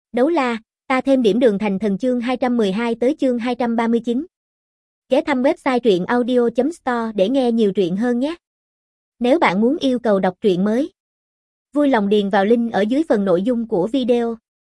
Đấu la, ta thêm điểm đường thành thần chương 212 tới chương 239. Ghé thăm website truyện audio.store để nghe nhiều truyện hơn nhé. Nếu bạn muốn yêu cầu đọc truyện mới, vui lòng điền vào link ở dưới phần nội dung của video.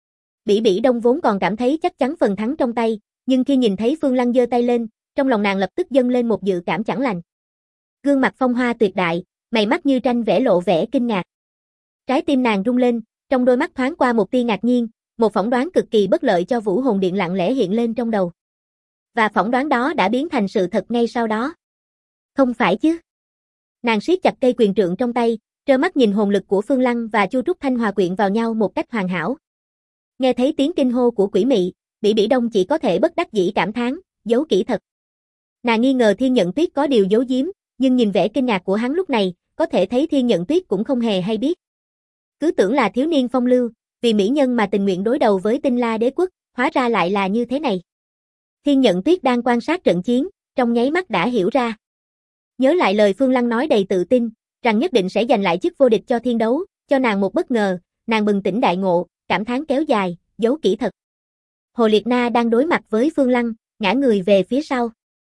Bỉ Bỉ Đông vốn còn cảm thấy chắc chắn phần thắng trong tay, nhưng khi nhìn thấy Phương Lăng giơ tay lên, trong lòng nàng lập tức dâng lên một dự cảm chẳng lành. Gương mặt phong hoa tuyệt đại, mày mắt như tranh vẽ lộ vẻ kinh ngạc. Trái tim nàng rung lên, trong đôi mắt thoáng qua một tia ngạc nhiên, một phỏng đoán cực kỳ bất lợi cho Vũ Hồn Điện lặng lẽ hiện lên trong đầu. Và phỏng đoán đó đã biến thành sự thật ngay sau đó. Không phải chứ? Nàng siết chặt cây quyền trượng trong tay, trơ mắt nhìn hồn lực của Phương Lăng và Chu Trúc Thanh hòa quyện vào nhau một cách hoàn hảo. Nghe thấy tiếng kinh hô của quỷ mị, Bỉ Bỉ Đông chỉ có thể bất đắc dĩ cảm thán, giấu kỹ thật. Nàng nghi ngờ Thiên Nhận Tuyết có điều giấu giếm, nhưng nhìn vẻ kinh ngạc của hắn lúc này, có thể thấy Thiên Nhận Tuyết cũng không hề hay biết. Cứ tưởng là thiếu niên phong lưu, vì mỹ nhân mà tình nguyện đối đầu với Tinh La Đế Quốc, hóa ra lại là như thế này. Thiên Nhận Tuyết đang quan sát trận chiến, trong nháy mắt đã hiểu ra. Nhớ lại lời Phương Lăng nói đầy tự tin, rằng nhất định sẽ giành lại chức vô địch cho thiên đấu, cho nàng một bất ngờ, nàng bừng tỉnh đại ngộ, cảm thán kéo dài, giấu kỹ thật. Hồ Liệt Na đang đối mặt với Phương Lăng, ngã người về phía sau.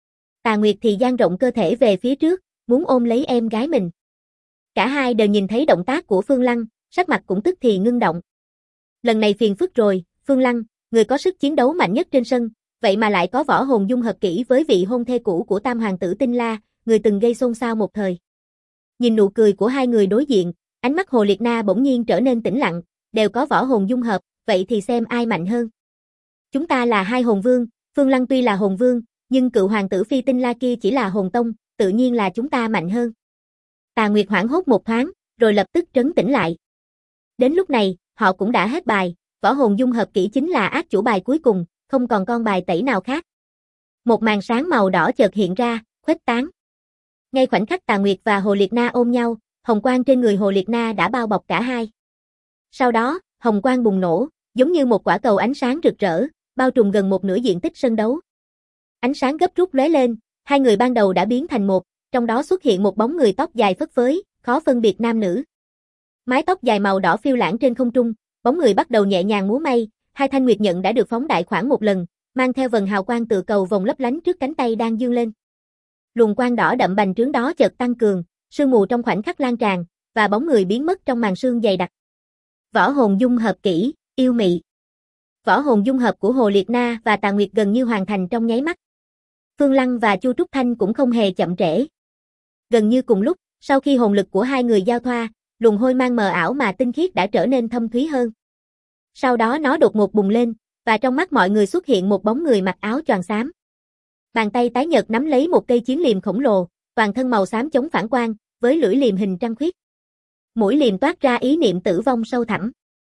Tà Nguyệt thì dang rộng cơ thể về phía trước, muốn ôm lấy em gái mình. Cả hai đều nhìn thấy động tác của Phương Lăng, sắc mặt cũng tức thì ngưng động. Lần này phiền phức rồi, Phương Lăng, người có sức chiến đấu mạnh nhất trên sân, vậy mà lại có võ hồn dung hợp kỹ với vị hôn thê cũ của Tam hoàng tử Tinh La, người từng gây xôn xao một thời. Nhìn nụ cười của hai người đối diện, ánh mắt Hồ Liệt Na bỗng nhiên trở nên tĩnh lặng, đều có võ hồn dung hợp, vậy thì xem ai mạnh hơn. Chúng ta là hai hồn vương, Phương Lăng tuy là hồn vương, nhưng cựu hoàng tử Phi Tinh La kia chỉ là hồn tông, tự nhiên là chúng ta mạnh hơn. Tà Nguyệt hoảng hốt một thoáng, rồi lập tức trấn tĩnh lại. Đến lúc này, họ cũng đã hết bài, võ hồn dung hợp kỹ chính là át chủ bài cuối cùng, không còn con bài tẩy nào khác. Một màn sáng màu đỏ chợt hiện ra, khuếch tán. Ngay khoảnh khắc Tà Nguyệt và Hồ Liệt Na ôm nhau, hồng quang trên người Hồ Liệt Na đã bao bọc cả hai. Sau đó, hồng quang bùng nổ, giống như một quả cầu ánh sáng rực rỡ, bao trùm gần một nửa diện tích sân đấu. Ánh sáng gấp rút lóe lên, hai người ban đầu đã biến thành một, trong đó xuất hiện một bóng người tóc dài phất phới, khó phân biệt nam nữ. Mái tóc dài màu đỏ phiêu lãng trên không trung, bóng người bắt đầu nhẹ nhàng múa may, hai thanh nguyệt nhận đã được phóng đại khoảng một lần, mang theo vầng hào quang tựa cầu vòng lấp lánh trước cánh tay đang dương lên. Luồng quang đỏ đậm bành trướng đó chợt tăng cường, sương mù trong khoảnh khắc lan tràn, và bóng người biến mất trong màn sương dày đặc. Võ hồn dung hợp kỹ, yêu mị. Võ hồn dung hợp của Hồ Liệt Na và Tà Nguyệt gần như hoàn thành trong nháy mắt. Phương Lăng và Chu Trúc Thanh cũng không hề chậm trễ. Gần như cùng lúc, sau khi hồn lực của hai người giao thoa, luồng hôi mang mờ ảo mà tinh khiết đã trở nên thâm thúy hơn. Sau đó nó đột ngột bùng lên, và trong mắt mọi người xuất hiện một bóng người mặc áo choàng xám. Bàn tay tái nhợt nắm lấy một cây chiến liềm khổng lồ, toàn thân màu xám chống phản quang, với lưỡi liềm hình trăng khuyết. Mũi liềm toát ra ý niệm tử vong sâu thẳm.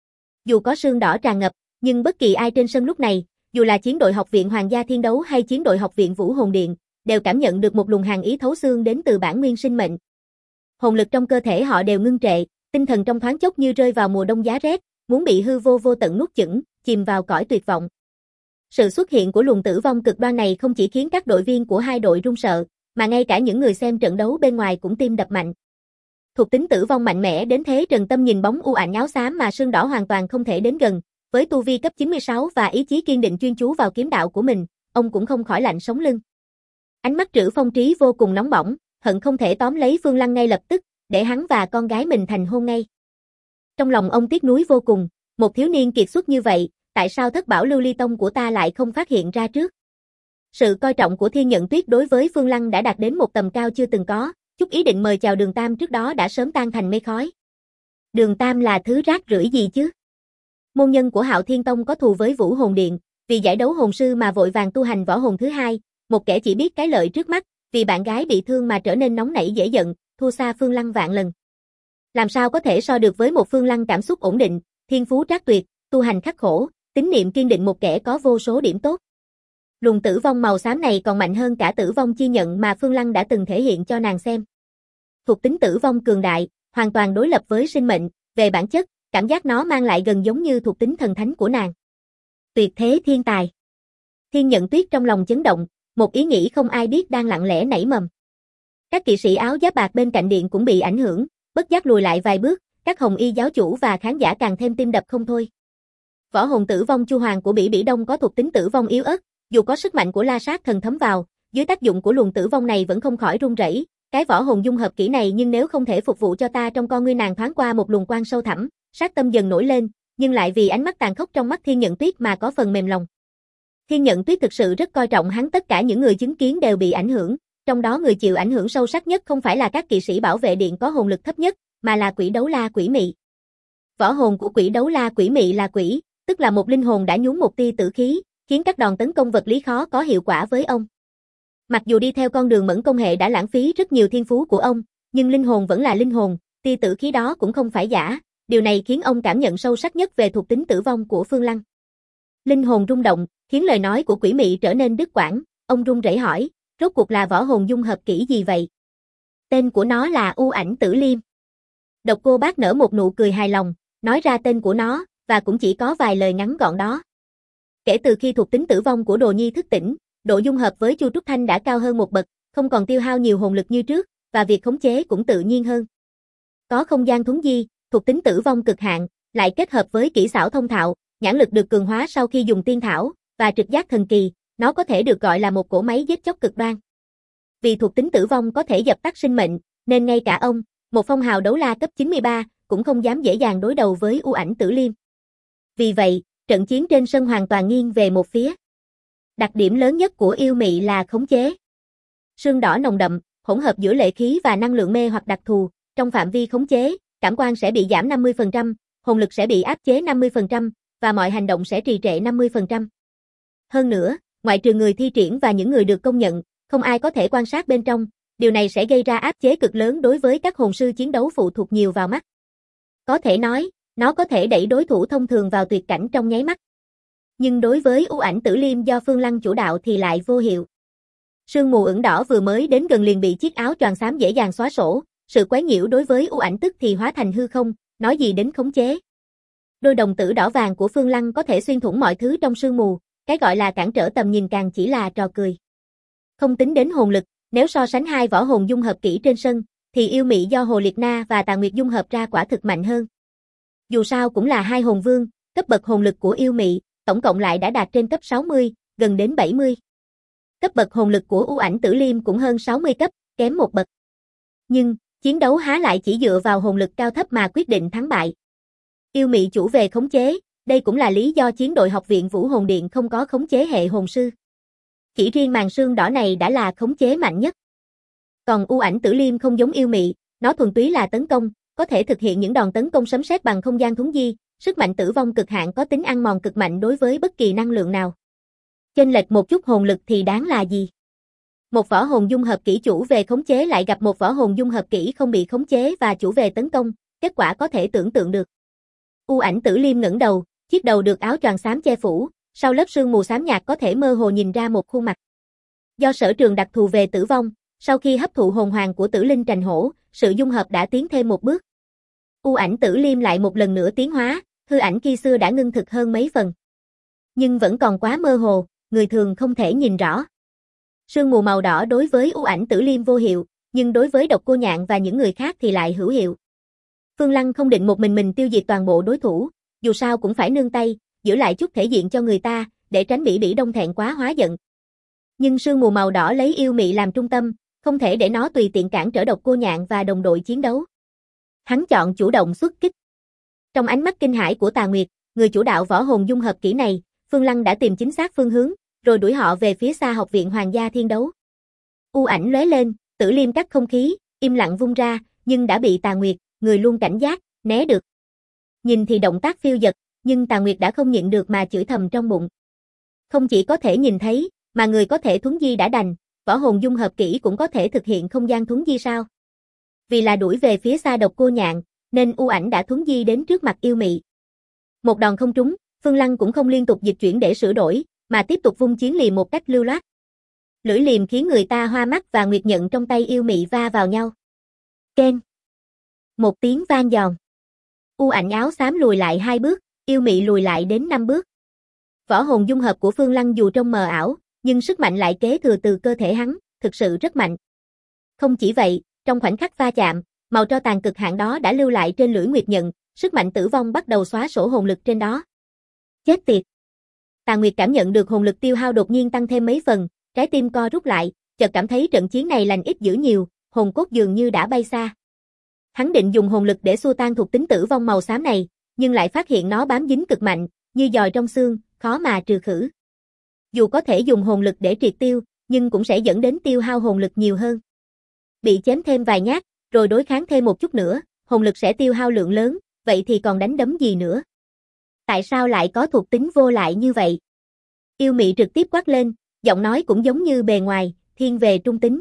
Dù có sương đỏ tràn ngập, nhưng bất kỳ ai trên sân lúc này, dù là chiến đội học viện Hoàng gia Thiên Đấu hay chiến đội học viện Vũ Hồn Điện, đều cảm nhận được một luồng hàn ý thấu xương đến từ bản nguyên sinh mệnh. Hồn lực trong cơ thể họ đều ngưng trệ, tinh thần trong thoáng chốc như rơi vào mùa đông giá rét, muốn bị hư vô vô tận nuốt chửng, chìm vào cõi tuyệt vọng. Sự xuất hiện của luồng tử vong cực đoan này không chỉ khiến các đội viên của hai đội run sợ, mà ngay cả những người xem trận đấu bên ngoài cũng tim đập mạnh. Thuộc tính tử vong mạnh mẽ đến thế Trần Tâm nhìn bóng u ảnh áo xám mà sương đỏ hoàn toàn không thể đến gần, với tu vi cấp 96 và ý chí kiên định chuyên chú vào kiếm đạo của mình, ông cũng không khỏi lạnh sống lưng. Ánh mắt Trữ Phong Trí vô cùng nóng bỏng, hận không thể tóm lấy Phương Lăng ngay lập tức, để hắn và con gái mình thành hôn ngay. Trong lòng ông tiếc nuối vô cùng, một thiếu niên kiệt xuất như vậy, tại sao Thất Bảo Lưu Ly Tông của ta lại không phát hiện ra trước? Sự coi trọng của Thiên Nhận Tuyết đối với Phương Lăng đã đạt đến một tầm cao chưa từng có, chút ý định mời chào Đường Tam trước đó đã sớm tan thành mây khói. Đường Tam là thứ rác rưởi gì chứ? Môn nhân của Hạo Thiên Tông có thù với Vũ Hồn Điện, vì giải đấu hồn sư mà vội vàng tu hành võ hồn thứ hai, một kẻ chỉ biết cái lợi trước mắt, vì bạn gái bị thương mà trở nên nóng nảy dễ giận, thua xa Phương Lăng vạn lần. Làm sao có thể so được với một Phương Lăng cảm xúc ổn định, thiên phú trác tuyệt, tu hành khắc khổ, tín niệm kiên định, một kẻ có vô số điểm tốt. Luồng tử vong màu xám này còn mạnh hơn cả tử vong chi nhận mà Phương Lăng đã từng thể hiện cho nàng xem. Thuộc tính tử vong cường đại, hoàn toàn đối lập với sinh mệnh, về bản chất, cảm giác nó mang lại gần giống như thuộc tính thần thánh của nàng. Tuyệt thế thiên tài. Thiên Nhận Tuyết trong lòng chấn động, một ý nghĩ không ai biết đang lặng lẽ nảy mầm. Các kỵ sĩ áo giáp bạc bên cạnh điện cũng bị ảnh hưởng, bất giác lùi lại vài bước, các hồng y giáo chủ và khán giả càng thêm tim đập không thôi. Võ hồn tử vong Chu Hoàng của Bỉ Bỉ Đông có thuộc tính tử vong yếu ớt, dù có sức mạnh của La Sát Thần thấm vào, dưới tác dụng của luồng tử vong này vẫn không khỏi run rẩy. Cái võ hồn dung hợp kỹ này nhưng nếu không thể phục vụ cho ta, trong con ngươi nàng thoáng qua một luồng quang sâu thẳm, sát tâm dần nổi lên, nhưng lại vì ánh mắt tàn khốc trong mắt Thiên Nhận Tuyết mà có phần mềm lòng. Thiên Nhận Tuyết thực sự rất coi trọng hắn, tất cả những người chứng kiến đều bị ảnh hưởng, trong đó người chịu ảnh hưởng sâu sắc nhất không phải là các kỵ sĩ bảo vệ điện có hồn lực thấp nhất, mà là Quỷ Đấu La Quỷ Mị. Võ hồn của Quỷ Đấu La Quỷ Mị là quỷ, tức là một linh hồn đã nhuốm một tia tử khí, khiến các đòn tấn công vật lý khó có hiệu quả với ông. Mặc dù đi theo con đường mẫn công hệ đã lãng phí rất nhiều thiên phú của ông, nhưng linh hồn vẫn là linh hồn, tia tử khí đó cũng không phải giả, điều này khiến ông cảm nhận sâu sắc nhất về thuộc tính tử vong của Phương Lăng. Linh hồn rung động, khiến lời nói của Quỷ Mị trở nên đứt quãng, ông run rẩy hỏi, rốt cuộc là võ hồn dung hợp kỹ gì vậy? Tên của nó là U Ảnh Tử Liêm. Độc Cô Bác nở một nụ cười hài lòng, nói ra tên của nó, và cũng chỉ có vài lời ngắn gọn đó. Kể từ khi thuộc tính tử vong của Đồ Nhi thức tỉnh, độ dung hợp với Chu Trúc Thanh đã cao hơn một bậc, không còn tiêu hao nhiều hồn lực như trước, và việc khống chế cũng tự nhiên hơn. Có không gian thuấn di, thuộc tính tử vong cực hạn, lại kết hợp với kỹ xảo thông thạo, nhãn lực được cường hóa sau khi dùng tiên thảo, và trực giác thần kỳ, nó có thể được gọi là một cỗ máy giết chóc cực đoan. Vì thuộc tính tử vong có thể dập tắt sinh mệnh, nên ngay cả ông, một phong hào đấu la cấp 93, cũng không dám dễ dàng đối đầu với U Ảnh Tử Liêm. Vì vậy, trận chiến trên sân hoàn toàn nghiêng về một phía. Đặc điểm lớn nhất của yêu mị là khống chế. Sương đỏ nồng đậm, hỗn hợp giữa lệ khí và năng lượng mê hoặc đặc thù, trong phạm vi khống chế, cảm quan sẽ bị giảm 50%, hồn lực sẽ bị áp chế 50%, và mọi hành động sẽ trì trệ 50%. Hơn nữa, ngoại trừ người thi triển và những người được công nhận, không ai có thể quan sát bên trong, điều này sẽ gây ra áp chế cực lớn đối với các hồn sư chiến đấu phụ thuộc nhiều vào mắt. Có thể nói, nó có thể đẩy đối thủ thông thường vào tuyệt cảnh trong nháy mắt. Nhưng đối với U Ảnh Tử Liêm do Phương Lăng chủ đạo thì lại vô hiệu. Sương mù ửng đỏ vừa mới đến gần liền bị chiếc áo choàng xám dễ dàng xóa sổ, sự quấy nhiễu đối với U Ảnh tức thì hóa thành hư không, nói gì đến khống chế. Đôi đồng tử đỏ vàng của Phương Lăng có thể xuyên thủng mọi thứ trong sương mù, cái gọi là cản trở tầm nhìn càng chỉ là trò cười. Không tính đến hồn lực, nếu so sánh hai võ hồn dung hợp kỹ trên sân, thì yêu mị do Hồ Liệt Na và Tà Nguyệt dung hợp ra quả thực mạnh hơn. Dù sao cũng là hai hồn vương, cấp bậc hồn lực của yêu mị, tổng cộng lại đã đạt trên cấp 60, gần đến 70. Cấp bậc hồn lực của U Ảnh Tử Liêm cũng hơn 60 cấp, kém một bậc. Nhưng, chiến đấu há lại chỉ dựa vào hồn lực cao thấp mà quyết định thắng bại. Yêu mị chủ về khống chế, đây cũng là lý do chiến đội học viện Vũ Hồn Điện không có khống chế hệ hồn sư. Chỉ riêng màn sương đỏ này đã là khống chế mạnh nhất. Còn U Ảnh Tử Liêm không giống yêu mị, nó thuần túy là tấn công, có thể thực hiện những đòn tấn công sấm sét bằng không gian thuấn di, sức mạnh tử vong cực hạn có tính ăn mòn cực mạnh đối với bất kỳ năng lượng nào. Chênh lệch một chút hồn lực thì đáng là gì? Một võ hồn dung hợp kỹ chủ về khống chế lại gặp một võ hồn dung hợp kỹ không bị khống chế và chủ về tấn công, kết quả có thể tưởng tượng được. U Ảnh Tử Liêm ngẩng đầu, chiếc đầu được áo choàng xám che phủ, sau lớp sương mù xám nhạt có thể mơ hồ nhìn ra một khuôn mặt. Do sở trường đặc thù về tử vong, sau khi hấp thụ hồn hoàng của Tử Linh Trành Hổ, sự dung hợp đã tiến thêm một bước. U Ảnh Tử Liêm lại một lần nữa tiến hóa, hư ảnh khi xưa đã ngưng thực hơn mấy phần. Nhưng vẫn còn quá mơ hồ, người thường không thể nhìn rõ. Sương mù màu đỏ đối với U Ảnh Tử Liêm vô hiệu, nhưng đối với Độc Cô Nhạn và những người khác thì lại hữu hiệu. Phương Lăng không định một mình tiêu diệt toàn bộ đối thủ, dù sao cũng phải nương tay, giữ lại chút thể diện cho người ta, để tránh Bỉ Bỉ Đông thẹn quá hóa giận. Nhưng sương mù màu đỏ lấy yêu mị làm trung tâm, không thể để nó tùy tiện cản trở Độc Cô Nhạn và đồng đội chiến đấu. Hắn chọn chủ động xuất kích. Trong ánh mắt kinh hãi của Tà Nguyệt, người chủ đạo võ hồn dung hợp kỹ này, Phương Lăng đã tìm chính xác phương hướng, rồi đuổi họ về phía xa học viện Hoàng gia Thiên Đấu. U ảnh lóe lên, Tử Liêm cắt không khí, im lặng vung ra, nhưng đã bị Tà Nguyệt, người luôn cảnh giác, né được. Nhìn thì động tác phiêu dật, nhưng Tà Nguyệt đã không nhịn được mà chửi thầm trong bụng. Không chỉ có thể nhìn thấy, mà người có thể thuấn di đã đành, võ hồn dung hợp kỹ cũng có thể thực hiện không gian thuấn di sao? Vì là đuổi về phía xa Độc Cô Nhạn, nên U ảnh đã thuấn di đến trước mặt yêu mị. Một đòn không trúng, Phương Lăng cũng không liên tục dịch chuyển để sửa đổi, mà tiếp tục vung chiến liềm một cách lưu loát. Lưỡi liềm khiến người ta hoa mắt và nguyệt nhận trong tay yêu mị va vào nhau. Keng. Một tiếng vang giòn. U ảnh áo xám lùi lại 2 bước, yêu mị lùi lại đến 5 bước. Võ hồn dung hợp của Phương Lăng dù trông mờ ảo, nhưng sức mạnh lại kế thừa từ cơ thể hắn, thực sự rất mạnh. Không chỉ vậy, trong khoảnh khắc va chạm, màu tro tàn cực hạn đó đã lưu lại trên lưỡi nguyệt nhận, sức mạnh tử vong bắt đầu xóa sổ hồn lực trên đó. Chết tiệt. Tà Nguyệt cảm nhận được hồn lực tiêu hao đột nhiên tăng thêm mấy phần, trái tim co rút lại, chợt cảm thấy trận chiến này lành ít dữ nhiều, hồn cốt dường như đã bay xa. Hắn định dùng hồn lực để xua tan thuộc tính tử vong màu xám này, nhưng lại phát hiện nó bám dính cực mạnh, như giòi trong xương, khó mà trừ khử. Dù có thể dùng hồn lực để triệt tiêu, nhưng cũng sẽ dẫn đến tiêu hao hồn lực nhiều hơn. Bị chém thêm vài nhát, rồi đối kháng thêm một chút nữa, hồn lực sẽ tiêu hao lượng lớn, vậy thì còn đánh đấm gì nữa? Tại sao lại có thuộc tính vô lại như vậy? Yêu Mị trực tiếp quát lên, giọng nói cũng giống như bề ngoài, thiên về trung tính.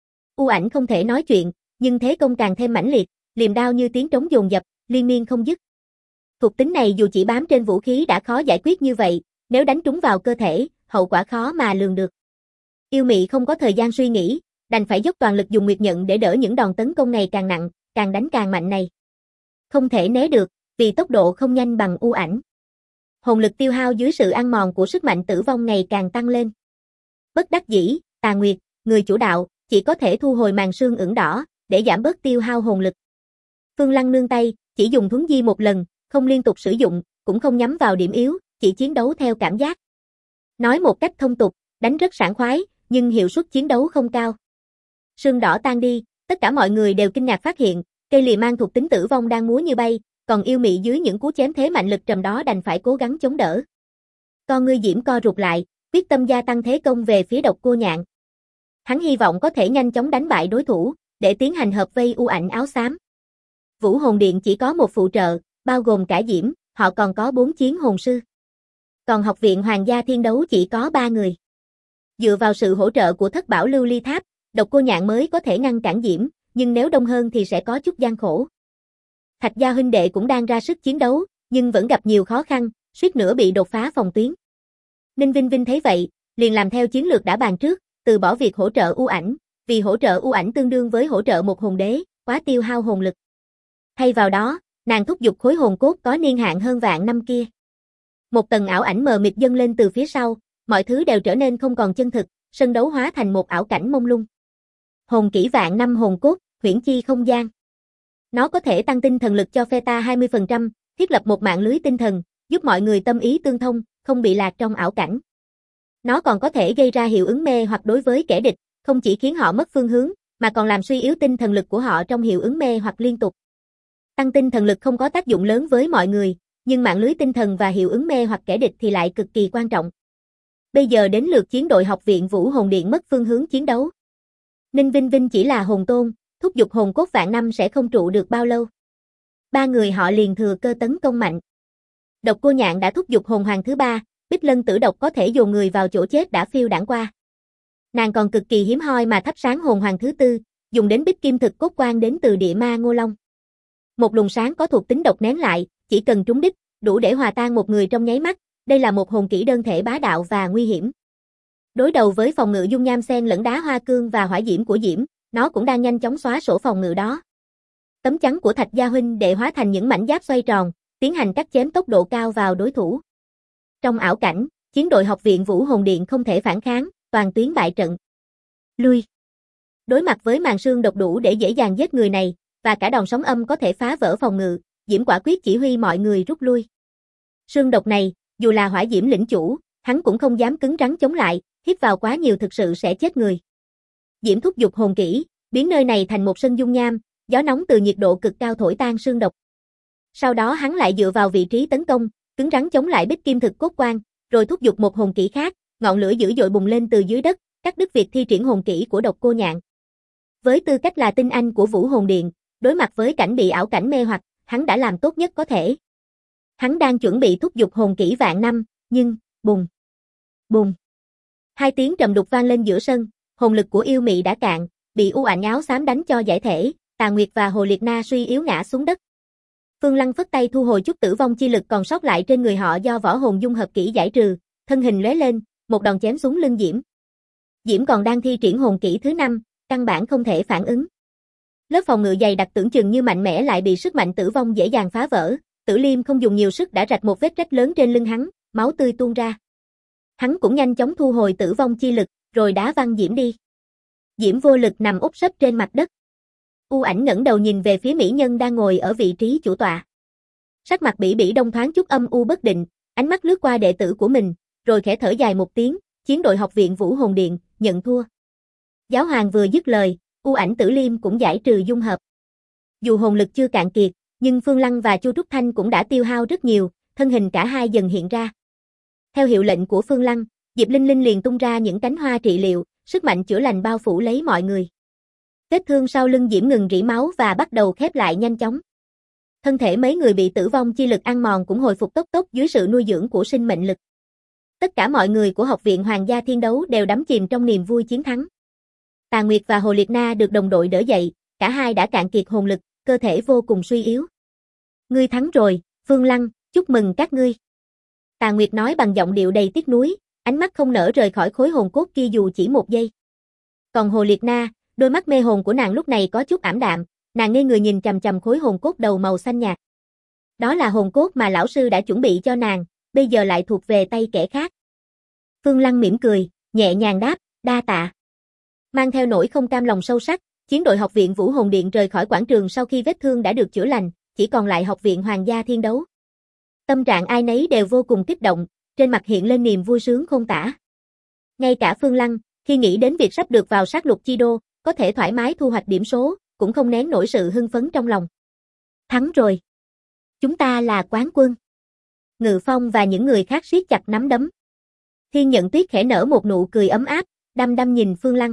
U Ảnh không thể nói chuyện, nhưng thế công càng thêm mãnh liệt, liềm đao như tiếng trống dồn dập, liên miên không dứt. Thuộc tính này dù chỉ bám trên vũ khí đã khó giải quyết như vậy, nếu đánh trúng vào cơ thể, hậu quả khó mà lường được. Yêu Mị không có thời gian suy nghĩ, đành phải dốc toàn lực dùng nguyệt nhận để đỡ những đòn tấn công ngày càng nặng, càng đánh càng mạnh này. Không thể né được, vì tốc độ không nhanh bằng U Ảnh. Hồn lực tiêu hao dưới sự ăn mòn của sức mạnh tử vong ngày càng tăng lên. Bất đắc dĩ, Tà Nguyệt, người chủ đạo, chỉ có thể thu hồi màn sương ửng đỏ, để giảm bớt tiêu hao hồn lực. Phương Lăng nương tay, chỉ dùng thuấn di một lần, không liên tục sử dụng, cũng không nhắm vào điểm yếu, chỉ chiến đấu theo cảm giác. Nói một cách thông tục, đánh rất sảng khoái, nhưng hiệu suất chiến đấu không cao. Sương đỏ tan đi, tất cả mọi người đều kinh ngạc phát hiện, cây lìa mang thuộc tính tử vong đang múa như bay, còn Yêu Mị dưới những cú chém thế mạnh lực trầm đó đành phải cố gắng chống đỡ. Con ngươi Diễm co rụt lại, quyết tâm gia tăng thế công về phía Độc Cô Nhạn. Hắn hy vọng có thể nhanh chóng đánh bại đối thủ, để tiến hành hợp vây U Ảnh áo xám. Vũ Hồn Điện chỉ có một phụ trợ, bao gồm cả Diễm, họ còn có 4 chiến hồn sư. Còn Học viện Hoàng gia Thiên Đấu chỉ có 3 người. Dựa vào sự hỗ trợ của Thất Bảo Lưu Ly Tháp, Độc Cô Nhạn mới có thể ngăn cản Diễm, nhưng nếu đông hơn thì sẽ có chút gian khổ. Thạch Gia huynh đệ cũng đang ra sức chiến đấu, nhưng vẫn gặp nhiều khó khăn, suýt nữa bị đột phá phòng tuyến. Ninh Vinh Vinh thấy vậy, liền làm theo chiến lược đã bàn trước, từ bỏ việc hỗ trợ U Ảnh, vì hỗ trợ U Ảnh tương đương với hỗ trợ một hồn đế, quá tiêu hao hồn lực. Thay vào đó, nàng thúc giục khối hồn cốt có niên hạn hơn vạn năm kia. Một tầng ảo ảnh mờ mịt dâng lên từ phía sau, mọi thứ đều trở nên không còn chân thực, sân đấu hóa thành một ảo cảnh mông lung. Hồn kỹ vạn năm hồn cốt, huyễn chi không gian. Nó có thể tăng tinh thần lực cho phe ta 20%, thiết lập một mạng lưới tinh thần, giúp mọi người tâm ý tương thông, không bị lạc trong ảo cảnh. Nó còn có thể gây ra hiệu ứng mê hoặc đối với kẻ địch, không chỉ khiến họ mất phương hướng, mà còn làm suy yếu tinh thần lực của họ trong hiệu ứng mê hoặc liên tục. Tăng tinh thần lực không có tác dụng lớn với mọi người, nhưng mạng lưới tinh thần và hiệu ứng mê hoặc kẻ địch thì lại cực kỳ quan trọng. Bây giờ đến lượt chiến đội Học viện Vũ Hồn Điện mất phương hướng chiến đấu. Ninh Vinh Vinh chỉ là hồn tôn, thúc giục hồn cốt vạn năm sẽ không trụ được bao lâu. 3 người họ liền thừa cơ tấn công mạnh. Độc Cô Nhạn đã thúc giục hồn hoàng thứ 3, Bích Lân Tử Độc có thể dồn người vào chỗ chết đã phiêu đãng qua. Nàng còn cực kỳ hiếm hoi mà thắp sáng hồn hoàng thứ 4, dùng đến Bích Kim Thực Cốt Quan đến từ địa ma Ngô Long. Một luồng sáng có thuộc tính độc nén lại, chỉ cần trúng đích, đủ để hòa tan một người trong nháy mắt, đây là một hồn kỹ đơn thể bá đạo và nguy hiểm. Đối đầu với phòng ngự dung nham xen lẫn đá hoa cương và hỏa diễm của Diễm, nó cũng đang nhanh chóng xóa sổ phòng ngự đó. Tấm chắn của Thạch Gia huynh đệ hóa thành những mảnh giáp xoay tròn, tiến hành cắt chém tốc độ cao vào đối thủ. Trong ảo cảnh, chiến đội Học viện Vũ Hồn Điện không thể phản kháng, toàn tuyến bại trận. Lui. Đối mặt với màn sương độc đủ để dễ dàng giết người này, và cả đòn sóng âm có thể phá vỡ phòng ngự, Diễm quả quyết chỉ huy mọi người rút lui. Sương độc này, dù là hỏa diễm lĩnh chủ, hắn cũng không dám cứng rắn chống lại, hít vào quá nhiều thực sự sẽ chết người. Diễm thúc giục hồn kỹ, biến nơi này thành một sân dung nham, gió nóng từ nhiệt độ cực cao thổi tan sương độc. Sau đó hắn lại dựa vào vị trí tấn công, cứng rắn chống lại Bích Kim Thực Cốt Quan, rồi thúc giục một hồn kỹ khác, ngọn lửa dữ dội bùng lên từ dưới đất, cắt đứt việc thi triển hồn kỹ của Độc Cô Nhạn. Với tư cách là tinh anh của Vũ Hồn Điện, đối mặt với cảnh bị ảo cảnh mê hoặc, hắn đã làm tốt nhất có thể. Hắn đang chuẩn bị thúc giục hồn kỹ vạn năm, nhưng, bùng, bùng. 2 tiếng trầm đục vang lên giữa sân, hồn lực của Yêu Mị đã cạn, bị U Ảnh áo xám đánh cho giải thể, Tà Nguyệt và Hồ Liệt Na suy yếu ngã xuống đất. Phương Lăng phất tay thu hồi chút tử vong chi lực còn sót lại trên người họ do võ hồn dung hợp kỹ giải trừ, thân hình lóe lên, một đòn chém xuống lưng Diễm. Diễm còn đang thi triển hồn kỹ thứ 5, căn bản không thể phản ứng. Lớp phòng ngự dày đặc tưởng chừng như mạnh mẽ lại bị sức mạnh tử vong dễ dàng phá vỡ, Tử Liêm không dùng nhiều sức đã rạch một vết rách lớn trên lưng hắn, máu tươi tuôn ra. Hắn cũng nhanh chóng thu hồi tử vong chi lực, rồi đá văng Diễm đi. Diễm vô lực nằm úp sấp trên mặt đất. U Ảnh ngẩng đầu nhìn về phía mỹ nhân đang ngồi ở vị trí chủ tọa. Sắc mặt bỉ bỉ đông thoáng chút âm u bất định, ánh mắt lướt qua đệ tử của mình, rồi khẽ thở dài một tiếng, chiến đội học viện Vũ Hồn Điện, nhận thua. Giáo hoàng vừa dứt lời, U Ảnh Tử Liêm cũng giải trừ dung hợp. Dù hồn lực chưa cạn kiệt, nhưng Phương Lăng và Chu Trúc Thanh cũng đã tiêu hao rất nhiều, thân hình cả hai dần hiện ra. Theo hiệu lệnh của Phương Lăng, Diệp Linh Linh liền tung ra những cánh hoa trị liệu, sức mạnh chữa lành bao phủ lấy mọi người. Vết thương sau lưng Diễm ngừng rỉ máu và bắt đầu khép lại nhanh chóng. Thân thể mấy người bị tử vong chi lực ăn mòn cũng hồi phục tốc dưới sự nuôi dưỡng của sinh mệnh lực. Tất cả mọi người của Học viện Hoàng gia Thiên Đấu đều đắm chìm trong niềm vui chiến thắng. Tà Nguyệt và Hồ Liệt Na được đồng đội đỡ dậy, cả hai đã cạn kiệt hồn lực, cơ thể vô cùng suy yếu. Ngươi thắng rồi, Phương Lăng, chúc mừng các ngươi. Tà Nguyệt nói bằng giọng điệu đầy tiếc nuối, ánh mắt không nỡ rời khỏi khối hồn cốt kia dù chỉ một giây. Còn Hồ Liệt Na, đôi mắt mê hồn của nàng lúc này có chút ảm đạm, nàng ngây người nhìn chằm chằm khối hồn cốt đầu màu xanh nhạt. Đó là hồn cốt mà lão sư đã chuẩn bị cho nàng, bây giờ lại thuộc về tay kẻ khác. Phương Lăng mỉm cười, nhẹ nhàng đáp, đa tạ. Mang theo nỗi không cam lòng sâu sắc, chiến đội Học viện Vũ Hồn Điện rời khỏi quảng trường sau khi vết thương đã được chữa lành, chỉ còn lại Học viện Hoàng gia Thiên Đấu. Tâm trạng ai nấy đều vô cùng kích động, trên mặt hiện lên niềm vui sướng không tả. Ngay cả Phương Lăng, khi nghĩ đến việc sắp được vào sát lục chi đô, có thể thoải mái thu hoạch điểm số, cũng không nén nổi sự hưng phấn trong lòng. Thắng rồi. Chúng ta là quán quân. Ngự Phong và những người khác siết chặt nắm đấm. Thiên Nhận Tuyết khẽ nở một nụ cười ấm áp, đăm đăm nhìn Phương Lăng.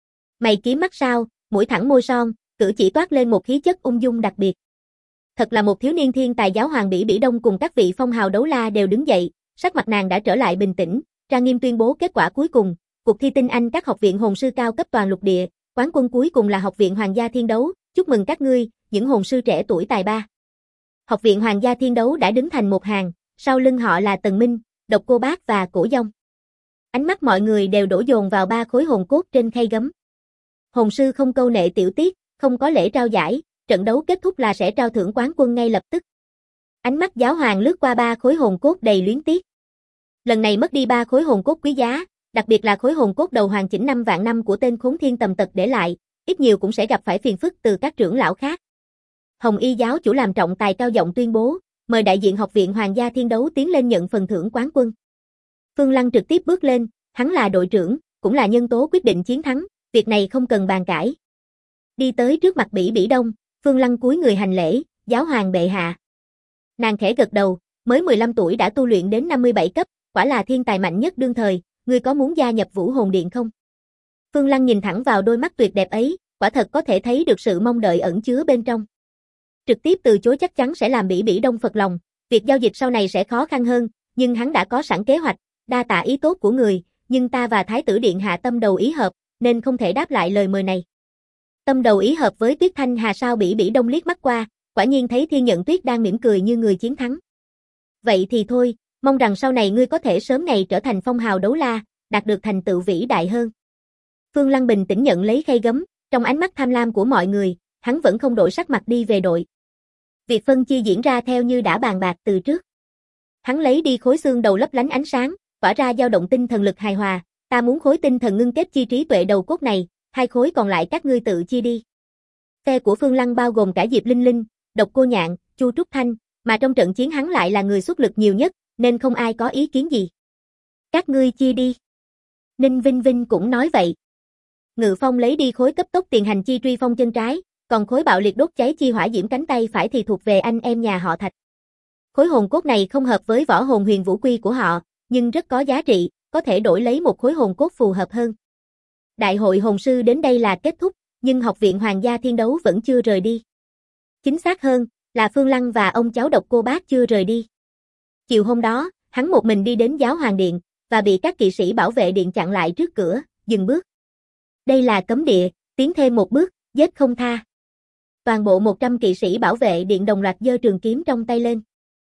Mày kiếm mắt sao, mũi thẳng môi son, cử chỉ toát lên một khí chất ung dung đặc biệt. Thật là một thiếu niên thiên tài. Giáo hoàng Bỉ Bỉ Đông cùng các vị phong hào đấu la đều đứng dậy, sắc mặt nàng đã trở lại bình tĩnh, trang nghiêm tuyên bố kết quả cuối cùng, cuộc thi tinh anh các học viện hồn sư cao cấp toàn lục địa, quán quân cuối cùng là Học viện Hoàng gia Thiên Đấu, chúc mừng các ngươi, những hồn sư trẻ tuổi tài ba. Học viện Hoàng gia Thiên Đấu đã đứng thành một hàng, sau lưng họ là Tần Minh, Độc Cô Bác và Cổ Dông. Ánh mắt mọi người đều đổ dồn vào ba khối hồn cốt trên khay gấm. Hồn sư không câu nệ tiểu tiết, không có lễ trao giải, trận đấu kết thúc là sẽ trao thưởng quán quân ngay lập tức. Ánh mắt giáo hoàng lướt qua ba khối hồn cốt đầy luyến tiếc. Lần này mất đi ba khối hồn cốt quý giá, đặc biệt là khối hồn cốt đầu hoàn chỉnh 5 vạn năm của tên khốn thiên tầm tật để lại, ít nhiều cũng sẽ gặp phải phiền phức từ các trưởng lão khác. Hồng Y giáo chủ làm trọng tài cao giọng tuyên bố, mời đại diện Học viện Hoàng gia Thiên Đấu tiến lên nhận phần thưởng quán quân. Phương Lăng trực tiếp bước lên, hắn là đội trưởng, cũng là nhân tố quyết định chiến thắng, việc này không cần bàn cãi. Đi tới trước mặt Bỉ Bỉ Đông, Phương Lăng cúi người hành lễ, giáo hoàng bệ hạ. Nàng khẽ gật đầu, mới 15 tuổi đã tu luyện đến 57 cấp, quả là thiên tài mạnh nhất đương thời, ngươi có muốn gia nhập Vũ Hồn Điện không? Phương Lăng nhìn thẳng vào đôi mắt tuyệt đẹp ấy, quả thật có thể thấy được sự mong đợi ẩn chứa bên trong. Trực tiếp từ chối chắc chắn sẽ làm Bỉ Bỉ Đông phật lòng, việc giao dịch sau này sẽ khó khăn hơn, nhưng hắn đã có sẵn kế hoạch, đa tạ ý tốt của người, nhưng ta và Thái tử Điện hạ tâm đầu ý hợp, nên không thể đáp lại lời mời này. Tâm đầu ý hợp với Tuyết Thanh Hà sao? Bỉ Bỉ Đông liếc mắt qua, quả nhiên thấy Thiên Nhận Tuyết đang mỉm cười như người chiến thắng. Vậy thì thôi, mong rằng sau này ngươi có thể sớm ngày trở thành phong hào đấu la, đạt được thành tựu vĩ đại hơn. Phương Lăng bình tĩnh nhận lấy khay gấm, trong ánh mắt tham lam của mọi người, hắn vẫn không đổi sắc mặt đi về đội. Việc phân chia diễn ra theo như đã bàn bạc từ trước. Hắn lấy đi khối xương đầu lấp lánh ánh sáng, tỏa ra dao động tinh thần lực hài hòa, ta muốn khối tinh thần ngưng kết chi trí tuệ đầu cốt này, 2 khối còn lại các ngươi tự chia đi. Phe của Phương Lăng bao gồm cả Diệp Linh Linh, Độc Cô Nhạn, Chu Trúc Thanh, mà trong trận chiến hắn lại là người xuất lực nhiều nhất, nên không ai có ý kiến gì. Các ngươi chia đi. Ninh Vinh Vinh cũng nói vậy. Ngự Phong lấy đi khối cấp tốc tiền hành chi truy phong chân trái, còn khối bạo liệt đốt cháy chi hỏa diễm cánh tay phải thì thuộc về anh em nhà họ Thạch. Khối hồn cốt này không hợp với võ hồn huyền vũ quy của họ, nhưng rất có giá trị, có thể đổi lấy một khối hồn cốt phù hợp hơn. Đại hội hồn sư đến đây là kết thúc, nhưng Học viện Hoàng gia Thiên Đấu vẫn chưa rời đi. Chính xác hơn, là Phương Lăng và ông cháu Độc Cô Bác chưa rời đi. Chiều hôm đó, hắn một mình đi đến Giáo Hoàng Điện, và bị các kỵ sĩ bảo vệ điện chặn lại trước cửa, dừng bước. Đây là cấm địa, tiến thêm một bước, giết không tha. Toàn bộ 100 kỵ sĩ bảo vệ điện đồng loạt giơ trường kiếm trong tay lên.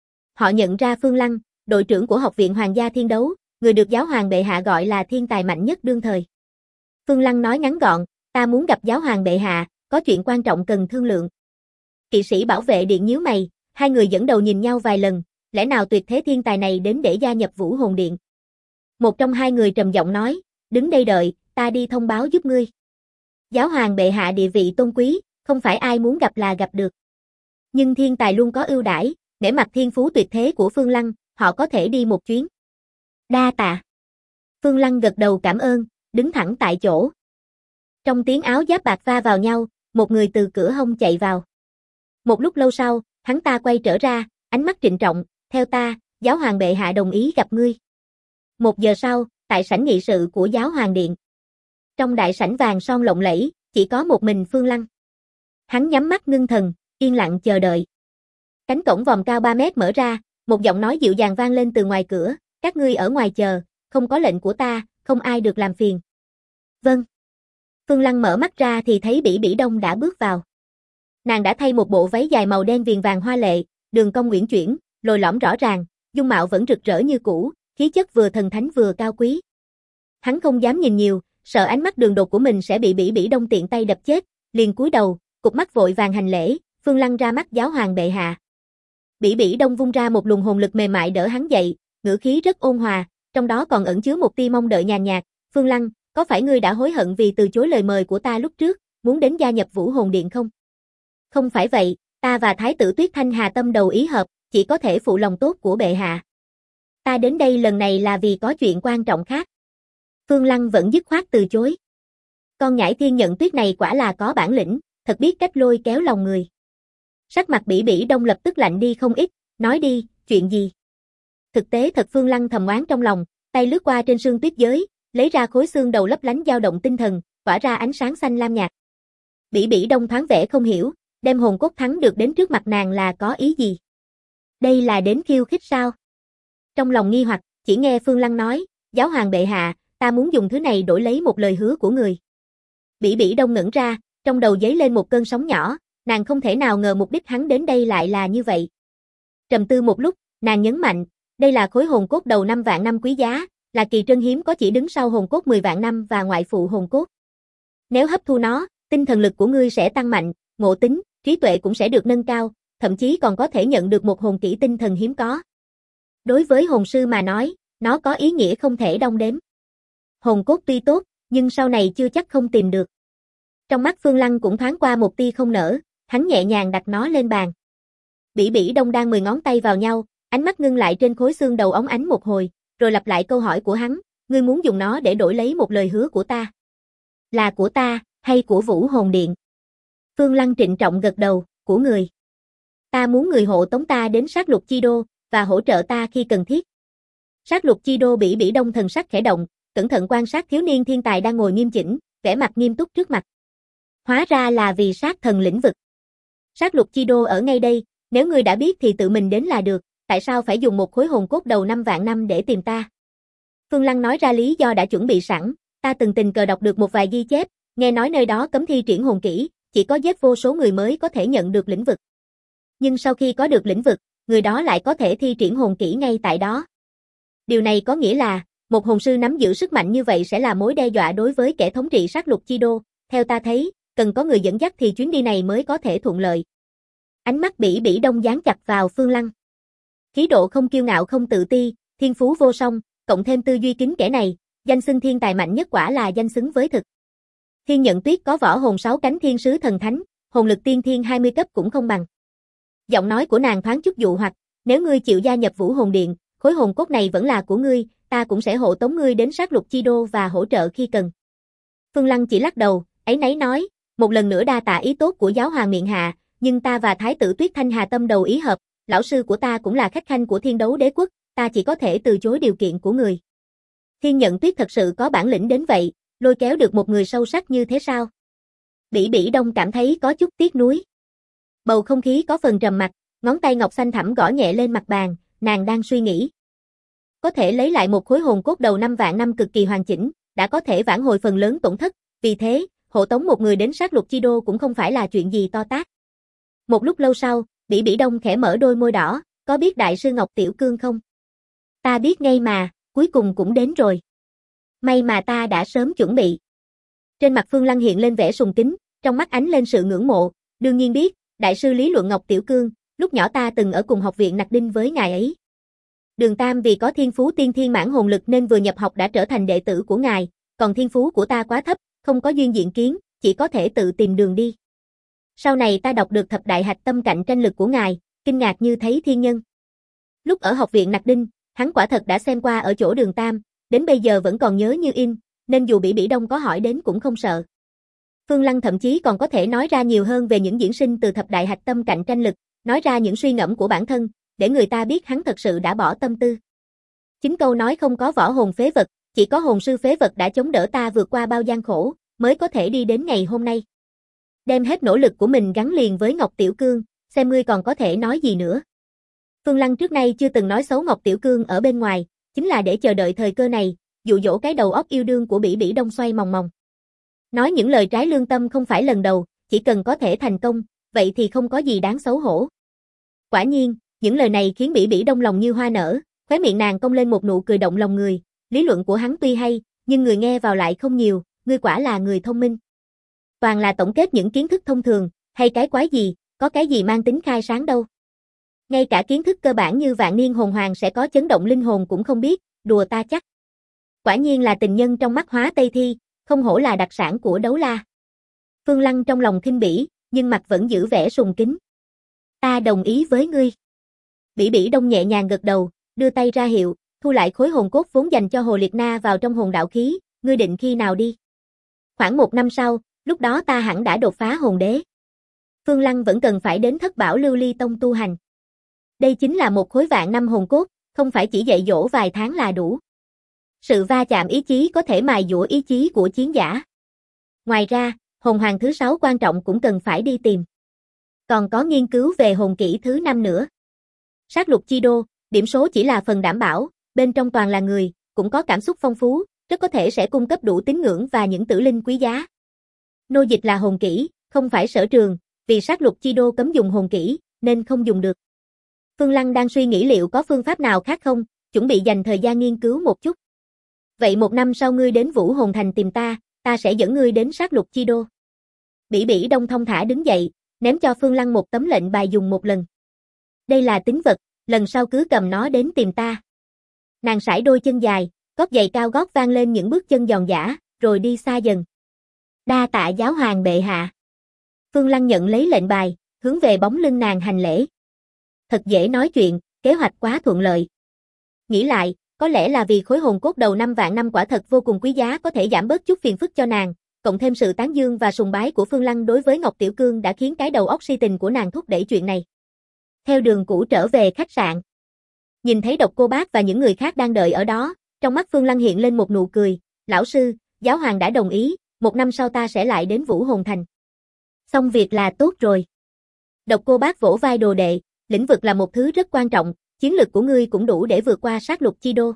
Họ nhận ra Phương Lăng, đội trưởng của Học viện Hoàng gia Thiên Đấu, người được Giáo hoàng bệ hạ gọi là thiên tài mạnh nhất đương thời. Phương Lăng nói ngắn gọn, ta muốn gặp Giáo hoàng bệ hạ, có chuyện quan trọng cần thương lượng. Kỵ sĩ bảo vệ điện nhíu mày, hai người dẫn đầu nhìn nhau vài lần, lẽ nào tuyệt thế thiên tài này đến để gia nhập Vũ Hồn Điện. Một trong hai người trầm giọng nói, đứng đây đợi, ta đi thông báo giúp ngươi. Giáo hoàng bệ hạ địa vị tôn quý, không phải ai muốn gặp là gặp được. Nhưng thiên tài luôn có ưu đãi, nể mặt thiên phú tuyệt thế của Phương Lăng, họ có thể đi một chuyến. Đa tạ. Phương Lăng gật đầu cảm ơn, đứng thẳng tại chỗ. Trong tiếng áo giáp bạc va vào nhau, một người từ cửa hông chạy vào. Một lúc lâu sau, hắn ta quay trở ra, ánh mắt trịnh trọng, theo ta, giáo hoàng bệ hạ đồng ý gặp ngươi. 1 giờ sau, tại sảnh nghị sự của giáo hoàng điện. Trong đại sảnh vàng son lộng lẫy, chỉ có một mình Phương Lăng. Hắn nhắm mắt ngưng thần, yên lặng chờ đợi. Cánh cổng vòm cao 3 mét mở ra, một giọng nói dịu dàng vang lên từ ngoài cửa, các ngươi ở ngoài chờ, không có lệnh của ta, không ai được làm phiền. Vâng. Phương Lăng mở mắt ra thì thấy Bỉ Bỉ Đông đã bước vào. Nàng đã thay một bộ váy dài màu đen viền vàng hoa lệ, đường cong uyển chuyển, lồi lõm rõ ràng, dung mạo vẫn rực rỡ như cũ, khí chất vừa thần thánh vừa cao quý. Hắn không dám nhìn nhiều, sợ ánh mắt đường đột của mình sẽ bị Bỉ Bỉ Đông tiện tay đập chết, liền cúi đầu, cụp mắt vội vàng hành lễ, Phương Lăng ra mắt giáo hoàng bệ hạ. Bỉ Bỉ Đông vung ra một luồng hồn lực mềm mại đỡ hắn dậy, ngữ khí rất ôn hòa, trong đó còn ẩn chứa một tia mong đợi nhàn nhạt, Phương Lăng, có phải ngươi đã hối hận vì từ chối lời mời của ta lúc trước, muốn đến gia nhập Vũ Hồn Điện không? Không phải vậy, ta và Thái tử Tuyết Thanh Hà tâm đầu ý hợp, chỉ có thể phụ lòng tốt của bệ hạ. Ta đến đây lần này là vì có chuyện quan trọng khác. Phương Lăng vẫn dứt khoát từ chối. Con nhãi Thiên Nhận Tuyết này quả là có bản lĩnh, thật biết cách lôi kéo lòng người. Sắc mặt Bỉ Bỉ Đông lập tức lạnh đi không ít, nói đi, chuyện gì? Thực tế thật Phương Lăng thầm oán trong lòng, tay lướt qua trên xương tuyết giới, lấy ra khối xương đầu lấp lánh dao động tinh thần, tỏa ra ánh sáng xanh lam nhạt. Bỉ Bỉ Đông thoáng vẻ không hiểu, đem hồn cốt thắng được đến trước mặt nàng là có ý gì? Đây là đến khiêu khích sao? Trong lòng nghi hoặc, chỉ nghe Phương Lăng nói, giáo hoàng bệ hạ, ta muốn dùng thứ này đổi lấy một lời hứa của người. Bỉ Bỉ Đông ngẩn ra, trong đầu dấy lên một cơn sóng nhỏ, nàng không thể nào ngờ mục đích hắn đến đây lại là như vậy. Trầm tư một lúc, nàng nhấn mạnh, đây là khối hồn cốt đầu 5 vạn năm quý giá, là kỳ trân hiếm có chỉ đứng sau hồn cốt 10 vạn năm và ngoại phụ hồn cốt. Nếu hấp thu nó, tinh thần lực của ngươi sẽ tăng mạnh, ngộ tính, trí tuệ cũng sẽ được nâng cao, thậm chí còn có thể nhận được một hồn kỹ tinh thần hiếm có. Đối với hồn sư mà nói, nó có ý nghĩa không thể đong đếm. Hồn cốt tuy tốt, nhưng sau này chưa chắc không tìm được. Trong mắt Phương Lăng cũng thoáng qua một tia không nở, hắn nhẹ nhàng đặt nó lên bàn. Bỉ Bỉ Đông đang 10 ngón tay vào nhau, ánh mắt ngưng lại trên khối xương đầu óng ánh một hồi, rồi lặp lại câu hỏi của hắn, ngươi muốn dùng nó để đổi lấy một lời hứa của ta. Là của ta, hay của Vũ Hồn Điện? Phương Lăng trịnh trọng gật đầu, của người. Ta muốn người hộ tống ta đến sát lục chi đô, và hỗ trợ ta khi cần thiết. Sát lục chi đô Bỉ Bỉ Đông thần sắc khẽ động, cẩn thận quan sát thiếu niên thiên tài đang ngồi nghiêm chỉnh, vẻ mặt nghiêm túc trước mặt. Hóa ra là vì sát thần lĩnh vực. Sát lục chi đô ở ngay đây, nếu ngươi đã biết thì tự mình đến là được, tại sao phải dùng một khối hồn cốt đầu 5 vạn năm để tìm ta? Phương Lăng nói ra lý do đã chuẩn bị sẵn, ta từng tình cờ đọc được một vài ghi chép, nghe nói nơi đó cấm thi triển hồn kỹ, chỉ có giết vô số người mới có thể nhận được lĩnh vực. Nhưng sau khi có được lĩnh vực, người đó lại có thể thi triển hồn kỹ ngay tại đó. Điều này có nghĩa là, một hồn sư nắm giữ sức mạnh như vậy sẽ là mối đe dọa đối với kẻ thống trị sát lục chi đô, theo ta thấy, cần có người dẫn dắt thì chuyến đi này mới có thể thuận lợi. Ánh mắt Bỉ Bỉ Đông dán chặt vào Phương Lăng. Khí độ không kiêu ngạo không tự ti, thiên phú vô song, cộng thêm tư duy kín kẻ này, danh xưng thiên tài mạnh nhất quả là danh xứng với thực. Thiên Nhận Tuyết có võ hồn 6 cánh thiên sứ thần thánh, hồn lực tiên thiên 20 cấp cũng không bằng. Giọng nói của nàng thoáng chút dụ hoặc, nếu ngươi chịu gia nhập Vũ Hồn Điện, khối hồn cốt này vẫn là của ngươi, ta cũng sẽ hộ tống ngươi đến sát lục chi đô và hỗ trợ khi cần. Phương Lăng chỉ lắc đầu, áy náy nói, một lần nữa đa tạ ý tốt của giáo hoàng miện hạ, nhưng ta và Thái tử Tuyết Thanh Hà tâm đầu ý hợp, lão sư của ta cũng là khách khanh của Thiên Đấu Đế Quốc, ta chỉ có thể từ chối điều kiện của người. Thiên Nhận Tuyết thật sự có bản lĩnh đến vậy, lôi kéo được một người sâu sắc như thế sao? Bỉ Bỉ Đông cảm thấy có chút tiếc nuối. Bầu không khí có phần trầm mặc, ngón tay ngọc xanh thẳm gõ nhẹ lên mặt bàn, nàng đang suy nghĩ. Có thể lấy lại một khối hồn cốt đầu 5 vạn năm cực kỳ hoàn chỉnh, đã có thể vãn hồi phần lớn tổn thất, vì thế, hộ tống một người đến sát lục chi đô cũng không phải là chuyện gì to tát. Một lúc lâu sau, Bỉ Bỉ Đông khẽ mở đôi môi đỏ, có biết đại sư Ngọc Tiểu Cương không? Ta biết ngay mà, cuối cùng cũng đến rồi. May mà ta đã sớm chuẩn bị. Trên mặt Phương Lăng hiện lên vẻ sùng kính, trong mắt ánh lên sự ngưỡng mộ, đương nhiên biết, đại sư lý luận Ngọc Tiểu Cương, lúc nhỏ ta từng ở cùng học viện Nặc Đinh với ngài ấy. Đường Tam vì có thiên phú tiên thiên mãn hồn lực nên vừa nhập học đã trở thành đệ tử của ngài, còn thiên phú của ta quá thấp, không có duyên diện kiến, chỉ có thể tự tìm đường đi. Sau này ta đọc được thập đại hạch tâm cạnh tranh lực của ngài, kinh ngạc như thấy thiên nhân. Lúc ở học viện Nặc Đinh, hắn quả thật đã xem qua ở chỗ Đường Tam, đến bây giờ vẫn còn nhớ như in, nên dù Bỉ Bỉ Đông có hỏi đến cũng không sợ. Phương Lăng thậm chí còn có thể nói ra nhiều hơn về những diễn sinh từ thập đại hạch tâm cạnh tranh lực, nói ra những suy ngẫm của bản thân, để người ta biết hắn thật sự đã bỏ tâm tư. Chính câu nói không có võ hồn phế vật, chỉ có hồn sư phế vật đã chống đỡ ta vượt qua bao gian khổ, mới có thể đi đến ngày hôm nay. Đem hết nỗ lực của mình gắn liền với Ngọc Tiểu Cương, xem ngươi còn có thể nói gì nữa. Phương Lăng trước nay chưa từng nói xấu Ngọc Tiểu Cương ở bên ngoài, chính là để chờ đợi thời cơ này, dụ dỗ cái đầu óc yêu đương của Bỉ Bỉ Đông xoay mòng mòng. Nói những lời trái lương tâm không phải lần đầu, chỉ cần có thể thành công, vậy thì không có gì đáng xấu hổ. Quả nhiên, những lời này khiến Bỉ Bỉ Đông lòng như hoa nở, khóe miệng nàng cong lên một nụ cười động lòng người, lý luận của hắn tuy hay, nhưng người nghe vào lại không nhiều, ngươi quả là người thông minh. Toàn là tổng kết những kiến thức thông thường, hay cái quái gì, có cái gì mang tính khai sáng đâu. Ngay cả kiến thức cơ bản như vạn niên hồn hoàng sẽ có chấn động linh hồn cũng không biết, đùa ta chắc. Quả nhiên là tình nhân trong mắt Hóa Tây Thi, không hổ là đặc sản của Đấu La. Phương Lăng trong lòng khinh bỉ, nhưng mặt vẫn giữ vẻ sùng kính. Ta đồng ý với ngươi. Bỉ Bỉ Đông nhẹ nhàng gật đầu, đưa tay ra hiệu, thu lại khối hồn cốt vốn dành cho Hồ Liệt Na vào trong hồn đạo khí, ngươi định khi nào đi? Khoảng 1 năm sau, lúc đó ta hẳn đã đột phá hồn đế. Phương Lăng vẫn cần phải đến Thất Bảo Lưu Ly Tông tu hành. Đây chính là một khối vạn năm hồn cốt, không phải chỉ dạy dỗ vài tháng là đủ. Sự va chạm ý chí có thể mài dũa ý chí của chiến giả. Ngoài ra, hồn hoàng thứ 6 quan trọng cũng cần phải đi tìm. Còn có nghiên cứu về hồn kỹ thứ 5 nữa. Sát lục chi đô, điểm số chỉ là phần đảm bảo, bên trong toàn là người, cũng có cảm xúc phong phú, rất có thể sẽ cung cấp đủ tín ngưỡng và những tử linh quý giá. Nô dịch là hồn kỹ, không phải sở trường, vì sát lục chi đô cấm dùng hồn kỹ, nên không dùng được. Phương Lăng đang suy nghĩ liệu có phương pháp nào khác không, chuẩn bị dành thời gian nghiên cứu một chút. Vậy 1 năm sau ngươi đến Vũ Hồn Thành tìm ta sẽ dẫn ngươi đến sát lục chi đô. Bỉ Bỉ Đông thong thả đứng dậy, ném cho Phương Lăng một tấm lệnh bài dùng một lần. Đây là tín vật, lần sau cứ cầm nó đến tìm ta. Nàng sải đôi chân dài, gót giày cao gót vang lên những bước chân giòn giã, rồi đi xa dần. Đa tạ giáo hoàng bệ hạ. Phương Lăng nhận lấy lệnh bài, hướng về bóng lưng nàng hành lễ. Thật dễ nói chuyện, kế hoạch quá thuận lợi. Nghĩ lại, có lẽ là vì khối hồn cốt đầu 5 vạn năm quả thật vô cùng quý giá có thể giảm bớt chút phiền phức cho nàng, cộng thêm sự tán dương và sùng bái của Phương Lăng đối với Ngọc Tiểu Cương đã khiến cái đầu óc si tình của nàng thúc đẩy chuyện này. Theo đường cũ trở về khách sạn. Nhìn thấy Độc Cô Bác và những người khác đang đợi ở đó, trong mắt Phương Lăng hiện lên một nụ cười, lão sư, giáo hoàng đã đồng ý, 1 năm sau ta sẽ lại đến Vũ Hồn Thành. Xong việc là tốt rồi. Độc Cô Bác vỗ vai đồ đệ, lĩnh vực là một thứ rất quan trọng, chiến lực của ngươi cũng đủ để vượt qua sát lục chi đô.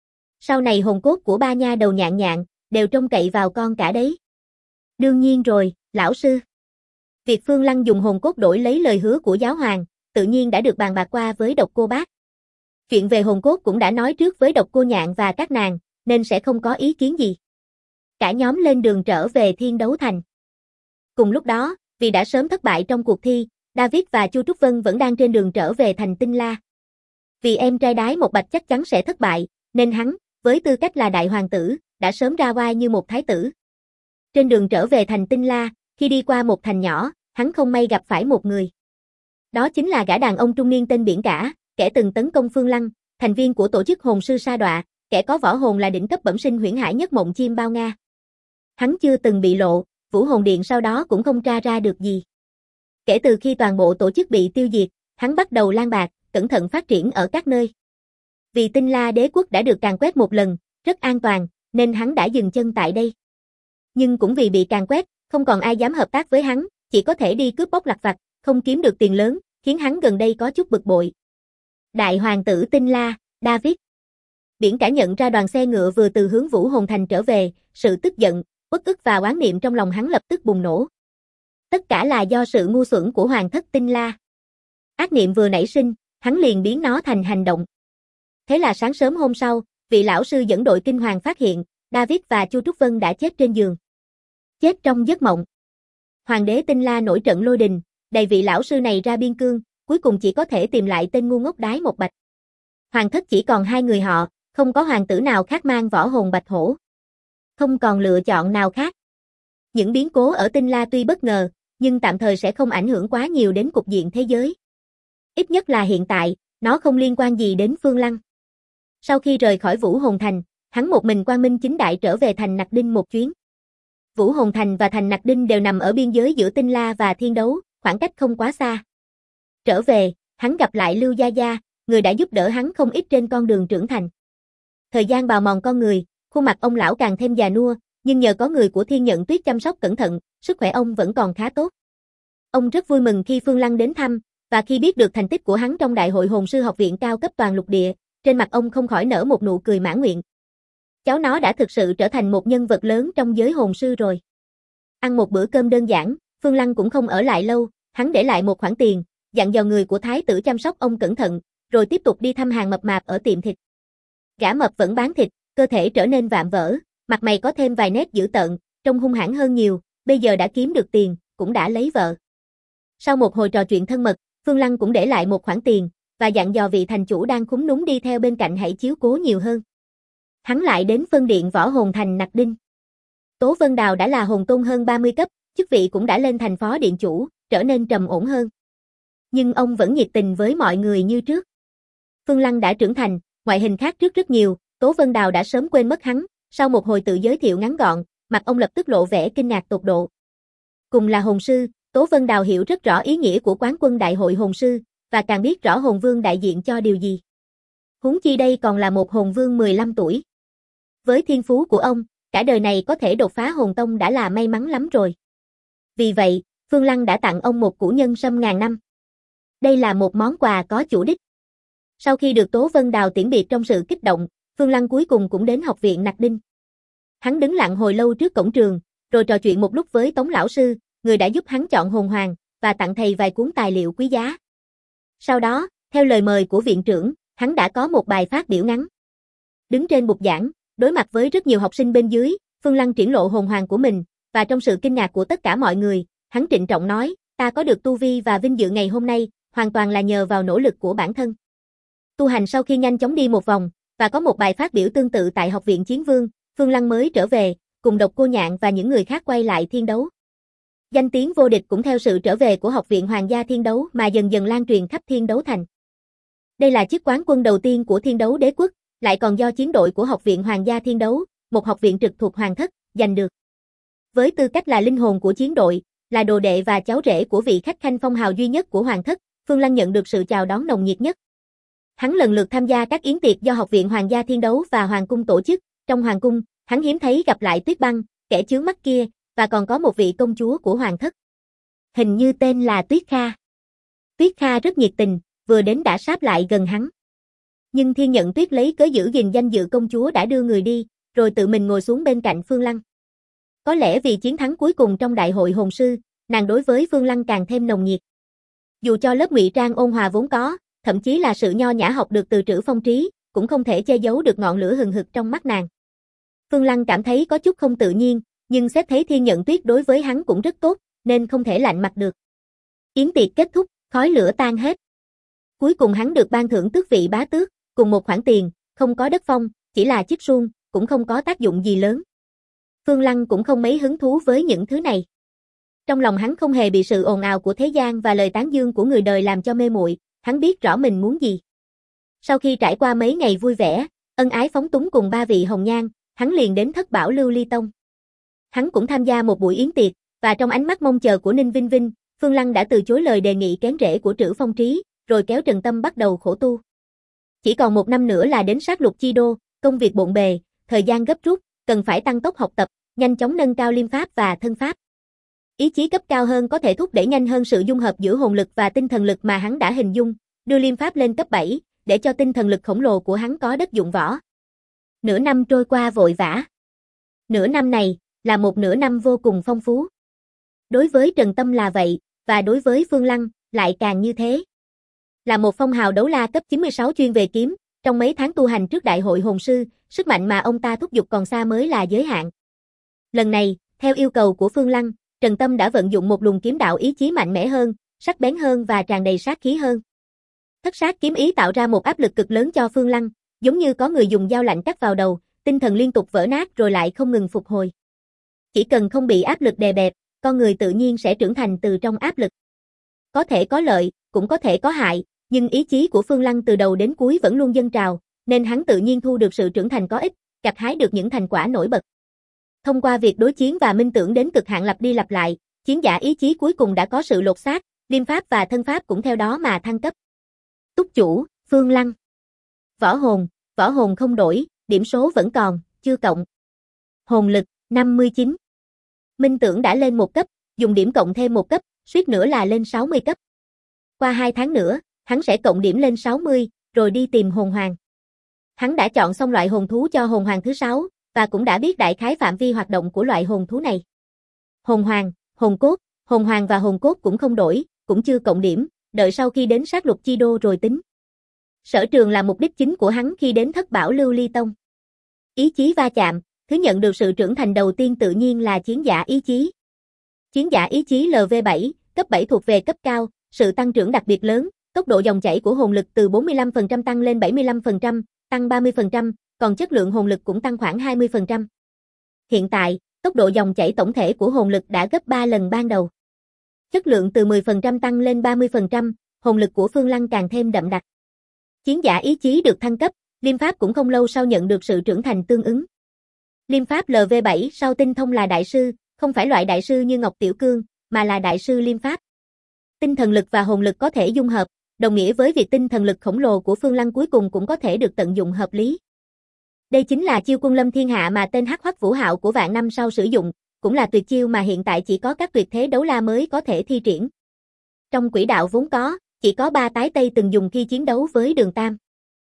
Sau này hồn cốt của ba nha đầu Nhạn Nhạn, đều trông cậy vào con cả đấy. Đương nhiên rồi, lão sư. Việc Phương Lăng dùng hồn cốt đổi lấy lời hứa của giáo hoàng, tự nhiên đã được bàn bạc qua với Độc Cô Bác. Chuyện về hồn cốt cũng đã nói trước với Độc Cô Nhạn và các nàng, nên sẽ không có ý kiến gì. Cả nhóm lên đường trở về Thiên Đấu Thành. Cùng lúc đó, vì đã sớm thất bại trong cuộc thi, David và Chu Trúc Vân vẫn đang trên đường trở về thành Tinh La. Vì em trai đái một bạch chắc chắn sẽ thất bại, nên hắn, với tư cách là đại hoàng tử, đã sớm ra oai như một thái tử. Trên đường trở về thành Tinh La, khi đi qua một thành nhỏ, hắn không may gặp phải một người. Đó chính là gã đàn ông trung niên tên Biển Cả, kẻ từng tấn công Phương Lăng, thành viên của tổ chức hồn sư Sa Đọa, kẻ có võ hồn là đỉnh cấp bẩm sinh huyễn hải nhất mộng chim bao Nga. Hắn chưa từng bị lộ, Vũ Hồn Điện sau đó cũng không tra ra được gì. Kể từ khi toàn bộ tổ chức bị tiêu diệt, hắn bắt đầu lang bạt, cẩn thận phát triển ở các nơi. Vì Tinh La đế quốc đã được càn quét một lần, rất an toàn, nên hắn đã dừng chân tại đây. Nhưng cũng vì bị càn quét, không còn ai dám hợp tác với hắn, chỉ có thể đi cướp bóc lặt vặt, không kiếm được tiền lớn, khiến hắn gần đây có chút bực bội. Đại hoàng tử Tinh La, David. Biển Cả nhận ra đoàn xe ngựa vừa từ hướng Vũ Hồn Thành trở về, sự tức giận, uất ức và oán niệm trong lòng hắn lập tức bùng nổ. Tất cả là do sự ngu xuẩn của hoàng thất Tinh La. Ác niệm vừa nảy sinh, hắn liền biến nó thành hành động. Thế là sáng sớm hôm sau, vị lão sư dẫn đội kinh hoàng phát hiện, David và Chu Trúc Vân đã chết trên giường. Chết trong giấc mộng. Hoàng đế Tinh La nổi trận lôi đình, đày vị lão sư này ra biên cương, cuối cùng chỉ có thể tìm lại tên ngu ngốc đái một bạch. Hoàng thất chỉ còn 2 người họ, không có hoàng tử nào khác mang võ hồn bạch hổ. Không còn lựa chọn nào khác. Những biến cố ở Tinh La tuy bất ngờ, nhưng tạm thời sẽ không ảnh hưởng quá nhiều đến cục diện thế giới. Ít nhất là hiện tại, Nó không liên quan gì đến Phương Lăng. Sau khi rời khỏi Vũ Hồn Thành, hắn một mình quang minh chính đại trở về thành Nặc Đinh một chuyến. Vũ Hồn Thành và thành Nặc Đinh đều nằm ở biên giới giữa Tinh La và Thiên Đấu, khoảng cách không quá xa. Trở về, hắn gặp lại Lưu Gia Gia, người đã giúp đỡ hắn không ít trên con đường trưởng thành. Thời gian bào mòn con người, khuôn mặt ông lão càng thêm già nua, nhưng nhờ có người của Thiên Nhận Tuyết chăm sóc cẩn thận, sức khỏe ông vẫn còn khá tốt. Ông rất vui mừng khi Phương Lăng đến thăm, và khi biết được thành tích của hắn trong Đại hội Hồn sư học viện cao cấp toàn lục địa, trên mặt ông không khỏi nở một nụ cười mãn nguyện. Cháu nó đã thực sự trở thành một nhân vật lớn trong giới hồn sư rồi. Ăn một bữa cơm đơn giản, Phương Lăng cũng không ở lại lâu, hắn để lại một khoản tiền, dặn dò người của thái tử chăm sóc ông cẩn thận, rồi tiếp tục đi thăm hàng mập mạp ở tiệm thịt. Gã mập vẫn bán thịt, cơ thể trở nên vạm vỡ, mặt mày có thêm vài nét dữ tợn, trông hung hãn hơn nhiều, bây giờ đã kiếm được tiền, cũng đã lấy vợ. Sau một hồi trò chuyện thân mật, Phương Lăng cũng để lại một khoản tiền, và dặn dò vị thành chủ đang khúm núm đi theo bên cạnh hãy chiếu cố nhiều hơn. Hắn lại đến phân điện Võ Hồn Thành Nặc Đinh. Tố Vân Đào đã là hồn tôn hơn 30 cấp, chức vị cũng đã lên thành phó điện chủ, trở nên trầm ổn hơn. Nhưng ông vẫn nhiệt tình với mọi người như trước. Phương Lăng đã trưởng thành, ngoại hình khác trước rất nhiều, Tố Vân Đào đã sớm quên mất hắn, sau một hồi tự giới thiệu ngắn gọn, mặt ông lập tức lộ vẻ kinh ngạc tột độ. Cùng là hồn sư, Tố Vân Đào hiểu rất rõ ý nghĩa của quán quân đại hội hồn sư, và càng biết rõ hồn vương đại diện cho điều gì. Huống chi đây còn là một hồn vương 15 tuổi. Với thiên phú của ông, cả đời này có thể đột phá hồn tông đã là may mắn lắm rồi. Vì vậy, Phương Lăng đã tặng ông một củ nhân sâm ngàn năm. Đây là một món quà có chủ đích. Sau khi được Tố Vân Đào tiễn biệt trong sự kích động, Phương Lăng cuối cùng cũng đến học viện Nặc Đinh. Hắn đứng lặng hồi lâu trước cổng trường, rồi trò chuyện một lúc với Tống lão sư, người đã giúp hắn chọn hồn hoàng, và tặng thầy vài cuốn tài liệu quý giá. Sau đó, theo lời mời của viện trưởng, hắn đã có một bài phát biểu ngắn. Đứng trên bục giảng, đối mặt với rất nhiều học sinh bên dưới, Phương Lăng triển lộ hồn hoàng của mình, và trong sự kinh ngạc của tất cả mọi người, hắn trịnh trọng nói, ta có được tu vi và vinh dự ngày hôm nay, hoàn toàn là nhờ vào nỗ lực của bản thân. Tu hành sau khi nhanh chóng đi một vòng, và có một bài phát biểu tương tự tại Học viện Chiến Vương, Phương Lăng mới trở về, cùng Độc Cô Nhạn và những người khác quay lại Thiên Đấu. Danh tiếng vô địch cũng theo sự trở về của Học viện Hoàng gia Thiên Đấu mà dần dần lan truyền khắp Thiên Đấu Thành. Đây là chiếc quán quân đầu tiên của Thiên Đấu Đế quốc, lại còn do chiến đội của Học viện Hoàng gia Thiên Đấu, một học viện trực thuộc Hoàng thất, giành được. Với tư cách là linh hồn của chiến đội, là đồ đệ và cháu rể của vị khách khanh phong hào duy nhất của Hoàng thất, Phương Lăng nhận được sự chào đón nồng nhiệt nhất. Hắn lần lượt tham gia các yến tiệc do Học viện Hoàng gia Thiên Đấu và Hoàng cung tổ chức. Trong Hoàng cung, hắn hiếm thấy gặp lại Tuyết Băng, kẻ chướng mắt kia, và còn có một vị công chúa của Hoàng thất. Hình như tên là Tuyết Kha. Tuyết Kha rất nhiệt tình, vừa đến đã sáp lại gần hắn. Nhưng Thiên Nhận Tuyết lấy cớ giữ gìn danh dự công chúa đã đưa người đi, rồi tự mình ngồi xuống bên cạnh Phương Lăng. Có lẽ vì chiến thắng cuối cùng trong đại hội hồn sư, nàng đối với Phương Lăng càng thêm nồng nhiệt. Dù cho lớp ngụy trang ôn hòa vốn có, thậm chí là sự nho nhã học được từ Trữ Phong Trí, cũng không thể che giấu được ngọn lửa hừng hực trong mắt nàng. Phương Lăng cảm thấy có chút không tự nhiên, nhưng xét thấy Thiên Nhận Tuyết đối với hắn cũng rất tốt, nên không thể lạnh mặt được. Yến tiệc kết thúc, khói lửa tan hết. Cuối cùng hắn được ban thưởng tước vị bá tước, cùng một khoản tiền, không có đất phong, chỉ là chiếc suông, cũng không có tác dụng gì lớn. Phương Lăng cũng không mấy hứng thú với những thứ này. Trong lòng hắn không hề bị sự ồn ào của thế gian và lời tán dương của người đời làm cho mê muội, hắn biết rõ mình muốn gì. Sau khi trải qua mấy ngày vui vẻ, ân ái phóng túng cùng ba vị hồng nhan, hắn liền đến Thất Bảo Lưu Ly Tông. Hắn cũng tham gia một buổi yến tiệc, và trong ánh mắt mong chờ của Ninh Vinh Vinh, Phương Lăng đã từ chối lời đề nghị kén rễ của Trữ Phong Trí, rồi kéo Trần Tâm bắt đầu khổ tu. Chỉ còn một năm nữa là đến sát lục chi đô, công việc bộn bề, thời gian gấp rút, cần phải tăng tốc học tập, nhanh chóng nâng cao liêm pháp và thân pháp. Ý chí cấp cao hơn có thể thúc đẩy nhanh hơn sự dung hợp giữa hồn lực và tinh thần lực mà hắn đã hình dung, đưa liêm pháp lên cấp 7, để cho tinh thần lực khổng lồ của hắn có đất dụng võ. Nửa năm trôi qua vội vã. Nửa năm này, là một nửa năm vô cùng phong phú. Đối với Trần Tâm là vậy, và đối với Phương Lăng, lại càng như thế. Là một phong hào đấu la cấp 96 chuyên về kiếm, trong mấy tháng tu hành trước đại hội hồn sư, sức mạnh mà ông ta thúc giục còn xa mới là giới hạn. Lần này, theo yêu cầu của Phương Lăng, Trần Tâm đã vận dụng một luồng kiếm đạo ý chí mạnh mẽ hơn, sắc bén hơn và tràn đầy sát khí hơn. Thất sát kiếm ý tạo ra một áp lực cực lớn cho Phương Lăng, giống như có người dùng dao lạnh cắt vào đầu, tinh thần liên tục vỡ nát rồi lại không ngừng phục hồi. Chỉ cần không bị áp lực đè bẹp, con người tự nhiên sẽ trưởng thành từ trong áp lực. Có thể có lợi, cũng có thể có hại, Nhưng ý chí của Phương Lăng từ đầu đến cuối vẫn luôn dâng trào, nên hắn tự nhiên thu được sự trưởng thành có ích, gặt hái được những thành quả nổi bật. Thông qua việc đối chiến và minh tưởng đến cực hạn lặp đi lặp lại, chiến giả ý chí cuối cùng đã có sự lột xác, liêm pháp và thân pháp cũng theo đó mà thăng cấp. Túc chủ, Phương Lăng. Võ hồn không đổi, điểm số vẫn còn, chưa cộng. Hồn lực, 59. Minh tưởng đã lên 1 cấp, dùng điểm cộng thêm 1 cấp, suýt nữa là lên 60 cấp. Qua 2 tháng nữa, hắn sẽ cộng điểm lên 60, rồi đi tìm hồn hoàng. Hắn đã chọn xong loại hồn thú cho hồn hoàng thứ 6, và cũng đã biết đại khái phạm vi hoạt động của loại hồn thú này. Hồn hoàng, hồn cốt, hồn hoàng và hồn cốt cũng không đổi, cũng chưa cộng điểm, đợi sau khi đến sát lục chi đô rồi tính. Sở trường là mục đích chính của hắn khi đến Thất Bảo Lưu Ly Tông. Ý chí va chạm, thứ nhận được sự trưởng thành đầu tiên tự nhiên là chiến giả ý chí. Chiến giả ý chí LV7, cấp 7 thuộc về cấp cao, sự tăng trưởng đặc biệt lớn, tốc độ dòng chảy của hồn lực từ 45% tăng lên 75%, tăng 30%, còn chất lượng hồn lực cũng tăng khoảng 20%. Hiện tại, tốc độ dòng chảy tổng thể của hồn lực đã gấp 3 lần ban đầu. Chất lượng từ 10% tăng lên 30%, hồn lực của Phương Lăng càng thêm đậm đặc. Chiến giả ý chí được thăng cấp, liêm pháp cũng không lâu sau nhận được sự trưởng thành tương ứng. Liêm pháp LV7 sau tinh thông là đại sư, không phải loại đại sư như Ngọc Tiểu Cương, mà là đại sư liêm pháp. Tinh thần lực và hồn lực có thể dung hợp, đồng nghĩa với việc tinh thần lực khổng lồ của Phương Lăng cuối cùng cũng có thể được tận dụng hợp lý. Đây chính là chiêu Quân Lâm Thiên Hạ mà tên Hắc Hoắc Vũ Hạo của vạn năm sau sử dụng, cũng là tuyệt chiêu mà hiện tại chỉ có các tuyệt thế đấu la mới có thể thi triển. Trong quỹ đạo vốn có, chỉ có 3 tái Tây từng dùng khi chiến đấu với Đường Tam.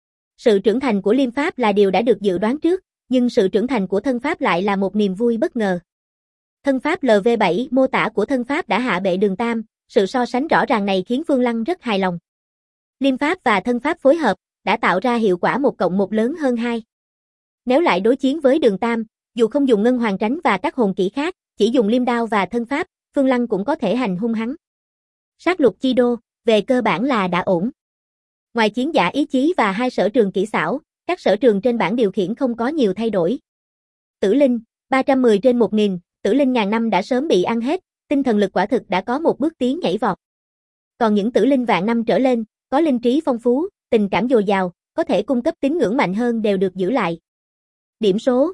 Sự trưởng thành của liêm pháp là điều đã được dự đoán trước, nhưng sự trưởng thành của thân pháp lại là một niềm vui bất ngờ. Thân pháp LV7 mô tả của thân pháp đã hạ bệ Đường Tam, sự so sánh rõ ràng này khiến Phương Lăng rất hài lòng. Liêm pháp và thân pháp phối hợp, đã tạo ra hiệu quả 1+1 lớn hơn 2. Nếu lại đối chiến với Đường Tam, dù không dùng ngân hoàng tránh và các hồn kỹ khác, chỉ dùng liêm đao và thân pháp, Phương Lăng cũng có thể hành hung hắn. Sát lục chi đô, về cơ bản là đã ổn. Ngoài chiến giả ý chí và 2 sở trường kỹ xảo, các sở trường trên bảng điều khiển không có nhiều thay đổi. Tử linh, 310 trên 1000, tử linh ngàn năm đã sớm bị ăn hết, tinh thần lực quả thực đã có một bước tiến nhảy vọt. Còn những tử linh vạn năm trở lên, có linh trí phong phú, tình cảm dồi dào, có thể cung cấp tín ngưỡng mạnh hơn đều được giữ lại. Điểm số,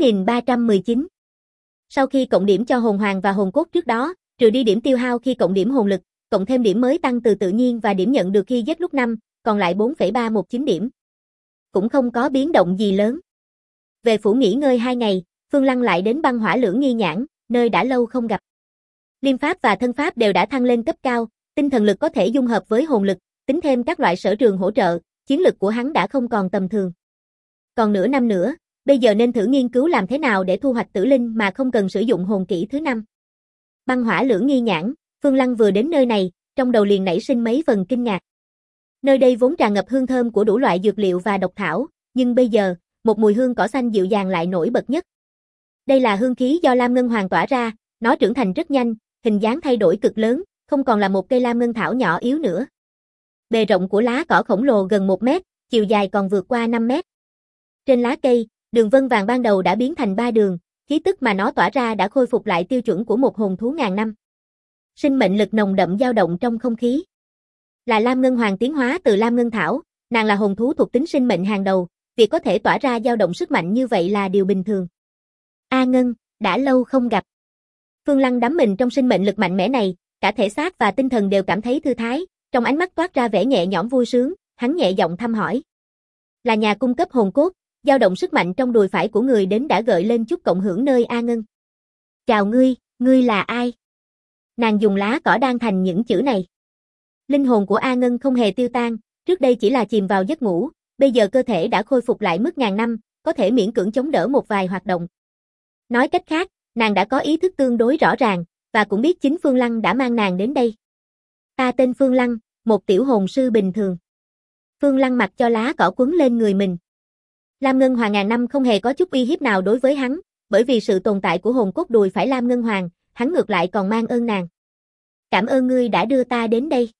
4319. Sau khi cộng điểm cho hồn hoàng và hồn cốt trước đó, trừ đi điểm tiêu hao khi cộng điểm hồn lực, cộng thêm điểm mới tăng từ tự nhiên và điểm nhận được khi giết lúc 5, còn lại 4,319 điểm. Cũng không có biến động gì lớn. Về phủ nghỉ ngơi 2 ngày, Phương Lăng lại đến Băng Hỏa Lưỡng Nghi Nhãn, nơi đã lâu không gặp. Liêm pháp và thân pháp đều đã thăng lên cấp cao, tinh thần lực có thể dung hợp với hồn lực, tính thêm các loại sở trường hỗ trợ, chiến lực của hắn đã không còn tầm thường. Còn nửa năm nữa, bây giờ nên thử nghiên cứu làm thế nào để thu hoạch tử linh mà không cần sử dụng hồn kỹ thứ 5. Băng Hỏa Lưỡng Nghi Nhãn, Phương Lăng vừa đến nơi này, trong đầu liền nảy sinh mấy phần kinh ngạc. Nơi đây vốn tràn ngập hương thơm của đủ loại dược liệu và độc thảo, nhưng bây giờ, một mùi hương cỏ xanh dịu dàng lại nổi bật nhất. Đây là hương khí do Lam Ngân Hoàng tỏa ra, nó trưởng thành rất nhanh, hình dáng thay đổi cực lớn, không còn là một cây lam ngân thảo nhỏ yếu nữa. Bề rộng của lá cỏ khổng lồ gần 1 mét, chiều dài còn vượt qua 5 mét. Trên lá cây, đường vân vàng ban đầu đã biến thành 3 đường, khí tức mà nó tỏa ra đã khôi phục lại tiêu chuẩn của một hồn thú ngàn năm. Sinh mệnh lực nồng đậm dao động trong không khí. Là Lam Ngân Hoàng tiến hóa từ Lam Ngân Thảo, nàng là hồn thú thuộc tính sinh mệnh hàng đầu, việc có thể tỏa ra dao động sức mạnh như vậy là điều bình thường. A Ngân, đã lâu không gặp. Phương Lăng đắm mình trong sinh mệnh lực mạnh mẽ này, cả thể xác và tinh thần đều cảm thấy thư thái, trong ánh mắt toát ra vẻ nhẹ nhõm vui sướng, hắn nhẹ giọng thăm hỏi. Là nhà cung cấp hồn cốt, dao động sức mạnh trong đùi phải của người đến đã gợi lên chút cộng hưởng nơi A Ngân. Chào ngươi là ai? Nàng dùng lá cỏ đan thành những chữ này. Linh hồn của A Ngân không hề tiêu tan, trước đây chỉ là chìm vào giấc ngủ, bây giờ cơ thể đã khôi phục lại mức ngàn năm, có thể miễn cưỡng chống đỡ một vài hoạt động. Nói cách khác, nàng đã có ý thức tương đối rõ ràng, và cũng biết chính Phương Lăng đã mang nàng đến đây. Ta tên Phương Lăng, một tiểu hồn sư bình thường. Phương Lăng mặc cho lá cỏ quấn lên người mình. Lam Ngân Hoàng ngàn năm không hề có chút uy hiếp nào đối với hắn, bởi vì sự tồn tại của hồn cốt đùi phải Lam Ngân Hoàng, hắn ngược lại còn mang ơn nàng. Cảm ơn ngươi đã đưa ta đến đây.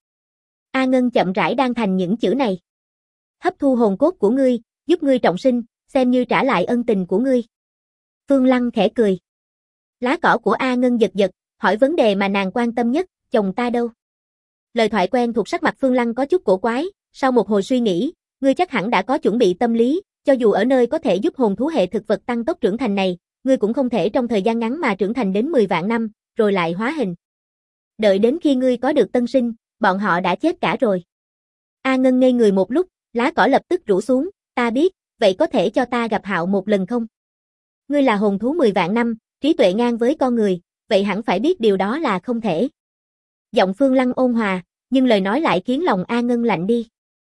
A Ngân chậm rãi đan thành những chữ này. Hấp thu hồn cốt của ngươi, giúp ngươi trọng sinh, xem như trả lại ân tình của ngươi. Phương Lăng khẽ cười. Lá cỏ của A Ngân giật giật, hỏi vấn đề mà nàng quan tâm nhất, chồng ta đâu? Lời thoại quen thuộc, sắc mặt Phương Lăng có chút cổ quái, Sau một hồi suy nghĩ, ngươi chắc hẳn đã có chuẩn bị tâm lý, cho dù ở nơi có thể giúp hồn thú hệ thực vật tăng tốc trưởng thành này, ngươi cũng không thể trong thời gian ngắn mà trưởng thành đến 10 vạn năm, rồi lại hóa hình. Đợi đến khi ngươi có được tân sinh, bọn họ đã chết cả rồi. A Ngân ngây người một lúc, lá cỏ lập tức rủ xuống, ta biết, vậy có thể cho ta gặp Hạo một lần không? Ngươi là hồn thú 10 vạn năm, trí tuệ ngang với con người, vậy hẳn phải biết điều đó là không thể. Giọng Phương Lăng ôn hòa, nhưng lời nói lại khiến lòng A Ngân lạnh đi.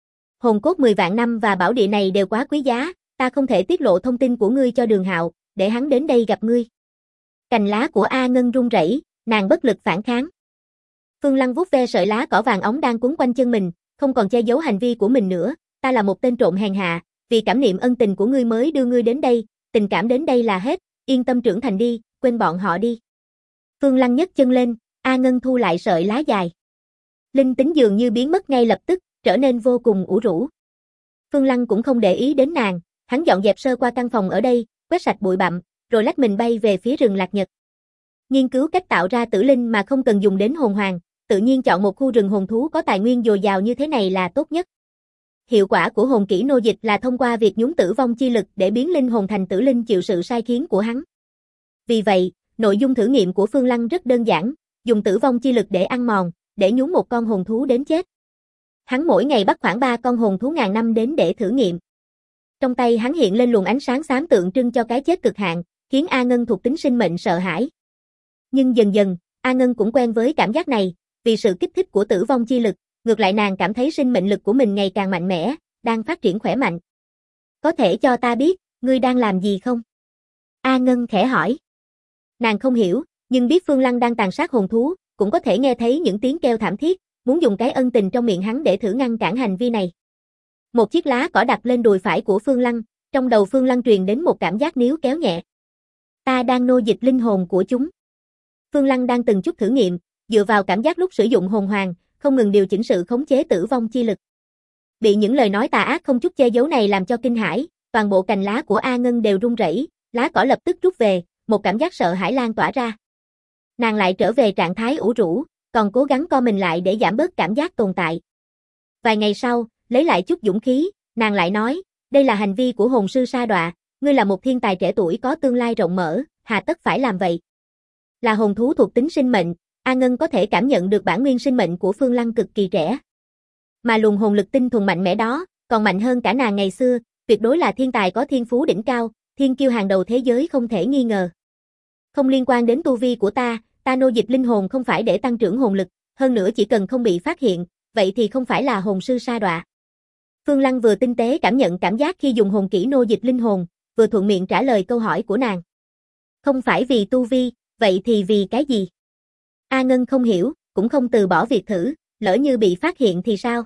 Hồn cốt 10 vạn năm và bảo địa này đều quá quý giá, ta không thể tiết lộ thông tin của ngươi cho Đường Hạo, để hắn đến đây gặp ngươi. Cành lá của A Ngân run rẩy, nàng bất lực phản kháng. Phương Lăng vuốt ve sợi lá cỏ vàng óng đang quấn quanh chân mình, không còn che giấu hành vi của mình nữa, ta là một tên trộm hèn hạ, vì cảm niệm ân tình của ngươi mới đưa ngươi đến đây, tình cảm đến đây là hết, yên tâm trưởng thành đi, quên bọn họ đi. Phương Lăng nhấc chân lên, A Ngân thu lại sợi lá dài. Linh tính dường như biến mất ngay lập tức, trở nên vô cùng ủ rũ. Phương Lăng cũng không để ý đến nàng, hắn dọn dẹp sơ qua căn phòng ở đây, quét sạch bụi bặm, rồi lách mình bay về phía rừng Lạc Nhật. Nghiên cứu cách tạo ra tử linh mà không cần dùng đến hồn hoàng, tự nhiên chọn một khu rừng hồn thú có tài nguyên dồi dào như thế này là tốt nhất. Hiệu quả của hồn kỹ nô dịch là thông qua việc nhúng tử vong chi lực để biến linh hồn thành tử linh chịu sự sai khiến của hắn. Vì vậy, nội dung thử nghiệm của Phương Lăng rất đơn giản, dùng tử vong chi lực để ăn mòn, để nhúng một con hồn thú đến chết. Hắn mỗi ngày bắt khoảng 3 con hồn thú ngàn năm đến để thử nghiệm. Trong tay hắn hiện lên luồng ánh sáng xám tượng trưng cho cái chết cực hạn, khiến A Ngân thuộc tính sinh mệnh sợ hãi. Nhưng dần dần, A Ngân cũng quen với cảm giác này, vì sự kích thích của tử vong chi lực, ngược lại nàng cảm thấy sinh mệnh lực của mình ngày càng mạnh mẽ, đang phát triển khỏe mạnh. Có thể cho ta biết, ngươi đang làm gì không? A Ngân khẽ hỏi. Nàng không hiểu, nhưng biết Phương Lăng đang tàn sát hồn thú, cũng có thể nghe thấy những tiếng kêu thảm thiết, muốn dùng cái ân tình trong miệng hắn để thử ngăn cản hành vi này. Một chiếc lá cỏ đặt lên đùi phải của Phương Lăng, trong đầu Phương Lăng truyền đến một cảm giác níu kéo nhẹ. Ta đang nô dịch linh hồn của chúng. Phương Lăng đang từng chút thử nghiệm, dựa vào cảm giác lúc sử dụng hồn hoàng, không ngừng điều chỉnh sự khống chế tử vong chi lực. Bị những lời nói tà ác không chút che giấu này làm cho kinh hãi, toàn bộ cành lá của A Ngân đều run rẩy, lá cỏ lập tức rút về, một cảm giác sợ hãi lan tỏa ra. Nàng lại trở về trạng thái ủ rũ, còn cố gắng co mình lại để giảm bớt cảm giác tồn tại. Vài ngày sau, lấy lại chút dũng khí, nàng lại nói, đây là hành vi của hồn sư sa đọa, ngươi là một thiên tài trẻ tuổi có tương lai rộng mở, hà tất phải làm vậy. Là hồn thú thuộc tính sinh mệnh, A Ngân có thể cảm nhận được bản nguyên sinh mệnh của Phương Lăng cực kỳ trẻ. Mà luồng hồn lực tinh thuần mạnh mẽ đó, còn mạnh hơn cả nàng ngày xưa, tuyệt đối là thiên tài có thiên phú đỉnh cao, thiên kiêu hàng đầu thế giới không thể nghi ngờ. Không liên quan đến tu vi của ta nô dịch linh hồn không phải để tăng trưởng hồn lực, hơn nữa chỉ cần không bị phát hiện, vậy thì không phải là hồn sư sa đọa. Phương Lăng vừa tinh tế cảm nhận cảm giác khi dùng hồn kỹ nô dịch linh hồn, vừa thuận miệng trả lời câu hỏi của nàng. Không phải vì tu vi, vậy thì vì cái gì? A Ngân không hiểu, cũng không từ bỏ việc thử, lỡ như bị phát hiện thì sao?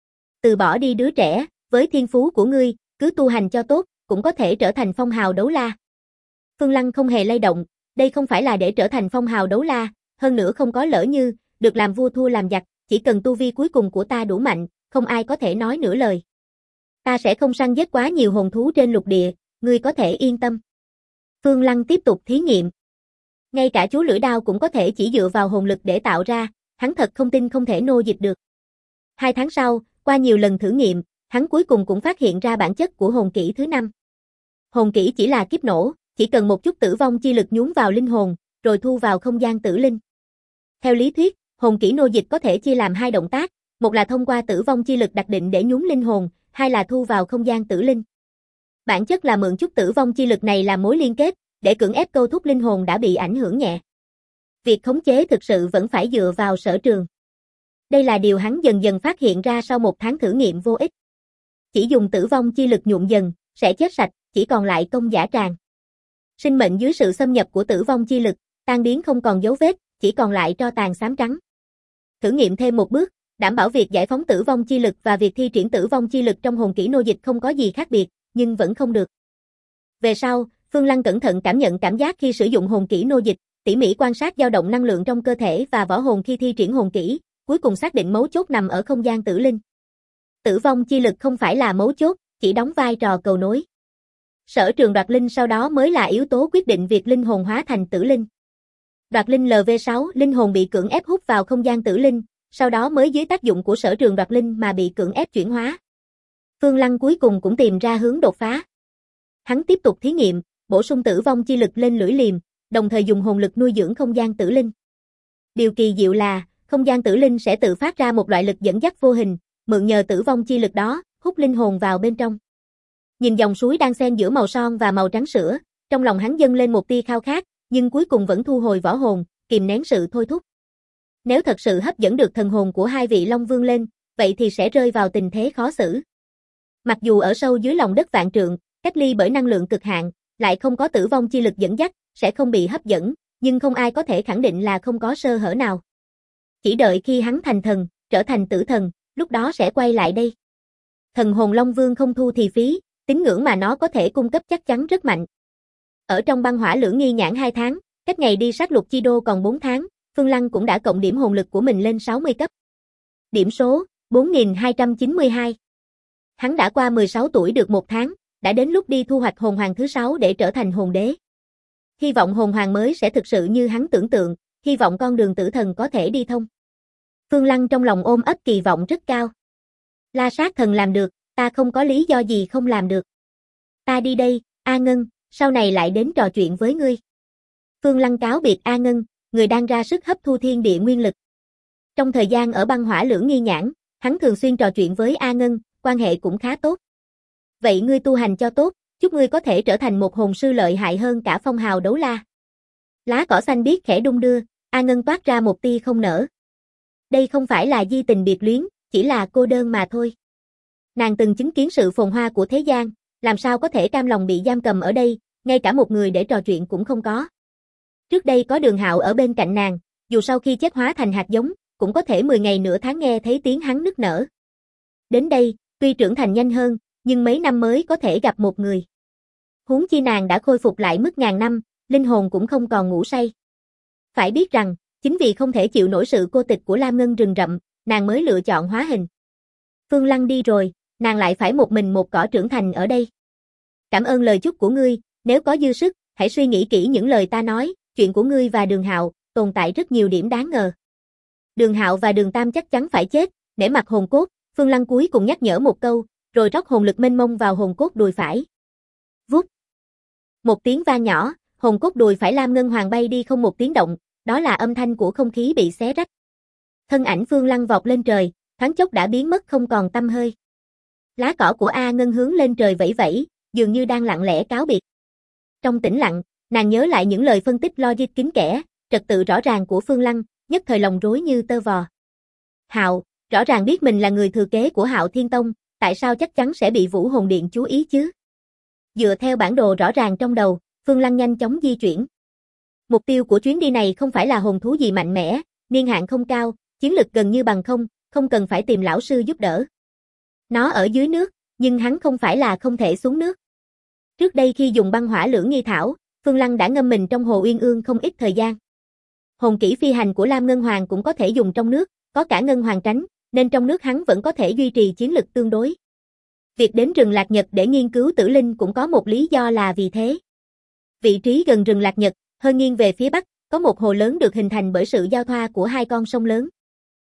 Từ bỏ đi đứa trẻ, với thiên phú của ngươi, cứ tu hành cho tốt, cũng có thể trở thành phong hào đấu la. Phương Lăng không hề lay động, đây không phải là để trở thành phong hào đấu la, hơn nữa không có lỡ như, được làm vua thua làm giặc, chỉ cần tu vi cuối cùng của ta đủ mạnh, không ai có thể nói nửa lời. Ta sẽ không săn giết quá nhiều hồn thú trên lục địa, ngươi có thể yên tâm. Phương Lăng tiếp tục thí nghiệm. Ngay cả chú lưỡi đao cũng có thể chỉ dựa vào hồn lực để tạo ra, hắn thật không tin không thể nô dịch được. 2 tháng sau, qua nhiều lần thử nghiệm, hắn cuối cùng cũng phát hiện ra bản chất của hồn kỹ thứ 5. Hồn kỹ chỉ là kiếp nổ, chỉ cần một chút tử vong chi lực nhúng vào linh hồn, rồi thu vào không gian tử linh. Theo lý thuyết, hồn kỹ nô dịch có thể chia làm 2 động tác, một là thông qua tử vong chi lực đặc định để nhúng linh hồn, hai là thu vào không gian tử linh. Bản chất là mượn chút tử vong chi lực này làm mối liên kết, để cưỡng ép câu thúc linh hồn đã bị ảnh hưởng nhẹ. Việc khống chế thực sự vẫn phải dựa vào sở trường. Đây là điều hắn dần dần phát hiện ra sau 1 tháng thử nghiệm vô ích. Chỉ dùng tử vong chi lực nhuộm dần, sẽ chết sạch, chỉ còn lại công giả tràng. Sinh mệnh dưới sự xâm nhập của tử vong chi lực, tan biến không còn dấu vết, chỉ còn lại tro tàn xám trắng. Thử nghiệm thêm một bước, đảm bảo việc giải phóng tử vong chi lực và việc thi triển tử vong chi lực trong hồn kỹ nô dịch không có gì khác biệt, nhưng vẫn không được. Về sau, Phương Lăng cẩn thận cảm nhận cảm giác khi sử dụng hồn kỹ nô dịch, tỉ mỉ quan sát dao động năng lượng trong cơ thể và võ hồn khi thi triển hồn kỹ, cuối cùng xác định mấu chốt nằm ở không gian tử linh. Tử vong chi lực không phải là mấu chốt, chỉ đóng vai trò cầu nối. Sở trường đoạt linh sau đó mới là yếu tố quyết định việc linh hồn hóa thành tử linh. Đoạt linh LV6, linh hồn bị cưỡng ép hút vào không gian tử linh, sau đó mới dưới tác dụng của sở trường đoạt linh mà bị cưỡng ép chuyển hóa. Phương Lăng cuối cùng cũng tìm ra hướng đột phá. Hắn tiếp tục thí nghiệm, bổ sung tử vong chi lực lên lưỡi liềm, đồng thời dùng hồn lực nuôi dưỡng không gian tử linh. Điều kỳ diệu là, không gian tử linh sẽ tự phát ra một loại lực dẫn dắt vô hình, mượn nhờ tử vong chi lực đó, hút linh hồn vào bên trong. Nhìn dòng suối đang xen giữa màu son và màu trắng sữa, trong lòng hắn dâng lên một tia khao khát, nhưng cuối cùng vẫn thu hồi võ hồn, kìm nén sự thôi thúc. Nếu thật sự hấp dẫn được thần hồn của hai vị Long Vương lên, vậy thì sẽ rơi vào tình thế khó xử. Mặc dù ở sâu dưới lòng đất vạn trượng, cách ly bởi năng lượng cực hạn, lại không có tử vong chi lực dẫn dắt, sẽ không bị hấp dẫn, nhưng không ai có thể khẳng định là không có sơ hở nào. Chỉ đợi khi hắn thành thần, trở thành tử thần, lúc đó sẽ quay lại đây. Thần hồn Long Vương không thu thì phí, tín ngưỡng mà nó có thể cung cấp chắc chắn rất mạnh. Ở trong băng hỏa lưỡng nghi nhãn 2 tháng, cách ngày đi sát lục chi đô còn 4 tháng, Phương Lăng cũng đã cộng điểm hồn lực của mình lên 60 cấp. Điểm số, 4292. Hắn đã qua 16 tuổi được 1 tháng, đã đến lúc đi thu hoạch hồn hoàng thứ 6 để trở thành hồn đế. Hy vọng hồn hoàng mới sẽ thực sự như hắn tưởng tượng, hy vọng con đường tử thần có thể đi thông. Phương Lăng trong lòng ôm ấp kỳ vọng rất cao. La Sát Thần làm được, ta không có lý do gì không làm được. Ta đi đây, A Ngân, sau này lại đến trò chuyện với ngươi. Phương Lăng cáo biệt A Ngân, người đang ra sức hấp thu thiên địa nguyên lực. Trong thời gian ở băng hỏa lưỡng nghi nhãn, hắn thường xuyên trò chuyện với A Ngân, quan hệ cũng khá tốt. Vậy ngươi tu hành cho tốt, chúc ngươi có thể trở thành một hồn sư lợi hại hơn cả phong hào đấu la. Lá cỏ xanh biếc khẽ đung đưa, A Ngân toát ra một tia không nở. Đây không phải là di tình biệt luyến, chỉ là cô đơn mà thôi. Nàng từng chứng kiến sự phồn hoa của thế gian, làm sao có thể cam lòng bị giam cầm ở đây, ngay cả một người để trò chuyện cũng không có. Trước đây có Đường Hạo ở bên cạnh nàng, dù sau khi chết hóa thành hạt giống, cũng có thể 10 ngày nửa tháng nghe thấy tiếng hắn nức nở. Đến đây, tuy trưởng thành nhanh hơn, nhưng mấy năm mới có thể gặp một người. Huống chi nàng đã khôi phục lại mức ngàn năm, linh hồn cũng không còn ngủ say. Phải biết rằng, chính vì không thể chịu nổi sự cô tịch của Lam Ngân rừng rậm, nàng mới lựa chọn hóa hình. Phương Lăng đi rồi, nàng lại phải một mình một cỏ trưởng thành ở đây. Cảm ơn lời chúc của ngươi, nếu có dư sức, hãy suy nghĩ kỹ những lời ta nói, chuyện của ngươi và Đường Hạo, tồn tại rất nhiều điểm đáng ngờ. Đường Hạo và Đường Tam chắc chắn phải chết, để mặc hồn cốt, Phương Lăng cuối cùng nhắc nhở một câu, rồi rót hồn lực mênh mông vào hồn cốt đùi phải. Vút. Một tiếng vang nhỏ, hồn cốt đùi phải Lam Ngân Hoàng bay đi không một tiếng động, đó là âm thanh của không khí bị xé rách. Thân ảnh Phương Lăng vọt lên trời, thoáng chốc đã biến mất không còn tăm hơi. Lá cỏ của A Ngân hướng lên trời vẫy vẫy, dường như đang lặng lẽ cáo biệt. Trong tĩnh lặng, nàng nhớ lại những lời phân tích logic kín kẽ, trật tự rõ ràng của Phương Lăng, nhất thời lòng rối như tơ vò. Hạo, rõ ràng biết mình là người thừa kế của Hạo Thiên Tông, tại sao chắc chắn sẽ bị Vũ Hồn Điện chú ý chứ? Dựa theo bản đồ rõ ràng trong đầu, Phương Lăng nhanh chóng di chuyển. Mục tiêu của chuyến đi này không phải là hồn thú gì mạnh mẽ, niên hạn không cao, chiến lực gần như bằng không, không cần phải tìm lão sư giúp đỡ. Nó ở dưới nước, nhưng hắn không phải là không thể xuống nước. Trước đây khi dùng băng hỏa lưỡng nghi thảo, Phương Lăng đã ngâm mình trong hồ Uyên Ương không ít thời gian. Hồn kỹ phi hành của Lam Ngân Hoàng cũng có thể dùng trong nước, có cả Ngân Hoàng tránh, nên trong nước hắn vẫn có thể duy trì chiến lực tương đối. Việc đến rừng Lạc Nhật để nghiên cứu tử linh cũng có một lý do là vì thế. Vị trí gần rừng Lạc Nhật, hơi nghiêng về phía bắc, có một hồ lớn được hình thành bởi sự giao thoa của hai con sông lớn.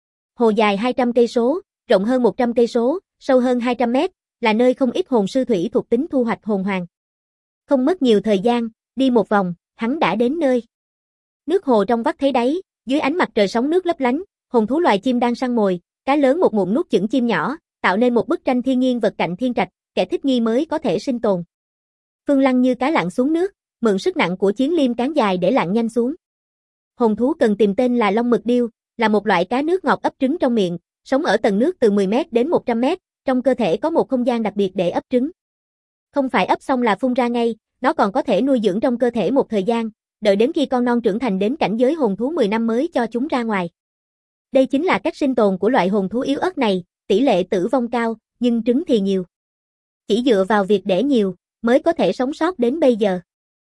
Hồ dài 200 cây số, rộng hơn 100 cây số, sâu hơn 200 mét, là nơi không ít hồn sư thủy thuộc tính thu hoạch hồn hoàng. Không mất nhiều thời gian, đi một vòng, hắn đã đến nơi. Nước hồ trong vắt thấy đáy, dưới ánh mặt trời sóng nước lấp lánh, hồn thú loài chim đang săn mồi, cá lớn một ngụm nuốt chửng chim nhỏ, tạo nên một bức tranh thiên nhiên vật cạnh thiên trạch, kẻ thích nghi mới có thể sinh tồn. Phương Lăng như cá lặn xuống nước, mượn sức nặng của chiến liêm cán dài để lặn nhanh xuống. Hồn thú cần tìm tên là Long Mực Điêu, là một loại cá nước ngọt ấp trứng trong miệng, sống ở tầng nước từ 10 m đến 100 m, trong cơ thể có một không gian đặc biệt để ấp trứng. Không phải ấp xong là phun ra ngay, nó còn có thể nuôi dưỡng trong cơ thể một thời gian, đợi đến khi con non trưởng thành đến cảnh giới hồn thú 10 năm mới cho chúng ra ngoài. Đây chính là cách sinh tồn của loại hồn thú yếu ớt này, tỷ lệ tử vong cao, nhưng trứng thì nhiều. Chỉ dựa vào việc đẻ nhiều, mới có thể sống sót đến bây giờ.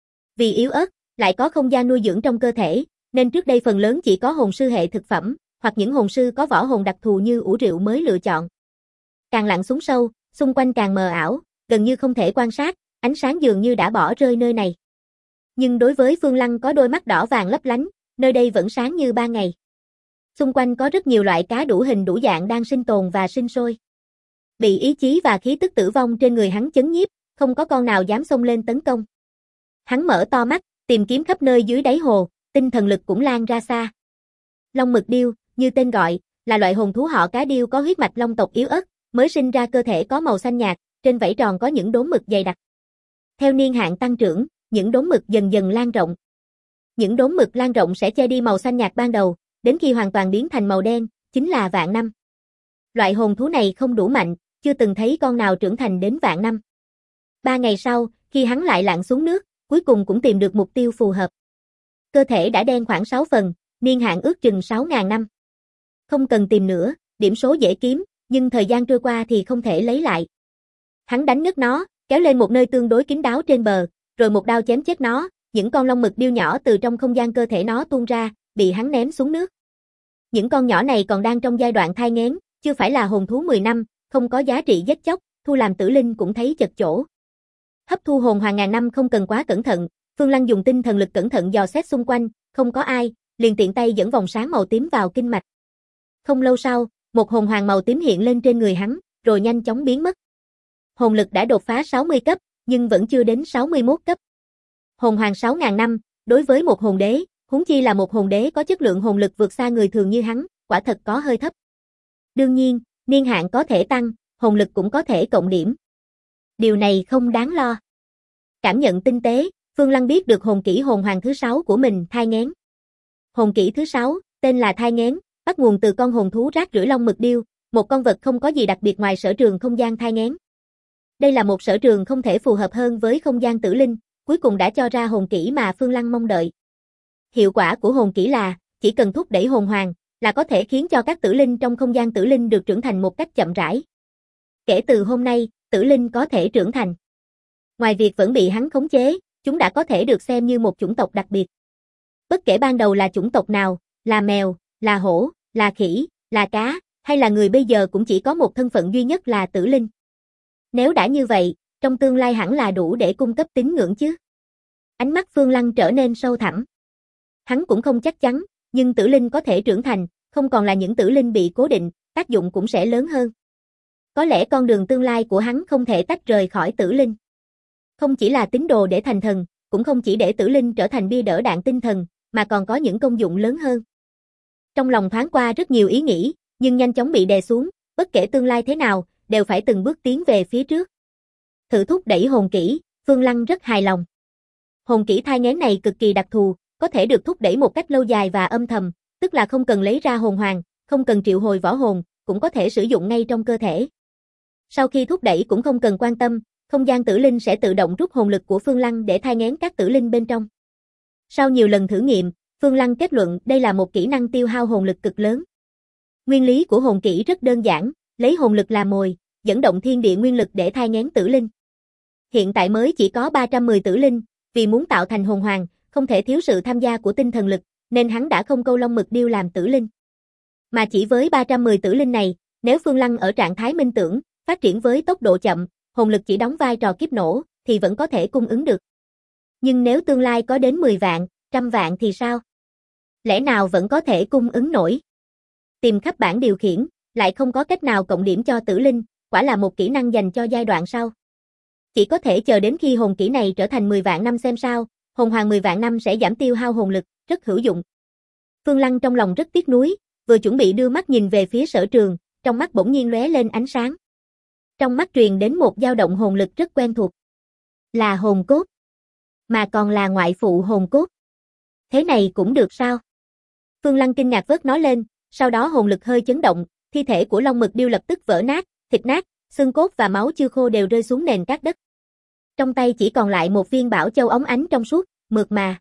Vì yếu ớt, lại có không gian nuôi dưỡng trong cơ thể, nên trước đây phần lớn chỉ có hồn sư hệ thực phẩm, hoặc những hồn sư có võ hồn đặc thù như ủ rượu mới lựa chọn. Càng lặn xuống sâu, xung quanh càng mờ ảo, gần như không thể quan sát, ánh sáng dường như đã bỏ rơi nơi này. Nhưng đối với Phương Lăng có đôi mắt đỏ vàng lấp lánh, nơi đây vẫn sáng như ban ngày. Xung quanh có rất nhiều loại cá đủ hình đủ dạng đang sinh tồn và sinh sôi. Bị ý chí và khí tức tử vong trên người hắn chấn nhiếp, không có con nào dám xông lên tấn công. Hắn mở to mắt, tìm kiếm khắp nơi dưới đáy hồ, tinh thần lực cũng lan ra xa. Long mực điêu, như tên gọi, là loại hồn thú họ cá điêu có huyết mạch long tộc yếu ớt, mới sinh ra cơ thể có màu xanh nhạt, trên vảy tròn có những đốm mực dày đặc. Theo niên hạn tăng trưởng, những đốm mực dần dần lan rộng. Những đốm mực lan rộng sẽ che đi màu xanh nhạt ban đầu, đến khi hoàn toàn biến thành màu đen, chính là vạn năm. Loại hồn thú này không đủ mạnh, chưa từng thấy con nào trưởng thành đến vạn năm. 3 ngày sau, khi hắn lại lặn xuống nước, cuối cùng cũng tìm được mục tiêu phù hợp. Cơ thể đã đen khoảng 6 phần, niên hạn ước chừng 6.000 năm. Không cần tìm nữa, điểm số dễ kiếm, nhưng thời gian trôi qua thì không thể lấy lại. Hắn đánh ngất nó, kéo lên một nơi tương đối kín đáo trên bờ, rồi một đao chém chết nó, những con long mực điêu nhỏ từ trong không gian cơ thể nó tuôn ra, bị hắn ném xuống nước. Những con nhỏ này còn đang trong giai đoạn thai nghén, chưa phải là hồn thú 10 năm, không có giá trị giết chóc, thu làm tử linh cũng thấy chật chỗ. Hấp thu hồn hoàng ngàn năm không cần quá cẩn thận, Phương Lăng dùng tinh thần lực cẩn thận dò xét xung quanh, không có ai, liền tiện tay dẫn vòng sáng màu tím vào kinh mạch. Không lâu sau, một hồn hoàng màu tím hiện lên trên người hắn, rồi nhanh chóng biến mất. Hồn lực đã đột phá 60 cấp, nhưng vẫn chưa đến 61 cấp. Hồn hoàng 6.000 năm, đối với một hồn đế, huống chi là một hồn đế có chất lượng hồn lực vượt xa người thường như hắn, quả thật có hơi thấp. Đương nhiên, niên hạn có thể tăng, hồn lực cũng có thể cộng điểm. Điều này không đáng lo. Cảm nhận tinh tế, Phương Lăng biết được hồn kỹ hồn hoàng thứ 6 của mình thai nghén. Hồn kỹ thứ 6, tên là thai nghén, bắt nguồn từ con hồn thú rác rưởi long mực điêu, một con vật không có gì đặc biệt ngoài sở trường không gian thai nghén. Đây là một sở trường không thể phù hợp hơn với không gian tử linh, cuối cùng đã cho ra hồn kỹ mà Phương Lăng mong đợi. Hiệu quả của hồn kỹ là, chỉ cần thúc đẩy hồn hoàng, là có thể khiến cho các tử linh trong không gian tử linh được trưởng thành một cách chậm rãi. Kể từ hôm nay, tử linh có thể trưởng thành. Ngoài việc vẫn bị hắn khống chế, chúng đã có thể được xem như một chủng tộc đặc biệt. Bất kể ban đầu là chủng tộc nào, là mèo, là hổ, là khỉ, là cá, hay là người bây giờ cũng chỉ có một thân phận duy nhất là tử linh. Nếu đã như vậy, trong tương lai hẳn là đủ để cung cấp tín ngưỡng chứ. Ánh mắt Phương Lăng trở nên sâu thẳm. Hắn cũng không chắc chắn, nhưng tử linh có thể trưởng thành, không còn là những tử linh bị cố định, tác dụng cũng sẽ lớn hơn. Có lẽ con đường tương lai của hắn không thể tách rời khỏi tử linh. Không chỉ là tín đồ để thành thần, cũng không chỉ để tử linh trở thành bia đỡ đạn tinh thần, mà còn có những công dụng lớn hơn. Trong lòng thoáng qua rất nhiều ý nghĩ, nhưng nhanh chóng bị đè xuống, bất kể tương lai thế nào, đều phải từng bước tiến về phía trước. Thử thúc đẩy hồn kỹ, Phương Lăng rất hài lòng. Hồn kỹ thai nghén này cực kỳ đặc thù, có thể được thúc đẩy một cách lâu dài và âm thầm, tức là không cần lấy ra hồn hoàng, không cần triệu hồi võ hồn, cũng có thể sử dụng ngay trong cơ thể. Sau khi thúc đẩy cũng không cần quan tâm, không gian tử linh sẽ tự động rút hồn lực của Phương Lăng để thai nghén các tử linh bên trong. Sau nhiều lần thử nghiệm, Phương Lăng kết luận đây là một kỹ năng tiêu hao hồn lực cực lớn. Nguyên lý của hồn kỹ rất đơn giản, lấy hồn lực làm mồi, dẫn động thiên địa nguyên lực để thai nghén tử linh. Hiện tại mới chỉ có 310 tử linh, vì muốn tạo thành hồn hoàng, không thể thiếu sự tham gia của tinh thần lực, nên hắn đã không câu long mực điêu làm tử linh. Mà chỉ với 310 tử linh này, nếu Phương Lăng ở trạng thái minh tưởng, phát triển với tốc độ chậm, hồn lực chỉ đóng vai trò kiếp nổ, thì vẫn có thể cung ứng được. Nhưng nếu tương lai có đến 10 vạn, 100 vạn thì sao? Lẽ nào vẫn có thể cung ứng nổi? Tìm khắp bảng điều khiển, lại không có cách nào cộng điểm cho tử linh, quả là một kỹ năng dành cho giai đoạn sau. Chỉ có thể chờ đến khi hồn kỹ này trở thành 10 vạn năm xem sao, hồn hoàng 10 vạn năm sẽ giảm tiêu hao hồn lực, rất hữu dụng. Phương Lăng trong lòng rất tiếc nuối, vừa chuẩn bị đưa mắt nhìn về phía sở trường, trong mắt bỗng nhiên lóe lên ánh sáng. Trong mắt truyền đến một dao động hồn lực rất quen thuộc. Là hồn cốt. Mà còn là ngoại phụ hồn cốt. Thế này cũng được sao? Phương Lăng kinh ngạc vớt nó lên, sau đó hồn lực hơi chấn động, thi thể của long mực điêu lập tức vỡ nát, thịt nát, xương cốt và máu chưa khô đều rơi xuống nền cát đất. Trong tay chỉ còn lại một viên bảo châu óng ánh trong suốt, mượt mà.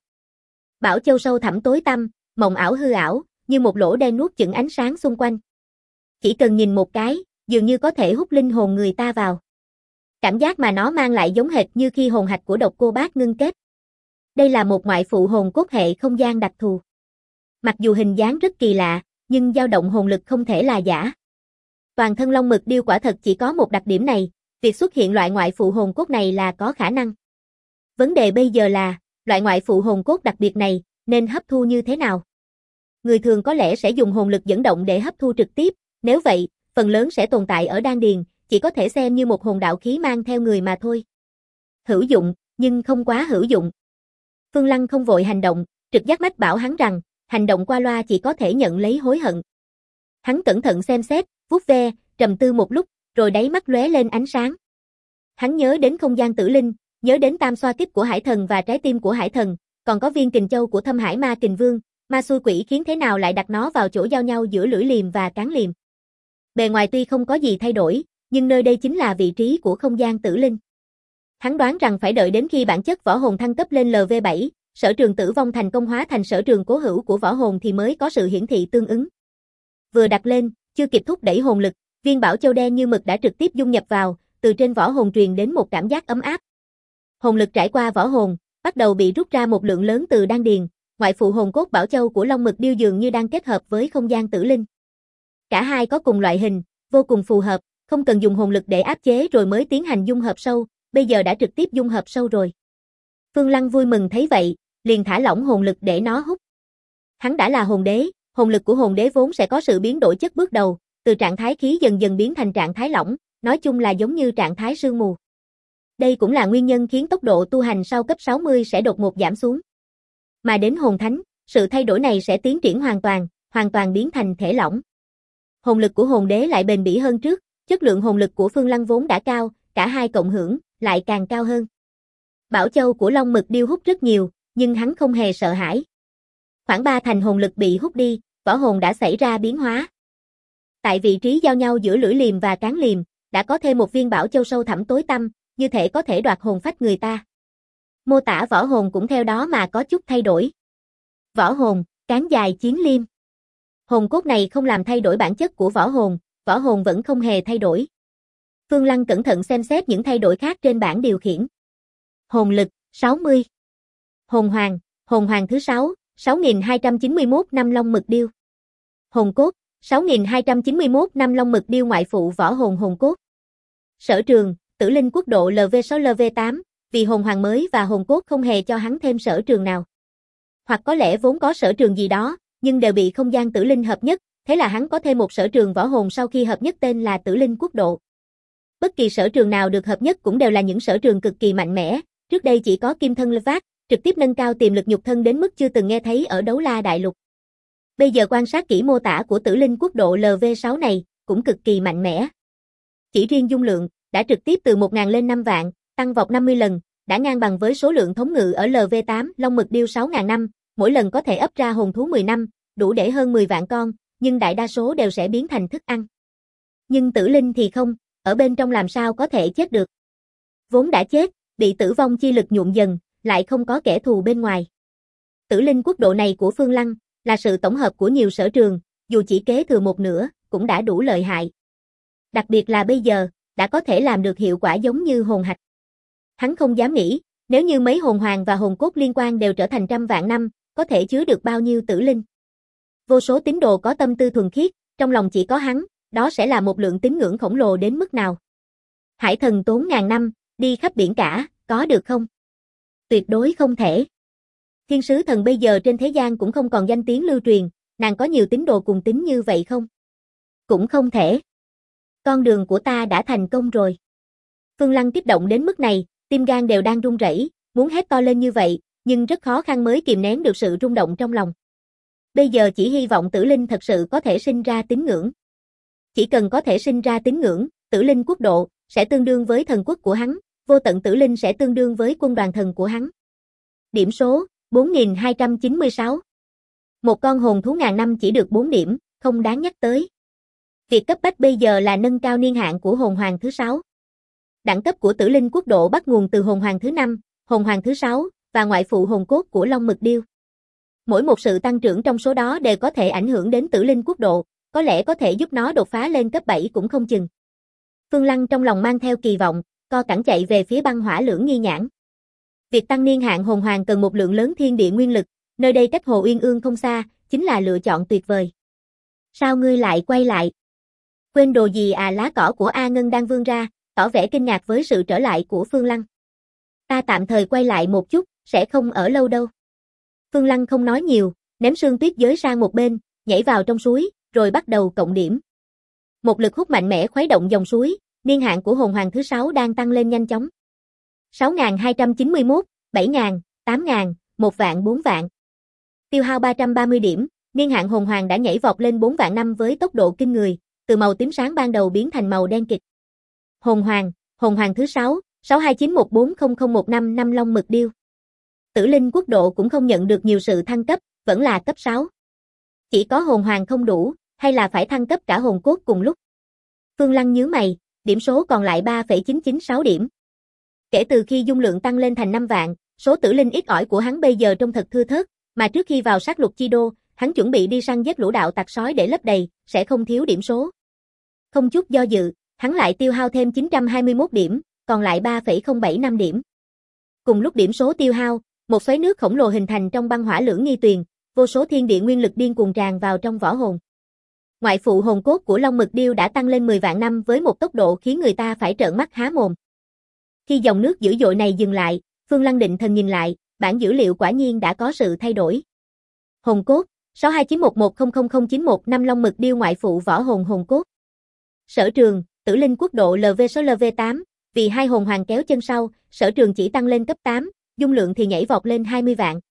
Bảo châu sâu thẳm tối tăm, mộng ảo hư ảo, như một lỗ đen nuốt chửng ánh sáng xung quanh. Chỉ cần nhìn một cái, dường như có thể hút linh hồn người ta vào. Cảm giác mà nó mang lại giống hệt như khi hồn hạch của độc cô bác ngưng kết. Đây là một ngoại phụ hồn cốt hệ không gian đặc thù. Mặc dù hình dáng rất kỳ lạ, nhưng dao động hồn lực không thể là giả. Toàn thân long mực điêu quả thật chỉ có một đặc điểm này, việc xuất hiện loại ngoại phụ hồn cốt này là có khả năng. Vấn đề bây giờ là, loại ngoại phụ hồn cốt đặc biệt này, nên hấp thu như thế nào? người thường có lẽ sẽ dùng hồn lực dẫn động để hấp thu trực tiếp, nếu vậy, phần lớn sẽ tồn tại ở đan điền, chỉ có thể xem như một hồn đạo khí mang theo người mà thôi. Hữu dụng, nhưng không quá hữu dụng. Phương Lăng không vội hành động, trực giác mách bảo hắn rằng, hành động qua loa chỉ có thể nhận lấy hối hận. Hắn cẩn thận xem xét, vuốt ve, trầm tư một lúc, rồi đáy mắt lóe lên ánh sáng. Hắn nhớ đến không gian tử linh, nhớ đến tam xoa kích của Hải Thần và trái tim của Hải Thần, còn có viên kình châu của Thâm Hải Ma Kình Vương, ma xui quỷ khiến thế nào lại đặt nó vào chỗ giao nhau giữa lưỡi liềm và cán liềm. Bề ngoài tuy không có gì thay đổi, nhưng nơi đây chính là vị trí của không gian tử linh. Hắn đoán rằng phải đợi đến khi bản chất võ hồn thăng cấp lên LV7, sở trường tử vong thành công hóa thành sở trường cố hữu của võ hồn thì mới có sự hiển thị tương ứng. Vừa đặt lên, chưa kịp thúc đẩy hồn lực, viên bảo châu đen như mực đã trực tiếp dung nhập vào, từ trên võ hồn truyền đến một cảm giác ấm áp. Hồn lực trải qua võ hồn, bắt đầu bị rút ra một lượng lớn từ đan điền, ngoại phụ hồn cốt bảo châu của Long Mực Điêu dường như đang kết hợp với không gian tử linh. Cả hai có cùng loại hình, vô cùng phù hợp, không cần dùng hồn lực để áp chế rồi mới tiến hành dung hợp sâu, bây giờ đã trực tiếp dung hợp sâu rồi. Phương Lăng vui mừng thấy vậy, liền thả lỏng hồn lực để nó hút. Hắn đã là hồn đế, hồn lực của hồn đế vốn sẽ có sự biến đổi chất bước đầu, từ trạng thái khí dần dần biến thành trạng thái lỏng, nói chung là giống như trạng thái sương mù. Đây cũng là nguyên nhân khiến tốc độ tu hành sau cấp 60 sẽ đột ngột giảm xuống. Mà đến hồn thánh, sự thay đổi này sẽ tiến triển hoàn toàn biến thành thể lỏng. Hồn lực của hồn đế lại bền bỉ hơn trước, chất lượng hồn lực của Phương Lăng vốn đã cao, cả hai cộng hưởng, lại càng cao hơn. Bảo châu của Long Mực Điêu hút rất nhiều, nhưng hắn không hề sợ hãi. Khoảng 3 thành hồn lực bị hút đi, võ hồn đã xảy ra biến hóa. Tại vị trí giao nhau giữa lưỡi liềm và cán liềm, đã có thêm một viên bảo châu sâu thẳm tối tăm, như thể có thể đoạt hồn phách người ta. Mô tả võ hồn cũng theo đó mà có chút thay đổi. Võ hồn, cán dài chiến liêm. Hồn cốt này không làm thay đổi bản chất của võ hồn vẫn không hề thay đổi. Phương Lăng cẩn thận xem xét những thay đổi khác trên bảng điều khiển. Hồn lực, 60. Hồn hoàng thứ 6, 6291 năm Long Mực Điêu. Hồn cốt, 6291 năm Long Mực Điêu ngoại phụ võ hồn cốt. Sở trường, Tử Linh Quốc độ LV6 LV8, vì hồn hoàng mới và hồn cốt không hề cho hắn thêm sở trường nào. Hoặc có lẽ vốn có sở trường gì đó, nhưng đều bị không gian tử linh hợp nhất, thế là hắn có thêm một sở trường võ hồn sau khi hợp nhất tên là Tử Linh Quốc độ. Bất kỳ sở trường nào được hợp nhất cũng đều là những sở trường cực kỳ mạnh mẽ, trước đây chỉ có Kim Thân Vác, trực tiếp nâng cao tiềm lực nhục thân đến mức chưa từng nghe thấy ở Đấu La Đại Lục. Bây giờ quan sát kỹ mô tả của Tử Linh Quốc độ LV6 này, cũng cực kỳ mạnh mẽ. Chỉ riêng dung lượng, đã trực tiếp từ 1.000 lên 5 vạn, tăng vọt 50 lần, đã ngang bằng với số lượng thống ngự ở LV8 Long Mực Điêu 6.000 năm, mỗi lần có thể ấp ra hồn thú 10 năm, đủ để hơn 10 vạn con, nhưng đại đa số đều sẽ biến thành thức ăn. Nhưng tử linh thì không, ở bên trong làm sao có thể chết được. Vốn đã chết, bị tử vong chi lực nhuộm dần, lại không có kẻ thù bên ngoài. Tử Linh Quốc độ này của Phương Lăng, là sự tổng hợp của nhiều sở trường, dù chỉ kế thừa một nửa, cũng đã đủ lợi hại. Đặc biệt là bây giờ, đã có thể làm được hiệu quả giống như hồn hạch. Hắn không dám nghĩ, nếu như mấy hồn hoàng và hồn cốt liên quan đều trở thành trăm vạn năm, có thể chứa được bao nhiêu tử linh. Vô số tín đồ có tâm tư thuần khiết, trong lòng chỉ có hắn, đó sẽ là một lượng tín ngưỡng khổng lồ đến mức nào. Hải Thần tốn ngàn năm, đi khắp biển cả, có được không? Tuyệt đối không thể. Thiên sứ thần bây giờ trên thế gian cũng không còn danh tiếng lưu truyền, nàng có nhiều tín đồ cùng tín như vậy không? Cũng không thể. Con đường của ta đã thành công rồi. Phương Lăng kích động đến mức này, tim gan đều đang run rẩy, muốn hét to lên như vậy, nhưng rất khó khăn mới kìm nén được sự rung động trong lòng. Bây giờ chỉ hy vọng tử linh thật sự có thể sinh ra tín ngưỡng. Chỉ cần có thể sinh ra tín ngưỡng, Tử Linh Quốc độ sẽ tương đương với thần quốc của hắn, vô tận tử linh sẽ tương đương với quân đoàn thần của hắn. Điểm số 4296. Một con hồn thú ngàn năm chỉ được 4 điểm, không đáng nhắc tới. Việc cấp bách bây giờ là nâng cao niên hạn của hồn hoàng thứ 6. Đẳng cấp của Tử Linh Quốc độ bắt nguồn từ hồn hoàng thứ 5, hồn hoàng thứ 6 và ngoại phụ hồn cốt của Long Mực Điêu. Mỗi một sự tăng trưởng trong số đó đều có thể ảnh hưởng đến Tử Linh Quốc độ, có lẽ có thể giúp nó đột phá lên cấp 7 cũng không chừng. Phương Lăng trong lòng mang theo kỳ vọng, co cẳng chạy về phía băng hỏa lưỡng nghi nhãn. Việc tăng niên hạn hồn hoàng cần một lượng lớn thiên địa nguyên lực, nơi đây cách Hồ Uyên Ương không xa, chính là lựa chọn tuyệt vời. Sao ngươi lại quay lại? Quên đồ gì à? Lá cỏ của A Ngân đang vươn ra, tỏ vẻ kinh ngạc với sự trở lại của Phương Lăng. Ta tạm thời quay lại một chút, sẽ không ở lâu đâu. Phương Lăng không nói nhiều, ném xương tuyết giới sang một bên, nhảy vào trong suối, rồi bắt đầu cộng điểm. Một lực hút mạnh mẽ khuấy động dòng suối, niên hạn của hồn hoàng thứ 6 đang tăng lên nhanh chóng. 6.291, 7.000, 8.000, 1 vạn 4 vạn. Tiêu hao 330 điểm, niên hạn hồn hoàng đã nhảy vọt lên 4 vạn năm với tốc độ kinh người, từ màu tím sáng ban đầu biến thành màu đen kịt. Hồn hoàng thứ 6, 629140015 năm long mực điêu. Tử linh quốc độ cũng không nhận được nhiều sự thăng cấp, vẫn là cấp 6. Chỉ có hồn hoàng không đủ, hay là phải thăng cấp cả hồn cốt cùng lúc? Phương Lăng nhíu mày, điểm số còn lại 3,996 điểm. Kể từ khi dung lượng tăng lên thành 5 vạn, số tử linh ít ỏi của hắn bây giờ trông thật thưa thớt, mà trước khi vào sát lục chi đô, hắn chuẩn bị đi săn giết lũ đạo tặc sói để lấp đầy, sẽ không thiếu điểm số. Không chút do dự, hắn lại tiêu hao thêm 921 điểm, còn lại 3,075 điểm. Cùng lúc điểm số tiêu hao, một xoáy nước khổng lồ hình thành trong băng hỏa lưỡng nghi tuyền, vô số thiên địa nguyên lực điên cuồng tràn vào trong võ hồn. Ngoại phụ hồn cốt của Long Mực Điêu đã tăng lên 10 vạn năm với một tốc độ khiến người ta phải trợn mắt há mồm. Khi dòng nước dữ dội này dừng lại, Phương Lăng định thần nhìn lại, bản dữ liệu quả nhiên đã có sự thay đổi. Hồn cốt 629110091 năm Long Mực Điêu ngoại phụ võ hồn hồn cốt. Sở Trường, Tử Linh quốc độ LV số LV8, vì hai hồn hoàng kéo chân sau, Sở Trường chỉ tăng lên cấp 8, dung lượng thì nhảy vọt lên 20 vạn.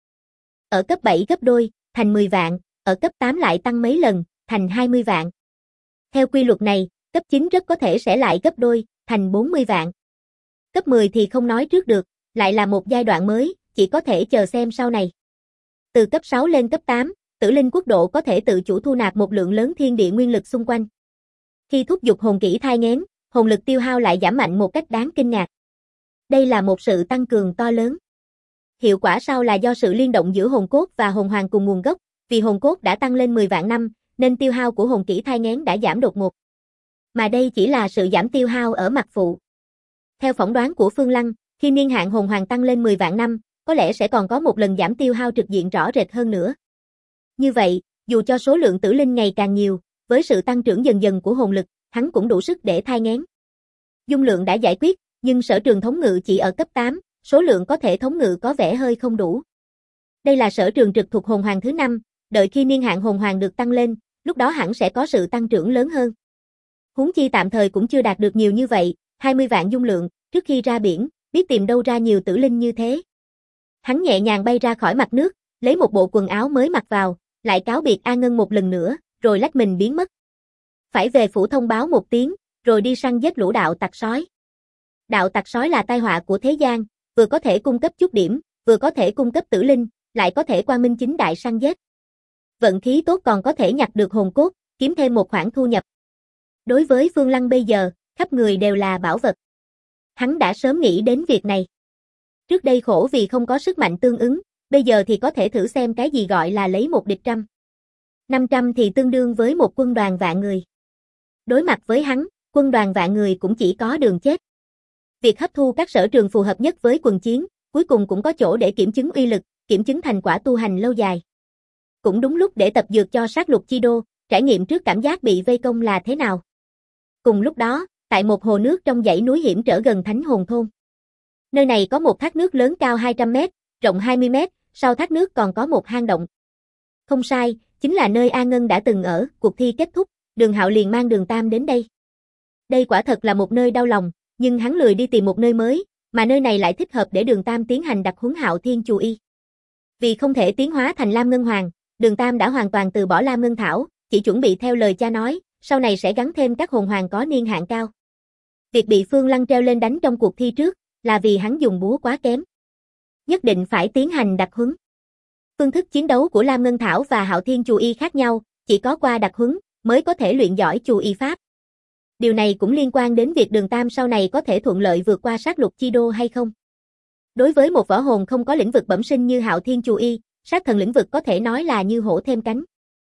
Ở cấp 7 gấp đôi, thành 10 vạn, ở cấp 8 lại tăng mấy lần, thành 20 vạn. Theo quy luật này, cấp 9 rất có thể sẽ lại gấp đôi, thành 40 vạn. Cấp 10 thì không nói trước được, lại là một giai đoạn mới, chỉ có thể chờ xem sau này. Từ cấp 6 lên cấp 8, Tử Linh quốc độ có thể tự chủ thu nạp một lượng lớn thiên địa nguyên lực xung quanh. Khi thúc giục hồn kỹ thai nghén, hồn lực tiêu hao lại giảm mạnh một cách đáng kinh ngạc. Đây là một sự tăng cường to lớn. Hiệu quả sau là do sự liên động giữa hồn cốt và hồn hoàng cùng nguồn gốc, vì hồn cốt đã tăng lên 10 vạn năm, nên tiêu hao của hồn kỹ thai nghén đã giảm đột ngột. Mà đây chỉ là sự giảm tiêu hao ở mặt phụ. Theo phỏng đoán của Phương Lăng, khi niên hạn hồn hoàng tăng lên 10 vạn năm, có lẽ sẽ còn có một lần giảm tiêu hao trực diện rõ rệt hơn nữa. Như vậy, dù cho số lượng tử linh ngày càng nhiều, với sự tăng trưởng dần dần của hồn lực, hắn cũng đủ sức để thai nghén. Dung lượng đã giải quyết, nhưng Sở Trường thống ngự chỉ ở cấp 8, số lượng có thể thống ngự có vẻ hơi không đủ. Đây là Sở Trường trực thuộc hồn hoàng thứ 5, đợi khi niên hạn hồn hoàng được tăng lên, lúc đó hẳn sẽ có sự tăng trưởng lớn hơn. Huống chi tạm thời cũng chưa đạt được nhiều như vậy, 20 vạn dung lượng, trước khi ra biển, biết tìm đâu ra nhiều tử linh như thế. Hắn nhẹ nhàng bay ra khỏi mặt nước, lấy một bộ quần áo mới mặc vào, lại cáo biệt A Ngân một lần nữa, rồi lách mình biến mất. Phải về phủ thông báo một tiếng, rồi đi săn giết lũ đạo tặc sói. Đạo tặc sói là tai họa của thế gian, vừa có thể cung cấp chút điểm, vừa có thể cung cấp tử linh, lại có thể quang minh chính đại săn giết. Vận khí tốt còn có thể nhặt được hồn cốt, kiếm thêm một khoản thu nhập. Đối với Phương Lăng bây giờ, khắp người đều là bảo vật. Hắn đã sớm nghĩ đến việc này. Trước đây khổ vì không có sức mạnh tương ứng, bây giờ thì có thể thử xem cái gì gọi là lấy một địch trăm. 500 thì tương đương với một quân đoàn vạn người. Đối mặt với hắn, quân đoàn vạn người cũng chỉ có đường chết. Việc hấp thu các sở trường phù hợp nhất với quần chiến, cuối cùng cũng có chỗ để kiểm chứng uy lực, kiểm chứng thành quả tu hành lâu dài. Cũng đúng lúc để tập dược cho sát lục chi đô, trải nghiệm trước cảm giác bị vây công là thế nào. Cùng lúc đó, tại một hồ nước trong dãy núi hiểm trở gần Thánh Hồn Thôn. Nơi này có một thác nước lớn cao 200 mét, rộng 20 mét, sau thác nước còn có một hang động. Không sai, chính là nơi A Ngân đã từng ở. Cuộc thi kết thúc, Đường Hạo liền mang Đường Tam đến đây. Đây quả thật là một nơi đau lòng, nhưng hắn lười đi tìm một nơi mới, mà nơi này lại thích hợp để Đường Tam tiến hành đặc huấn Hạo Thiên Chù Y. Vì không thể tiến hóa thành Lam Ngân Hoàng, Đường Tam đã hoàn toàn từ bỏ Lam Ngân Thảo, chỉ chuẩn bị theo lời cha nói, sau này sẽ gắn thêm các hồn hoàng có niên hạn cao. Việc bị Phương Lăng treo lên đánh trong cuộc thi trước, là vì hắn dùng búa quá kém. Nhất định phải tiến hành đặc huấn. Phương thức chiến đấu của Lam Ngân Thảo và Hạo Thiên Chù Y khác nhau, chỉ có qua đặc huấn, mới có thể luyện giỏi Chù Y Pháp. Điều này cũng liên quan đến việc Đường Tam sau này có thể thuận lợi vượt qua sát lục chi đô hay không. Đối với một võ hồn không có lĩnh vực bẩm sinh như Hạo Thiên Chù Y, sát thần lĩnh vực có thể nói là như hổ thêm cánh.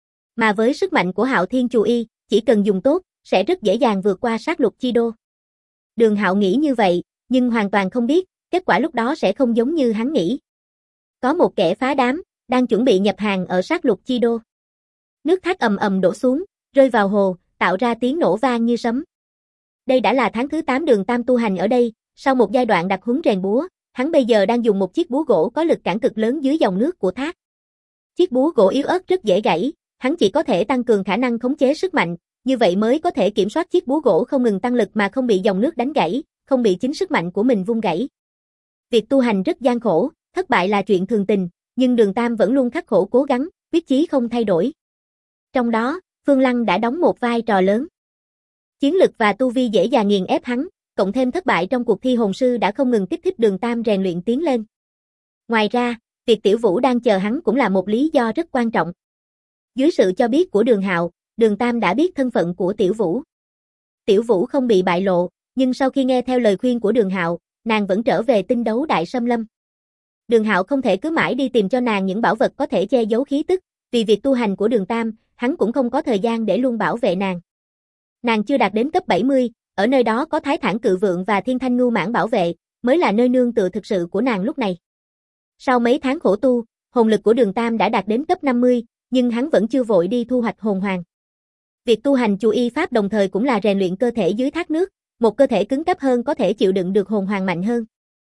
Mà với sức mạnh của Hạo Thiên Chù Y, chỉ cần dùng tốt, sẽ rất dễ dàng vượt qua sát lục chi đô. Đường Hạo nghĩ như vậy, nhưng hoàn toàn không biết, kết quả lúc đó sẽ không giống như hắn nghĩ. Có một kẻ phá đám, đang chuẩn bị nhập hàng ở sát lục chi đô. Nước thác ầm ầm đổ xuống, rơi vào hồ, tạo ra tiếng nổ vang như sấm. Đây đã là tháng thứ 8 Đường Tam tu hành ở đây, sau một giai đoạn đặc huấn rèn búa, hắn bây giờ đang dùng một chiếc búa gỗ có lực cản cực lớn dưới dòng nước của thác. Chiếc búa gỗ yếu ớt rất dễ gãy, hắn chỉ có thể tăng cường khả năng khống chế sức mạnh, như vậy mới có thể kiểm soát chiếc búa gỗ không ngừng tăng lực mà không bị dòng nước đánh gãy, không bị chính sức mạnh của mình vung gãy. Việc tu hành rất gian khổ, thất bại là chuyện thường tình, nhưng Đường Tam vẫn luôn khắc khổ cố gắng, quyết chí không thay đổi. Trong đó, Phương Lăng đã đóng một vai trò lớn. Chiến lực và tu vi dễ dàng nghiền ép hắn, cộng thêm thất bại trong cuộc thi hồn sư đã không ngừng kích thích Đường Tam rèn luyện tiến lên. Ngoài ra, việc Tiểu Vũ đang chờ hắn cũng là một lý do rất quan trọng. Dưới sự cho biết của Đường Hạo, Đường Tam đã biết thân phận của Tiểu Vũ. Tiểu Vũ không bị bại lộ, nhưng sau khi nghe theo lời khuyên của Đường Hạo, nàng vẫn trở về tinh đấu Đại Sâm Lâm. Đường Hạo không thể cứ mãi đi tìm cho nàng những bảo vật có thể che giấu khí tức, vì việc tu hành của Đường Tam, hắn cũng không có thời gian để luôn bảo vệ nàng. Nàng chưa đạt đến cấp 70, ở nơi đó có Thái Thản Cự Vượng và Thiên Thanh Ngưu Mãng bảo vệ, mới là nơi nương tựa thực sự của nàng lúc này. Sau mấy tháng khổ tu, hồn lực của Đường Tam đã đạt đến cấp 50, nhưng hắn vẫn chưa vội đi thu hoạch hồn hoàng. Việc tu hành Chù Y Pháp đồng thời cũng là rèn luyện cơ thể dưới thác nước, một cơ thể cứng cáp hơn có thể chịu đựng được hồn hoàng mạnh hơn.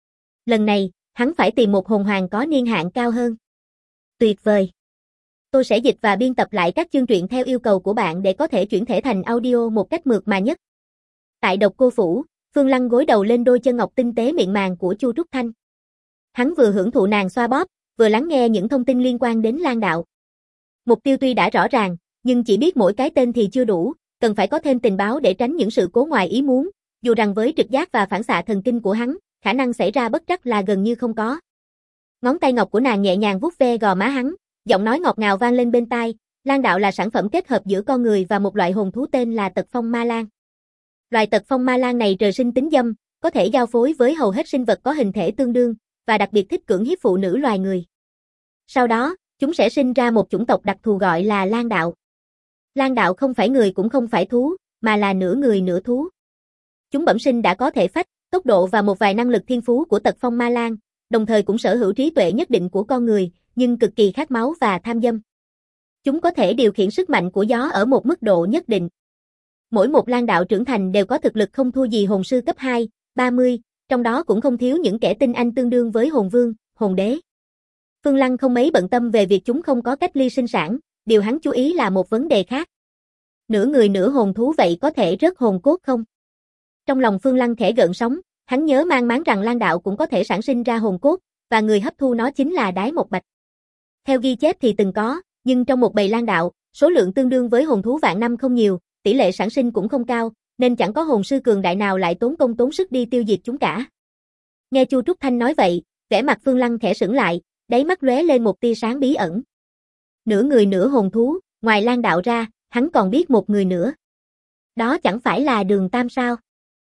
Lần này, hắn phải tìm một hồn hoàng có niên hạn cao hơn. Tuyệt vời! Tôi sẽ dịch và biên tập lại các chương truyện theo yêu cầu của bạn để có thể chuyển thể thành audio một cách mượt mà nhất. Tại Độc Cô Phủ, Phương Lăng gối đầu lên đôi chân ngọc tinh tế mịn màng của Chu Trúc Thanh. Hắn vừa hưởng thụ nàng xoa bóp, vừa lắng nghe những thông tin liên quan đến Lan đạo. Mục tiêu tuy đã rõ ràng, nhưng chỉ biết mỗi cái tên thì chưa đủ, cần phải có thêm tình báo để tránh những sự cố ngoài ý muốn, dù rằng với trực giác và phản xạ thần kinh của hắn, khả năng xảy ra bất trắc là gần như không có. Ngón tay ngọc của nàng nhẹ nhàng vuốt ve gò má hắn, giọng nói ngọt ngào vang lên bên tai, Lan đạo là sản phẩm kết hợp giữa con người và một loại hồn thú tên là Tật Phong Ma Lan. Loài Tật Phong Ma Lan này trời sinh tính dâm, có thể giao phối với hầu hết sinh vật có hình thể tương đương, và đặc biệt thích cưỡng hiếp phụ nữ loài người. Sau đó, chúng sẽ sinh ra một chủng tộc đặc thù gọi là Lan đạo. Lan đạo không phải người cũng không phải thú, mà là nửa người nửa thú. Chúng bẩm sinh đã có thể phách, tốc độ và một vài năng lực thiên phú của Tật Phong Ma Lan, đồng thời cũng sở hữu trí tuệ nhất định của con người, nhưng cực kỳ khát máu và tham dâm. Chúng có thể điều khiển sức mạnh của gió ở một mức độ nhất định. Mỗi một Lan đạo trưởng thành đều có thực lực không thua gì hồn sư cấp 2, 30, trong đó cũng không thiếu những kẻ tinh anh tương đương với hồn vương, hồn đế. Phương Lăng không mấy bận tâm về việc chúng không có cách ly sinh sản, điều hắn chú ý là một vấn đề khác. Nửa người nửa hồn thú vậy có thể rớt hồn cốt không? Trong lòng Phương Lăng khẽ gợn sóng, hắn nhớ mang máng rằng Lan đạo cũng có thể sản sinh ra hồn cốt, và người hấp thu nó chính là Đái Một Bạch. Theo ghi chép thì từng có, nhưng trong một bầy Lan đạo, số lượng tương đương với hồn thú vạn năm không nhiều, tỷ lệ sản sinh cũng không cao, nên chẳng có hồn sư cường đại nào lại tốn công tốn sức đi tiêu diệt chúng cả. Nghe Chu Trúc Thanh nói vậy, vẻ mặt Phương Lăng khẽ sững lại, đáy mắt lóe lên một tia sáng bí ẩn. Nửa người nửa hồn thú, ngoài Lan đạo ra, hắn còn biết một người nữa. Đó chẳng phải là Đường Tam sao?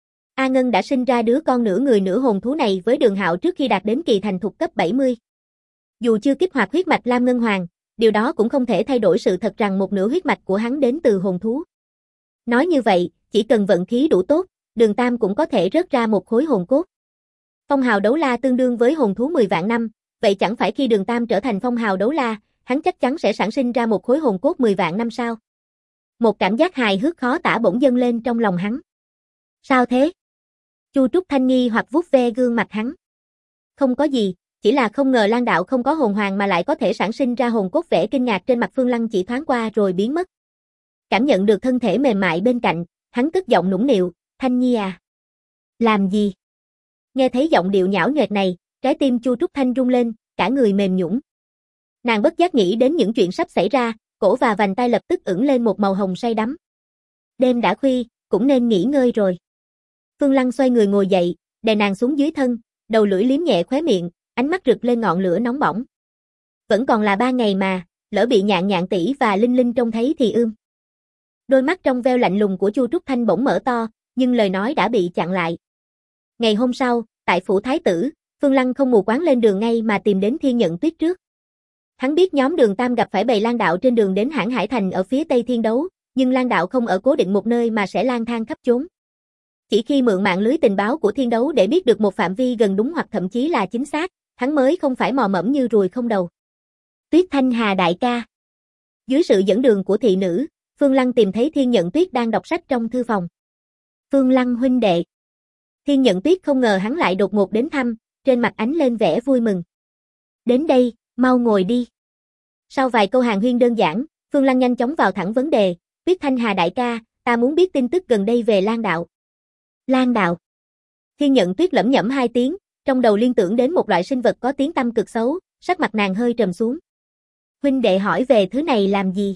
A Ngân đã sinh ra đứa con nửa người nửa hồn thú này với Đường Hạo trước khi đạt đến kỳ thành thục cấp 70. Dù chưa kích hoạt huyết mạch Lam Ngân Hoàng, điều đó cũng không thể thay đổi sự thật rằng một nửa huyết mạch của hắn đến từ hồn thú. Nói như vậy, chỉ cần vận khí đủ tốt, Đường Tam cũng có thể rớt ra một khối hồn cốt. Phong hào đấu la tương đương với hồn thú 10 vạn năm, vậy chẳng phải khi Đường Tam trở thành phong hào đấu la, hắn chắc chắn sẽ sản sinh ra một khối hồn cốt 10 vạn năm sao? Một cảm giác hài hước khó tả bỗng dâng lên trong lòng hắn. Sao thế? Chu Trúc Thanh nghi hoặc vuốt ve gương mặt hắn. Không có gì, chỉ là không ngờ Lan đạo không có hồn hoàng mà lại có thể sản sinh ra hồn cốt. Vẻ kinh ngạc trên mặt Phương Lăng chỉ thoáng qua rồi biến mất. Cảm nhận được thân thể mềm mại bên cạnh, hắn cất giọng nũng nịu, Thanh Nhi à? Làm gì? Nghe thấy giọng điệu nhão nhoẹt này, trái tim Chu Trúc Thanh rung lên, cả người mềm nhũn. Nàng bất giác nghĩ đến những chuyện sắp xảy ra, cổ và vành tay lập tức ửng lên một màu hồng say đắm. Đêm đã khuya, cũng nên nghỉ ngơi rồi. Phương Lăng xoay người ngồi dậy, đè nàng xuống dưới thân, đầu lưỡi liếm nhẹ khóe miệng, ánh mắt rực lên ngọn lửa nóng bỏng. Vẫn còn là 3 ngày mà, lỡ bị Nhạn Nhạn tỷ và Linh Linh trông thấy thì ưm. Đôi mắt trong veo lạnh lùng của Chu Trúc Thanh bỗng mở to, nhưng lời nói đã bị chặn lại. Ngày hôm sau, tại phủ thái tử, Phương Lăng không mù quáng lên đường ngay mà tìm đến Thiên Nhận Tuyết trước. Hắn biết nhóm Đường Tam gặp phải bầy Lan đạo trên đường đến Hãn Hải Thành ở phía Tây Thiên Đấu, nhưng Lan đạo không ở cố định một nơi mà sẽ lang thang khắp chốn. Chỉ khi mượn mạng lưới tình báo của Thiên Đấu để biết được một phạm vi gần đúng hoặc thậm chí là chính xác, hắn mới không phải mò mẫm như ruồi không đầu. Tuyết Thanh Hà đại ca. Dưới sự dẫn đường của thị nữ, Phương Lăng tìm thấy Thiên Nhận Tuyết đang đọc sách trong thư phòng. Phương Lăng huynh đệ. Thiên Nhận Tuyết không ngờ hắn lại đột ngột đến thăm, trên mặt ánh lên vẻ vui mừng. Đến đây, mau ngồi đi. Sau vài câu hàn huyên đơn giản, Phương Lăng nhanh chóng vào thẳng vấn đề, Tuyết Thanh Hà đại ca, ta muốn biết tin tức gần đây về Lan đạo. Lan đạo. Thiên Nhận Tuyết lẩm nhẩm hai tiếng, trong đầu liên tưởng đến một loại sinh vật có tiếng tăm cực xấu, sắc mặt nàng hơi trầm xuống. Huynh đệ hỏi về thứ này làm gì?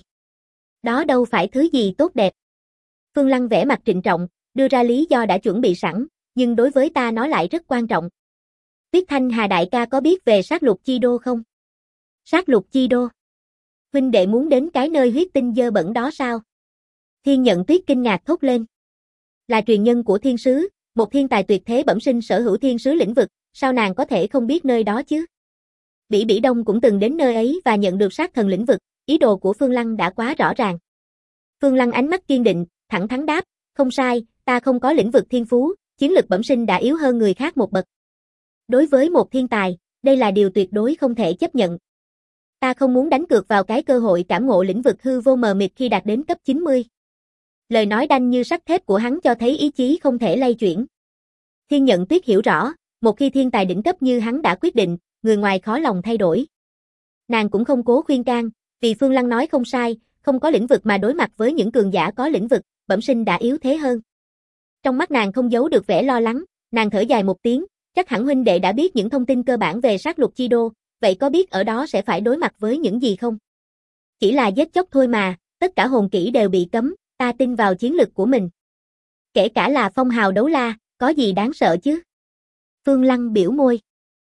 Đó đâu phải thứ gì tốt đẹp. Phương Lăng vẻ mặt trịnh trọng, đưa ra lý do đã chuẩn bị sẵn, nhưng đối với ta nó lại rất quan trọng. Tuyết Thanh Hà đại ca có biết về sát lục chi đô không? Sát lục chi đô? Huynh đệ muốn đến cái nơi huyết tinh dơ bẩn đó sao? Thiên Nhận Tuyết kinh ngạc thốt lên. Là truyền nhân của thiên sứ, một thiên tài tuyệt thế bẩm sinh sở hữu thiên sứ lĩnh vực, sao nàng có thể không biết nơi đó chứ? Bỉ Bỉ Đông cũng từng đến nơi ấy và nhận được sát thần lĩnh vực, ý đồ của Phương Lăng đã quá rõ ràng. Phương Lăng ánh mắt kiên định, thẳng thắn đáp, không sai, ta không có lĩnh vực thiên phú, chiến lực bẩm sinh đã yếu hơn người khác một bậc. Đối với một thiên tài, đây là điều tuyệt đối không thể chấp nhận. Ta không muốn đánh cược vào cái cơ hội cảm ngộ lĩnh vực hư vô mờ mịt khi đạt đến cấp 90. Lời nói đanh như sắt thép của hắn cho thấy ý chí không thể lay chuyển. Thiên Nhận Tuyết hiểu rõ, một khi thiên tài đỉnh cấp như hắn đã quyết định, người ngoài khó lòng thay đổi. Nàng cũng không cố khuyên can, vì Phương Lăng nói không sai, không có lĩnh vực mà đối mặt với những cường giả có lĩnh vực, bẩm sinh đã yếu thế hơn. Trong mắt nàng không giấu được vẻ lo lắng, nàng thở dài một tiếng, chắc hẳn huynh đệ đã biết những thông tin cơ bản về sát lục chi đô, vậy có biết ở đó sẽ phải đối mặt với những gì không? Chỉ là giết chóc thôi mà, tất cả hồn kỹ đều bị cấm, ta tin vào chiến lực của mình. Kể cả là phong hào đấu la, có gì đáng sợ chứ? Phương Lăng biểu môi.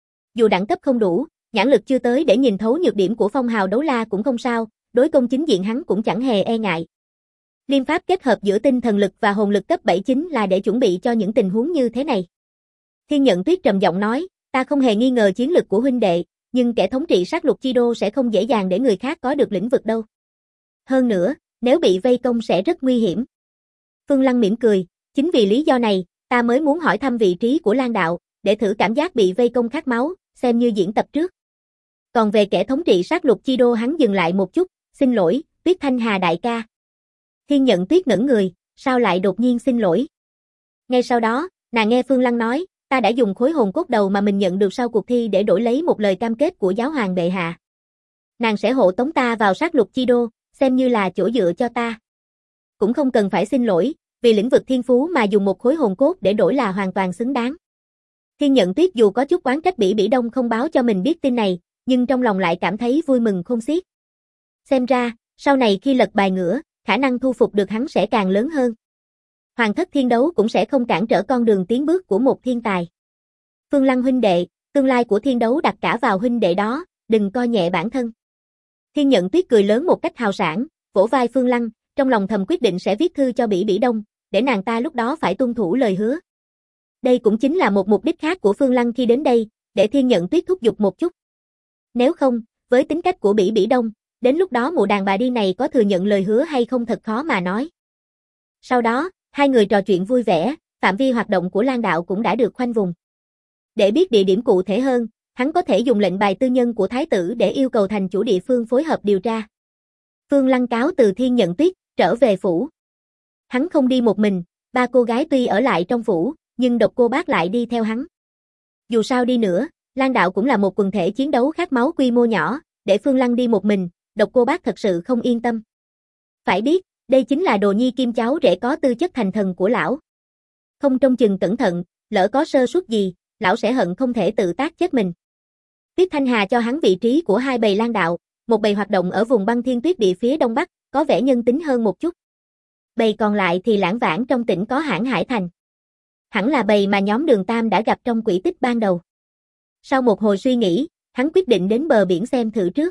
Dù đẳng cấp không đủ, nhãn lực chưa tới để nhìn thấu nhược điểm của phong hào đấu la cũng không sao, đối công chính diện hắn cũng chẳng hề e ngại. Liêm pháp kết hợp giữa tinh thần lực và hồn lực cấp 7 chính là để chuẩn bị cho những tình huống như thế này. Thiên Nhận Tuyết trầm giọng nói, ta không hề nghi ngờ chiến lực của huynh đệ, nhưng kẻ thống trị sát lục chi đô sẽ không dễ dàng để người khác có được lĩnh vực đâu. Hơn nữa, nếu bị vây công sẽ rất nguy hiểm. Phương Lăng mỉm cười, chính vì lý do này, ta mới muốn hỏi thăm vị trí của Lan đạo, để thử cảm giác bị vây công khát máu, xem như diễn tập trước. Còn về kẻ thống trị sát lục chi đô hắn dừng lại một chút, xin lỗi, Tuyết Thanh Hà đại ca. Thiên Nhận Tuyết ngẩn người, sao lại đột nhiên xin lỗi? Ngay sau đó, nàng nghe Phương Lăng nói, ta đã dùng khối hồn cốt đầu mà mình nhận được sau cuộc thi để đổi lấy một lời cam kết của giáo hoàng bệ hạ. Nàng sẽ hộ tống ta vào sát lục chi đô, xem như là chỗ dựa cho ta. Cũng không cần phải xin lỗi, vì lĩnh vực thiên phú mà dùng một khối hồn cốt để đổi là hoàn toàn xứng đáng. Thiên Nhận Tuyết dù có chút oán trách Bỉ Bỉ Đông không báo cho mình biết tin này, nhưng trong lòng lại cảm thấy vui mừng khôn xiết. Xem ra, sau này khi lật bài ngửa, khả năng thu phục được hắn sẽ càng lớn hơn. Hoàng thất thiên đấu cũng sẽ không cản trở con đường tiến bước của một thiên tài. Phương Lăng huynh đệ, tương lai của thiên đấu đặt cả vào huynh đệ đó, đừng coi nhẹ bản thân. Thiên Nhận Tuyết cười lớn một cách hào sảng, vỗ vai Phương Lăng, trong lòng thầm quyết định sẽ viết thư cho Bỉ Bỉ Đông, để nàng ta lúc đó phải tuân thủ lời hứa. Đây cũng chính là một mục đích khác của Phương Lăng khi đến đây, để Thiên Nhận Tuyết thúc giục một chút. Nếu không, với tính cách của Bỉ Bỉ Đông, đến lúc đó mụ đàn bà điên này có thừa nhận lời hứa hay không thật khó mà nói. Sau đó, hai người trò chuyện vui vẻ, phạm vi hoạt động của Lan đạo cũng đã được khoanh vùng. Để biết địa điểm cụ thể hơn, hắn có thể dùng lệnh bài tư nhân của thái tử để yêu cầu thành chủ địa phương phối hợp điều tra. Phương Lăng cáo từ Thiên Nhận Tuyết, trở về phủ. Hắn không đi một mình, ba cô gái tuy ở lại trong phủ, nhưng Độc Cô Bác lại đi theo hắn. Dù sao đi nữa, Lan đạo cũng là một quần thể chiến đấu khát máu quy mô nhỏ, để Phương Lăng đi một mình, Độc Cô Bác thật sự không yên tâm. Phải biết, đây chính là đồ nhi kim cháu rể có tư chất thành thần của lão. Không trông chừng cẩn thận, lỡ có sơ suất gì, lão sẽ hận không thể tự tác chết mình. Tuyết Thanh Hà cho hắn vị trí của hai bầy Lan đạo, một bầy hoạt động ở vùng băng thiên tuyết địa phía đông bắc, có vẻ nhân tính hơn một chút. Bầy còn lại thì lãng vãng trong tỉnh có Hãn Hải Thành. Hẳn là bầy mà nhóm Đường Tam đã gặp trong quỹ tích ban đầu. Sau một hồi suy nghĩ, hắn quyết định đến bờ biển xem thử trước.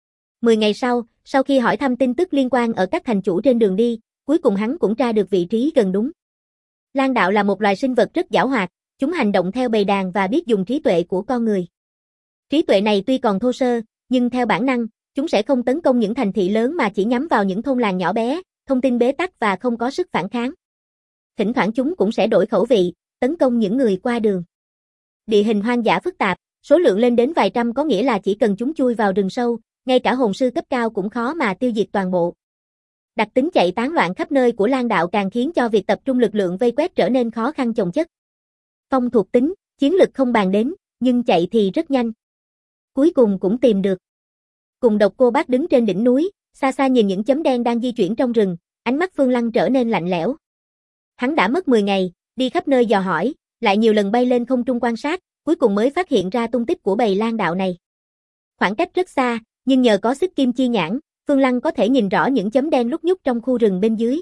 10 ngày sau khi hỏi thăm tin tức liên quan ở các thành chủ trên đường đi, cuối cùng hắn cũng tra được vị trí gần đúng. Lan đạo là một loài sinh vật rất giảo hoạt, chúng hành động theo bầy đàn và biết dùng trí tuệ của con người. Trí tuệ này tuy còn thô sơ, nhưng theo bản năng, chúng sẽ không tấn công những thành thị lớn mà chỉ nhắm vào những thôn làng nhỏ bé, thông tin bế tắc và không có sức phản kháng. Thỉnh thoảng chúng cũng sẽ đổi khẩu vị, tấn công những người qua đường. Địa hình hoang dã phức tạp, số lượng lên đến vài trăm có nghĩa là chỉ cần chúng chui vào rừng sâu, ngay cả hồn sư cấp cao cũng khó mà tiêu diệt toàn bộ. Đặc tính chạy tán loạn khắp nơi của Lan đạo càng khiến cho việc tập trung lực lượng vây quét trở nên khó khăn chồng chất. Phong thuộc tính, chiến lực không bàn đến, nhưng chạy thì rất nhanh. Cuối cùng cũng tìm được. Cùng Độc Cô Bác đứng trên đỉnh núi, xa xa nhìn những chấm đen đang di chuyển trong rừng, ánh mắt Phương Lăng trở nên lạnh lẽo. Hắn đã mất 10 ngày, đi khắp nơi dò hỏi, lại nhiều lần bay lên không trung quan sát, cuối cùng mới phát hiện ra tung tích của bầy lang đạo này. Khoảng cách rất xa, nhưng nhờ có xích kim chi nhãn, Phương Lăng có thể nhìn rõ những chấm đen lúc nhúc trong khu rừng bên dưới.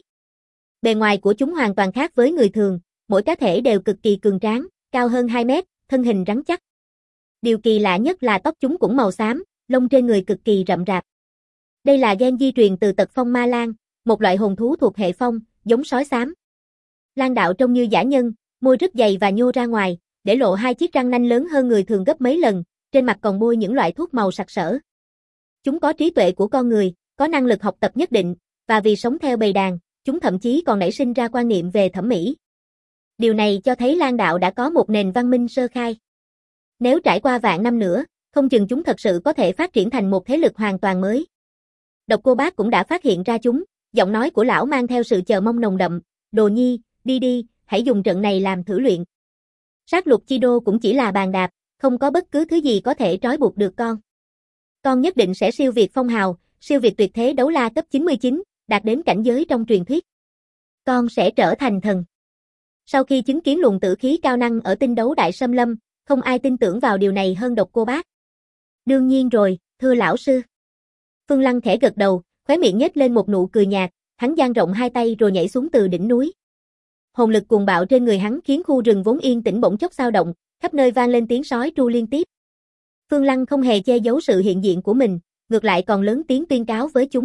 Bề ngoài của chúng hoàn toàn khác với người thường, mỗi cá thể đều cực kỳ cường tráng, cao hơn 2 mét, thân hình rắn chắc. Điều kỳ lạ nhất là tóc chúng cũng màu xám, lông trên người cực kỳ rậm rạp. Đây là gen di truyền từ tật phong ma lang, một loại hồn thú thuộc hệ phong, giống sói xám. Lang đạo trông như dã nhân, môi rất dày và nhô ra ngoài, để lộ 2 chiếc răng nanh lớn hơn người thường gấp mấy lần, trên mặt còn bôi những loại thuốc màu sặc sỡ. Chúng có trí tuệ của con người, có năng lực học tập nhất định, và vì sống theo bầy đàn, chúng thậm chí còn nảy sinh ra quan niệm về thẩm mỹ. Điều này cho thấy lang đạo đã có một nền văn minh sơ khai. Nếu trải qua vạn năm nữa, không chừng chúng thật sự có thể phát triển thành một thế lực hoàn toàn mới. Độc Cô Bác cũng đã phát hiện ra chúng, giọng nói của lão mang theo sự chờ mong nồng đậm, "Đồ Nhi, đi, hãy dùng trận này làm thử luyện. Sát lục chi đô cũng chỉ là bàn đạp, không có bất cứ thứ gì có thể trói buộc được con. Con nhất định sẽ siêu việt phong hào, siêu việt tuyệt thế đấu la cấp 99, đạt đến cảnh giới trong truyền thuyết. Con sẽ trở thành thần." Sau khi chứng kiến luồng tử khí cao năng ở tinh đấu đại xâm lâm, không ai tin tưởng vào điều này hơn Độc Cô Bác. "Đương nhiên rồi, thưa lão sư." Phương Lăng khẽ gật đầu, khóe miệng nhếch lên một nụ cười nhạt, hắn dang rộng 2 tay rồi nhảy xuống từ đỉnh núi. Hồn lực cuồng bạo trên người hắn khiến khu rừng vốn yên tĩnh bỗng chốc xao động, khắp nơi vang lên tiếng sói tru liên tiếp. Phương Lăng không hề che giấu sự hiện diện của mình, ngược lại còn lớn tiếng tuyên cáo với chúng.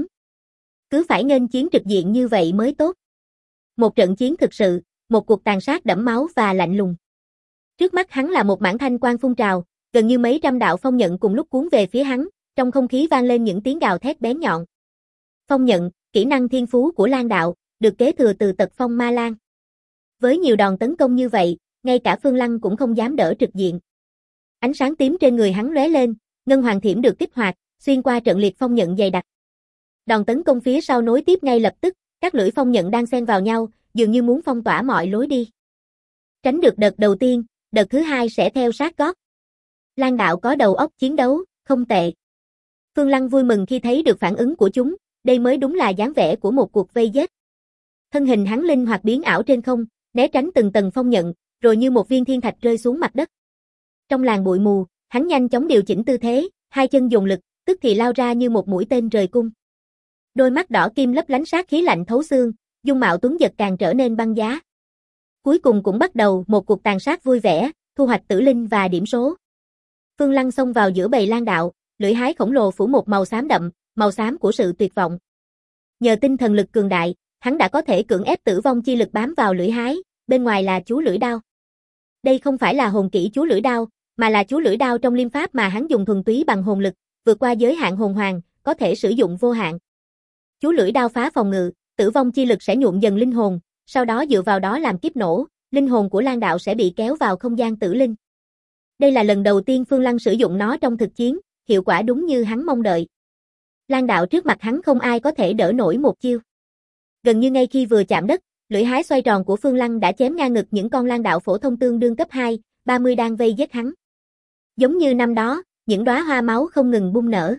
Cứ phải nghênh chiến trực diện như vậy mới tốt. Một trận chiến thực sự, một cuộc tàn sát đẫm máu và lạnh lùng. Trước mắt hắn là một mảng thanh quang phun trào, gần như mấy trăm đạo phong nhận cùng lúc cuốn về phía hắn, trong không khí vang lên những tiếng gào thét bén nhọn. Phong nhận, kỹ năng thiên phú của lang đạo, được kế thừa từ tật phong ma lang. Với nhiều đòn tấn công như vậy, ngay cả Phương Lăng cũng không dám đỡ trực diện. Ánh sáng tím trên người hắn lóe lên, ngân hoàng thiểm được kích hoạt, xuyên qua trận liệt phong nhận dày đặc. Đòn tấn công phía sau nối tiếp ngay lập tức, các lưỡi phong nhận đang xen vào nhau, dường như muốn phong tỏa mọi lối đi. Tránh được đợt đầu tiên, đợt thứ hai sẽ theo sát gót. Lang đạo có đầu óc chiến đấu, không tệ. Phương Lăng vui mừng khi thấy được phản ứng của chúng, đây mới đúng là dáng vẻ của một cuộc vây giết. Thân hình hắn linh hoạt biến ảo trên không, né tránh từng tầng phong nhận, rồi như một viên thiên thạch rơi xuống mặt đất. Trong làn bụi mù, hắn nhanh chóng điều chỉnh tư thế, 2 chân dùng lực, tức thì lao ra như một mũi tên rời cung. Đôi mắt đỏ kim lấp lánh sát khí lạnh thấu xương, dung mạo tuấn giật càng trở nên băng giá. Cuối cùng cũng bắt đầu một cuộc tàn sát vui vẻ, thu hoạch tử linh và điểm số. Phương Lăng xông vào giữa bầy lang đạo, lưỡi hái khổng lồ phủ một màu xám đậm, màu xám của sự tuyệt vọng. Nhờ tinh thần lực cường đại, hắn đã có thể cưỡng ép tử vong chi lực bám vào lưỡi hái, bên ngoài là chú lưỡi đao. Đây không phải là hồn kỹ chú lưỡi đao, mà là chú lưỡi đao trong liêm pháp mà hắn dùng thuần túy bằng hồn lực, vượt qua giới hạn hồn hoàng, có thể sử dụng vô hạn. Chú lưỡi đao phá phòng ngự, tử vong chi lực sẽ nhuộm dần linh hồn, sau đó dựa vào đó làm kiếp nổ, linh hồn của lang đạo sẽ bị kéo vào không gian tử linh. Đây là lần đầu tiên Phương Lăng sử dụng nó trong thực chiến, hiệu quả đúng như hắn mong đợi. Lang đạo trước mặt hắn không ai có thể đỡ nổi một chiêu. Gần như ngay khi vừa chạm đất, lưỡi hái xoay tròn của Phương Lăng đã chém ngang ngực những con lang đạo phổ thông tương đương cấp 2, 30 đang vây giết hắn. Giống như năm đó, những đóa hoa máu không ngừng bung nở.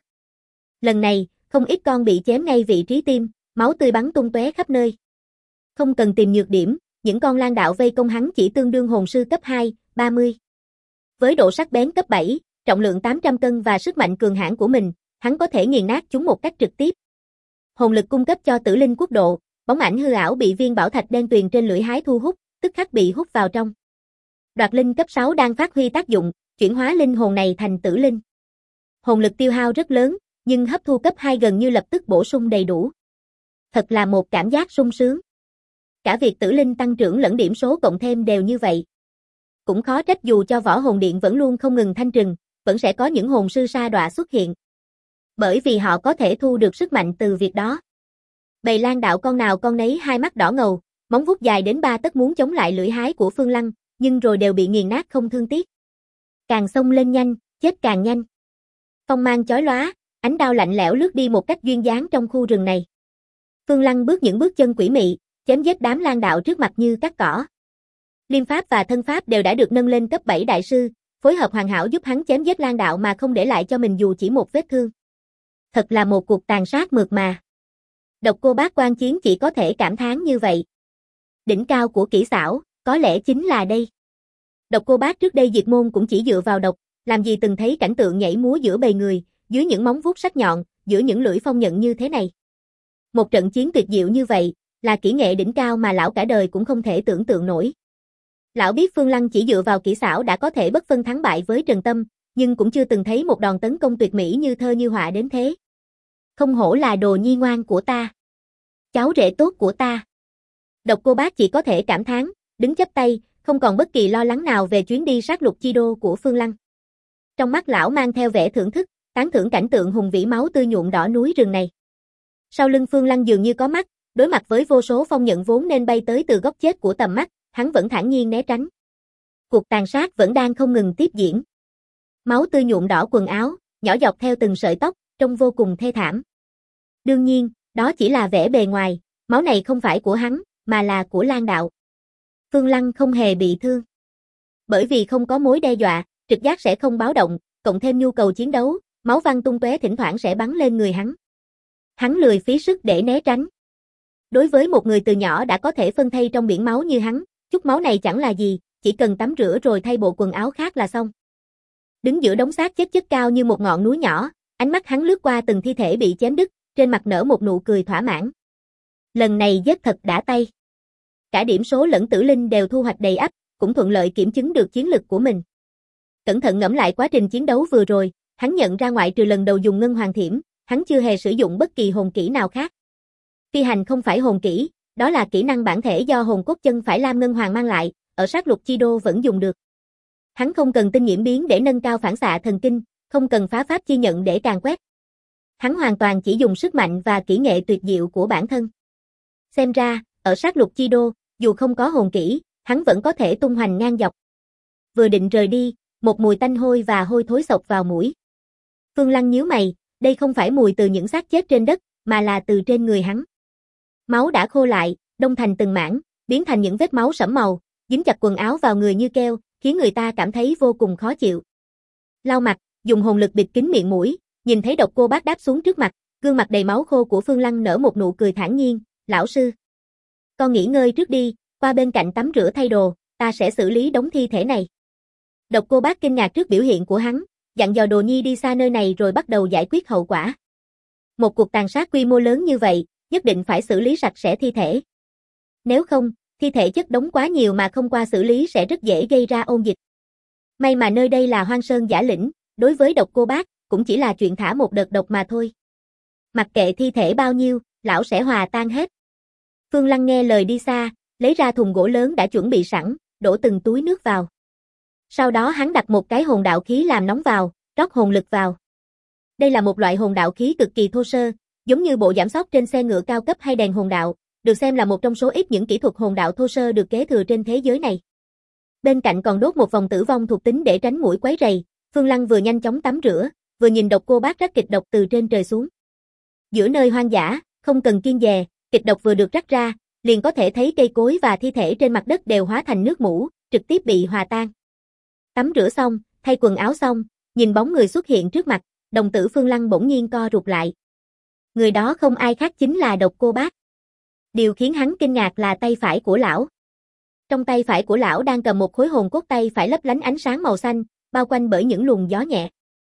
Lần này, không ít con bị chém ngay vị trí tim, máu tươi bắn tung tóe khắp nơi. Không cần tìm nhược điểm, những con lang đạo vây công hắn chỉ tương đương hồn sư cấp 2, 30. Với độ sắc bén cấp 7, trọng lượng 800 cân và sức mạnh cường hãn của mình, hắn có thể nghiền nát chúng một cách trực tiếp. Hồn lực cung cấp cho tử linh quốc độ, bóng ảnh hư ảo bị viên bảo thạch đen tuyền trên lưỡi hái thu hút, tức khắc bị hút vào trong. Đoạt linh cấp 6 đang phát huy tác dụng, chuyển hóa linh hồn này thành tử linh. Hồn lực tiêu hao rất lớn, nhưng hấp thu cấp 2 gần như lập tức bổ sung đầy đủ. Thật là một cảm giác sung sướng. Cả việc tử linh tăng trưởng lẫn điểm số cộng thêm đều như vậy. Cũng khó trách dù cho võ hồn điện vẫn luôn không ngừng thanh trừng, vẫn sẽ có những hồn sư sa đọa xuất hiện. Bởi vì họ có thể thu được sức mạnh từ việc đó. Bầy lang đạo con nào con nấy hai mắt đỏ ngầu, móng vuốt dài đến 3 tấc muốn chống lại lưỡi hái của Phương Lăng, nhưng rồi đều bị nghiền nát không thương tiếc. Càng xông lên nhanh, chết càng nhanh. Phong mang chói lóa, ánh đao lạnh lẽo lướt đi một cách duyên dáng trong khu rừng này. Phương Lăng bước những bước chân quỷ mị, chém giết đám lang đạo trước mặt như cắt cỏ. Liêm pháp và thân pháp đều đã được nâng lên cấp 7 đại sư, phối hợp hoàn hảo giúp hắn chém giết lang đạo mà không để lại cho mình dù chỉ một vết thương. Thật là một cuộc tàn sát mượt mà. Độc Cô Bác quan chiến chỉ có thể cảm thán như vậy. Đỉnh cao của kỹ xảo, có lẽ chính là đây. Độc Cô Bác trước đây diệt môn cũng chỉ dựa vào độc, làm gì từng thấy cảnh tượng nhảy múa giữa bầy người, dưới những móng vuốt sắc nhọn, giữa những lưỡi phong nhận như thế này. Một trận chiến tuyệt diệu như vậy, là kỹ nghệ đỉnh cao mà lão cả đời cũng không thể tưởng tượng nổi. Lão biết Phương Lăng chỉ dựa vào kỹ xảo đã có thể bất phân thắng bại với Trần Tâm, nhưng cũng chưa từng thấy một đòn tấn công tuyệt mỹ như thơ như họa đến thế. Không hổ là đồ nhi ngoan của ta. Cháu rể tốt của ta. Độc Cô Bác chỉ có thể cảm thán, đứng chắp tay, không còn bất kỳ lo lắng nào về chuyến đi sát lục chi đô của Phương Lăng. Trong mắt lão mang theo vẻ thưởng thức, tán thưởng cảnh tượng hùng vĩ máu tươi nhuộm đỏ núi rừng này. Sau lưng Phương Lăng dường như có mắt, đối mặt với vô số phong nhận vốn nên bay tới từ góc chết của tầm mắt, hắn vẫn thản nhiên né tránh. Cuộc tàn sát vẫn đang không ngừng tiếp diễn. Máu tươi nhuộm đỏ quần áo, nhỏ dọc theo từng sợi tóc, trông vô cùng thê thảm. Đương nhiên, đó chỉ là vẻ bề ngoài, máu này không phải của hắn, mà là của Lang Đạo. Phương Lăng không hề bị thương. Bởi vì không có mối đe dọa, trực giác sẽ không báo động, cộng thêm nhu cầu chiến đấu, máu văng tung tóe thỉnh thoảng sẽ bắn lên người hắn. Hắn lười phí sức để né tránh. Đối với một người từ nhỏ đã có thể phân thây trong biển máu như hắn, chút máu này chẳng là gì, chỉ cần tắm rửa rồi thay bộ quần áo khác là xong. Đứng giữa đống xác chết chất cao như một ngọn núi nhỏ, ánh mắt hắn lướt qua từng thi thể bị chém đứt, trên mặt nở một nụ cười thỏa mãn. Lần này giết thật đã tay. Cả điểm số lẫn tử linh đều thu hoạch đầy ắp, cũng thuận lợi kiểm chứng được chiến lực của mình. Cẩn thận ngẫm lại quá trình chiến đấu vừa rồi, hắn nhận ra ngoại trừ lần đầu dùng ngân hoàng thiểm, hắn chưa hề sử dụng bất kỳ hồn kỹ nào khác. Phi hành không phải hồn kỹ, đó là kỹ năng bản thể do hồn cốt chân phải lam ngân hoàng mang lại, ở sát lục chi đô vẫn dùng được. Hắn không cần tinh nhiễm biến để nâng cao phản xạ thần kinh, không cần phá pháp chi nhận để càn quét. Hắn hoàn toàn chỉ dùng sức mạnh và kỹ nghệ tuyệt diệu của bản thân. Xem ra, ở sát lục chi đô, dù không có hồn kỹ, hắn vẫn có thể tung hoành ngang dọc. Vừa định rời đi, một mùi tanh hôi và hôi thối xộc vào mũi. Phương Lăng nhíu mày, đây không phải mùi từ những xác chết trên đất, mà là từ trên người hắn. Máu đã khô lại, đông thành từng mảng, biến thành những vết máu sẫm màu, dính chặt quần áo vào người như keo, khiến người ta cảm thấy vô cùng khó chịu. Lau mặt, dùng hồn lực bịt kín miệng mũi, nhìn thấy Độc Cô Bác đáp xuống trước mặt, gương mặt đầy máu khô của Phương Lăng nở một nụ cười thản nhiên, "Lão sư, con nghỉ ngơi trước đi, qua bên cạnh tắm rửa thay đồ, ta sẽ xử lý đống thi thể này." Độc Cô Bác kinh ngạc trước biểu hiện của hắn, dặn dò Đồ Nhi đi xa nơi này rồi bắt đầu giải quyết hậu quả. Một cuộc tàn sát quy mô lớn như vậy, nhất định phải xử lý sạch sẽ thi thể. Nếu không, thi thể chất đống quá nhiều mà không qua xử lý sẽ rất dễ gây ra ôn dịch. May mà nơi đây là Hoang Sơn Giả Lĩnh, đối với Độc Cô Bác, cũng chỉ là chuyện thả một đợt độc mà thôi. Mặc kệ thi thể bao nhiêu, lão sẽ hòa tan hết. Phương Lăng nghe lời đi xa, lấy ra thùng gỗ lớn đã chuẩn bị sẵn, đổ từng túi nước vào. Sau đó hắn đặt một cái hồn đạo khí làm nóng vào, rót hồn lực vào. Đây là một loại hồn đạo khí cực kỳ thô sơ, giống như bộ giảm sóc trên xe ngựa cao cấp hay đèn hồn đạo, được xem là một trong số ít những kỹ thuật hồn đạo thô sơ được kế thừa trên thế giới này. Bên cạnh còn đốt một vòng tử vong thuộc tính để tránh muỗi quấy rầy. Phương Lăng vừa nhanh chóng tắm rửa, vừa nhìn Độc Cô Bác rắc kịch độc từ trên trời xuống. Giữa nơi hoang dã, không cần kiêng dè, kịch độc vừa được rắc ra, liền có thể thấy cây cối và thi thể trên mặt đất đều hóa thành nước mủ, trực tiếp bị hòa tan. Tắm rửa xong, thay quần áo xong, nhìn bóng người xuất hiện trước mặt, đồng tử Phương Lăng bỗng nhiên co rụt lại. Người đó không ai khác chính là Độc Cô Bác. Điều khiến hắn kinh ngạc là tay phải của lão. Trong tay phải của lão đang cầm một khối hồn cốt tay phải lấp lánh ánh sáng màu xanh, bao quanh bởi những luồng gió nhẹ.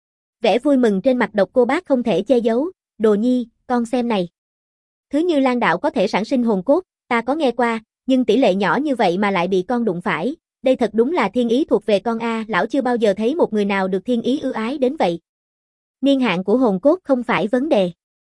Vẻ vui mừng trên mặt Độc Cô Bác không thể che giấu, "Đồ Nhi, con xem này. Thứ như Lang Đạo có thể sản sinh hồn cốt, ta có nghe qua, nhưng tỷ lệ nhỏ như vậy mà lại bị con đụng phải, đây thật đúng là thiên ý thuộc về con a." Lão chưa bao giờ thấy một người nào được thiên ý ưu ái đến vậy. Niên hạn của hồn cốt không phải vấn đề.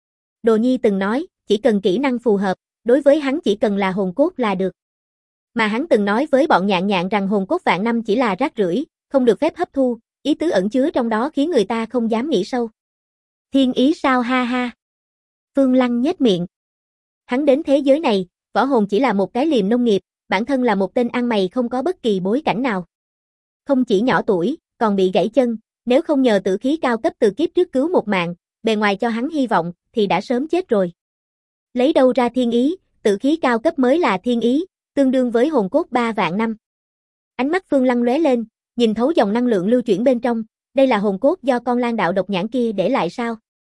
Đồ Nhi từng nói, chỉ cần kỹ năng phù hợp, đối với hắn chỉ cần là hồn cốt là được. Mà hắn từng nói với bọn Nhạn Nhạn rằng hồn cốt vạn năm chỉ là rác rưởi, không được phép hấp thu, ý tứ ẩn chứa trong đó khiến người ta không dám nghĩ sâu. Thiên ý sao ha ha. Phương Lăng nhếch miệng. Hắn đến thế giới này, võ hồn chỉ là một cái liềm nông nghiệp, bản thân là một tên ăn mày không có bất kỳ bối cảnh nào. Không chỉ nhỏ tuổi, còn bị gãy chân, nếu không nhờ tử khí cao cấp từ kiếp trước cứu một mạng, bề ngoài cho hắn hy vọng, thì đã sớm chết rồi. Lấy đâu ra thiên ý, tử khí cao cấp mới là thiên ý, tương đương với hồn cốt 3 vạn năm. Ánh mắt Phương Lăng lóe lên, nhìn thấu dòng năng lượng lưu chuyển bên trong, đây là hồn cốt do con Lang Đạo độc nhãn kia để lại sao?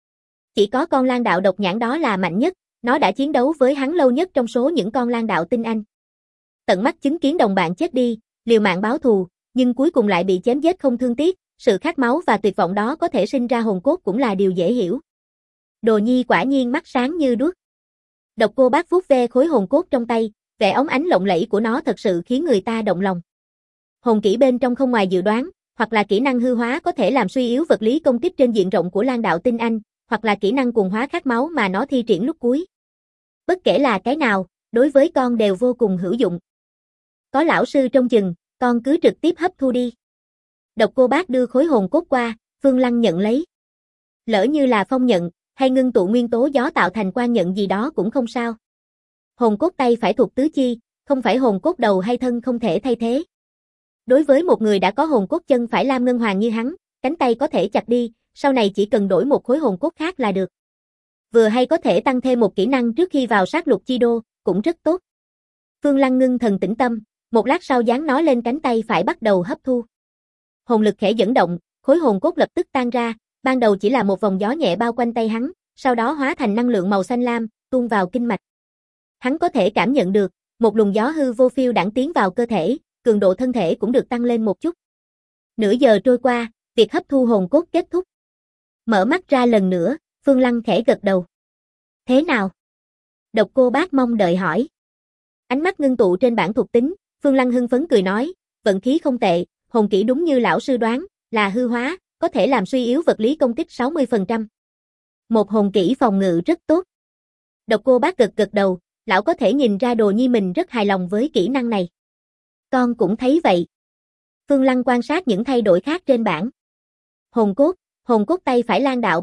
Chỉ có con lang đạo độc nhãn đó là mạnh nhất, nó đã chiến đấu với hắn lâu nhất trong số những con lang đạo tinh anh. Tận mắt chứng kiến đồng bạn chết đi, liều mạng báo thù, nhưng cuối cùng lại bị chém giết không thương tiếc, sự khát máu và tuyệt vọng đó có thể sinh ra hồn cốt cũng là điều dễ hiểu. Đồ Nhi quả nhiên mắt sáng như đuốc. Độc Cô Bác vuốt ve khối hồn cốt trong tay, vẻ óng ánh lộng lẫy của nó thật sự khiến người ta động lòng. Hồn kỹ bên trong không ngoài dự đoán, hoặc là kỹ năng hư hóa có thể làm suy yếu vật lý công kích trên diện rộng của lang đạo tinh anh, hoặc là kỹ năng cuồng hóa khát máu mà nó thi triển lúc cuối. Bất kể là cái nào, đối với con đều vô cùng hữu dụng. Có lão sư trông chừng, con cứ trực tiếp hấp thu đi. Độc Cô Bác đưa khối hồn cốt qua, Phương Lăng nhận lấy. Lỡ như là phong nhận, hay ngưng tụ nguyên tố gió tạo thành quan nhận gì đó cũng không sao. Hồn cốt tay phải thuộc tứ chi, không phải hồn cốt đầu hay thân không thể thay thế. Đối với một người đã có hồn cốt chân phải lam ngân hoàng như hắn, cánh tay có thể chặt đi, sau này chỉ cần đổi một khối hồn cốt khác là được. Vừa hay có thể tăng thêm một kỹ năng trước khi vào sát lục chi đô, cũng rất tốt. Phương Lăng ngưng thần tĩnh tâm, một lát sau dán nó lên cánh tay phải bắt đầu hấp thu. Hồn lực khẽ dẫn động, khối hồn cốt lập tức tan ra, ban đầu chỉ là một vòng gió nhẹ bao quanh tay hắn, sau đó hóa thành năng lượng màu xanh lam, tuôn vào kinh mạch. Hắn có thể cảm nhận được, một luồng gió hư vô phiêu đãng tiến vào cơ thể, cường độ thân thể cũng được tăng lên một chút. Nửa giờ trôi qua, việc hấp thu hồn cốt kết thúc. Mở mắt ra lần nữa, Phương Lăng khẽ gật đầu. Thế nào? Độc Cô Bác mong đợi hỏi. Ánh mắt ngưng tụ trên bảng thuộc tính, Phương Lăng hưng phấn cười nói, vận khí không tệ, hồn kỹ đúng như lão sư đoán, là hư hóa, có thể làm suy yếu vật lý công kích 60%. Một hồn kỹ phòng ngự rất tốt. Độc Cô Bác gật gật đầu, lão có thể nhìn ra Đồ Nhi mình rất hài lòng với kỹ năng này. Con cũng thấy vậy. Phương Lăng quan sát những thay đổi khác trên bảng. Hồn cốt tay phải lang đạo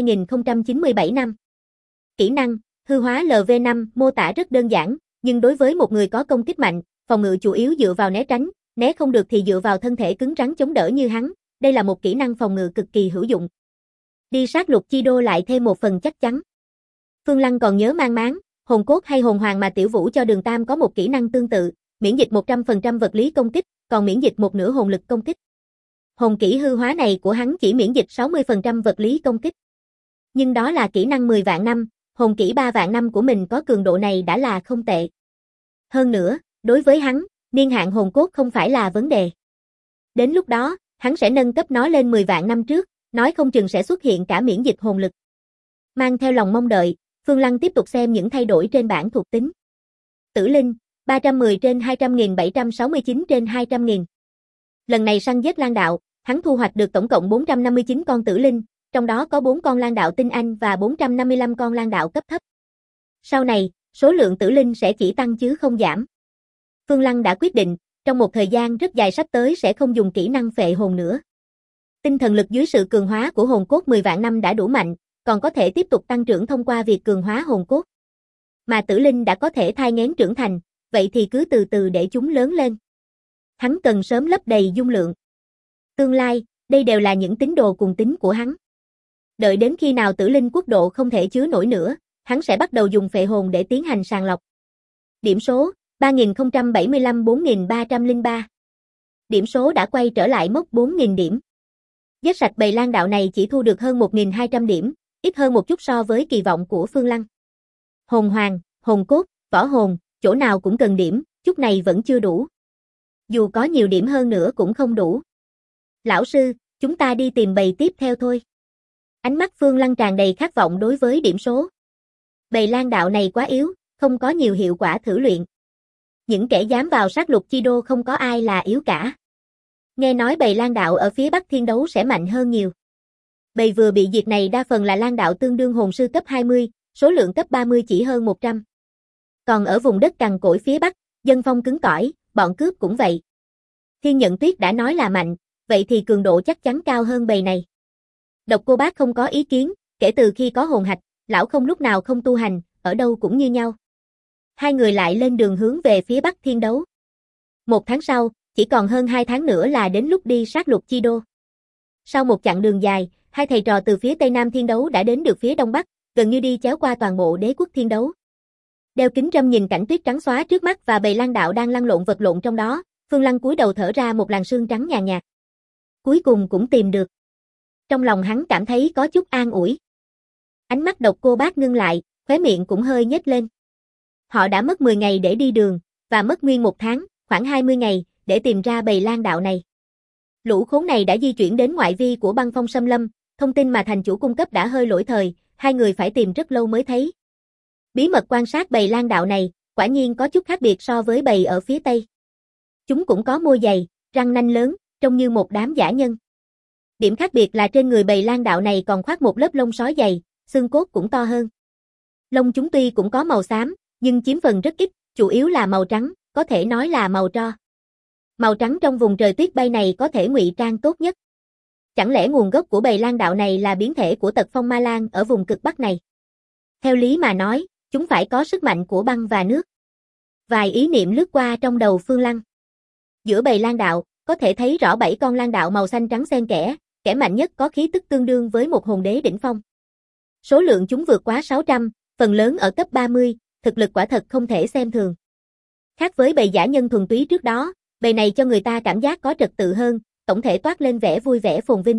32.097 năm. Kỹ năng, hư hóa LV5, mô tả rất đơn giản, nhưng đối với một người có công kích mạnh, phòng ngự chủ yếu dựa vào né tránh, né không được thì dựa vào thân thể cứng rắn chống đỡ như hắn, đây là một kỹ năng phòng ngự cực kỳ hữu dụng. Đi sát lục chi đô lại thêm một phần chắc chắn. Phương Lăng còn nhớ mang máng, hồn cốt hay hồn hoàng mà Tiểu Vũ cho Đường Tam có một kỹ năng tương tự, miễn dịch 100% vật lý công kích, còn miễn dịch một nửa hồn lực công kích. Hồn kỹ hư hóa này của hắn chỉ miễn dịch 60% vật lý công kích. Nhưng đó là kỹ năng 10 vạn năm, hồn kỹ 3 vạn năm của mình có cường độ này đã là không tệ. Hơn nữa, đối với hắn, niên hạn hồn cốt không phải là vấn đề. Đến lúc đó, hắn sẽ nâng cấp nó lên 10 vạn năm trước, nói không chừng sẽ xuất hiện cả miễn dịch hồn lực. Mang theo lòng mong đợi, Phương Lăng tiếp tục xem những thay đổi trên bảng thuộc tính. Tử linh, 310 trên 200.000 769 trên 200.000. Lần này săn giết lang đạo, hắn thu hoạch được tổng cộng 459 con tử linh, trong đó có 4 con lang đạo tinh anh và 455 con lang đạo cấp thấp. Sau này, số lượng tử linh sẽ chỉ tăng chứ không giảm. Phương Lăng đã quyết định, trong một thời gian rất dài sắp tới sẽ không dùng kỹ năng phệ hồn nữa. Tinh thần lực dưới sự cường hóa của hồn cốt 10 vạn năm đã đủ mạnh, còn có thể tiếp tục tăng trưởng thông qua việc cường hóa hồn cốt. Mà tử linh đã có thể thai nghén trưởng thành, vậy thì cứ từ từ để chúng lớn lên. Hắn cần sớm lấp đầy dung lượng. Tương lai, đây đều là những tín đồ cùng tính của hắn. Đợi đến khi nào tử linh quốc độ không thể chứa nổi nữa, hắn sẽ bắt đầu dùng phệ hồn để tiến hành sàng lọc. Điểm số, 3075 4303. Điểm số đã quay trở lại mốc 4000 điểm. Giết sạch bầy lang đạo này chỉ thu được hơn 1200 điểm, ít hơn một chút so với kỳ vọng của Phương Lăng. Hồn hoàng, hồn cốt, võ hồn, chỗ nào cũng cần điểm, chút này vẫn chưa đủ. Dù có nhiều điểm hơn nữa cũng không đủ. Lão sư, chúng ta đi tìm bầy tiếp theo thôi. Ánh mắt Phương Lăng tràn đầy khát vọng đối với điểm số. Bầy lang đạo này quá yếu, không có nhiều hiệu quả thử luyện. Những kẻ dám vào sát lục chi đô không có ai là yếu cả. Nghe nói bầy lang đạo ở phía Bắc Thiên Đấu sẽ mạnh hơn nhiều. Bầy vừa bị diệt này đa phần là lang đạo tương đương hồn sư cấp 20, số lượng cấp 30 chỉ hơn 100. Còn ở vùng đất cằn cỗi phía Bắc, dân phong cứng cỏi, bọn cướp cũng vậy. Thiên Nhận Tuyết đã nói là mạnh, vậy thì cường độ chắc chắn cao hơn bầy này. Độc Cô Bác không có ý kiến, kể từ khi có hồn hạch, lão không lúc nào không tu hành, ở đâu cũng như nhau. Hai người lại lên đường hướng về phía Bắc Thiên Đấu. Một tháng sau, chỉ còn hơn 2 tháng nữa là đến lúc đi sát lục chi đô. Sau một chặng đường dài, hai thầy trò từ phía Tây Nam Thiên Đấu đã đến được phía Đông Bắc, gần như đi chéo qua toàn bộ đế quốc Thiên Đấu. Đeo kính râm nhìn cảnh tuyết trắng xóa trước mắt và bầy lang đạo đang lăn lộn vật lộn trong đó, Phương Lăng cúi đầu thở ra một làn sương trắng nhàn nhạt. Cuối cùng cũng tìm được. Trong lòng hắn cảm thấy có chút an ủi. Ánh mắt Độc Cô Bác ngưng lại, khóe miệng cũng hơi nhếch lên. Họ đã mất 10 ngày để đi đường, và mất nguyên 1 tháng, khoảng 20 ngày, để tìm ra bầy lang đạo này. Lũ khốn này đã di chuyển đến ngoại vi của băng phong xâm lâm, thông tin mà thành chủ cung cấp đã hơi lỗi thời, hai người phải tìm rất lâu mới thấy. Bí mật quan sát bầy lang đạo này, quả nhiên có chút khác biệt so với bầy ở phía Tây. Chúng cũng có môi dày, răng nanh lớn, trông như một đám dã nhân. Điểm khác biệt là trên người bầy lang đạo này còn khoác một lớp lông sói dày, xương cốt cũng to hơn. Lông chúng tuy cũng có màu xám, nhưng chiếm phần rất ít, chủ yếu là màu trắng, có thể nói là màu tro. Màu trắng trong vùng trời tuyết bay này có thể ngụy trang tốt nhất. Chẳng lẽ nguồn gốc của bầy lang đạo này là biến thể của tật phong ma lang ở vùng cực Bắc này? Theo lý mà nói, chúng phải có sức mạnh của băng và nước. Vài ý niệm lướt qua trong đầu Phương Lăng. Giữa bầy lang đạo, có thể thấy rõ 7 con lang đạo màu xanh trắng xen kẽ, kẻ mạnh nhất có khí tức tương đương với một hồn đế đỉnh phong. Số lượng chúng vượt quá 600, phần lớn ở cấp 30, thực lực quả thật không thể xem thường. Khác với bầy dã nhân thuần túy trước đó, bầy này cho người ta cảm giác có trật tự hơn, tổng thể toát lên vẻ vui vẻ phồn vinh.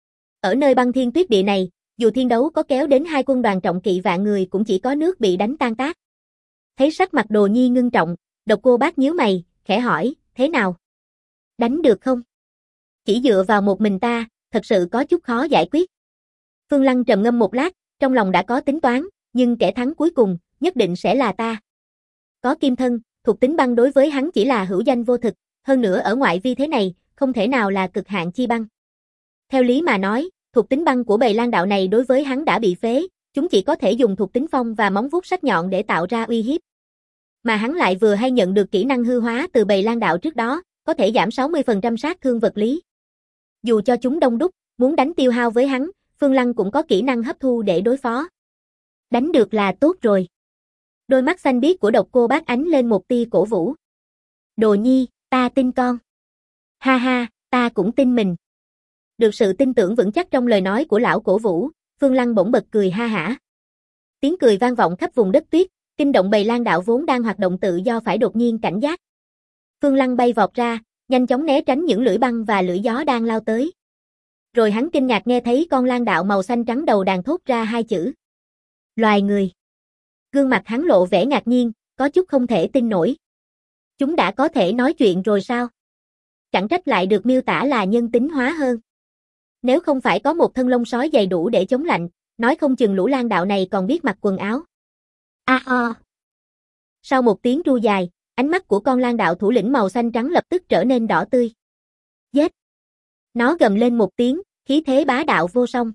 Ở nơi băng thiên tuyết địa này, dù thiên đấu có kéo đến 2 quân đoàn trọng kỵ vạn người cũng chỉ có nước bị đánh tan tác. Thấy sắc mặt Đồ Nhi ngưng trọng, Độc Cô Bác nhíu mày, khẽ hỏi, thế nào? Đánh được không? Chỉ dựa vào một mình ta, thật sự có chút khó giải quyết. Phương Lăng trầm ngâm một lát, trong lòng đã có tính toán, nhưng kẻ thắng cuối cùng, nhất định sẽ là ta. Có kim thân, thuộc tính băng đối với hắn chỉ là hữu danh vô thực, hơn nữa ở ngoại vi thế này, không thể nào là cực hạn chi băng. Theo lý mà nói, thuộc tính băng của bầy lang đạo này đối với hắn đã bị phế, chúng chỉ có thể dùng thuộc tính phong và móng vuốt sắc nhọn để tạo ra uy hiếp. Mà hắn lại vừa hay nhận được kỹ năng hư hóa từ bầy lang đạo trước đó, có thể giảm 60% sát thương vật lý. Dù cho chúng đông đúc, muốn đánh tiêu hao với hắn, Phương Lăng cũng có kỹ năng hấp thu để đối phó. Đánh được là tốt rồi. Đôi mắt xanh biếc của Độc Cô Bác ánh lên một tia cổ vũ. Đồ Nhi, ta tin con. Ha ha, ta cũng tin mình. Được sự tin tưởng vững chắc trong lời nói của lão cổ vũ, Phương Lăng bỗng bật cười ha hả. Tiếng cười vang vọng khắp vùng đất tuyết, kinh động bầy lang đạo vốn đang hoạt động tự do phải đột nhiên cảnh giác. Phương Lăng bay vọt ra, nhanh chóng né tránh những lưỡi băng và lưỡi gió đang lao tới. Rồi hắn kinh ngạc nghe thấy con lang đạo màu xanh trắng đầu đàn thốt ra 2 chữ. Loài người. Gương mặt hắn lộ vẻ ngạc nhiên, có chút không thể tin nổi. Chúng đã có thể nói chuyện rồi sao? Chẳng trách lại được miêu tả là nhân tính hóa hơn. Nếu không phải có một thân lông sói dày đủ để chống lạnh, nói không chừng lũ lang đạo này còn biết mặc quần áo. Sau một tiếng ru dài, ánh mắt của con lang đạo thủ lĩnh màu xanh trắng lập tức trở nên đỏ tươi. Giết! Nó gầm lên một tiếng, khí thế bá đạo vô song.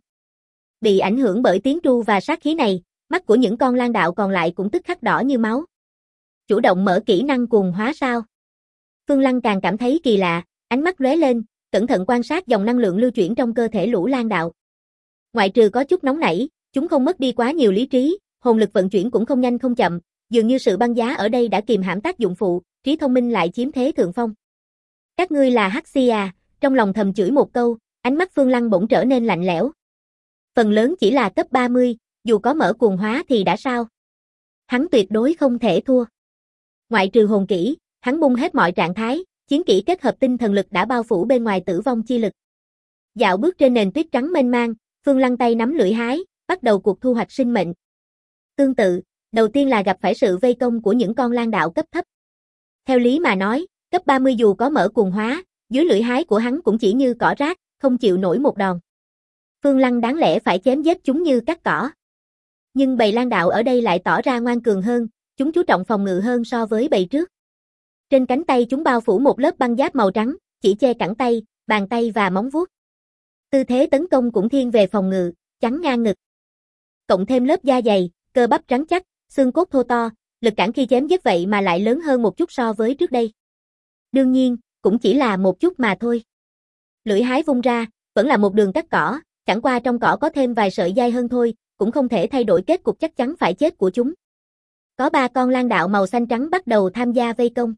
Bị ảnh hưởng bởi tiếng ru và sát khí này, mắt của những con lang đạo còn lại cũng tức khắc đỏ như máu. Chủ động mở kỹ năng cuồng hóa sao? Phương Lăng càng cảm thấy kỳ lạ, ánh mắt lóe lên, cẩn thận quan sát dòng năng lượng lưu chuyển trong cơ thể lũ lang đạo. Ngoại trừ có chút nóng nảy, chúng không mất đi quá nhiều lý trí, hồn lực vận chuyển cũng không nhanh không chậm, dường như sự băng giá ở đây đã kìm hãm tác dụng phụ, trí thông minh lại chiếm thế thượng phong. Các ngươi là hắc si à, trong lòng thầm chửi một câu, ánh mắt Phương Lăng bỗng trở nên lạnh lẽo. Phần lớn chỉ là cấp 30, dù có mở cuồng hóa thì đã sao? Hắn tuyệt đối không thể thua. Ngoại trừ hồn kỹ, hắn bung hết mọi trạng thái, chiến kỹ kết hợp tinh thần lực đã bao phủ bên ngoài tử vong chi lực. Dạo bước trên nền tuyết trắng mênh mang, Phương Lăng tay nắm lưỡi hái, bắt đầu cuộc thu hoạch sinh mệnh. Tương tự, đầu tiên là gặp phải sự vây công của những con lang đạo cấp thấp. Theo lý mà nói, cấp 30 dù có mở cuồng hóa, dưới lưỡi hái của hắn cũng chỉ như cỏ rác, không chịu nổi một đòn. Phương Lăng đáng lẽ phải chém giết chúng như cắt cỏ. Nhưng bầy lang đạo ở đây lại tỏ ra ngoan cường hơn, chúng chú trọng phòng ngự hơn so với bầy trước. Trên cánh tay chúng bao phủ một lớp băng giáp màu trắng, chỉ che cẳng tay, bàn tay và móng vuốt. Tư thế tấn công cũng thiên về phòng ngự, chắn ngang ngực. Cộng thêm lớp da dày, cơ bắp trắng chắc, xương cốt thô to, lực cản khi chém giết vậy mà lại lớn hơn một chút so với trước đây. Đương nhiên, cũng chỉ là một chút mà thôi. Lưỡi hái vung ra, vẫn là một đường cắt cỏ, chẳng qua trong cỏ có thêm vài sợi dai hơn thôi, cũng không thể thay đổi kết cục chắc chắn phải chết của chúng. Có 3 con lang đạo màu xanh trắng bắt đầu tham gia vây công.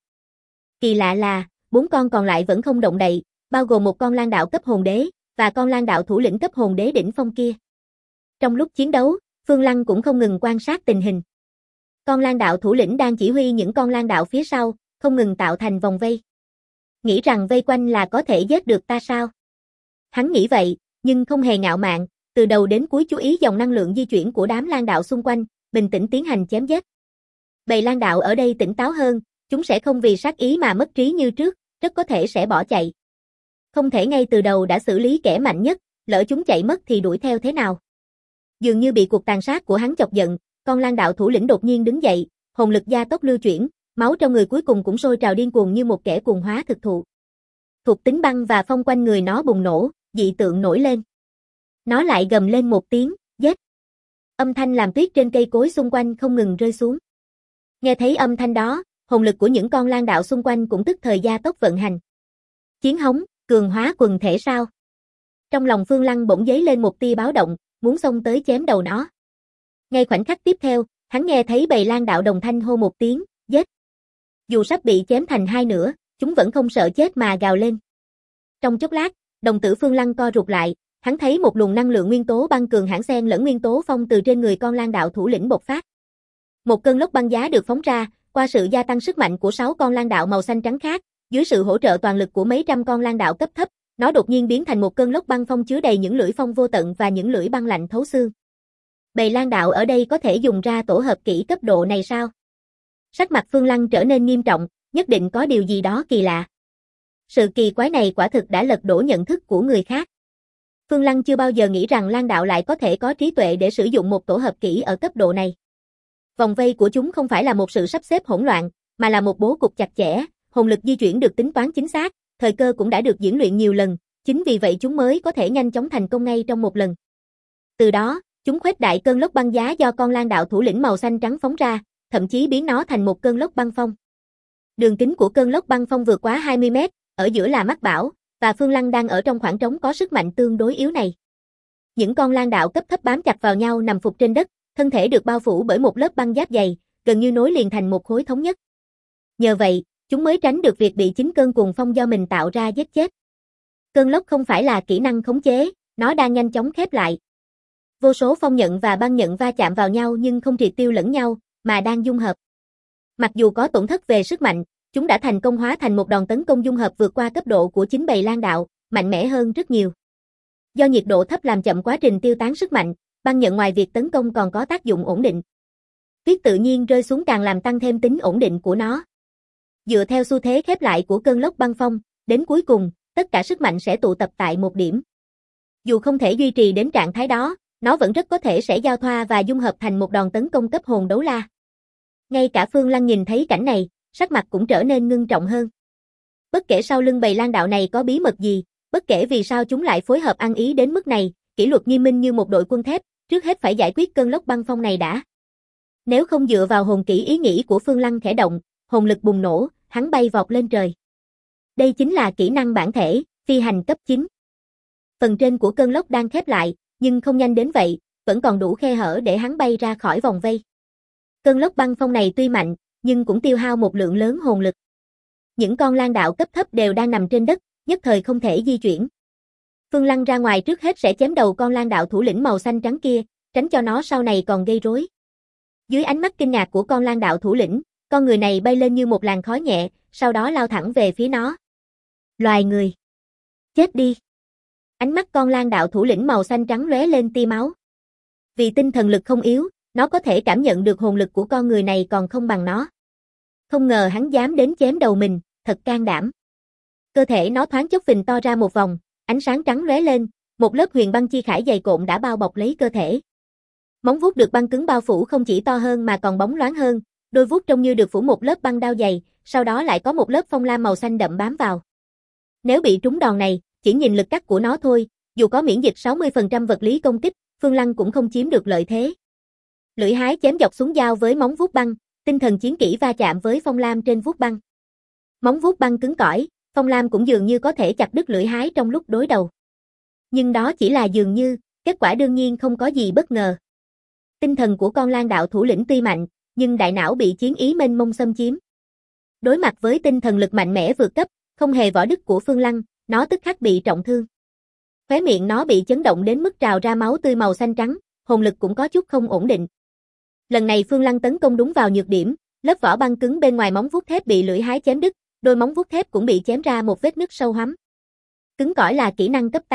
Kỳ lạ là, 4 con còn lại vẫn không động đậy, bao gồm một con lang đạo cấp hồn đế, và con lang đạo thủ lĩnh cấp hồn đế đỉnh phong kia. Trong lúc chiến đấu, Phương Lăng cũng không ngừng quan sát tình hình. Con lang đạo thủ lĩnh đang chỉ huy những con lang đạo phía sau, không ngừng tạo thành vòng vây. Nghĩ rằng vây quanh là có thể giết được ta sao? Hắn nghĩ vậy, nhưng không hề ngạo mạn, Từ đầu đến cuối chú ý dòng năng lượng di chuyển của đám lang đạo xung quanh, bình tĩnh tiến hành chém giết. Bầy lang đạo ở đây tỉnh táo hơn, chúng sẽ không vì sát ý mà mất trí như trước, rất có thể sẽ bỏ chạy. Không thể ngay từ đầu đã xử lý kẻ mạnh nhất, lỡ chúng chạy mất thì đuổi theo thế nào. Dường như bị cuộc tàn sát của hắn chọc giận, con lang đạo thủ lĩnh đột nhiên đứng dậy, hồn lực gia tốc lưu chuyển, máu trong người cuối cùng cũng sôi trào điên cuồng như một kẻ cuồng hóa thực thụ. Thuộc tính băng và phong quanh người nó bùng nổ, dị tượng nổi lên. Nó lại gầm lên một tiếng, giết. Âm thanh làm tuyết trên cây cối xung quanh không ngừng rơi xuống. Nghe thấy âm thanh đó, hồn lực của những con lang đạo xung quanh cũng tức thời gia tốc vận hành. Chiến hống, cường hóa quần thể sao? Trong lòng Phương Lăng bỗng dấy lên một tia báo động, muốn xông tới chém đầu nó. Ngay khoảnh khắc tiếp theo, hắn nghe thấy bầy lang đạo đồng thanh hô một tiếng, giết. Dù sắp bị chém thành hai nửa, chúng vẫn không sợ chết mà gào lên. Trong chốc lát, đồng tử Phương Lăng co rụt lại, hắn thấy một luồng năng lượng nguyên tố băng cường hãn xen lẫn nguyên tố phong từ trên người con lang đạo thủ lĩnh bộc phát. Một cơn lốc băng giá được phóng ra, qua sự gia tăng sức mạnh của 6 con lang đạo màu xanh trắng khác, dưới sự hỗ trợ toàn lực của mấy trăm con lang đạo cấp thấp, nó đột nhiên biến thành một cơn lốc băng phong chứa đầy những lưỡi phong vô tận và những lưỡi băng lạnh thấu xương. Bầy lang đạo ở đây có thể dùng ra tổ hợp kỹ cấp độ này sao? Sắc mặt Phương Lăng trở nên nghiêm trọng, nhất định có điều gì đó kỳ lạ. Sự kỳ quái này quả thực đã lật đổ nhận thức của người khác. Phương Lăng chưa bao giờ nghĩ rằng lang đạo lại có thể có trí tuệ để sử dụng một tổ hợp kỹ ở cấp độ này. Vòng vây của chúng không phải là một sự sắp xếp hỗn loạn, mà là một bố cục chặt chẽ, hồn lực di chuyển được tính toán chính xác, thời cơ cũng đã được diễn luyện nhiều lần, chính vì vậy chúng mới có thể nhanh chóng thành công ngay trong một lần. Từ đó, chúng khuếch đại cơn lốc băng giá do con lang đạo thủ lĩnh màu xanh trắng phóng ra, thậm chí biến nó thành một cơn lốc băng phong. Đường kính của cơn lốc băng phong vượt quá 20 mét, ở giữa là Mắc Bảo, và Phương Lăng đang ở trong khoảng trống có sức mạnh tương đối yếu này. Những con lang đạo cấp thấp bám chặt vào nhau nằm phục trên đất, thân thể được bao phủ bởi một lớp băng giáp dày, gần như nối liền thành một khối thống nhất. Nhờ vậy, chúng mới tránh được việc bị chính cơn cuồng phong do mình tạo ra giết chết. Cơn lốc không phải là kỹ năng khống chế, nó đang nhanh chóng khép lại. Vô số phong nhận và băng nhận va chạm vào nhau nhưng không triệt tiêu lẫn nhau, mà đang dung hợp. Mặc dù có tổn thất về sức mạnh, chúng đã thành công hóa thành một đòn tấn công dung hợp vượt qua cấp độ của chính bầy lang đạo, mạnh mẽ hơn rất nhiều. Do nhiệt độ thấp làm chậm quá trình tiêu tán sức mạnh, băng nhận ngoài việc tấn công còn có tác dụng ổn định. Tuyết tự nhiên rơi xuống càng làm tăng thêm tính ổn định của nó. Dựa theo xu thế khép lại của cơn lốc băng phong, đến cuối cùng, tất cả sức mạnh sẽ tụ tập tại một điểm. Dù không thể duy trì đến trạng thái đó, nó vẫn rất có thể sẽ giao thoa và dung hợp thành một đòn tấn công cấp hồn đấu la. Ngay cả Phương Lăng nhìn thấy cảnh này, sắc mặt cũng trở nên ngưng trọng hơn. Bất kể sau lưng bầy lang đạo này có bí mật gì, bất kể vì sao chúng lại phối hợp ăn ý đến mức này, kỷ luật nghiêm minh như một đội quân thép, trước hết phải giải quyết cơn lốc băng phong này đã. Nếu không dựa vào hồn kỹ, ý nghĩ của Phương Lăng khẽ động, hồn lực bùng nổ, hắn bay vọt lên trời. Đây chính là kỹ năng bản thể, phi hành cấp 9. Phần trên của cơn lốc đang khép lại, nhưng không nhanh đến vậy, vẫn còn đủ khe hở để hắn bay ra khỏi vòng vây. Cơn lốc băng phong này tuy mạnh, nhưng cũng tiêu hao một lượng lớn hồn lực. Những con lang đạo cấp thấp đều đang nằm trên đất, nhất thời không thể di chuyển. Phương Lăng ra ngoài trước hết sẽ chém đầu con lang đạo thủ lĩnh màu xanh trắng kia, tránh cho nó sau này còn gây rối. Dưới ánh mắt kinh ngạc của con lang đạo thủ lĩnh, con người này bay lên như một làn khói nhẹ, sau đó lao thẳng về phía nó. Loài người! Chết đi! Ánh mắt con lang đạo thủ lĩnh màu xanh trắng lóe lên tia máu. Vì tinh thần lực không yếu, nó có thể cảm nhận được hồn lực của con người này còn không bằng nó. Không ngờ hắn dám đến chém đầu mình, thật can đảm. Cơ thể nó thoáng chốc phình to ra một vòng, ánh sáng trắng lóe lên, một lớp huyền băng chi khải dày cộm đã bao bọc lấy cơ thể. Móng vuốt được băng cứng bao phủ không chỉ to hơn mà còn bóng loáng hơn, đôi vuốt trông như được phủ một lớp băng đao dày, sau đó lại có một lớp phong lam màu xanh đậm bám vào. Nếu bị trúng đòn này, chỉ nhìn lực cắt của nó thôi, dù có miễn dịch 60% vật lý công kích, Phương Lăng cũng không chiếm được lợi thế. Lưỡi hái chém dọc xuống dao với móng vuốt băng, tinh thần chiến kỹ va chạm với phong lam trên vuốt băng. Móng vuốt băng cứng cỏi, phong lam cũng dường như có thể chặt đứt lưỡi hái trong lúc đối đầu. Nhưng đó chỉ là dường như, kết quả đương nhiên không có gì bất ngờ. Tinh thần của con lang đạo thủ lĩnh tuy mạnh, nhưng đại não bị chiến ý mênh mông xâm chiếm. Đối mặt với tinh thần lực mạnh mẽ vượt cấp, không hề võ đức của Phương Lăng, nó tức khắc bị trọng thương. Khóe miệng nó bị chấn động đến mức trào ra máu tươi màu xanh trắng, hồn lực cũng có chút không ổn định. Lần này Phương Lăng tấn công đúng vào nhược điểm, lớp vỏ băng cứng bên ngoài móng vuốt thép bị lưỡi hái chém đứt, đôi móng vuốt thép cũng bị chém ra một vết nứt sâu hoắm. Cứng cỏi là kỹ năng cấp 8,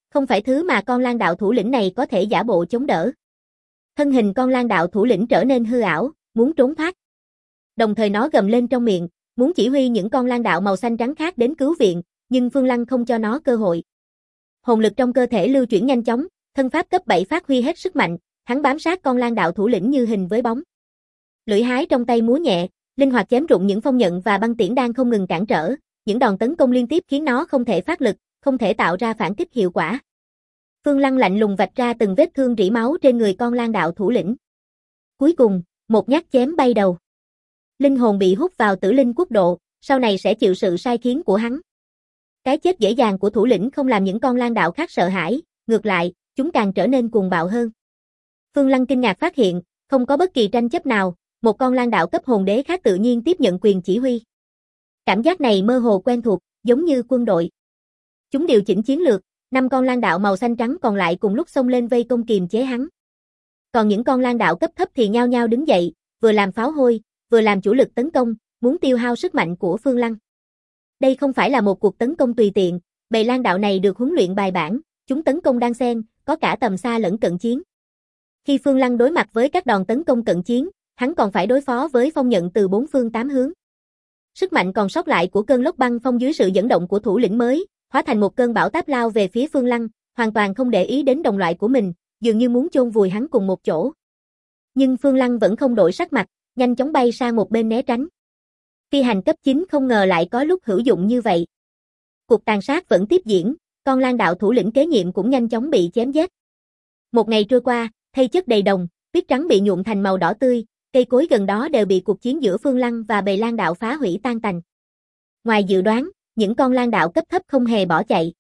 Không phải thứ mà con lang đạo thủ lĩnh này có thể giả bộ chống đỡ. Thân hình con lang đạo thủ lĩnh trở nên hư ảo, muốn trốn thoát. Đồng thời nó gầm lên trong miệng, muốn chỉ huy những con lang đạo màu xanh trắng khác đến cứu viện, nhưng Phương Lăng không cho nó cơ hội. Hồn lực trong cơ thể lưu chuyển nhanh chóng, thân pháp cấp 7 phát huy hết sức mạnh, hắn bám sát con lang đạo thủ lĩnh như hình với bóng. Lưỡi hái trong tay múa nhẹ, linh hoạt chém rụng những phong nhận và băng tiễn đang không ngừng cản trở, những đòn tấn công liên tiếp khiến nó không thể phát lực, không thể tạo ra phản kích hiệu quả. Phương Lăng lạnh lùng vạch ra từng vết thương rỉ máu trên người con lang đạo thủ lĩnh. Cuối cùng, một nhát chém bay đầu. Linh hồn bị hút vào tử linh quốc độ, sau này sẽ chịu sự sai khiến của hắn. Cái chết dễ dàng của thủ lĩnh không làm những con lang đạo khác sợ hãi, ngược lại, chúng càng trở nên cuồng bạo hơn. Phương Lăng kinh ngạc phát hiện, không có bất kỳ tranh chấp nào, một con lang đạo cấp hồn đế khác tự nhiên tiếp nhận quyền chỉ huy. Cảm giác này mơ hồ quen thuộc, giống như quân đội. Chúng điều chỉnh chiến lược, 5 con lang đạo màu xanh trắng còn lại cùng lúc xông lên vây công kiềm chế hắn. Còn những con lang đạo cấp thấp thì nhao nhao đứng dậy, vừa làm pháo hôi, vừa làm chủ lực tấn công, muốn tiêu hao sức mạnh của Phương Lăng. Đây không phải là một cuộc tấn công tùy tiện, bầy lang đạo này được huấn luyện bài bản, chúng tấn công đan xen, có cả tầm xa lẫn cận chiến. Khi Phương Lăng đối mặt với các đòn tấn công cận chiến, hắn còn phải đối phó với phong nhận từ 4 phương 8 hướng. Sức mạnh còn sót lại của cơn lốc băng phong dưới sự dẫn động của thủ lĩnh mới, hóa thành một cơn bão táp lao về phía Phương Lăng, hoàn toàn không để ý đến đồng loại của mình, dường như muốn chôn vùi hắn cùng một chỗ. Nhưng Phương Lăng vẫn không đổi sắc mặt, nhanh chóng bay sang một bên né tránh. Phi hành cấp 9 không ngờ lại có lúc hữu dụng như vậy. Cuộc tàn sát vẫn tiếp diễn, con lang đạo thủ lĩnh kế nhiệm cũng nhanh chóng bị chém giết. Một ngày trôi qua, thây chất đầy đồng, tuyết trắng bị nhuộm thành màu đỏ tươi, cây cối gần đó đều bị cuộc chiến giữa Phương Lăng và bầy lang đạo phá hủy tan tành. Ngoài dự đoán, những con lang đạo cấp thấp không hề bỏ chạy.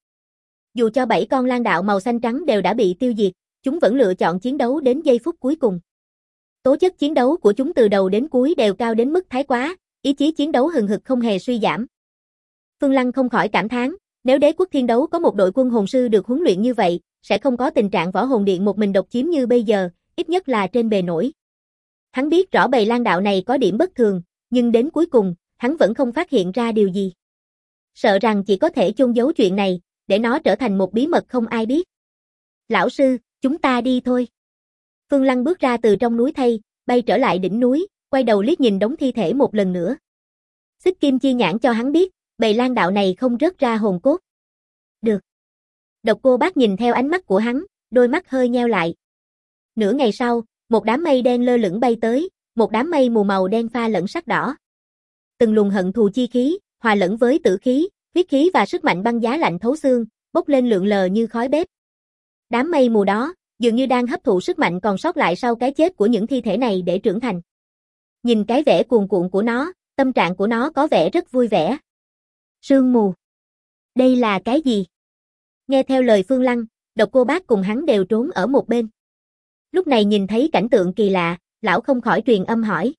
Dù cho 7 con lang đạo màu xanh trắng đều đã bị tiêu diệt, chúng vẫn lựa chọn chiến đấu đến giây phút cuối cùng. Tố chất chiến đấu của chúng từ đầu đến cuối đều cao đến mức thái quá, ý chí chiến đấu hừng hực không hề suy giảm. Phương Lăng không khỏi cảm thán, nếu Đế quốc Thiên Đấu có một đội quân hồn sư được huấn luyện như vậy, sẽ không có tình trạng võ hồn điện một mình độc chiếm như bây giờ, ít nhất là trên bề nổi. Hắn biết rõ bầy lang đạo này có điểm bất thường, nhưng đến cuối cùng, hắn vẫn không phát hiện ra điều gì. Sợ rằng chỉ có thể chôn giấu chuyện này, để nó trở thành một bí mật không ai biết. Lão sư, chúng ta đi thôi. Phương Lăng bước ra từ trong núi thây, bay trở lại đỉnh núi, quay đầu liếc nhìn đống thi thể một lần nữa. Xích Kim Chi Nhãn cho hắn biết, bầy lang đạo này không rớt ra hồn cốt. Được. Độc Cô Bác nhìn theo ánh mắt của hắn, đôi mắt hơi nheo lại. Nửa ngày sau, một đám mây đen lơ lửng bay tới, một đám mây mù màu đen pha lẫn sắc đỏ. Từng luồng hận thù chi khí, hòa lẫn với tử khí, huyết khí và sức mạnh băng giá lạnh thấu xương, bốc lên lượn lờ như khói bếp. Đám mây mù đó, dường như đang hấp thụ sức mạnh còn sót lại sau cái chết của những thi thể này để trưởng thành. Nhìn cái vẻ cuồn cuộn của nó, tâm trạng của nó có vẻ rất vui vẻ. Sương mù. Đây là cái gì? Nghe theo lời Phương Lăng, Độc Cô Bác cùng hắn đều trốn ở một bên. Lúc này nhìn thấy cảnh tượng kỳ lạ, lão không khỏi truyền âm hỏi.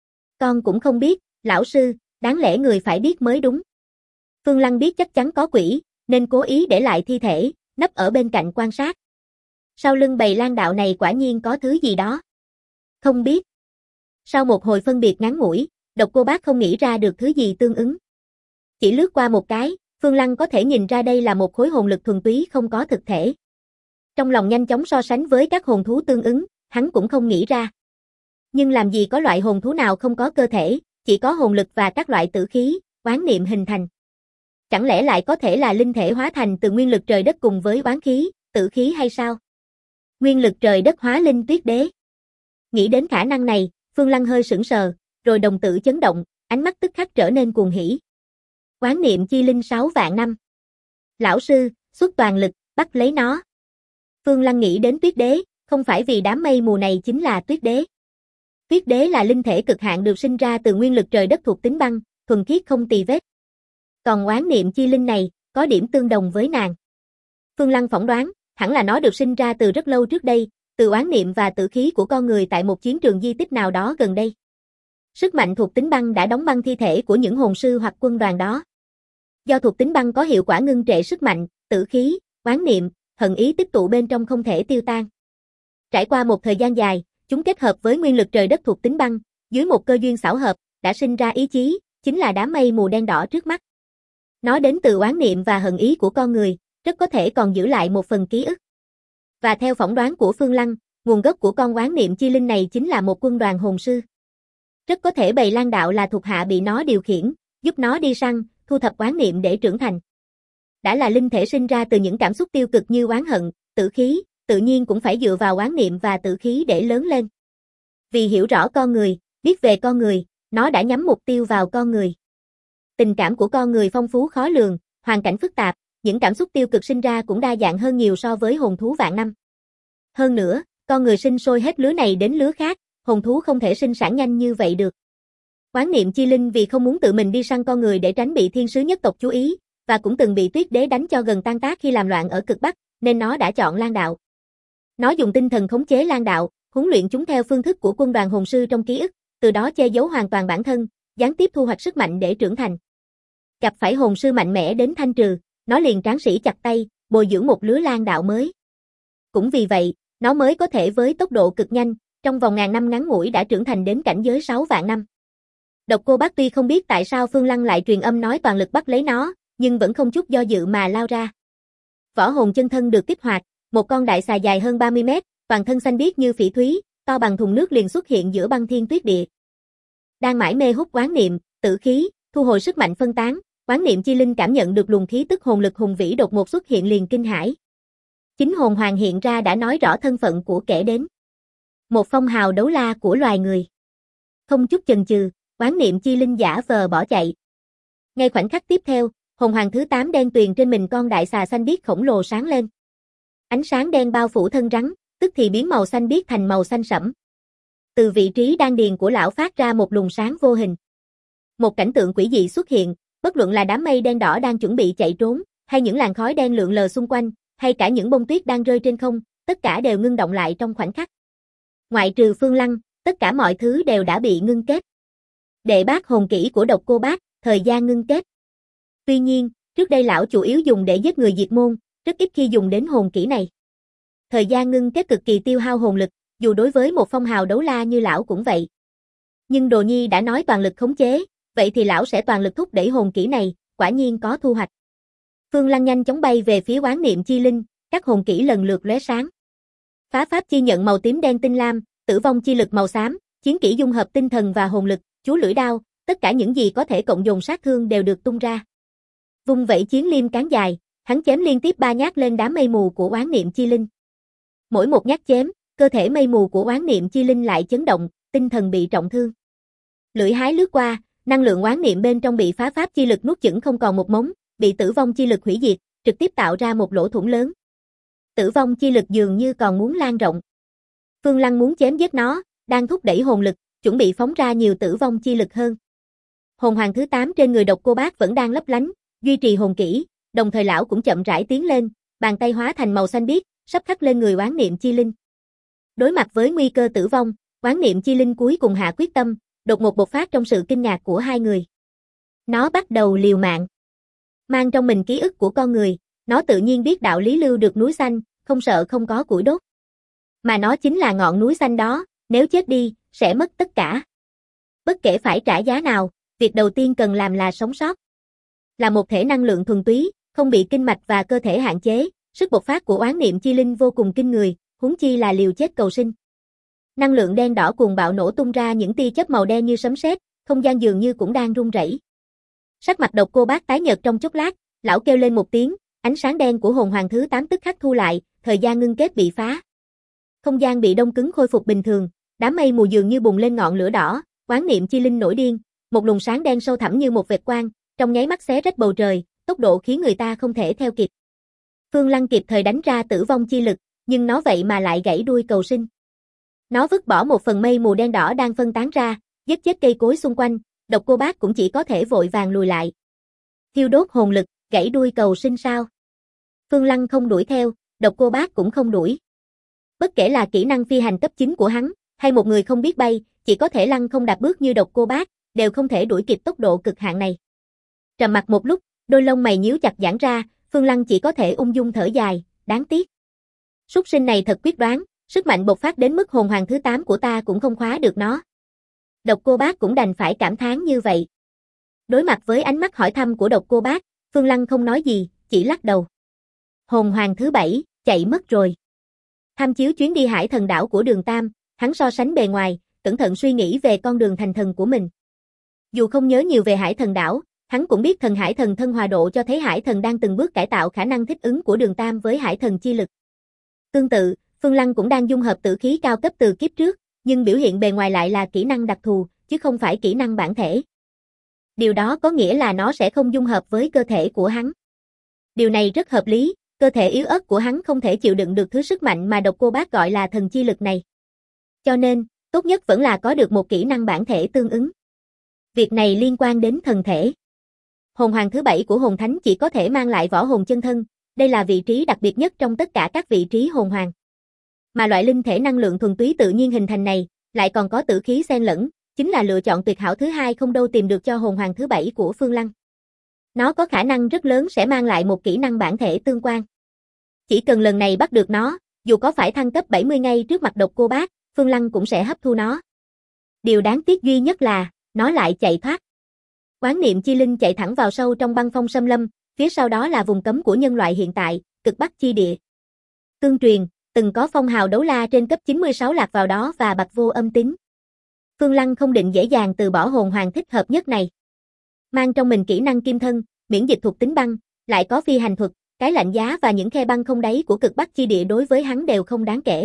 Con cũng không biết, lão sư, đáng lẽ người phải biết mới đúng. Phương Lăng biết chắc chắn có quỷ, nên cố ý để lại thi thể, nấp ở bên cạnh quan sát. Sau lưng bầy lang đạo này quả nhiên có thứ gì đó. Không biết. Sau một hồi phân biệt ngắn ngủi, Độc Cô Bác không nghĩ ra được thứ gì tương ứng. Chỉ lướt qua một cái, Phương Lăng có thể nhìn ra đây là một khối hồn lực thuần túy không có thực thể. Trong lòng nhanh chóng so sánh với các hồn thú tương ứng, hắn cũng không nghĩ ra. Nhưng làm gì có loại hồn thú nào không có cơ thể, chỉ có hồn lực và các loại tử khí, oán niệm hình thành. Chẳng lẽ lại có thể là linh thể hóa thành từ nguyên lực trời đất cùng với oán khí, tử khí hay sao? Nguyên lực trời đất hóa linh tuyết đế. Nghĩ đến khả năng này, Phương Lăng hơi sững sờ, rồi đồng tử chấn động, ánh mắt tức khắc trở nên cuồng hỉ. Oán niệm chi linh 6 vạn năm. Lão sư, xuất toàn lực, bắt lấy nó. Phương Lăng nghĩ đến tuyết đế, không phải vì đám mây mù này chính là tuyết đế. Tuyết đế là linh thể cực hạn được sinh ra từ nguyên lực trời đất thuộc tính băng, thuần khiết không tì vết. Còn oán niệm chi linh này, có điểm tương đồng với nàng. Phương Lăng phỏng đoán, hẳn là nó được sinh ra từ rất lâu trước đây, từ oán niệm và tử khí của con người tại một chiến trường di tích nào đó gần đây. Sức mạnh thuộc tính băng đã đóng băng thi thể của những hồn sư hoặc quân đoàn đó. Do thuộc tính băng có hiệu quả ngưng trệ sức mạnh, tử khí, oán niệm, hận ý tích tụ bên trong không thể tiêu tan. Trải qua một thời gian dài, chúng kết hợp với nguyên lực trời đất thuộc tính băng, dưới một cơ duyên xảo hợp, đã sinh ra ý chí, chính là đám mây mù đen đỏ trước mắt. Nó đến từ oán niệm và hận ý của con người, rất có thể còn giữ lại một phần ký ức. Và theo phỏng đoán của Phương Lăng, nguồn gốc của con oán niệm chi linh này chính là một quân đoàn hồn sư. Rất có thể bầy Lang đạo là thuộc hạ bị nó điều khiển, giúp nó đi săn, thu thập oán niệm để trưởng thành. Đã là linh thể sinh ra từ những cảm xúc tiêu cực như oán hận, tử khí, tự nhiên cũng phải dựa vào oán niệm và tử khí để lớn lên. Vì hiểu rõ con người, biết về con người, nó đã nhắm mục tiêu vào con người. Tình cảm của con người phong phú khó lường, hoàn cảnh phức tạp, những cảm xúc tiêu cực sinh ra cũng đa dạng hơn nhiều so với hồn thú vạn năm. Hơn nữa, con người sinh sôi hết lứa này đến lứa khác, hồn thú không thể sinh sản nhanh như vậy được. Oán niệm chi linh vì không muốn tự mình đi săn con người để tránh bị thiên sứ nhất tộc chú ý, và cũng từng bị Tuyết Đế đánh cho gần tan tác khi làm loạn ở cực Bắc, nên nó đã chọn Lang đạo. Nó dùng tinh thần khống chế Lang đạo, huấn luyện chúng theo phương thức của quân đoàn hồn sư trong ký ức, từ đó che giấu hoàn toàn bản thân, gián tiếp thu hoạch sức mạnh để trưởng thành. Gặp phải hồn sư mạnh mẽ đến thanh trừ, nó liền tráng sĩ chặt tay, bồi dưỡng một lứa Lang đạo mới. Cũng vì vậy, nó mới có thể với tốc độ cực nhanh, trong vòng ngàn năm ngắn ngủi đã trưởng thành đến cảnh giới 6 vạn năm. Độc Cô Bác tuy không biết tại sao Phương Lăng lại truyền âm nói toàn lực bắt lấy nó, nhưng vẫn không chút do dự mà lao ra. Võ hồn chân thân được kích hoạt, một con đại xà dài hơn 30 mét, toàn thân xanh biếc như phỉ thúy, to bằng thùng nước liền xuất hiện giữa băng thiên tuyết địa. Đang mải mê hút oán niệm, tử khí, thu hồi sức mạnh phân tán, oán niệm chi linh cảm nhận được luồng khí tức hồn lực hùng vĩ đột ngột xuất hiện liền kinh hãi. Chính hồn hoàng hiện ra đã nói rõ thân phận của kẻ đến. Một phong hào đấu la của loài người. Không chút chần chừ, oán niệm chi linh giả vờ bỏ chạy. Ngay khoảnh khắc tiếp theo, hồn hoàng thứ 8 đen tuyền trên mình con đại xà xanh biếc khổng lồ sáng lên. Ánh sáng đen bao phủ thân rắn, tức thì biến màu xanh biếc thành màu xanh sẫm. Từ vị trí đan điền của lão phát ra một luồng sáng vô hình. Một cảnh tượng quỷ dị xuất hiện, bất luận là đám mây đen đỏ đang chuẩn bị chạy trốn, hay những làn khói đen lượn lờ xung quanh, hay cả những bông tuyết đang rơi trên không, tất cả đều ngưng động lại trong khoảnh khắc. Ngoại trừ Phương Lăng, tất cả mọi thứ đều đã bị ngưng kết. Đệ bát hồn kỹ của Độc Cô Bác, thời gian ngưng kết. Tuy nhiên, trước đây lão chủ yếu dùng để giết người diệt môn, rất ít khi dùng đến hồn kỹ này. Thời gian ngưng kết cực kỳ tiêu hao hồn lực, dù đối với một phong hào đấu la như lão cũng vậy. Nhưng Đồ Nhi đã nói toàn lực khống chế, vậy thì lão sẽ toàn lực thúc đẩy hồn kỹ này, quả nhiên có thu hoạch. Phương Lăng nhanh chóng bay về phía oán niệm chi linh, các hồn kỹ lần lượt lóe sáng. Phá pháp chi nhận màu tím đen tinh lam, tử vong chi lực màu xám, chiến kỹ dung hợp tinh thần và hồn lực, chú lưỡi đao, tất cả những gì có thể cộng dồn sát thương đều được tung ra. Vung vẩy chiến liêm cán dài, hắn chém liên tiếp 3 nhát lên đám mây mù của oán niệm chi linh. Mỗi một nhát chém, cơ thể mây mù của oán niệm chi linh lại chấn động, tinh thần bị trọng thương. Lưỡi hái lướt qua, năng lượng oán niệm bên trong bị phá pháp chi lực nuốt chửng không còn một mống, bị tử vong chi lực hủy diệt, trực tiếp tạo ra một lỗ thủng lớn. Tử vong chi lực dường như còn muốn lan rộng. Phương Lăng muốn chém giết nó, đang thúc đẩy hồn lực, chuẩn bị phóng ra nhiều tử vong chi lực hơn. Hồn hoàng thứ 8 trên người Độc Cô Bác vẫn đang lấp lánh, duy trì hồn kỹ, đồng thời lão cũng chậm rãi tiến lên, bàn tay hóa thành màu xanh biếc, sắp khắc lên người oán niệm chi linh. Đối mặt với nguy cơ tử vong, oán niệm chi linh cuối cùng hạ quyết tâm, đột ngột bộc phát trong sự kinh ngạc của hai người. Nó bắt đầu liều mạng. Mang trong mình ký ức của con người, nó tự nhiên biết đạo lý lưu được núi xanh, không sợ không có củi đốt. Mà nó chính là ngọn núi xanh đó, nếu chết đi, sẽ mất tất cả. Bất kể phải trả giá nào, việc đầu tiên cần làm là sống sót. Là một thể năng lượng thuần túy, không bị kinh mạch và cơ thể hạn chế, sức bộc phát của oán niệm chi linh vô cùng kinh người, huống chi là liều chết cầu sinh. Năng lượng đen đỏ cuồng bạo nổ tung ra những tia chớp màu đen như sấm sét, không gian dường như cũng đang rung rẩy. Sắc mặt Độc Cô Bác tái nhợt trong chốc lát, lão kêu lên một tiếng, ánh sáng đen của hồn hoàng thứ 8 tức khắc thu lại, thời gian ngưng kết bị phá. Không gian bị đông cứng khôi phục bình thường, đám mây mù dường như bùng lên ngọn lửa đỏ, oán niệm chi linh nổi điên, một luồng sáng đen sâu thẳm như một vệt quang, trong nháy mắt xé rách bầu trời, tốc độ khiến người ta không thể theo kịp. Phương Lăng kịp thời đánh ra tử vong chi lực, nhưng nó vậy mà lại gãy đuôi cầu sinh. Nó vứt bỏ một phần mây mù đen đỏ đang phân tán ra, giết chết cây cối xung quanh, Độc Cô Bác cũng chỉ có thể vội vàng lùi lại. Thiêu đốt hồn lực, gãy đuôi cầu sinh sao? Phương Lăng không đuổi theo, Độc Cô Bác cũng không đuổi. Bất kể là kỹ năng phi hành cấp 9 của hắn, hay một người không biết bay, chỉ có thể lăng không đạp bước như Độc Cô Bác, đều không thể đuổi kịp tốc độ cực hạn này. Trầm mặc một lúc, đôi lông mày nhíu chặt giãn ra, Phương Lăng chỉ có thể ung dung thở dài, đáng tiếc. Súc sinh này thật quyết đoán, sức mạnh bộc phát đến mức hồn hoàng thứ 8 của ta cũng không khóa được nó. Độc Cô Bác cũng đành phải cảm thán như vậy. Đối mặt với ánh mắt hỏi thăm của Độc Cô Bác, Phương Lăng không nói gì, chỉ lắc đầu. Hồn hoàng thứ 7, chạy mất rồi. Tham chiếu chuyến đi hải thần đảo của Đường Tam, hắn so sánh bề ngoài, cẩn thận suy nghĩ về con đường thành thần của mình. Dù không nhớ nhiều về hải thần đảo, hắn cũng biết thần hải thần thân hòa độ cho thấy hải thần đang từng bước cải tạo khả năng thích ứng của Đường Tam với hải thần chi lực. Tương tự, Phương Lăng cũng đang dung hợp tử khí cao cấp từ kiếp trước, nhưng biểu hiện bề ngoài lại là kỹ năng đặc thù, chứ không phải kỹ năng bản thể. Điều đó có nghĩa là nó sẽ không dung hợp với cơ thể của hắn. Điều này rất hợp lý, cơ thể yếu ớt của hắn không thể chịu đựng được thứ sức mạnh mà Độc Cô Bác gọi là thần chi lực này. Cho nên, tốt nhất vẫn là có được một kỹ năng bản thể tương ứng. Việc này liên quan đến thần thể. Hồn hoàng thứ 7 của hồn thánh chỉ có thể mang lại võ hồn chân thân, đây là vị trí đặc biệt nhất trong tất cả các vị trí hồn hoàng. Mà loại linh thể năng lượng thuần túy tự nhiên hình thành này, lại còn có tử khí xen lẫn, chính là lựa chọn tuyệt hảo thứ hai không đâu tìm được cho hồn hoàng thứ 7 của Phương Lăng. Nó có khả năng rất lớn sẽ mang lại một kỹ năng bản thể tương quan. Chỉ cần lần này bắt được nó, dù có phải thăng cấp 70 ngay trước mặt Độc Cô Bác, Phương Lăng cũng sẽ hấp thu nó. Điều đáng tiếc duy nhất là, nó lại chạy thoát. Quán niệm chi linh chạy thẳng vào sâu trong băng phong xâm lâm, phía sau đó là vùng cấm của nhân loại hiện tại, cực bắc chi địa. Tương truyền, từng có phong hào đấu la trên cấp 96 lạc vào đó và bạch vô âm tín. Phương Lăng không định dễ dàng từ bỏ hồn hoàng thích hợp nhất này. Mang trong mình kỹ năng kim thân, miễn dịch thuộc tính băng, lại có phi hành thuật, cái lạnh giá và những khe băng không đáy của cực bắc chi địa đối với hắn đều không đáng kể.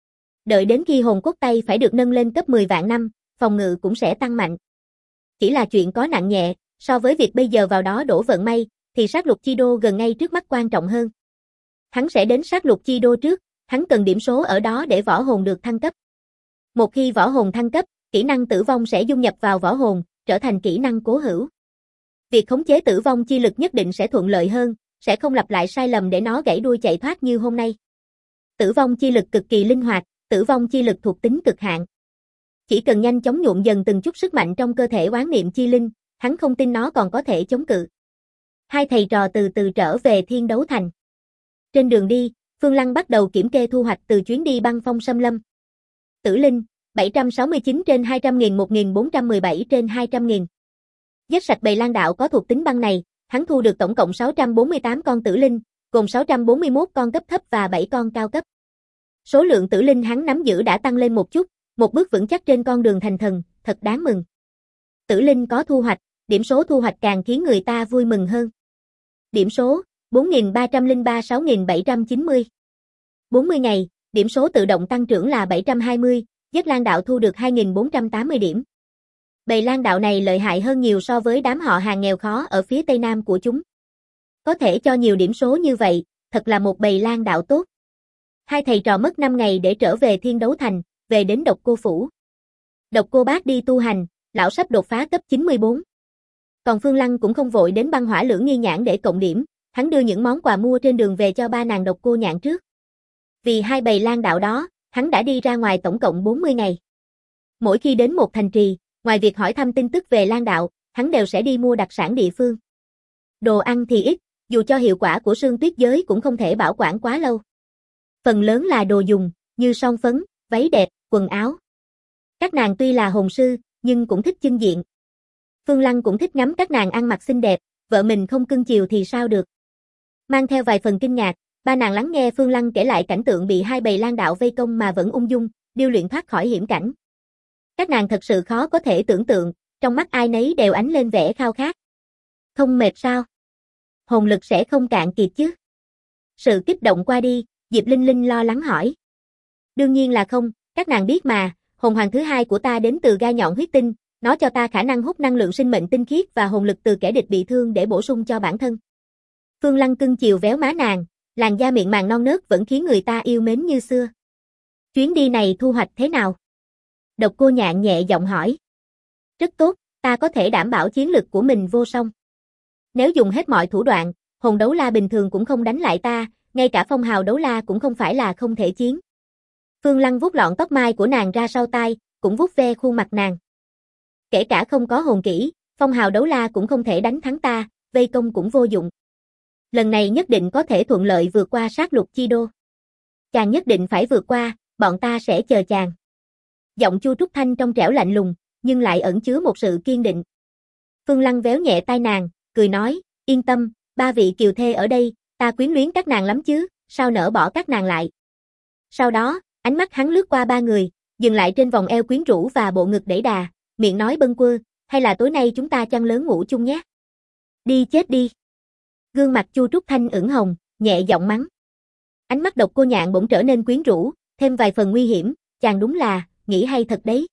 Đợi đến khi hồn cốt tay phải được nâng lên cấp 10 vạn năm, phòng ngự cũng sẽ tăng mạnh. Chỉ là chuyện có nặng nhẹ, so với việc bây giờ vào đó đổ vận may, thì sát lục chi đô gần ngay trước mắt quan trọng hơn. Hắn sẽ đến sát lục chi đô trước, hắn cần điểm số ở đó để võ hồn được thăng cấp. Một khi võ hồn thăng cấp, kỹ năng tử vong sẽ dung nhập vào võ hồn, trở thành kỹ năng cố hữu. Việc khống chế tử vong chi lực nhất định sẽ thuận lợi hơn, sẽ không lặp lại sai lầm để nó gãy đuôi chạy thoát như hôm nay. Tử vong chi lực cực kỳ linh hoạt, tử vong chi lực thuộc tính cực hạn. Chỉ cần nhanh chóng nhuộm dần từng chút sức mạnh trong cơ thể oán niệm chi linh, hắn không tin nó còn có thể chống cự. Hai thầy trò từ từ trở về Thiên Đấu Thành. Trên đường đi, Phương Lăng bắt đầu kiểm kê thu hoạch từ chuyến đi băng phong xâm lâm. Tử linh, 769 trên 200.000 1417 trên 200.000. Giết sạch bầy lang đạo có thuộc tính băng này, hắn thu được tổng cộng 648 con tử linh, gồm 641 con cấp thấp và 7 con cao cấp. Số lượng tử linh hắn nắm giữ đã tăng lên một chút, một bước vững chắc trên con đường thành thần, thật đáng mừng. Tử linh có thu hoạch, điểm số thu hoạch càng khiến người ta vui mừng hơn. Điểm số, 4.303 6.790. 40 ngày, điểm số tự động tăng trưởng là 720, giết lang đạo thu được 2.480 điểm. Bầy lang đạo này lợi hại hơn nhiều so với đám họ hàng nghèo khó ở phía tây nam của chúng. Có thể cho nhiều điểm số như vậy, thật là một bầy lang đạo tốt. Hai thầy trò mất 5 ngày để trở về Thiên Đấu Thành, về đến Độc Cô Phủ. Độc Cô Bác đi tu hành, lão sắp đột phá cấp 94. Còn Phương Lăng cũng không vội đến băng hỏa lưỡng nghi nhãn để cộng điểm, hắn đưa những món quà mua trên đường về cho ba nàng Độc Cô Nhạn trước. Vì hai bầy lang đạo đó, hắn đã đi ra ngoài tổng cộng 40 ngày. Mỗi khi đến một thành trì, ngoài việc hỏi thăm tin tức về lang đạo, hắn đều sẽ đi mua đặc sản địa phương. Đồ ăn thì ít, dù cho hiệu quả của sương tuyết giới cũng không thể bảo quản quá lâu. Phần lớn là đồ dùng, như son phấn, váy đẹp, quần áo. Các nàng tuy là hồn sư, nhưng cũng thích chưng diện. Phương Lăng cũng thích ngắm các nàng ăn mặc xinh đẹp, vợ mình không cưng chiều thì sao được. Mang theo vài phần kinh ngạc, ba nàng lắng nghe Phương Lăng kể lại cảnh tượng bị hai bầy lang đạo vây công mà vẫn ung dung, điêu luyện thoát khỏi hiểm cảnh. Các nàng thật sự khó có thể tưởng tượng, trong mắt ai nấy đều ánh lên vẻ khao khát. Không mệt sao? Hồn lực sẽ không cạn kiệt chứ? Sự kích động qua đi, Diệp Linh Linh lo lắng hỏi. Đương nhiên là không, các nàng biết mà, hồn hoàng thứ hai của ta đến từ gai nhọn huyết tinh, nó cho ta khả năng hút năng lượng sinh mệnh tinh khiết và hồn lực từ kẻ địch bị thương để bổ sung cho bản thân. Phương Lăng cưng chiều véo má nàng, làn da mịn màng non nớt vẫn khiến người ta yêu mến như xưa. Chuyến đi này thu hoạch thế nào? Độc Cô Nhạn nhẹ giọng hỏi. Rất tốt, ta có thể đảm bảo chiến lực của mình vô song. Nếu dùng hết mọi thủ đoạn, hồn đấu la bình thường cũng không đánh lại ta, ngay cả phong hào đấu la cũng không phải là không thể chiến. Phương Lăng vuốt lọn tóc mai của nàng ra sau tai, cũng vuốt ve khuôn mặt nàng. Kể cả không có hồn kỹ, phong hào đấu la cũng không thể đánh thắng ta, vây công cũng vô dụng. Lần này nhất định có thể thuận lợi vượt qua sát lục chi đô. Chàng nhất định phải vượt qua, bọn ta sẽ chờ chàng. Giọng Chu Trúc Thanh trong trẻo lạnh lùng, nhưng lại ẩn chứa một sự kiên định. Phương Lăng véo nhẹ tai nàng, cười nói, yên tâm, ba vị kiều thê ở đây, Ta quyến luyến các nàng lắm chứ, sao nỡ bỏ các nàng lại. Sau đó, ánh mắt hắn lướt qua ba người, dừng lại trên vòng eo quyến rũ và bộ ngực đẩy đà, miệng nói bâng quơ, hay là tối nay chúng ta chăn lớn ngủ chung nhé. Đi chết đi. Gương mặt Chu Trúc Thanh ửng hồng, nhẹ giọng mắng. Ánh mắt Độc Cô Nhạn bỗng trở nên quyến rũ, thêm vài phần nguy hiểm, chàng đúng là, nghĩ hay thật đấy.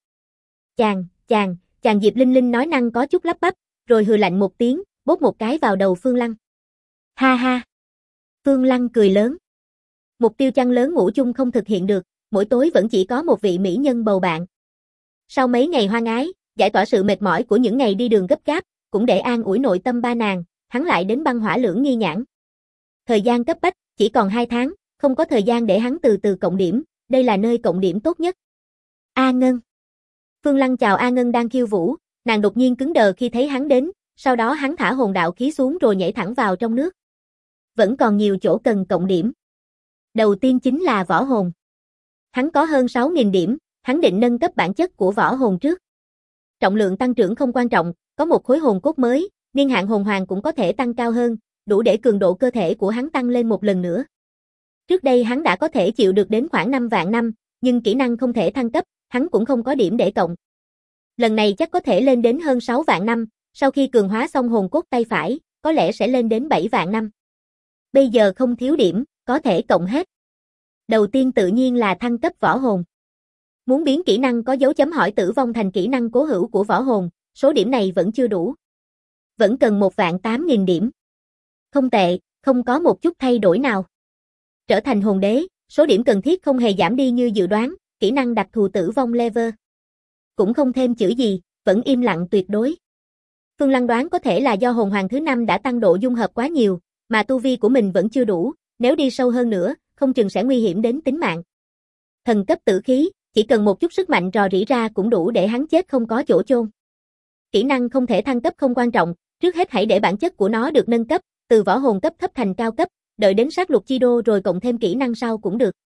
Chàng Diệp Linh Linh nói năng có chút lắp bắp, rồi hừ lạnh một tiếng, bốp một cái vào đầu Phương Lăng. Ha ha. Phương Lăng cười lớn. Mục tiêu chăn lớn ngủ chung không thực hiện được, mỗi tối vẫn chỉ có một vị mỹ nhân bầu bạn. Sau mấy ngày hoang ái, giải tỏa sự mệt mỏi của những ngày đi đường gấp gáp, cũng để an ủi nội tâm ba nàng, hắn lại đến Băng Hỏa Lưỡng Nghi Nhãn. Thời gian cấp bách, chỉ còn 2 tháng, không có thời gian để hắn từ từ cộng điểm, đây là nơi cộng điểm tốt nhất. A Ngân. Phương Lăng chào A Ngân đang khiêu vũ, nàng đột nhiên cứng đờ khi thấy hắn đến, sau đó hắn thả hồn đạo khí xuống rồi nhảy thẳng vào trong nước. Vẫn còn nhiều chỗ cần cộng điểm. Đầu tiên chính là võ hồn. Hắn có hơn 6.000 điểm, hắn định nâng cấp bản chất của võ hồn trước. Trọng lượng tăng trưởng không quan trọng, có một khối hồn cốt mới, niên hạn hồn hoàng cũng có thể tăng cao hơn, đủ để cường độ cơ thể của hắn tăng lên một lần nữa. Trước đây hắn đã có thể chịu được đến khoảng 5 vạn năm, nhưng kỹ năng không thể thăng cấp, hắn cũng không có điểm để cộng. Lần này chắc có thể lên đến hơn 6 vạn năm, sau khi cường hóa xong hồn cốt tay phải, có lẽ sẽ lên đến 7 vạn năm. Bây giờ không thiếu điểm, có thể cộng hết. Đầu tiên tự nhiên là thăng cấp võ hồn. Muốn biến kỹ năng có dấu chấm hỏi tử vong thành kỹ năng cố hữu của võ hồn, số điểm này vẫn chưa đủ. Vẫn cần 1.800.000 điểm. Không tệ, không có một chút thay đổi nào. Trở thành hồn đế, số điểm cần thiết không hề giảm đi như dự đoán, kỹ năng đặc thù tử vong level. Cũng không thêm chữ gì, vẫn im lặng tuyệt đối. Phương Lăng đoán có thể là do hồn hoàng thứ 5 đã tăng độ dung hợp quá nhiều, mà tu vi của mình vẫn chưa đủ, nếu đi sâu hơn nữa, không chừng sẽ nguy hiểm đến tính mạng. Thần cấp tử khí, chỉ cần một chút sức mạnh rò rỉ ra cũng đủ để hắn chết không có chỗ chôn. Kỹ năng không thể thăng cấp không quan trọng, trước hết hãy để bản chất của nó được nâng cấp, từ võ hồn cấp thấp thành cao cấp, đợi đến sát lục chi đô rồi cộng thêm kỹ năng sau cũng được.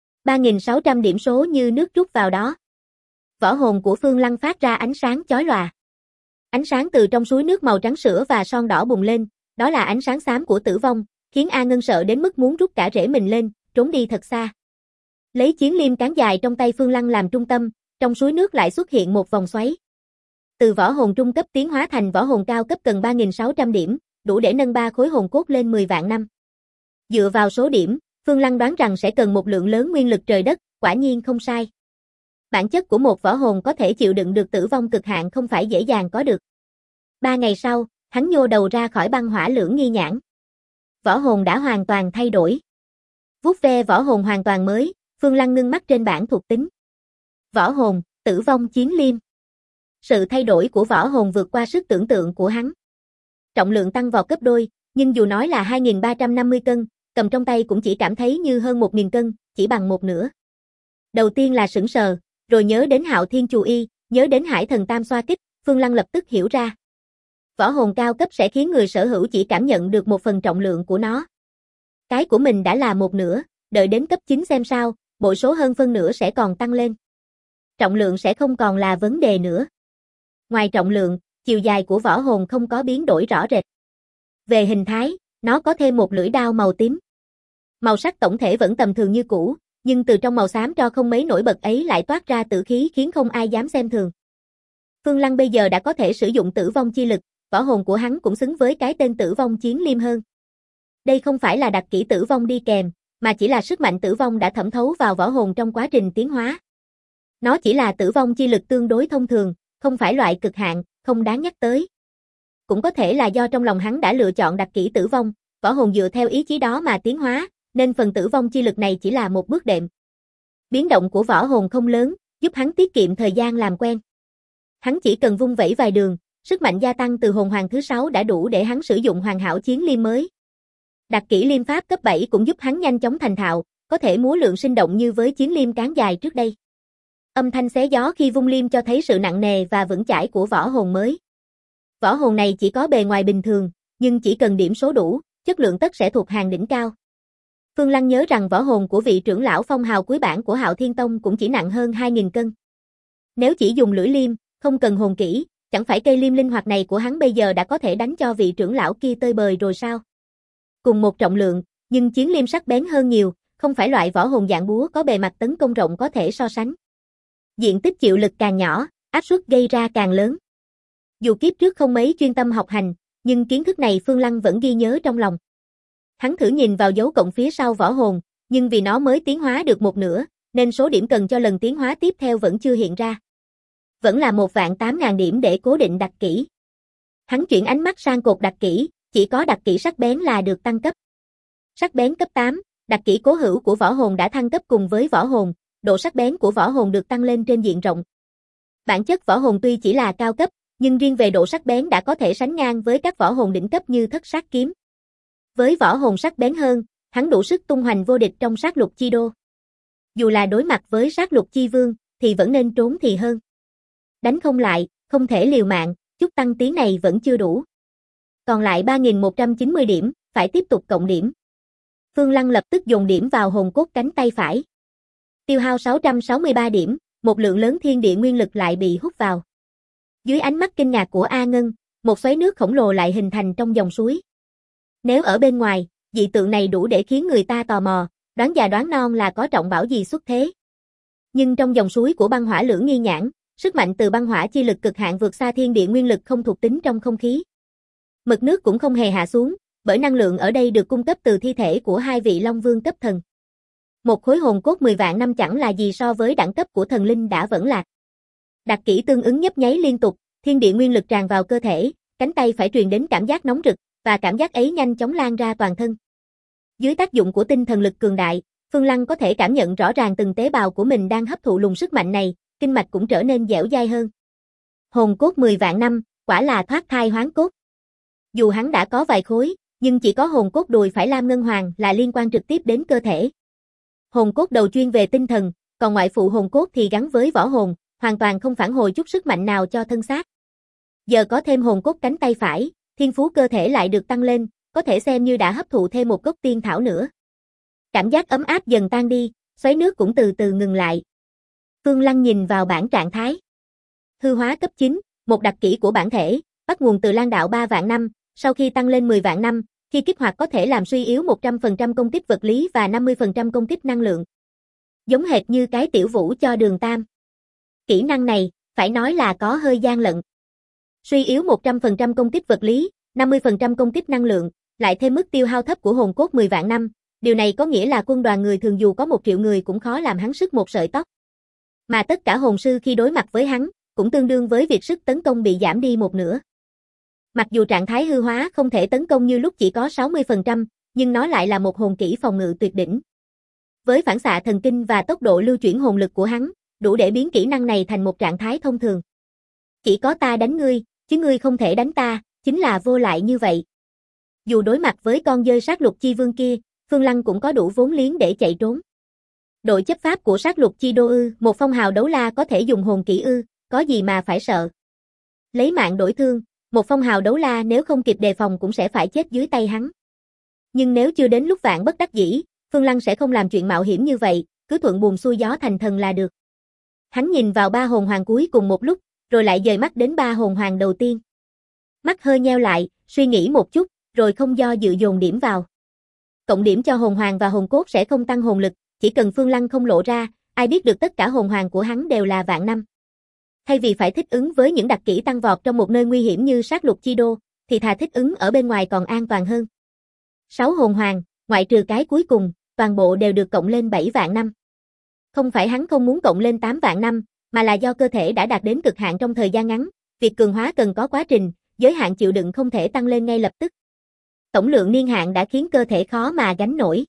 3.600 điểm số như nước trút vào đó. Võ hồn của Phương Lăng phát ra ánh sáng chói lòa. Ánh sáng từ trong suối nước màu trắng sữa và son đỏ bùng lên, đó là ánh sáng xám của tử vong, khiến A Ngân sợ đến mức muốn rút cả rễ mình lên, trốn đi thật xa. Lấy chiến liêm cán dài trong tay Phương Lăng làm trung tâm, trong suối nước lại xuất hiện một vòng xoáy. Từ võ hồn trung cấp tiến hóa thành võ hồn cao cấp cần 3.600 điểm, đủ để nâng 3 khối hồn cốt lên 10 vạn năm. Dựa vào số điểm, Phương Lăng đoán rằng sẽ cần một lượng lớn nguyên lực trời đất, quả nhiên không sai. Bản chất của một võ hồn có thể chịu đựng được tử vong cực hạn không phải dễ dàng có được. 3 ngày sau, hắn nhô đầu ra khỏi Băng Hỏa Lưỡng Nghi Nhãn. Võ hồn đã hoàn toàn thay đổi. Vuốt ve võ hồn hoàn toàn mới, Phương Lăng ngưng mắt trên bảng thuộc tính. Võ hồn, tử vong chiến liêm. Sự thay đổi của võ hồn vượt qua sức tưởng tượng của hắn. Trọng lượng tăng vọt gấp đôi, nhưng dù nói là 2.350 cân, cầm trong tay cũng chỉ cảm thấy như hơn 1.000 cân, chỉ bằng một nửa. Đầu tiên là sững sờ, rồi nhớ đến Hạo Thiên Chù Y, nhớ đến Hải Thần Tam Xoa Kích, Phương Lăng lập tức hiểu ra. Võ hồn cao cấp sẽ khiến người sở hữu chỉ cảm nhận được một phần trọng lượng của nó. Cái của mình đã là một nửa, đợi đến cấp 9 xem sao, bộ số hơn phân nửa sẽ còn tăng lên. Trọng lượng sẽ không còn là vấn đề nữa. Ngoài trọng lượng, chiều dài của võ hồn không có biến đổi rõ rệt. Về hình thái, nó có thêm một lưỡi đao màu tím. Màu sắc tổng thể vẫn tầm thường như cũ, nhưng từ trong màu xám tro không mấy nổi bật ấy lại toát ra tử khí khiến không ai dám xem thường. Phương Lăng bây giờ đã có thể sử dụng tử vong chi lực, võ hồn của hắn cũng xứng với cái tên tử vong chiến liêm hơn. Đây không phải là đặc kỹ tử vong đi kèm, mà chỉ là sức mạnh tử vong đã thẩm thấu vào võ hồn trong quá trình tiến hóa. Nó chỉ là tử vong chi lực tương đối thông thường, không phải loại cực hạn, không đáng nhắc tới. Cũng có thể là do trong lòng hắn đã lựa chọn đặc kỹ tử vong, võ hồn dựa theo ý chí đó mà tiến hóa, nên phần tử vong chi lực này chỉ là một bước đệm. Biến động của võ hồn không lớn, giúp hắn tiết kiệm thời gian làm quen. Hắn chỉ cần vung vẩy vài đường, sức mạnh gia tăng từ hồn hoàng thứ 6 đã đủ để hắn sử dụng hoàn hảo chiến liêm mới. Đặc kỹ liêm pháp cấp 7 cũng giúp hắn nhanh chóng thành thạo, có thể múa lượng sinh động như với chiến liêm cán dài trước đây. Âm thanh xé gió khi vung liêm cho thấy sự nặng nề và vững chãi của võ hồn mới. Võ hồn này chỉ có bề ngoài bình thường, nhưng chỉ cần điểm số đủ, chất lượng tất sẽ thuộc hàng đỉnh cao. Phương Lăng nhớ rằng võ hồn của vị trưởng lão phong hào cuối bản của Hạo Thiên Tông cũng chỉ nặng hơn 2.000 cân. Nếu chỉ dùng lưỡi liêm, không cần hồn kỹ, chẳng phải cây liêm linh hoạt này của hắn bây giờ đã có thể đánh cho vị trưởng lão kia tơi bời rồi sao? Cùng một trọng lượng, nhưng chiến liêm sắc bén hơn nhiều, không phải loại võ hồn dạng búa có bề mặt tấn công rộng có thể so sánh. Diện tích chịu lực càng nhỏ, áp suất gây ra càng lớn. Dù kiếp trước không mấy chuyên tâm học hành, nhưng kiến thức này Phương Lăng vẫn ghi nhớ trong lòng. Hắn thử nhìn vào dấu cộng phía sau võ hồn, nhưng vì nó mới tiến hóa được một nửa, nên số điểm cần cho lần tiến hóa tiếp theo vẫn chưa hiện ra. Vẫn là 1.800.000 điểm để cố định đặc kỹ. Hắn chuyển ánh mắt sang cột đặc kỹ, chỉ có đặc kỹ sắc bén là được tăng cấp. Sắc bén cấp 8, đặc kỹ cố hữu của võ hồn đã thăng cấp cùng với võ hồn, độ sắc bén của võ hồn được tăng lên trên diện rộng. Bản chất võ hồn tuy chỉ là cao cấp, nhưng riêng về độ sắc bén đã có thể sánh ngang với các võ hồn đỉnh cấp như Thất Sát Kiếm. Với võ hồn sắc bén hơn, hắn đủ sức tung hoành vô địch trong sát lục chi đô. Dù là đối mặt với sát lục chi vương, thì vẫn nên trốn thì hơn. Đánh không lại, không thể liều mạng, chút tăng tiến này vẫn chưa đủ. Còn lại 3.190 điểm, phải tiếp tục cộng điểm. Phương Lăng lập tức dồn điểm vào hồn cốt cánh tay phải. Tiêu hao 663 điểm, một lượng lớn thiên địa nguyên lực lại bị hút vào. Dưới ánh mắt kinh ngạc của A Ngân, một xoáy nước khổng lồ lại hình thành trong dòng suối. Nếu ở bên ngoài, dị tượng này đủ để khiến người ta tò mò, đoán già đoán non là có trọng bảo gì xuất thế. Nhưng trong dòng suối của băng hỏa lưỡng nghi nhãn, sức mạnh từ băng hỏa chi lực cực hạn vượt xa thiên địa nguyên lực không thuộc tính trong không khí. Mực nước cũng không hề hạ xuống, bởi năng lượng ở đây được cung cấp từ thi thể của hai vị Long Vương cấp thần. Một khối hồn cốt 10 vạn năm chẳng là gì so với đẳng cấp của thần linh đã vẫn lạc. Đặc kỹ tương ứng nhấp nháy liên tục, thiên địa nguyên lực tràn vào cơ thể, cánh tay phải truyền đến cảm giác nóng rực, và cảm giác ấy nhanh chóng lan ra toàn thân. Dưới tác dụng của tinh thần lực cường đại, Phương Lăng có thể cảm nhận rõ ràng từng tế bào của mình đang hấp thụ luồng sức mạnh này, kinh mạch cũng trở nên dẻo dai hơn. Hồn cốt 10 vạn năm, quả là thoát thai hoán cốt. Dù hắn đã có vài khối, nhưng chỉ có hồn cốt đùi phải lam ngân hoàng là liên quan trực tiếp đến cơ thể. Hồn cốt đầu chuyên về tinh thần, còn ngoại phụ hồn cốt thì gắn với võ hồn, hoàn toàn không phản hồi chút sức mạnh nào cho thân xác. Giờ có thêm hồn cốt cánh tay phải, thiên phú cơ thể lại được tăng lên, có thể xem như đã hấp thụ thêm một gốc tiên thảo nữa. Cảm giác ấm áp dần tan đi, xoáy nước cũng từ từ ngừng lại. Phương Lăng nhìn vào bảng trạng thái. Hư hóa cấp 9, một đặc kỹ của bản thể, bắt nguồn từ Lan đạo 3 vạn năm, sau khi tăng lên 10 vạn năm, khi kích hoạt có thể làm suy yếu 100% công kích vật lý và 50% công kích năng lượng. Giống hệt như cái tiểu vũ cho Đường Tam. Kỹ năng này, phải nói là có hơi gian lận. Suy yếu 100% công kích vật lý, 50% công kích năng lượng, lại thêm mức tiêu hao thấp của hồn cốt 10 vạn năm, điều này có nghĩa là quân đoàn người thường dù có 1 triệu người cũng khó làm hắn sức một sợi tóc. Mà tất cả hồn sư khi đối mặt với hắn, cũng tương đương với việc sức tấn công bị giảm đi một nửa. Mặc dù trạng thái hư hóa không thể tấn công như lúc chỉ có 60%, nhưng nó lại là một hồn kỹ phòng ngự tuyệt đỉnh. Với phản xạ thần kinh và tốc độ lưu chuyển hồn lực của hắn, đủ để biến kỹ năng này thành một trạng thái thông thường. Chỉ có ta đánh ngươi, chứ ngươi không thể đánh ta, chính là vô lại như vậy. Dù đối mặt với con dơi sát lục chi vương kia, Phương Lăng cũng có đủ vốn liếng để chạy trốn. Đội chấp pháp của sát lục chi đô ư, một phong hào đấu la có thể dùng hồn kỹ ư, có gì mà phải sợ. Lấy mạng đổi thương, một phong hào đấu la nếu không kịp đề phòng cũng sẽ phải chết dưới tay hắn. Nhưng nếu chưa đến lúc vạn bất đắc dĩ, Phương Lăng sẽ không làm chuyện mạo hiểm như vậy, cứ thuận buồm xuôi gió thành thần là được. Hắn nhìn vào 3 hồn hoàng cuối cùng một lúc, rồi lại dời mắt đến 3 hồn hoàng đầu tiên. Mắt hơi nheo lại, suy nghĩ một chút, rồi không do dự dồn điểm vào. Cộng điểm cho hồn hoàng và hồn cốt sẽ không tăng hồn lực, chỉ cần Phương Lăng không lộ ra, ai biết được tất cả hồn hoàng của hắn đều là vạn năm. Thay vì phải thích ứng với những đặc kỹ tăng vọt trong một nơi nguy hiểm như sát lục chi đô, thì thà thích ứng ở bên ngoài còn an toàn hơn. 6 hồn hoàng, ngoại trừ cái cuối cùng, toàn bộ đều được cộng lên 7 vạn năm. Không phải hắn không muốn cộng lên 8 vạn năm, mà là do cơ thể đã đạt đến cực hạn trong thời gian ngắn, việc cường hóa cần có quá trình, giới hạn chịu đựng không thể tăng lên ngay lập tức. Tổng lượng niên hạn đã khiến cơ thể khó mà gánh nổi.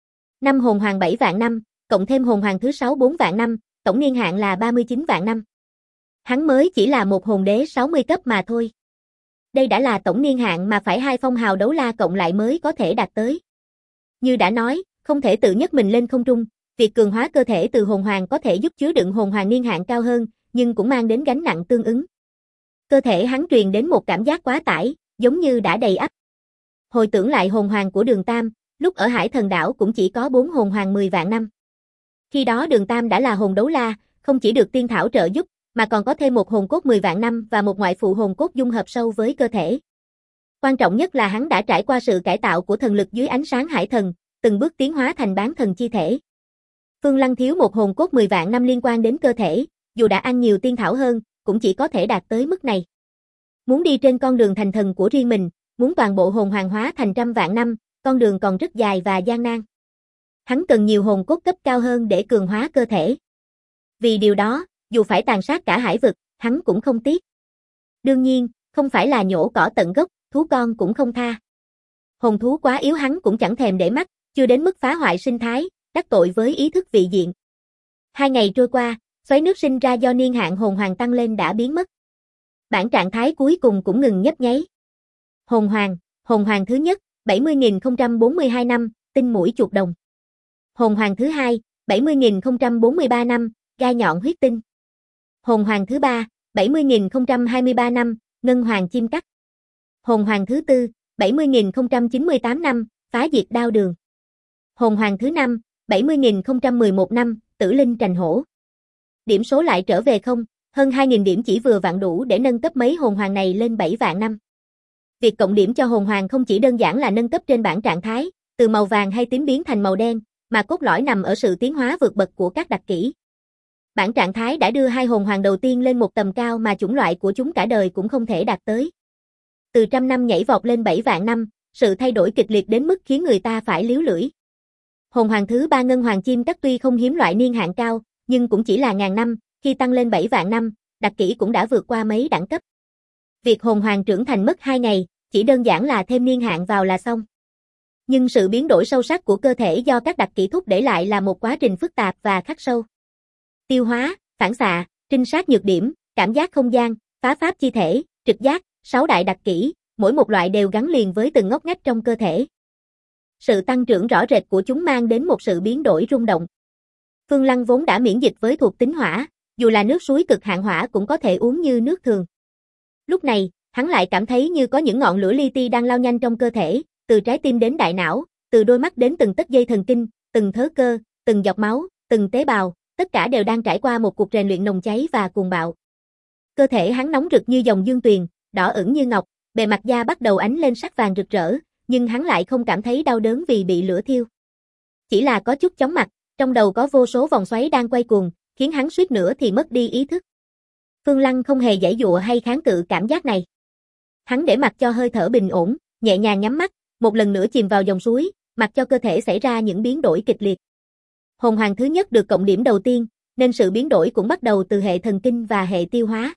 5 hồn hoàng 7 vạn năm, cộng thêm hồn hoàng thứ 6 4 vạn năm, tổng niên hạn là 39 vạn năm. Hắn mới chỉ là một hồn đế 60 cấp mà thôi. Đây đã là tổng niên hạn mà phải 2 phong hào đấu la cộng lại mới có thể đạt tới. Như đã nói, không thể tự nhấc mình lên không trung, việc cường hóa cơ thể từ hồn hoàng có thể giúp chứa đựng hồn hoàng niên hạn cao hơn, nhưng cũng mang đến gánh nặng tương ứng. Cơ thể hắn truyền đến một cảm giác quá tải, giống như đã đầy ắp. Hồi tưởng lại hồn hoàng của Đường Tam, lúc ở Hải Thần Đảo cũng chỉ có 4 hồn hoàng 10 vạn năm. Khi đó Đường Tam đã là hồn đấu la, không chỉ được tiên thảo trợ giúp, mà còn có thêm một hồn cốt 10 vạn năm và một ngoại phụ hồn cốt dung hợp sâu với cơ thể. Quan trọng nhất là hắn đã trải qua sự cải tạo của thần lực dưới ánh sáng hải thần, từng bước tiến hóa thành bán thần chi thể. Phương Lăng thiếu một hồn cốt 10 vạn năm liên quan đến cơ thể, dù đã ăn nhiều tiên thảo hơn, cũng chỉ có thể đạt tới mức này. Muốn đi trên con đường thành thần của riêng mình, muốn toàn bộ hồn hoàng hóa thành trăm vạn năm, con đường còn rất dài và gian nan. Hắn cần nhiều hồn cốt cấp cao hơn để cường hóa cơ thể. Vì điều đó, dù phải tàn sát cả hải vực, hắn cũng không tiếc. Đương nhiên, không phải là nhổ cỏ tận gốc, thú con cũng không tha. Hồn thú quá yếu hắn cũng chẳng thèm để mắt, chưa đến mức phá hoại sinh thái, đắc tội với ý thức vị diện. 2 ngày trôi qua, xoáy nước sinh ra do niên hạn hồn hoàng tăng lên đã biến mất. Bản trạng thái cuối cùng cũng ngừng nhấp nháy. Hồn hoàng thứ nhất, 70.042 năm, tinh mũi chuột đồng. Hồn hoàng thứ hai, 70.043 năm, gai nhọn huyết tinh. Hồn hoàng thứ ba, 70.023 năm, ngân hoàng chim cắt. Hồn hoàng thứ tư, 70.098 năm, phá diệt đao đường. Hồn hoàng thứ năm, 70.011 năm, tử linh trành hổ. Điểm số lại trở về không, hơn 2.000 điểm chỉ vừa vặn đủ để nâng cấp mấy hồn hoàng này lên 7 vạn năm. Việc cộng điểm cho hồn hoàng không chỉ đơn giản là nâng cấp trên bảng trạng thái, từ màu vàng hay tím biến thành màu đen, mà cốt lõi nằm ở sự tiến hóa vượt bậc của các đặc kỹ. Bảng trạng thái đã đưa 2 hồn hoàng đầu tiên lên một tầm cao mà chủng loại của chúng cả đời cũng không thể đạt tới. Từ trăm năm nhảy vọt lên 7 vạn năm, sự thay đổi kịch liệt đến mức khiến người ta phải liếu lưỡi. Hồn hoàng thứ ba ngân hoàng chim cắt tuy không hiếm loại niên hạn cao, nhưng cũng chỉ là ngàn năm, khi tăng lên 7 vạn năm, đặc kỹ cũng đã vượt qua mấy đẳng cấp. Việc hồn hoàng trưởng thành mất 2 ngày, chỉ đơn giản là thêm niên hạn vào là xong. Nhưng sự biến đổi sâu sắc của cơ thể do các đặc kỹ thúc để lại là một quá trình phức tạp và khắc sâu. Tiêu hóa, phản xạ, trinh sát nhược điểm, cảm giác không gian, phá pháp chi thể, trực giác, 6 đại đặc kỹ, mỗi một loại đều gắn liền với từng ngóc ngách trong cơ thể. Sự tăng trưởng rõ rệt của chúng mang đến một sự biến đổi rung động. Phương Lăng vốn đã miễn dịch với thuộc tính hỏa, dù là nước suối cực hạn hỏa cũng có thể uống như nước thường. Lúc này, hắn lại cảm thấy như có những ngọn lửa li ti đang lao nhanh trong cơ thể, từ trái tim đến đại não, từ đôi mắt đến từng tấc dây thần kinh, từng thớ cơ, từng giọt máu, từng tế bào, tất cả đều đang trải qua một cuộc rèn luyện nồng cháy và cuồng bạo. Cơ thể hắn nóng rực như dòng dương tuyền, đỏ ửng như ngọc, bề mặt da bắt đầu ánh lên sắc vàng rực rỡ, nhưng hắn lại không cảm thấy đau đớn vì bị lửa thiêu. Chỉ là có chút chóng mặt, trong đầu có vô số vòng xoáy đang quay cuồng, khiến hắn suýt nữa thì mất đi ý thức. Phương Lăng không hề giãy giụa hay kháng cự cảm giác này. Hắn để mặc cho hơi thở bình ổn, nhẹ nhàng nhắm mắt, một lần nữa chìm vào dòng suối, mặc cho cơ thể xảy ra những biến đổi kịch liệt. Hồn hoàng thứ nhất được cộng điểm đầu tiên, nên sự biến đổi cũng bắt đầu từ hệ thần kinh và hệ tiêu hóa.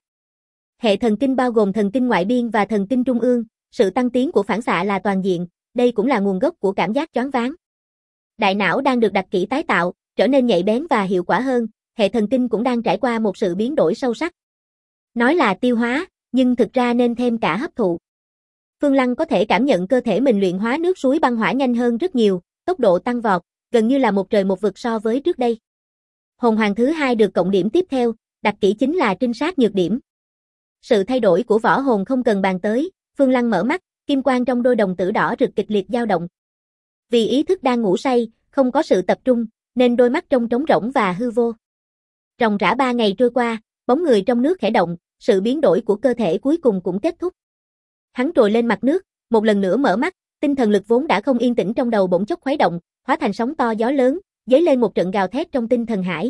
Hệ thần kinh bao gồm thần kinh ngoại biên và thần kinh trung ương, sự tăng tiến của phản xạ là toàn diện, đây cũng là nguồn gốc của cảm giác choáng váng. Đại não đang được đặc kỹ tái tạo, trở nên nhạy bén và hiệu quả hơn, hệ thần kinh cũng đang trải qua một sự biến đổi sâu sắc. Nói là tiêu hóa, nhưng thực ra nên thêm cả hấp thụ. Phương Lăng có thể cảm nhận cơ thể mình luyện hóa nước suối băng hỏa nhanh hơn rất nhiều, tốc độ tăng vọt, gần như là một trời một vực so với trước đây. Hồn hoàng thứ hai được cộng điểm tiếp theo, đặc kỹ chính là trinh sát nhược điểm. Sự thay đổi của võ hồn không cần bàn tới, Phương Lăng mở mắt, kim quang trong đôi đồng tử đỏ rực kịch liệt dao động. Vì ý thức đang ngủ say, không có sự tập trung, nên đôi mắt trông trống rỗng và hư vô. Ròng rã 3 ngày trôi qua, bóng người trong nước khẽ động, sự biến đổi của cơ thể cuối cùng cũng kết thúc. Hắn trồi lên mặt nước, một lần nữa mở mắt, tinh thần lực vốn đã không yên tĩnh trong đầu bỗng chốc khuấy động, hóa thành sóng to gió lớn, dấy lên một trận gào thét trong tinh thần hải.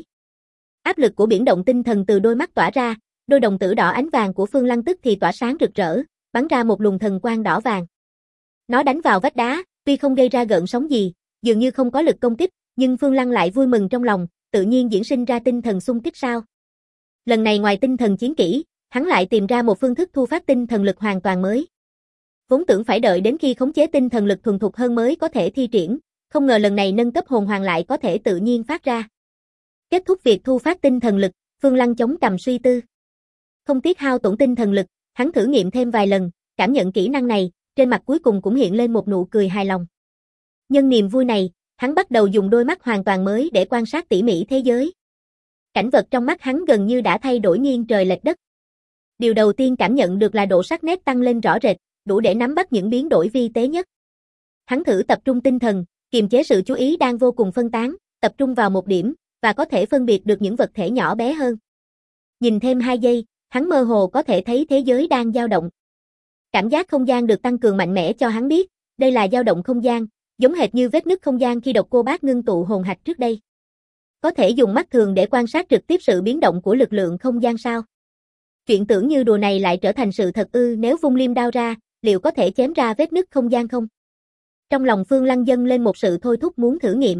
Áp lực của biển động tinh thần từ đôi mắt tỏa ra, đôi đồng tử đỏ ánh vàng của Phương Lăng tức thì tỏa sáng rực rỡ, bắn ra một luồng thần quang đỏ vàng. Nó đánh vào vách đá, tuy không gây ra gợn sóng gì, dường như không có lực công kích, nhưng Phương Lăng lại vui mừng trong lòng, tự nhiên diễn sinh ra tinh thần xung kích sao. Lần này ngoài tinh thần chiến kỹ, hắn lại tìm ra một phương thức thu phát tinh thần lực hoàn toàn mới. Vốn tưởng phải đợi đến khi khống chế tinh thần lực thuần thục hơn mới có thể thi triển, không ngờ lần này nâng cấp hồn hoàng lại có thể tự nhiên phát ra. Kết thúc việc thu phát tinh thần lực, Phương Lăng chống cằm suy tư. Không tiếc hao tổn tinh thần lực, hắn thử nghiệm thêm vài lần, cảm nhận kỹ năng này, trên mặt cuối cùng cũng hiện lên một nụ cười hài lòng. Nhân niềm vui này, hắn bắt đầu dùng đôi mắt hoàn toàn mới để quan sát tỉ mỉ thế giới. Cảnh vật trong mắt hắn gần như đã thay đổi nghiêng trời lệch đất. Điều đầu tiên cảm nhận được là độ sắc nét tăng lên rõ rệt, đủ để nắm bắt những biến đổi vi tế nhất. Hắn thử tập trung tinh thần, kiềm chế sự chú ý đang vô cùng phân tán, tập trung vào một điểm, và có thể phân biệt được những vật thể nhỏ bé hơn. Nhìn thêm 2 giây, hắn mơ hồ có thể thấy thế giới đang dao động. Cảm giác không gian được tăng cường mạnh mẽ cho hắn biết, đây là dao động không gian, giống hệt như vết nứt không gian khi độc cô bác ngưng tụ hồn hạch trước đây. Có thể dùng mắt thường để quan sát trực tiếp sự biến động của lực lượng không gian sao? Chuyện tưởng như đùa này lại trở thành sự thật ư? Nếu vung liêm đao ra, liệu có thể chém ra vết nứt không gian không? Trong lòng Phương Lăng dâng lên một sự thôi thúc muốn thử nghiệm.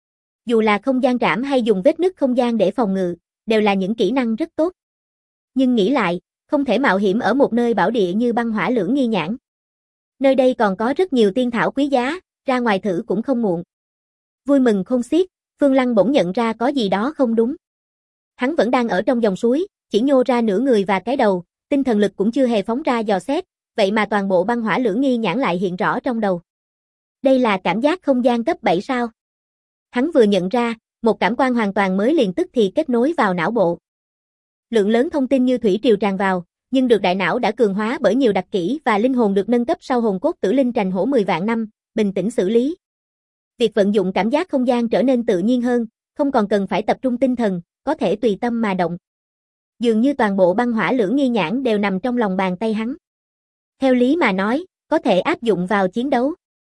Dù là không gian trảm hay dùng vết nứt không gian để phòng ngự, đều là những kỹ năng rất tốt. Nhưng nghĩ lại, không thể mạo hiểm ở một nơi bảo địa như băng hỏa lưỡng nghi nhãn. Nơi đây còn có rất nhiều tiên thảo quý giá, ra ngoài thử cũng không muộn. Vui mừng khôn xiết, Phương Lăng bỗng nhận ra có gì đó không đúng. Hắn vẫn đang ở trong dòng suối, chỉ nhô ra nửa người và cái đầu, tinh thần lực cũng chưa hề phóng ra dò xét, vậy mà toàn bộ băng hỏa lưỡng nghi nhãn lại hiện rõ trong đầu. Đây là cảm giác không gian cấp 7 sao? Hắn vừa nhận ra, một cảm quan hoàn toàn mới liền tức thì kết nối vào não bộ. Lượng lớn thông tin như thủy triều tràn vào, nhưng được đại não đã cường hóa bởi nhiều đặc kỹ và linh hồn được nâng cấp sau hồn cốt tử linh trành hổ 10 vạn năm, bình tĩnh xử lý. Việc vận dụng cảm giác không gian trở nên tự nhiên hơn, không còn cần phải tập trung tinh thần, có thể tùy tâm mà động. Dường như toàn bộ băng hỏa lưỡng nghi nhãn đều nằm trong lòng bàn tay hắn. Theo lý mà nói, có thể áp dụng vào chiến đấu.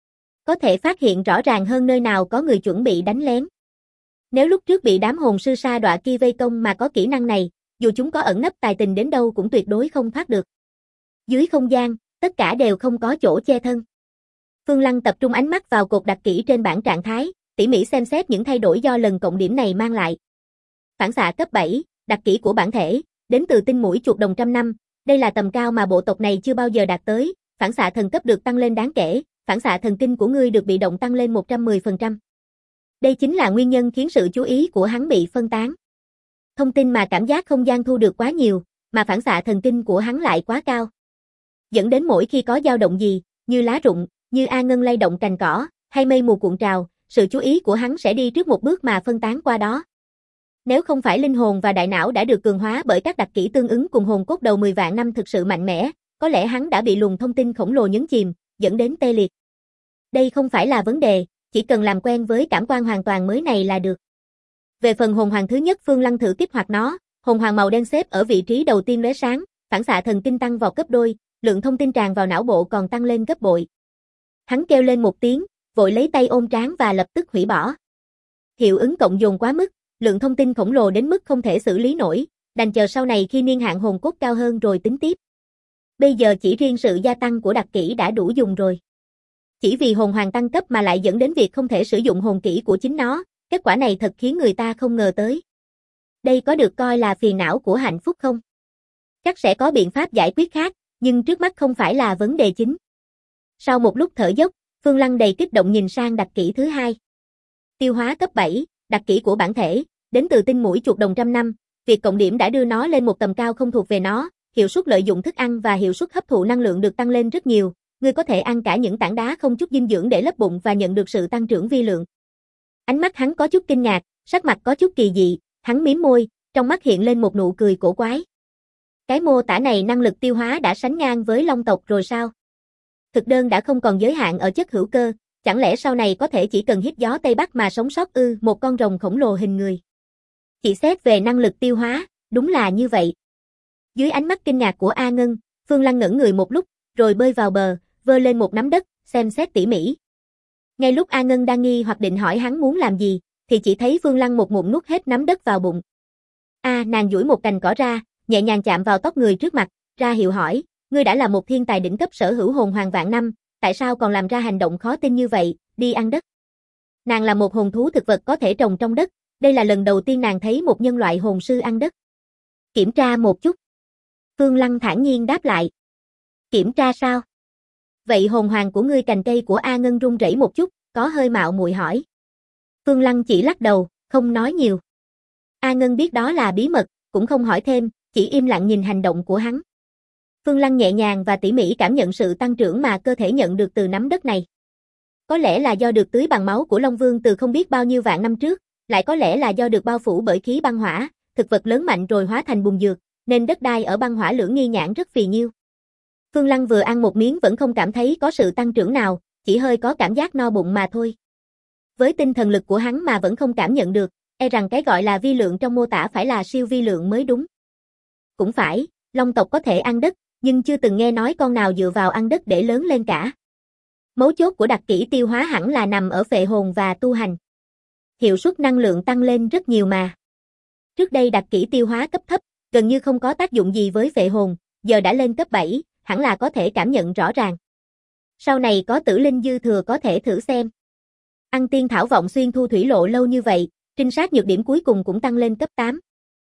Có thể phát hiện rõ ràng hơn nơi nào có người chuẩn bị đánh lén. Nếu lúc trước bị đám hồn sư sa đọa kia vây công mà có kỹ năng này, dù chúng có ẩn nấp tài tình đến đâu cũng tuyệt đối không thoát được. Dưới không gian, tất cả đều không có chỗ che thân. Phương Lăng tập trung ánh mắt vào cột đặc kỹ trên bảng trạng thái, tỉ mỉ xem xét những thay đổi do lần cộng điểm này mang lại. Phản xạ cấp 7, đặc kỹ của bản thể, đến từ tinh mũi chuột đồng trăm năm, đây là tầm cao mà bộ tộc này chưa bao giờ đạt tới, phản xạ thần cấp được tăng lên đáng kể, phản xạ thần kinh của ngươi được bị động tăng lên 110%. Đây chính là nguyên nhân khiến sự chú ý của hắn bị phân tán. Thông tin mà cảm giác không gian thu được quá nhiều, mà phản xạ thần kinh của hắn lại quá cao. Dẫn đến mỗi khi có dao động gì, như lá rụng, như A Ngân lay động cành cỏ, hay mây mù cuộn trào, sự chú ý của hắn sẽ đi trước một bước mà phân tán qua đó. Nếu không phải linh hồn và đại não đã được cường hóa bởi các đặc kỹ tương ứng cùng hồn cốt đầu 10 vạn năm thực sự mạnh mẽ, có lẽ hắn đã bị luồng thông tin khổng lồ nhấn chìm, dẫn đến tê liệt. Đây không phải là vấn đề, chỉ cần làm quen với cảm quan hoàn toàn mới này là được. Về phần hồn hoàng thứ nhất, Phương Lăng thử kích hoạt nó, hồn hoàng màu đen xếp ở vị trí đầu tiên lóe sáng, phản xạ thần kinh tăng vọt gấp đôi, lượng thông tin tràn vào não bộ còn tăng lên gấp bội. Hắn kêu lên một tiếng, vội lấy tay ôm trán và lập tức hủy bỏ. Hiệu ứng cộng dồn quá mức, lượng thông tin khổng lồ đến mức không thể xử lý nổi, đành chờ sau này khi niên hạn hồn cốt cao hơn rồi tính tiếp. Bây giờ chỉ riêng sự gia tăng của đặc kỹ đã đủ dùng rồi. Chỉ vì hồn hoàng tăng cấp mà lại dẫn đến việc không thể sử dụng hồn kỹ của chính nó, kết quả này thật khiến người ta không ngờ tới. Đây có được coi là phiền não của hạnh phúc không? Chắc sẽ có biện pháp giải quyết khác, nhưng trước mắt không phải là vấn đề chính. Sau một lúc thở dốc, Phương Lăng đầy kích động nhìn sang đặc kỹ thứ hai. Tiêu hóa cấp 7, đặc kỹ của bản thể, đến từ tinh mũi chuột đồng trăm năm, việc cộng điểm đã đưa nó lên một tầm cao không thuộc về nó, hiệu suất lợi dụng thức ăn và hiệu suất hấp thụ năng lượng được tăng lên rất nhiều, ngươi có thể ăn cả những tảng đá không chút dinh dưỡng để lấp bụng và nhận được sự tăng trưởng vi lượng. Ánh mắt hắn có chút kinh ngạc, sắc mặt có chút kỳ dị, hắn mím môi, trong mắt hiện lên một nụ cười cổ quái. Cái mô tả này năng lực tiêu hóa đã sánh ngang với long tộc rồi sao? Thực đơn đã không còn giới hạn ở chất hữu cơ, chẳng lẽ sau này có thể chỉ cần hít gió Tây Bắc mà sống sót ư? Một con rồng khổng lồ hình người. Chỉ xét về năng lực tiêu hóa, đúng là như vậy. Dưới ánh mắt kinh ngạc của A Ngân, Phương Lăng ngẩn người một lúc, rồi bơi vào bờ, vơ lên một nắm đất, xem xét tỉ mỉ. Ngay lúc A Ngân đang nghi hoặc định hỏi hắn muốn làm gì, thì chỉ thấy Phương Lăng một ngụm nuốt hết nắm đất vào bụng. Nàng duỗi một cành cỏ ra, nhẹ nhàng chạm vào tóc người trước mặt, ra hiệu hỏi, ngươi đã là một thiên tài đỉnh cấp sở hữu hồn hoàng vạn năm, tại sao còn làm ra hành động khó tin như vậy, đi ăn đất. Nàng là một hồn thú thực vật có thể trồng trong đất, đây là lần đầu tiên nàng thấy một nhân loại hồn sư ăn đất. Kiểm tra một chút. Phương Lăng thản nhiên đáp lại. Kiểm tra sao? Vậy hồn hoàng của ngươi? Cành cây của A Ngân rung rẩy một chút, có hơi mạo muội hỏi. Phương Lăng chỉ lắc đầu, không nói nhiều. A Ngân biết đó là bí mật, cũng không hỏi thêm, chỉ im lặng nhìn hành động của hắn. Phương Lăng nhẹ nhàng và tỉ mỉ cảm nhận sự tăng trưởng mà cơ thể nhận được từ nắm đất này. Có lẽ là do được tưới bằng máu của Long Vương từ không biết bao nhiêu vạn năm trước, lại có lẽ là do được bao phủ bởi khí băng hỏa, thực vật lớn mạnh rồi hóa thành bùn dược, nên đất đai ở băng hỏa lưỡng nghi nhãn rất phì nhiêu. Phương Lăng vừa ăn một miếng vẫn không cảm thấy có sự tăng trưởng nào, chỉ hơi có cảm giác no bụng mà thôi. Với tinh thần lực của hắn mà vẫn không cảm nhận được, e rằng cái gọi là vi lượng trong mô tả phải là siêu vi lượng mới đúng. Cũng phải, Long tộc có thể ăn đất, nhưng chưa từng nghe nói con nào dựa vào ăn đất để lớn lên cả. Mấu chốt của đặc kỹ tiêu hóa hẳn là nằm ở phệ hồn và tu hành. Hiệu suất năng lượng tăng lên rất nhiều mà. Trước đây đặc kỹ tiêu hóa cấp thấp, gần như không có tác dụng gì với phệ hồn, giờ đã lên cấp 7, hẳn là có thể cảm nhận rõ ràng. Sau này có tử linh dư thừa có thể thử xem. Ăn tiên thảo vọng xuyên thu thủy lộ lâu như vậy, trinh sát nhược điểm cuối cùng cũng tăng lên cấp 8.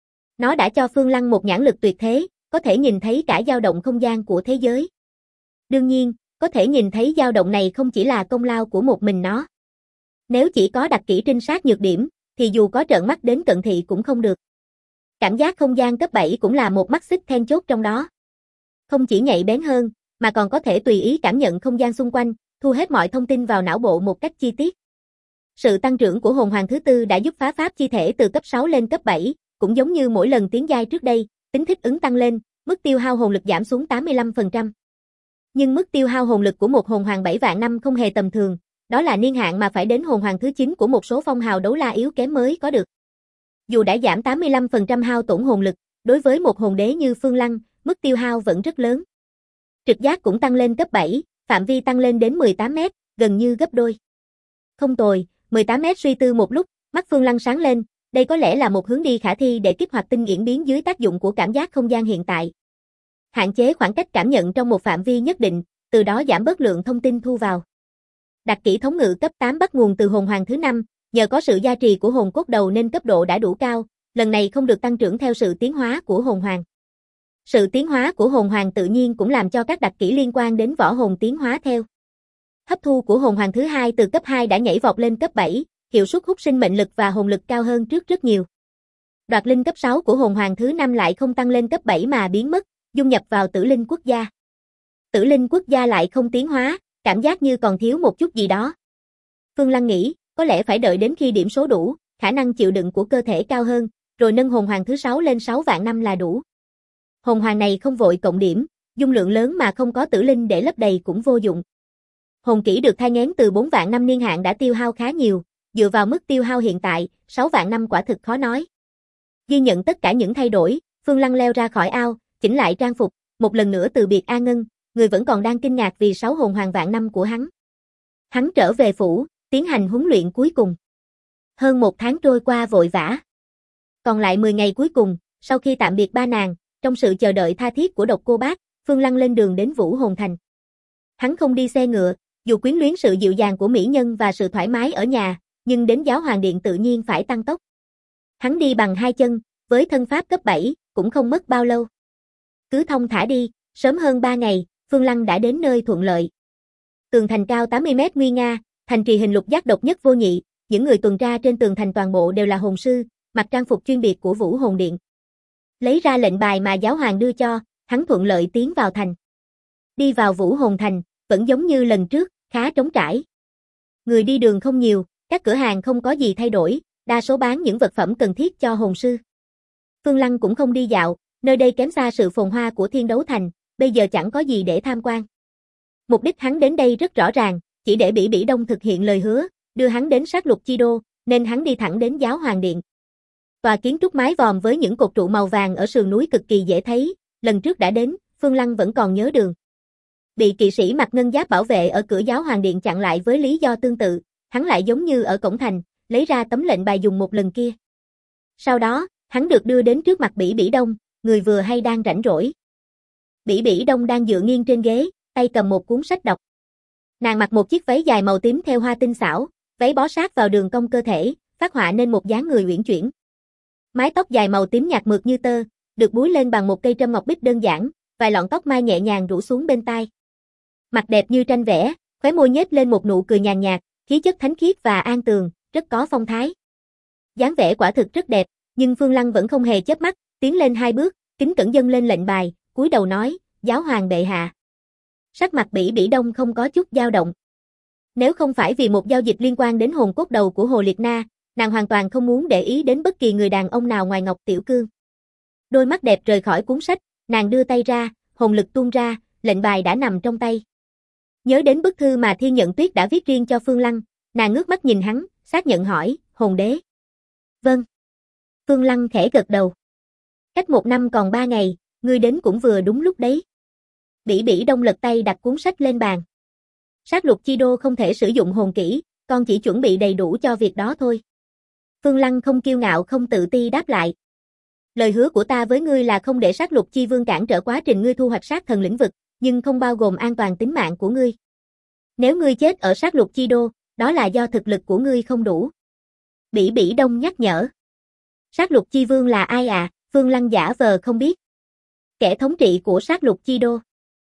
Nó đã cho Phương Lăng một nhãn lực tuyệt thế, có thể nhìn thấy cả dao động không gian của thế giới. Đương nhiên, có thể nhìn thấy dao động này không chỉ là công lao của một mình nó. Nếu chỉ có đặc kỹ trinh sát nhược điểm, thì dù có trợn mắt đến cận thị cũng không được. Cảm giác không gian cấp 7 cũng là một mắt xích then chốt trong đó. Không chỉ nhạy bén hơn, mà còn có thể tùy ý cảm nhận không gian xung quanh, thu hết mọi thông tin vào não bộ một cách chi tiết. Sự tăng trưởng của hồn hoàng thứ tư đã giúp phá pháp chi thể từ cấp 6 lên cấp 7, cũng giống như mỗi lần tiến giai trước đây, tính thích ứng tăng lên, mức tiêu hao hồn lực giảm xuống 85%. Nhưng mức tiêu hao hồn lực của một hồn hoàng 7 vạn năm không hề tầm thường, đó là niên hạn mà phải đến hồn hoàng thứ 9 của một số phong hào đấu la yếu kém mới có được. Dù đã giảm 85% hao tổn hồn lực, đối với một hồn đế như Phương Lăng, mức tiêu hao vẫn rất lớn. Trực giác cũng tăng lên cấp 7, phạm vi tăng lên đến 18 mét, gần như gấp đôi. Không tồi, 18 mét. Suy tư một lúc, mắt Phương Lăng sáng lên, đây có lẽ là một hướng đi khả thi để kích hoạt tinh diễn biến dưới tác dụng của cảm giác không gian hiện tại. Hạn chế khoảng cách cảm nhận trong một phạm vi nhất định, từ đó giảm bớt lượng thông tin thu vào. Đặc kỹ thống ngự cấp 8 bắt nguồn từ hồn hoàng thứ 5, nhờ có sự gia trì của hồn cốt đầu nên cấp độ đã đủ cao, lần này không được tăng trưởng theo sự tiến hóa của hồn hoàng. Sự tiến hóa của hồn hoàng tự nhiên cũng làm cho các đặc kỹ liên quan đến võ hồn tiến hóa theo. Hấp thu của hồn hoàng thứ 2 từ cấp 2 đã nhảy vọt lên cấp 7, hiệu suất hút sinh mệnh lực và hồn lực cao hơn trước rất nhiều. Đoạt linh cấp 6 của hồn hoàng thứ 5 lại không tăng lên cấp 7 mà biến mất, dung nhập vào tử linh quốc gia. Tử linh quốc gia lại không tiến hóa, cảm giác như còn thiếu một chút gì đó. Phương Lăng nghĩ, có lẽ phải đợi đến khi điểm số đủ, khả năng chịu đựng của cơ thể cao hơn, rồi nâng hồn hoàng thứ 6 lên 6 vạn năm là đủ. Hồn hoàng này không vội cộng điểm, dung lượng lớn mà không có tử linh để lấp đầy cũng vô dụng. Hồn kỹ được thai nghén từ 4 vạn năm niên hạn đã tiêu hao khá nhiều, dựa vào mức tiêu hao hiện tại, 6 vạn năm quả thực khó nói. Ghi nhận tất cả những thay đổi, Phương Lăng leo ra khỏi ao, chỉnh lại trang phục, một lần nữa từ biệt A Ngân, người vẫn còn đang kinh ngạc vì 6 hồn hoàng vạn năm của hắn. Hắn trở về phủ, tiến hành huấn luyện cuối cùng. Hơn 1 tháng trôi qua vội vã. Còn lại 10 ngày cuối cùng, sau khi tạm biệt ba nàng, trong sự chờ đợi tha thiết của Độc Cô Bác, Phương Lăng lên đường đến Vũ Hồn Thành. Hắn không đi xe ngựa, dù quyến luyến sự dịu dàng của mỹ nhân và sự thoải mái ở nhà, nhưng đến Giáo Hoàng Điện tự nhiên phải tăng tốc. Hắn đi bằng 2 chân, với thân pháp cấp 7, cũng không mất bao lâu. Cứ thong thả đi, sớm hơn 3 ngày, Phương Lăng đã đến nơi thuận lợi. Tường thành cao 80 mét nguy nga, thành trì hình lục giác độc nhất vô nhị, những người tuần tra trên tường thành toàn bộ đều là hồn sư, mặc trang phục chuyên biệt của Vũ Hồn Điện. Lấy ra lệnh bài mà giáo hoàng đưa cho, hắn thuận lợi tiến vào thành. Đi vào Vũ Hồn Thành, vẫn giống như lần trước, khá trống trải. Người đi đường không nhiều, các cửa hàng không có gì thay đổi, đa số bán những vật phẩm cần thiết cho hồn sư. Phương Lăng cũng không đi dạo, nơi đây kém xa sự phồn hoa của Thiên Đấu Thành, bây giờ chẳng có gì để tham quan. Mục đích hắn đến đây rất rõ ràng, chỉ để Bỉ Bỉ Đông thực hiện lời hứa, đưa hắn đến sát lục chi đô, nên hắn đi thẳng đến Giáo Hoàng Điện. Tòa kiến trúc mái vòm với những cột trụ màu vàng ở sườn núi cực kỳ dễ thấy, lần trước đã đến, Phương Lăng vẫn còn nhớ đường. Bị kỵ sĩ mặc ngân giáp bảo vệ ở cửa Giáo Hoàng Điện chặn lại với lý do tương tự, hắn lại giống như ở cổng thành, lấy ra tấm lệnh bài dùng một lần kia. Sau đó, hắn được đưa đến trước mặt Bỉ Bỉ Đông, người vừa hay đang rảnh rỗi. Bỉ Bỉ Đông đang dựa nghiêng trên ghế, tay cầm một cuốn sách đọc. Nàng mặc một chiếc váy dài màu tím theo hoa tinh xảo, váy bó sát vào đường cong cơ thể, phát họa nên một dáng người uyển chuyển. Mái tóc dài màu tím nhạt mượt như tơ, được búi lên bằng một cây trâm ngọc bích đơn giản, vài lọn tóc mai nhẹ nhàng rủ xuống bên tai. Mặt đẹp như tranh vẽ, khóe môi nhếch lên một nụ cười nhàn nhạt, khí chất thánh khiết và an tường, rất có phong thái. Dáng vẻ quả thực rất đẹp, nhưng Phương Lăng vẫn không hề chớp mắt, tiến lên 2 bước, kính cẩn dâng lên lệnh bài, cúi đầu nói, Giáo Hoàng bệ hạ. Sắc mặt Bỉ Bỉ Đông không có chút dao động. Nếu không phải vì một giao dịch liên quan đến hồn cốt đầu của Hồ Liệt Na, nàng hoàn toàn không muốn để ý đến bất kỳ người đàn ông nào ngoài Ngọc Tiểu Cương. Đôi mắt đẹp rời khỏi cuốn sách, nàng đưa tay ra, hồn lực tuôn ra, lệnh bài đã nằm trong tay. Nhớ đến bức thư mà Thiên Nhận Tuyết đã viết riêng cho Phương Lăng, nàng ngước mắt nhìn hắn, xác nhận hỏi, hồn đế. Vâng. Phương Lăng khẽ gật đầu. Cách 1 năm còn 3 ngày, ngươi đến cũng vừa đúng lúc đấy. Bỉ Bỉ Đông lật tay đặt cuốn sách lên bàn. Sát lục chi đô không thể sử dụng hồn kỹ, con chỉ chuẩn bị đầy đủ cho việc đó thôi. Phương Lăng không kiêu ngạo không tự ti đáp lại. Lời hứa của ta với ngươi là không để sát lục chi vương cản trở quá trình ngươi thu hoạch sát thần lĩnh vực, nhưng không bao gồm an toàn tính mạng của ngươi. Nếu ngươi chết ở sát lục chi đô, đó là do thực lực của ngươi không đủ. Bỉ Bỉ Đông nhắc nhở. Sát lục chi vương là ai à? Phương Lăng giả vờ không biết. Kẻ thống trị của sát lục chi đô.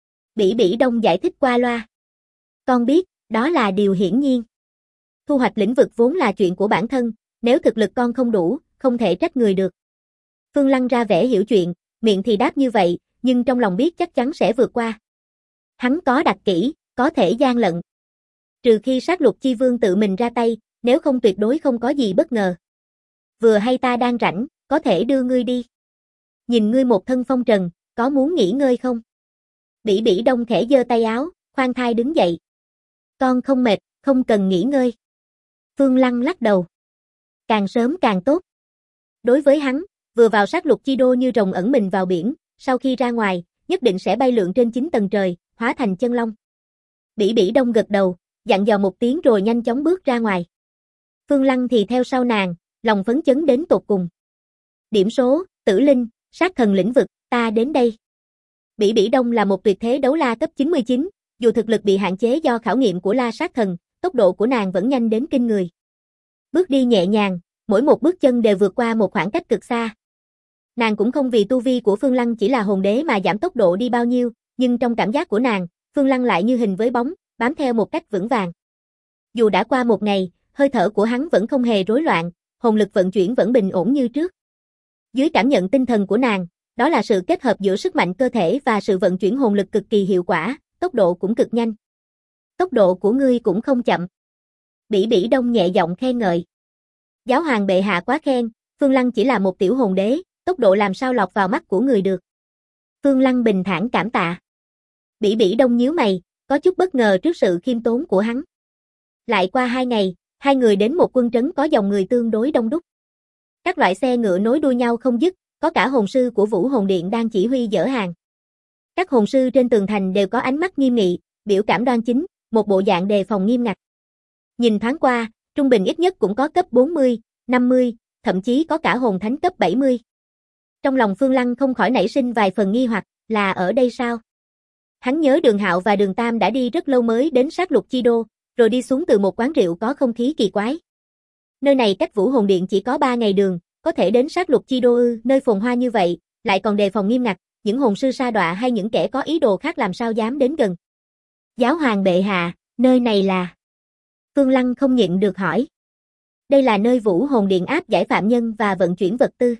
Bỉ Bỉ Đông giải thích qua loa. Con biết, đó là điều hiển nhiên. Thu hoạch lĩnh vực vốn là chuyện của bản thân, nếu thực lực con không đủ, không thể trách người được. Phương Lăng ra vẻ hiểu chuyện, miệng thì đáp như vậy, nhưng trong lòng biết chắc chắn sẽ vượt qua. Hắn có đặc kỹ, có thể gian lận. Trừ khi sát lục chi vương tự mình ra tay, nếu không tuyệt đối không có gì bất ngờ. Vừa hay ta đang rảnh, có thể đưa ngươi đi. Nhìn ngươi một thân phong trần, có muốn nghỉ ngơi không? Bỉ Bỉ Đông khẽ giơ tay áo, khoan thai đứng dậy. Con không mệt, không cần nghỉ ngơi. Phương Lăng lắc đầu. Càng sớm càng tốt. Đối với hắn, vừa vào sát lục chi đô như rồng ẩn mình vào biển, sau khi ra ngoài, nhất định sẽ bay lượn trên 9 tầng trời, hóa thành chân long. Bỉ Bỉ Đông gật đầu, dặn dò một tiếng rồi nhanh chóng bước ra ngoài. Phương Lăng thì theo sau nàng, lòng phấn chấn đến tột cùng. Điểm số, tử linh, sát thần lĩnh vực, ta đến đây. Bỉ Bỉ Đông là một tuyệt thế đấu la cấp 99, dù thực lực bị hạn chế do khảo nghiệm của la sát thần, tốc độ của nàng vẫn nhanh đến kinh người. Bước đi nhẹ nhàng, mỗi một bước chân đều vượt qua một khoảng cách cực xa. Nàng cũng không vì tu vi của Phương Lăng chỉ là hồn đế mà giảm tốc độ đi bao nhiêu, nhưng trong cảm giác của nàng, Phương Lăng lại như hình với bóng, bám theo một cách vững vàng. Dù đã qua một ngày, hơi thở của hắn vẫn không hề rối loạn, hồn lực vận chuyển vẫn bình ổn như trước. Dưới cảm nhận tinh thần của nàng, đó là sự kết hợp giữa sức mạnh cơ thể và sự vận chuyển hồn lực cực kỳ hiệu quả, tốc độ cũng cực nhanh. Tốc độ của ngươi cũng không chậm. Bỉ Bỉ Đông nhẹ giọng khen ngợi. Giáo hoàng bệ hạ quá khen, Phương Lăng chỉ là một tiểu hồn đế, tốc độ làm sao lọt vào mắt của người được. Phương Lăng bình thản cảm tạ. Bỉ Bỉ Đông nhíu mày, có chút bất ngờ trước sự khiêm tốn của hắn. Lại qua 2 ngày, hai người đến một quân trấn có dòng người tương đối đông đúc. Các loại xe ngựa nối đuôi nhau không dứt, có cả hồn sư của Vũ Hồn Điện đang chỉ huy dỡ hàng. Các hồn sư trên tường thành đều có ánh mắt nghiêm nghị, biểu cảm đoan chính, một bộ dạng đề phòng nghiêm ngặt. Nhìn thoáng qua, trung bình ít nhất cũng có cấp 40, 50, thậm chí có cả hồn thánh cấp 70. Trong lòng Phương Lăng không khỏi nảy sinh vài phần nghi hoặc, là ở đây sao? Hắn nhớ Đường Hạo và Đường Tam đã đi rất lâu mới đến sát lục chi đô, rồi đi xuống từ một quán rượu có không khí kỳ quái. Nơi này cách Vũ Hồn Điện chỉ có 3 ngày đường, có thể đến sát lục chi đô ư? Nơi phồn hoa như vậy, lại còn đề phòng nghiêm ngặt, những hồn sư sa đọa hay những kẻ có ý đồ khác làm sao dám đến gần. Giáo hoàng bệ hạ, nơi này là... Phương Lăng không nhịn được hỏi. Đây là nơi Vũ Hồn Điện áp giải phạm nhân và vận chuyển vật tư.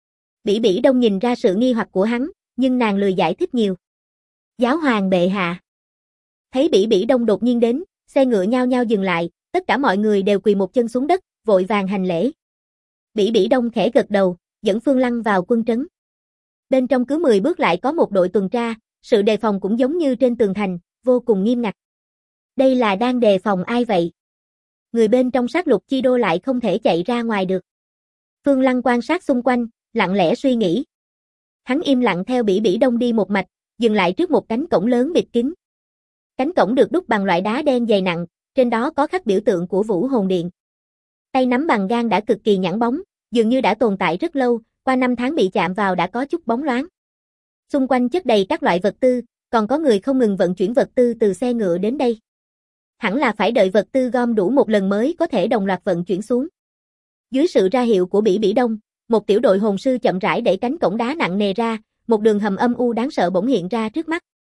Bỉ Bỉ Đông nhìn ra sự nghi hoặc của hắn, nhưng nàng lười giải thích nhiều. Giáo hoàng bệ hạ. Thấy Bỉ Bỉ Đông đột nhiên đến, xe ngựa nhao nhao dừng lại, tất cả mọi người đều quỳ một chân xuống đất, vội vàng hành lễ. Bỉ Bỉ Đông khẽ gật đầu, dẫn Phương Lăng vào quân trấn. Bên trong cứ 10 bước lại có một đội tuần tra, sự đề phòng cũng giống như trên tường thành, vô cùng nghiêm ngặt. Đây là đang đề phòng ai vậy? Người bên trong sát lục chi đô lại không thể chạy ra ngoài được. Phương Lăng quan sát xung quanh, lặng lẽ suy nghĩ. Hắn im lặng theo Bỉ Bỉ Đông đi một mạch, dừng lại trước một cánh cổng lớn bịt kín. Cánh cổng được đúc bằng loại đá đen dày nặng, trên đó có khắc biểu tượng của Vũ Hồn Điện. Tay nắm bằng gang đã cực kỳ nhẵn bóng, dường như đã tồn tại rất lâu, qua 5 tháng bị chạm vào đã có chút bóng loáng. Xung quanh chất đầy các loại vật tư, còn có người không ngừng vận chuyển vật tư từ xe ngựa đến đây. Hẳn là phải đợi vật tư gom đủ một lần mới có thể đồng loạt vận chuyển xuống. Dưới sự ra hiệu của Bỉ Bỉ Đông, một tiểu đội hồn sư chậm rãi đẩy cánh cổng đá nặng nề ra, một đường hầm âm u đáng sợ bỗng hiện ra trước mắt.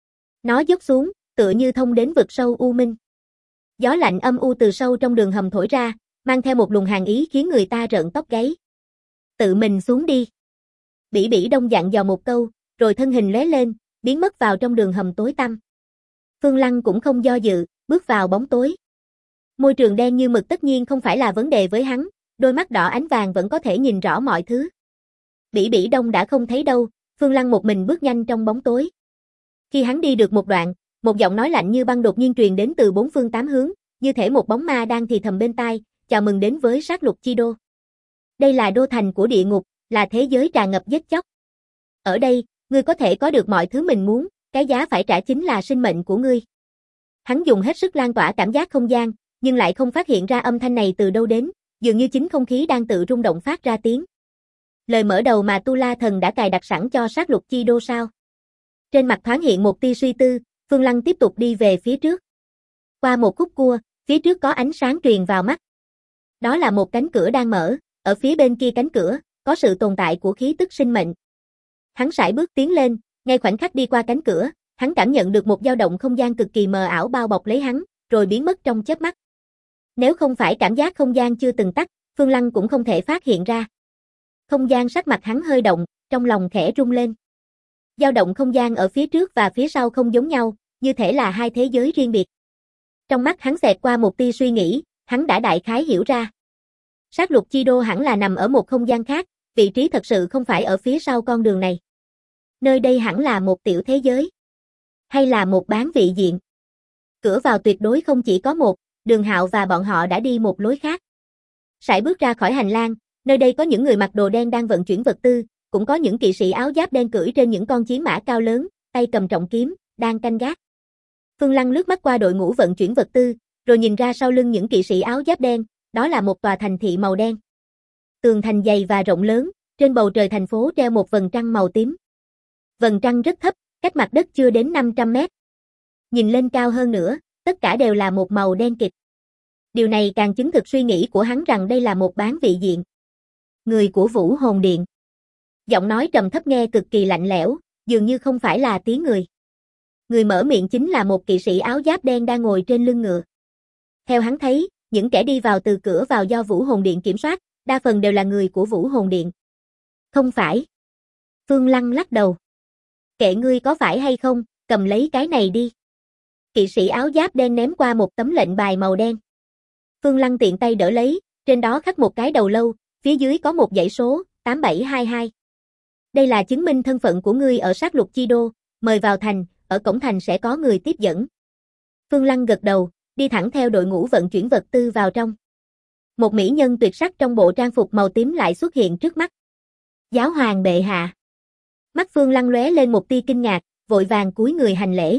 Nó dốc xuống, tựa như thông đến vực sâu u minh. Gió lạnh âm u từ sâu trong đường hầm thổi ra, mang theo một luồng hàn ý khiến người ta rợn tóc gáy. Tự mình xuống đi. Bỉ Bỉ Đông dặn dò một câu, rồi thân hình lóe lên, biến mất vào trong đường hầm tối tăm. Phương Lăng cũng không do dự, bước vào bóng tối. Môi trường đen như mực tất nhiên không phải là vấn đề với hắn, đôi mắt đỏ ánh vàng vẫn có thể nhìn rõ mọi thứ. Bỉ Bỉ Đông đã không thấy đâu, Phương Lăng một mình bước nhanh trong bóng tối. Khi hắn đi được một đoạn, một giọng nói lạnh như băng đột nhiên truyền đến từ 4 phương 8 hướng, như thể một bóng ma đang thì thầm bên tai, chào mừng đến với sát lục chi đô. Đây là đô thành của địa ngục, là thế giới tràn ngập giết chóc. Ở đây, ngươi có thể có được mọi thứ mình muốn, cái giá phải trả chính là sinh mệnh của ngươi. Hắn dùng hết sức lan tỏa cảm giác không gian, nhưng lại không phát hiện ra âm thanh này từ đâu đến, dường như chính không khí đang tự rung động phát ra tiếng. Lời mở đầu mà Tu La Thần đã cài đặt sẵn cho sát lục chi đô sao? Trên mặt thoáng hiện một tia suy tư, Phương Lăng tiếp tục đi về phía trước. Qua một khúc cua, phía trước có ánh sáng truyền vào mắt. Đó là một cánh cửa đang mở, ở phía bên kia cánh cửa, có sự tồn tại của khí tức sinh mệnh. Hắn sải bước tiến lên, ngay khoảnh khắc đi qua cánh cửa, hắn cảm nhận được một dao động không gian cực kỳ mờ ảo bao bọc lấy hắn, rồi biến mất trong chớp mắt. Nếu không phải cảm giác không gian chưa từng tắt, Phương Lăng cũng không thể phát hiện ra. Không gian sắc mặt hắn hơi động, trong lòng khẽ rung lên. Dao động không gian ở phía trước và phía sau không giống nhau, như thể là hai thế giới riêng biệt. Trong mắt hắn xẹt qua một tia suy nghĩ, hắn đã đại khái hiểu ra. Sát lục chi đô hẳn là nằm ở một không gian khác, vị trí thật sự không phải ở phía sau con đường này. Nơi đây hẳn là một tiểu thế giới, hay là một bán vị diện. Cửa vào tuyệt đối không chỉ có một, Đường Hạo và bọn họ đã đi một lối khác. Sải bước ra khỏi hành lang, nơi đây có những người mặc đồ đen đang vận chuyển vật tư, cũng có những kỵ sĩ áo giáp đen cưỡi trên những con chiến mã cao lớn, tay cầm trọng kiếm, đang canh gác. Phương Lăng lướt mắt qua đội ngũ vận chuyển vật tư, rồi nhìn ra sau lưng những kỵ sĩ áo giáp đen, đó là một tòa thành thị màu đen. Tường thành dày và rộng lớn, trên bầu trời thành phố treo một vầng trăng màu tím. Vầng trăng rất thấp, cách mặt đất chưa đến 500 mét. Nhìn lên cao hơn nữa, tất cả đều là một màu đen kịt. Điều này càng chứng thực suy nghĩ của hắn rằng đây là một bán vị diện. Người của Vũ Hồn Điện. Giọng nói trầm thấp nghe cực kỳ lạnh lẽo, dường như không phải là tiếng người. Người mở miệng chính là một kỵ sĩ áo giáp đen đang ngồi trên lưng ngựa. Theo hắn thấy, những kẻ đi vào từ cửa vào do Vũ Hồn Điện kiểm soát, đa phần đều là người của Vũ Hồn Điện. Không phải. Phương Lăng lắc đầu. Kệ ngươi có phải hay không, cầm lấy cái này đi. Kỵ sĩ áo giáp đen ném qua một tấm lệnh bài màu đen. Phương Lăng tiện tay đỡ lấy, trên đó khắc một cái đầu lâu, phía dưới có một dãy số, 8722. Đây là chứng minh thân phận của ngươi ở sát lục chi đô, mời vào thành, ở cổng thành sẽ có người tiếp dẫn. Phương Lăng gật đầu, đi thẳng theo đội ngũ vận chuyển vật tư vào trong. Một mỹ nhân tuyệt sắc trong bộ trang phục màu tím lại xuất hiện trước mắt. Giáo hoàng bệ hạ. Mắt Phương Lăng lóe lên một tia kinh ngạc, vội vàng cúi người hành lễ.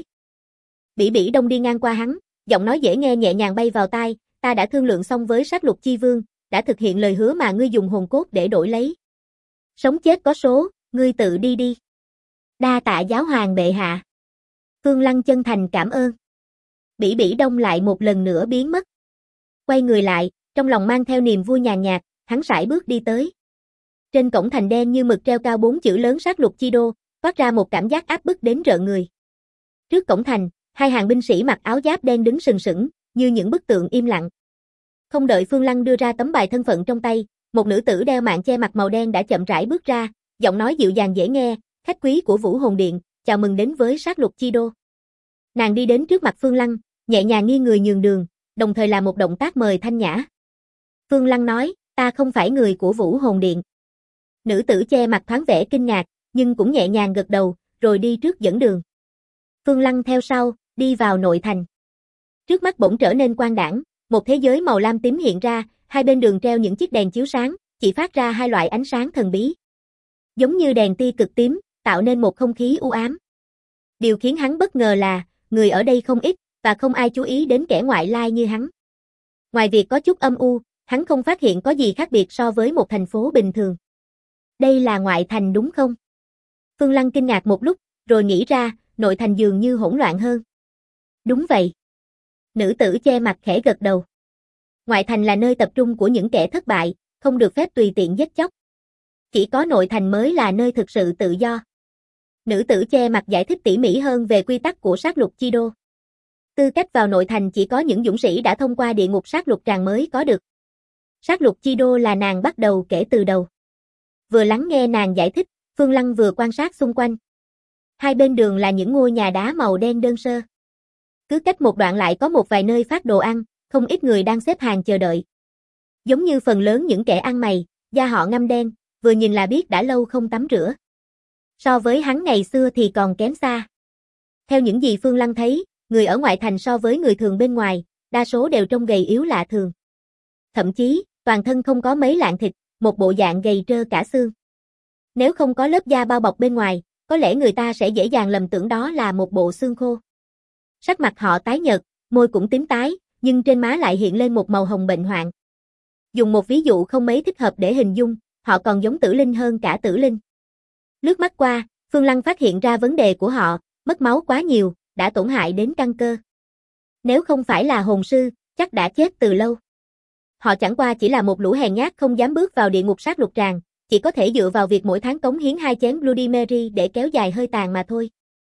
Bỉ Bỉ Đông đi ngang qua hắn, giọng nói dễ nghe nhẹ nhàng bay vào tai, ta đã thương lượng xong với sát lục chi vương, đã thực hiện lời hứa mà ngươi dùng hồn cốt để đổi lấy. Sống chết có số, ngươi tự đi đi. Đa tạ giáo hoàng bệ hạ. Phương Lăng chân thành cảm ơn. Bỉ Bỉ Đông lại một lần nữa biến mất. Quay người lại, trong lòng mang theo niềm vui nhàn nhạt, hắn sải bước đi tới. Trên cổng thành đen như mực treo cao 4 chữ lớn sát lục chi đô, toát ra một cảm giác áp bức đến rợn người. Trước cổng thành, hai hàng binh sĩ mặc áo giáp đen đứng sừng sững, như những bức tượng im lặng. Không đợi Phương Lăng đưa ra tấm bài thân phận trong tay, một nữ tử đeo mạng che mặt màu đen đã chậm rãi bước ra, giọng nói dịu dàng dễ nghe, khách quý của Vũ Hồn Điện, chào mừng đến với sát lục chi đô. Nàng đi đến trước mặt Phương Lăng, nhẹ nhàng nghiêng người nhường đường, đồng thời là một động tác mời thanh nhã. Phương Lăng nói, ta không phải người của Vũ Hồn Điện. Nữ tử che mặt thoáng vẻ kinh ngạc, nhưng cũng nhẹ nhàng gật đầu, rồi đi trước dẫn đường. Phương Lăng theo sau, đi vào nội thành. Trước mắt bỗng trở nên quang đãng, một thế giới màu lam tím hiện ra, hai bên đường treo những chiếc đèn chiếu sáng, chỉ phát ra hai loại ánh sáng thần bí. Giống như đèn tia cực tím, tạo nên một không khí u ám. Điều khiến hắn bất ngờ là, người ở đây không ít, và không ai chú ý đến kẻ ngoại lai như hắn. Ngoài việc có chút âm u, hắn không phát hiện có gì khác biệt so với một thành phố bình thường. Đây là ngoại thành đúng không? Phương Lăng kinh ngạc một lúc, rồi nghĩ ra, nội thành dường như hỗn loạn hơn. Đúng vậy. Nữ tử che mặt khẽ gật đầu. Ngoại thành là nơi tập trung của những kẻ thất bại, không được phép tùy tiện giết chóc. Chỉ có nội thành mới là nơi thực sự tự do. Nữ tử che mặt giải thích tỉ mỉ hơn về quy tắc của sát lục chi đô. Tư cách vào nội thành chỉ có những dũng sĩ đã thông qua địa ngục sát lục tràng mới có được. Sát lục chi đô là nàng bắt đầu kể từ đầu. Vừa lắng nghe nàng giải thích, Phương Lăng vừa quan sát xung quanh. Hai bên đường là những ngôi nhà đá màu đen đơn sơ. Cứ cách một đoạn lại có một vài nơi phát đồ ăn, không ít người đang xếp hàng chờ đợi. Giống như phần lớn những kẻ ăn mày, da họ ngăm đen, vừa nhìn là biết đã lâu không tắm rửa. So với hắn ngày xưa thì còn kém xa. Theo những gì Phương Lăng thấy, người ở ngoại thành so với người thường bên ngoài, đa số đều trông gầy yếu lạ thường. Thậm chí, toàn thân không có mấy lạng thịt, một bộ dạng gầy trơ cả xương. Nếu không có lớp da bao bọc bên ngoài, có lẽ người ta sẽ dễ dàng lầm tưởng đó là một bộ xương khô. Sắc mặt họ tái nhợt, môi cũng tím tái, nhưng trên má lại hiện lên một màu hồng bệnh hoạn. Dùng một ví dụ không mấy thích hợp để hình dung, họ còn giống Tử Linh hơn cả Tử Linh. Lướt mắt qua, Phương Lăng phát hiện ra vấn đề của họ, mất máu quá nhiều, đã tổn hại đến căn cơ. Nếu không phải là hồn sư, chắc đã chết từ lâu. Họ chẳng qua chỉ là một lũ hèn nhát không dám bước vào địa ngục sát lục tràng, chỉ có thể dựa vào việc mỗi tháng cống hiến 2 chén Bloody Mary để kéo dài hơi tàn mà thôi.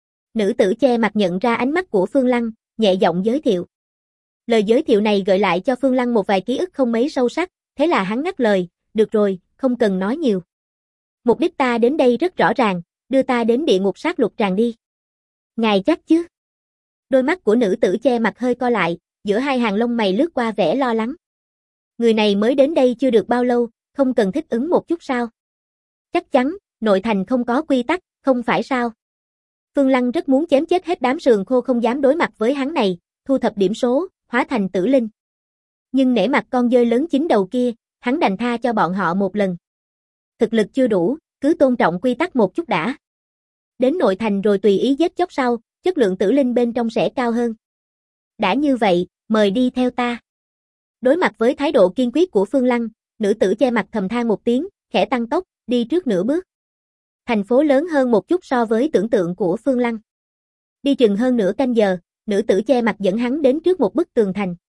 Nữ tử che mặt nhận ra ánh mắt của Phương Lăng, nhẹ giọng giới thiệu. Lời giới thiệu này gợi lại cho Phương Lăng một vài ký ức không mấy sâu sắc, thế là hắn ngắt lời, được rồi, không cần nói nhiều. Mục đích ta đến đây rất rõ ràng, đưa ta đến địa ngục sát lục tràng đi. Ngài chắc chứ? Đôi mắt của nữ tử che mặt hơi co lại, giữa hai hàng lông mày lướt qua vẻ lo lắng. Người này mới đến đây chưa được bao lâu, không cần thích ứng một chút sao? Chắc chắn, nội thành không có quy tắc, không phải sao? Phương Lăng rất muốn chém chết hết đám sườn khô không dám đối mặt với hắn này, thu thập điểm số, hóa thành tử linh. Nhưng nể mặt con dơi lớn chín đầu kia, hắn đành tha cho bọn họ một lần. Thực lực chưa đủ, cứ tôn trọng quy tắc một chút đã. Đến nội thành rồi tùy ý giết chóc sau, chất lượng tử linh bên trong sẽ cao hơn. Đã như vậy, mời đi theo ta. Đối mặt với thái độ kiên quyết của Phương Lăng, nữ tử che mặt thầm than một tiếng, khẽ tăng tốc, đi trước nửa bước. Thành phố lớn hơn một chút so với tưởng tượng của Phương Lăng. Đi chừng hơn nửa canh giờ, nữ tử che mặt dẫn hắn đến trước một bức tường thành.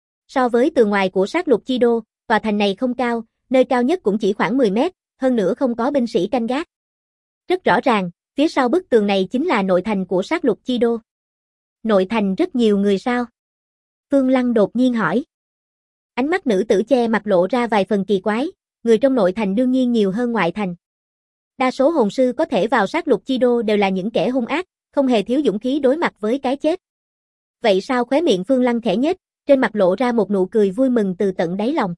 So với tường ngoài của sát lục chi đô, tòa thành này không cao, nơi cao nhất cũng chỉ khoảng 10 mét, hơn nữa không có binh sĩ canh gác. Rất rõ ràng, phía sau bức tường này chính là nội thành của sát lục chi đô. Nội thành rất nhiều người sao? Phương Lăng đột nhiên hỏi. Ánh mắt nữ tử che mặt lộ ra vài phần kỳ quái, người trong nội thành đương nhiên nhiều hơn ngoại thành. Đa số hồn sư có thể vào sát lục chi đô đều là những kẻ hung ác, không hề thiếu dũng khí đối mặt với cái chết. Vậy sao khóe miệng Phương Lăng khẽ nhếch, trên mặt lộ ra một nụ cười vui mừng từ tận đáy lòng.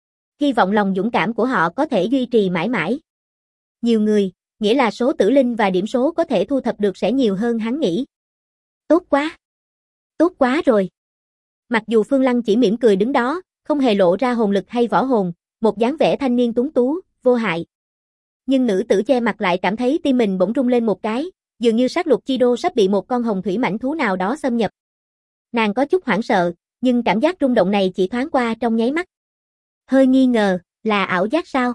Hy vọng lòng dũng cảm của họ có thể duy trì mãi mãi. Nhiều người, nghĩa là số tử linh và điểm số có thể thu thập được sẽ nhiều hơn hắn nghĩ. Tốt quá! Tốt quá rồi! Mặc dù Phương Lăng chỉ mỉm cười đứng đó, không hề lộ ra hồn lực hay võ hồn, một dáng vẻ thanh niên tuấn tú, vô hại. Nhưng nữ tử che mặt lại cảm thấy tim mình bỗng rung lên một cái, dường như sát lục chi đô sắp bị một con hồng thủy mãnh thú nào đó xâm nhập. Nàng có chút hoảng sợ, nhưng cảm giác rung động này chỉ thoáng qua trong nháy mắt. Hơi nghi ngờ, là ảo giác sao?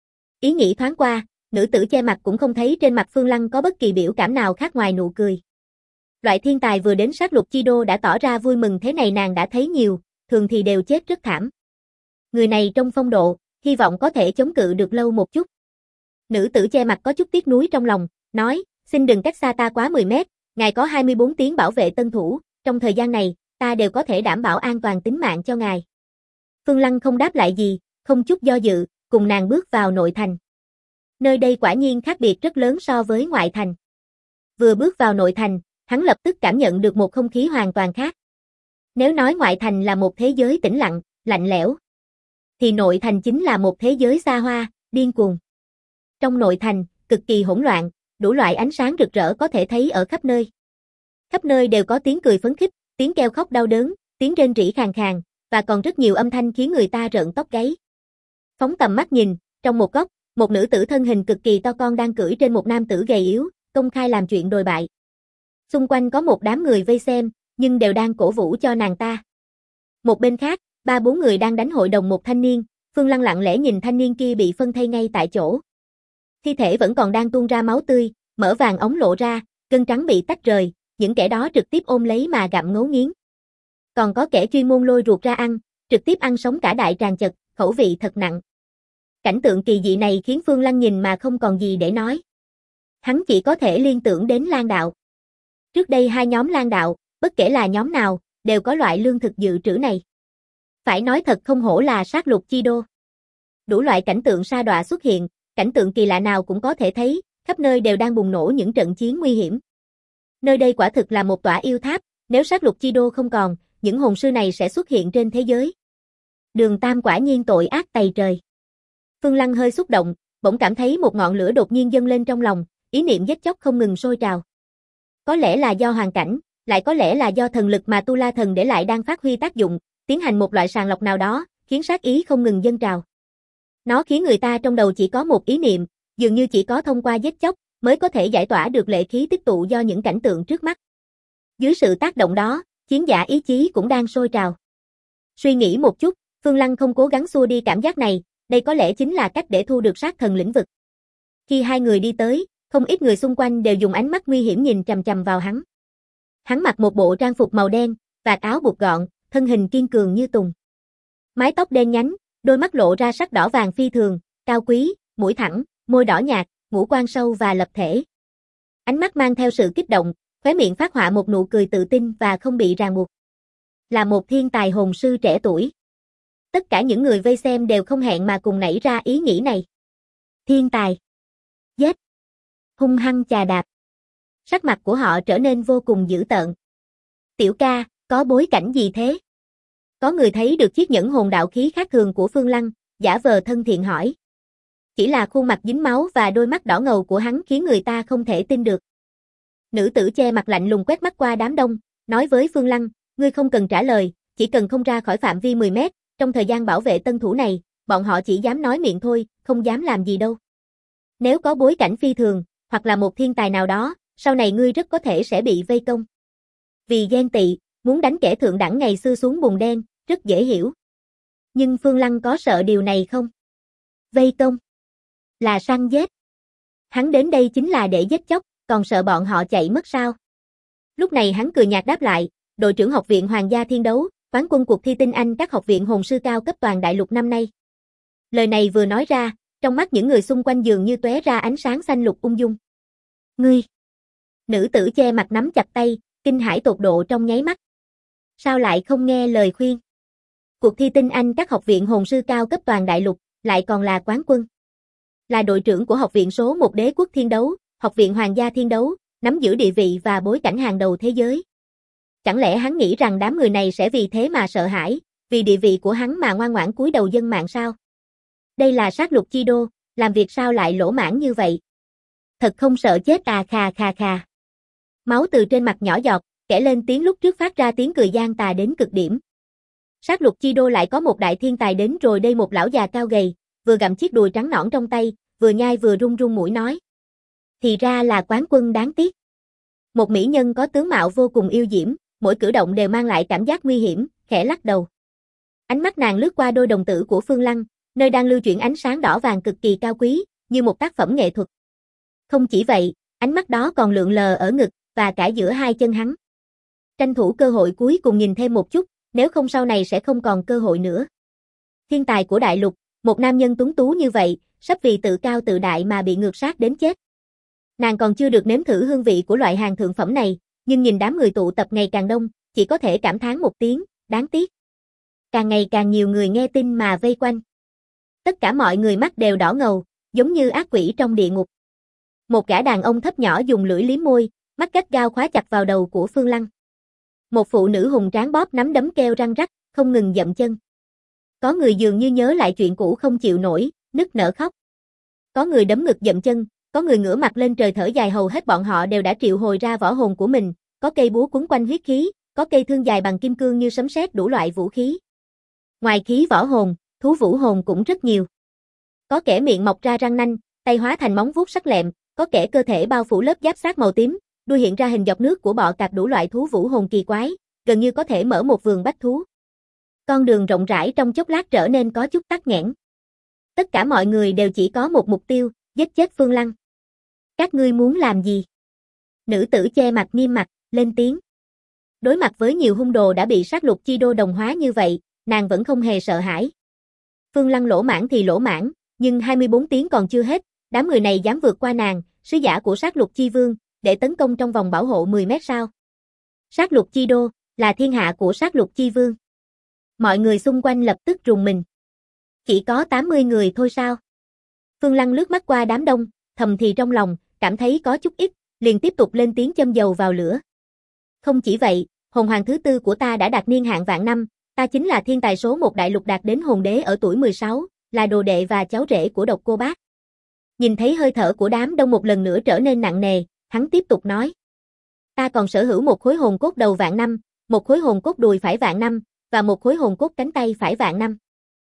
Ý nghĩ thoáng qua, nữ tử che mặt cũng không thấy trên mặt Phương Lăng có bất kỳ biểu cảm nào khác ngoài nụ cười. Loại thiên tài vừa đến sát lục chi đô đã tỏ ra vui mừng thế này nàng đã thấy nhiều, thường thì đều chết rất thảm. Người này trong phong độ, hy vọng có thể chống cự được lâu một chút. Nữ tử che mặt có chút tiếc nuối trong lòng, nói, xin đừng cách xa ta quá 10 mét, ngài có 24 tiếng bảo vệ tân thủ, trong thời gian này, ta đều có thể đảm bảo an toàn tính mạng cho ngài. Phương Lăng không đáp lại gì, không chút do dự, cùng nàng bước vào nội thành. Nơi đây quả nhiên khác biệt rất lớn so với ngoại thành. Vừa bước vào nội thành, hắn lập tức cảm nhận được một không khí hoàn toàn khác. Nếu nói ngoại thành là một thế giới tĩnh lặng, lạnh lẽo, thì nội thành chính là một thế giới xa hoa, điên cuồng. Trong nội thành, cực kỳ hỗn loạn, đủ loại ánh sáng rực rỡ có thể thấy ở khắp nơi. Khắp nơi đều có tiếng cười phấn khích, tiếng kêu khóc đau đớn, tiếng rên rỉ khàn khàn, và còn rất nhiều âm thanh khiến người ta rợn tóc gáy. Phóng tầm mắt nhìn, trong một góc, một nữ tử thân hình cực kỳ to con đang cưỡi trên một nam tử gầy yếu, công khai làm chuyện đồi bại. Xung quanh có một đám người vây xem, nhưng đều đang cổ vũ cho nàng ta. Một bên khác, 3-4 người đang đánh hội đồng một thanh niên, Phương Lăng lặng lẽ nhìn thanh niên kia bị phân thây ngay tại chỗ. Thi thể vẫn còn đang tuôn ra máu tươi, mỡ vàng ống lộ ra, gân trắng bị tách rời, những kẻ đó trực tiếp ôm lấy mà gặm ngấu nghiến. Còn có kẻ chuyên môn lôi ruột ra ăn, trực tiếp ăn sống cả đại tràng chật, khẩu vị thật nặng. Cảnh tượng kỳ dị này khiến Phương Lăng nhìn mà không còn gì để nói. Hắn chỉ có thể liên tưởng đến Lang đạo. Trước đây hai nhóm Lang đạo, bất kể là nhóm nào, đều có loại lương thực dự trữ này. Phải nói thật không hổ là sát lục chi đô. Đủ loại cảnh tượng sa đọa xuất hiện, cảnh tượng kỳ lạ nào cũng có thể thấy, khắp nơi đều đang bùng nổ những trận chiến nguy hiểm. Nơi đây quả thực là một tòa yêu tháp, nếu sát lục chi đô không còn, những hồn sư này sẽ xuất hiện trên thế giới. Đường Tam quả nhiên tội ác tày trời. Phương Lăng hơi xúc động, bỗng cảm thấy một ngọn lửa đột nhiên dâng lên trong lòng, ý niệm giết chóc không ngừng sôi trào. Có lẽ là do hoàn cảnh, lại có lẽ là do thần lực mà Tu La Thần để lại đang phát huy tác dụng, tiến hành một loại sàng lọc nào đó, khiến sát ý không ngừng dâng trào. Nó khiến người ta trong đầu chỉ có một ý niệm, dường như chỉ có thông qua giết chóc mới có thể giải tỏa được lệ khí tích tụ do những cảnh tượng trước mắt. Dưới sự tác động đó, chiến giả ý chí cũng đang sôi trào. Suy nghĩ một chút, Phương Lăng không cố gắng xua đi cảm giác này, đây có lẽ chính là cách để thu được sát thần lĩnh vực. Khi hai người đi tới, không ít người xung quanh đều dùng ánh mắt nguy hiểm nhìn chằm chằm vào hắn. Hắn mặc một bộ trang phục màu đen, vạt áo buộc gọn, thân hình kiên cường như tùng. Mái tóc đen nhánh, đôi mắt lộ ra sắc đỏ vàng phi thường, cao quý, mũi thẳng, môi đỏ nhạt, ngũ quan sâu và lập thể. Ánh mắt mang theo sự kích động, khóe miệng phát họa một nụ cười tự tin và không bị ràng buộc. Là một thiên tài hồn sư trẻ tuổi. Tất cả những người vây xem đều không hẹn mà cùng nảy ra ý nghĩ này. Thiên tài. Giết. Hung hăng chà đạp. Sắc mặt của họ trở nên vô cùng dữ tợn. Tiểu ca, có bối cảnh gì thế? Có người thấy được chiếc nhẫn hồn đạo khí khác thường của Phương Lăng, giả vờ thân thiện hỏi. Chỉ là khuôn mặt dính máu và đôi mắt đỏ ngầu của hắn khiến người ta không thể tin được. Nữ tử che mặt lạnh lùng quét mắt qua đám đông, nói với Phương Lăng, ngươi không cần trả lời, chỉ cần không ra khỏi phạm vi 10 mét, trong thời gian bảo vệ tân thủ này, bọn họ chỉ dám nói miệng thôi, không dám làm gì đâu. Nếu có bối cảnh phi thường, hoặc là một thiên tài nào đó, sau này ngươi rất có thể sẽ bị vây công. Vì ghen tị, muốn đánh kẻ thượng đẳng ngày xưa xuống bùn đen, rất dễ hiểu. Nhưng Phương Lăng có sợ điều này không? Vây công? Là săn giết. Hắn đến đây chính là để giết chóc, còn sợ bọn họ chạy mất sao? Lúc này hắn cười nhạt đáp lại, đội trưởng học viện Hoàng gia Thiên Đấu, quán quân cuộc thi tinh anh các học viện hồn sư cao cấp toàn đại lục năm nay. Lời này vừa nói ra, trong mắt những người xung quanh dường như tóe ra ánh sáng xanh lục ung dung. Ngươi! Nữ tử che mặt nắm chặt tay, kinh hãi tột độ trong nháy mắt. Sao lại không nghe lời khuyên? Cuộc thi tinh anh các học viện hồn sư cao cấp toàn đại lục, lại còn là quán quân. Là đội trưởng của học viện số 1 đế quốc thiên đấu, học viện Hoàng gia Thiên Đấu, nắm giữ địa vị và bối cảnh hàng đầu thế giới. Chẳng lẽ hắn nghĩ rằng đám người này sẽ vì thế mà sợ hãi, vì địa vị của hắn mà ngoan ngoãn cúi đầu dân mạng sao? Đây là sát lục chi đô, làm việc sao lại lỗ mãng như vậy? Thật không sợ chết à, khà khà khà. Máu từ trên mặt nhỏ giọt, kẻ lên tiếng lúc trước phát ra tiếng cười gian tà đến cực điểm. Sát lục chi đô lại có một đại thiên tài đến rồi đây, một lão già cao gầy, vừa gặm chiếc đùi trắng nõn trong tay, vừa nhai vừa run run mũi nói. Thì ra là quán quân đáng tiếc. Một mỹ nhân có tướng mạo vô cùng yêu diễm, mỗi cử động đều mang lại cảm giác nguy hiểm, khẽ lắc đầu. Ánh mắt nàng lướt qua đôi đồng tử của Phương Lăng, nơi đang lưu chuyển ánh sáng đỏ vàng cực kỳ cao quý, như một tác phẩm nghệ thuật. Không chỉ vậy, ánh mắt đó còn lượn lờ ở ngực, và cả giữa hai chân hắn. Tranh thủ cơ hội cuối cùng nhìn thêm một chút, nếu không sau này sẽ không còn cơ hội nữa. Thiên tài của đại lục, một nam nhân tuấn tú như vậy, sắp vì tự cao tự đại mà bị ngược sát đến chết. Nàng còn chưa được nếm thử hương vị của loại hàng thượng phẩm này, nhưng nhìn đám người tụ tập ngày càng đông, chỉ có thể cảm thán một tiếng, đáng tiếc. Càng ngày càng nhiều người nghe tin mà vây quanh. Tất cả mọi người mắt đều đỏ ngầu, giống như ác quỷ trong địa ngục. Một gã đàn ông thấp nhỏ dùng lưỡi liếm môi, mắt gắt gao khóa chặt vào đầu của Phương Lăng. Một phụ nữ hùng tráng bóp nắm đấm kêu răng rắc, không ngừng dậm chân. Có người dường như nhớ lại chuyện cũ không chịu nổi, nức nở khóc. Có người đấm ngực dậm chân, có người ngửa mặt lên trời thở dài, hầu hết bọn họ đều đã triệu hồi ra võ hồn của mình, có cây búa quấn quanh huyết khí, có cây thương dài bằng kim cương như sấm sét, đủ loại vũ khí. Ngoài khí võ hồn, thú vũ hồn cũng rất nhiều. Có kẻ miệng mọc ra răng nanh, tay hóa thành móng vuốt sắc lẹm, có kẻ cơ thể bao phủ lớp giáp xác màu tím, đuôi hiện ra hình dọc nước của bọ cạp, đủ loại thú vũ hồn kỳ quái, gần như có thể mở một vườn bách thú. Con đường rộng rãi trong chốc lát trở nên có chút tắc nghẽn. Tất cả mọi người đều chỉ có một mục tiêu, giết chết Phương Lăng. Các ngươi muốn làm gì? Nữ tử che mặt nghiêm mặt, lên tiếng. Đối mặt với nhiều hung đồ đã bị sát lục chi đô đồng hóa như vậy, nàng vẫn không hề sợ hãi. Phương Lăng lỗ mãn thì lỗ mãn, nhưng 24 tiếng còn chưa hết, đám người này dám vượt qua nàng, sứ giả của sát lục chi vương, để tấn công trong vòng bảo hộ 10 mét sao? Sát lục chi đô, là thiên hạ của sát lục chi vương. Mọi người xung quanh lập tức rùng mình. Chỉ có 80 người thôi sao? Phương Lăng lướt mắt qua đám đông, thầm thì trong lòng, cảm thấy có chút ít, liền tiếp tục lên tiếng châm dầu vào lửa. Không chỉ vậy, hồn hoàng thứ tư của ta đã đạt niên hạn vạn năm, ta chính là thiên tài số 1 đại lục đạt đến hồn đế ở tuổi 16, là đồ đệ và cháu rể của Độc Cô Bác. Nhìn thấy hơi thở của đám đông một lần nữa trở nên nặng nề, hắn tiếp tục nói. Ta còn sở hữu một khối hồn cốt đầu vạn năm, một khối hồn cốt đùi phải vạn năm, và một khối hồn cốt cánh tay phải vạn năm.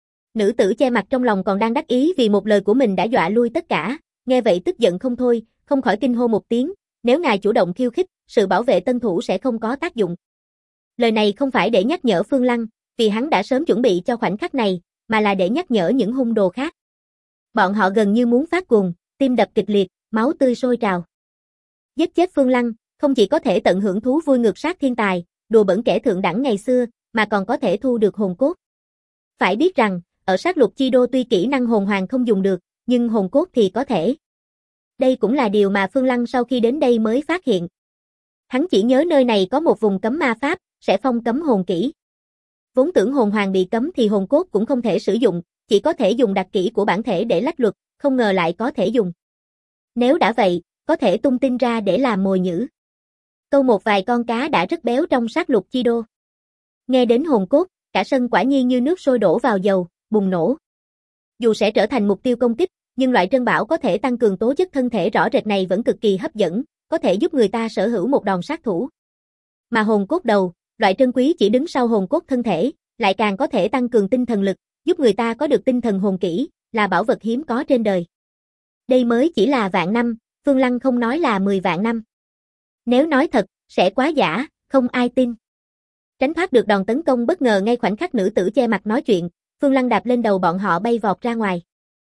Nữ tử che mặt trong lòng còn đang đắc ý vì một lời của mình đã dọa lui tất cả, nghe vậy tức giận không thôi, không khỏi kinh hô một tiếng, nếu ngài chủ động khiêu khích, sự bảo vệ tân thủ sẽ không có tác dụng. Lời này không phải để nhắc nhở Phương Lăng, vì hắn đã sớm chuẩn bị cho khoảnh khắc này, mà là để nhắc nhở những hung đồ khác. Bọn họ gần như muốn phát cuồng, tim đập kịch liệt, máu tươi sôi trào. Giết chết Phương Lăng, không chỉ có thể tận hưởng thú vui ngược sát thiên tài, đùa bẩn kẻ thượng đẳng ngày xưa, mà còn có thể thu được hồn cốt. Phải biết rằng, ở sát lục chi đô tuy kỹ năng hồn hoàng không dùng được, nhưng hồn cốt thì có thể. Đây cũng là điều mà Phương Lăng sau khi đến đây mới phát hiện. Hắn chỉ nhớ nơi này có một vùng cấm ma pháp, sẽ phong cấm hồn kỹ. Vốn tưởng hồn hoàng bị cấm thì hồn cốt cũng không thể sử dụng, chỉ có thể dùng đặc kỹ của bản thể để lách luật, không ngờ lại có thể dùng. Nếu đã vậy, có thể tung tin ra để làm mồi nhử. Câu một vài con cá đã rất béo trong sát lục chi đô. Nghe đến hồn cốt, cả sân quả nhiên như nước sôi đổ vào dầu, bùng nổ. Dù sẽ trở thành mục tiêu công kích, nhưng loại trân bảo có thể tăng cường tố chất thân thể rõ rệt này vẫn cực kỳ hấp dẫn, có thể giúp người ta sở hữu một đòn sát thủ. Mà hồn cốt đầu, loại trân quý chỉ đứng sau hồn cốt thân thể, lại càng có thể tăng cường tinh thần lực, giúp người ta có được tinh thần hồn kỹ, là bảo vật hiếm có trên đời. Đây mới chỉ là vạn năm, Phương Lăng không nói là 10 vạn năm. Nếu nói thật, sẽ quá giả, không ai tin. Tránh thoát được đòn tấn công bất ngờ ngay khoảnh khắc nữ tử che mặt nói chuyện, Phương Lăng đạp lên đầu bọn họ bay vọt ra ngoài.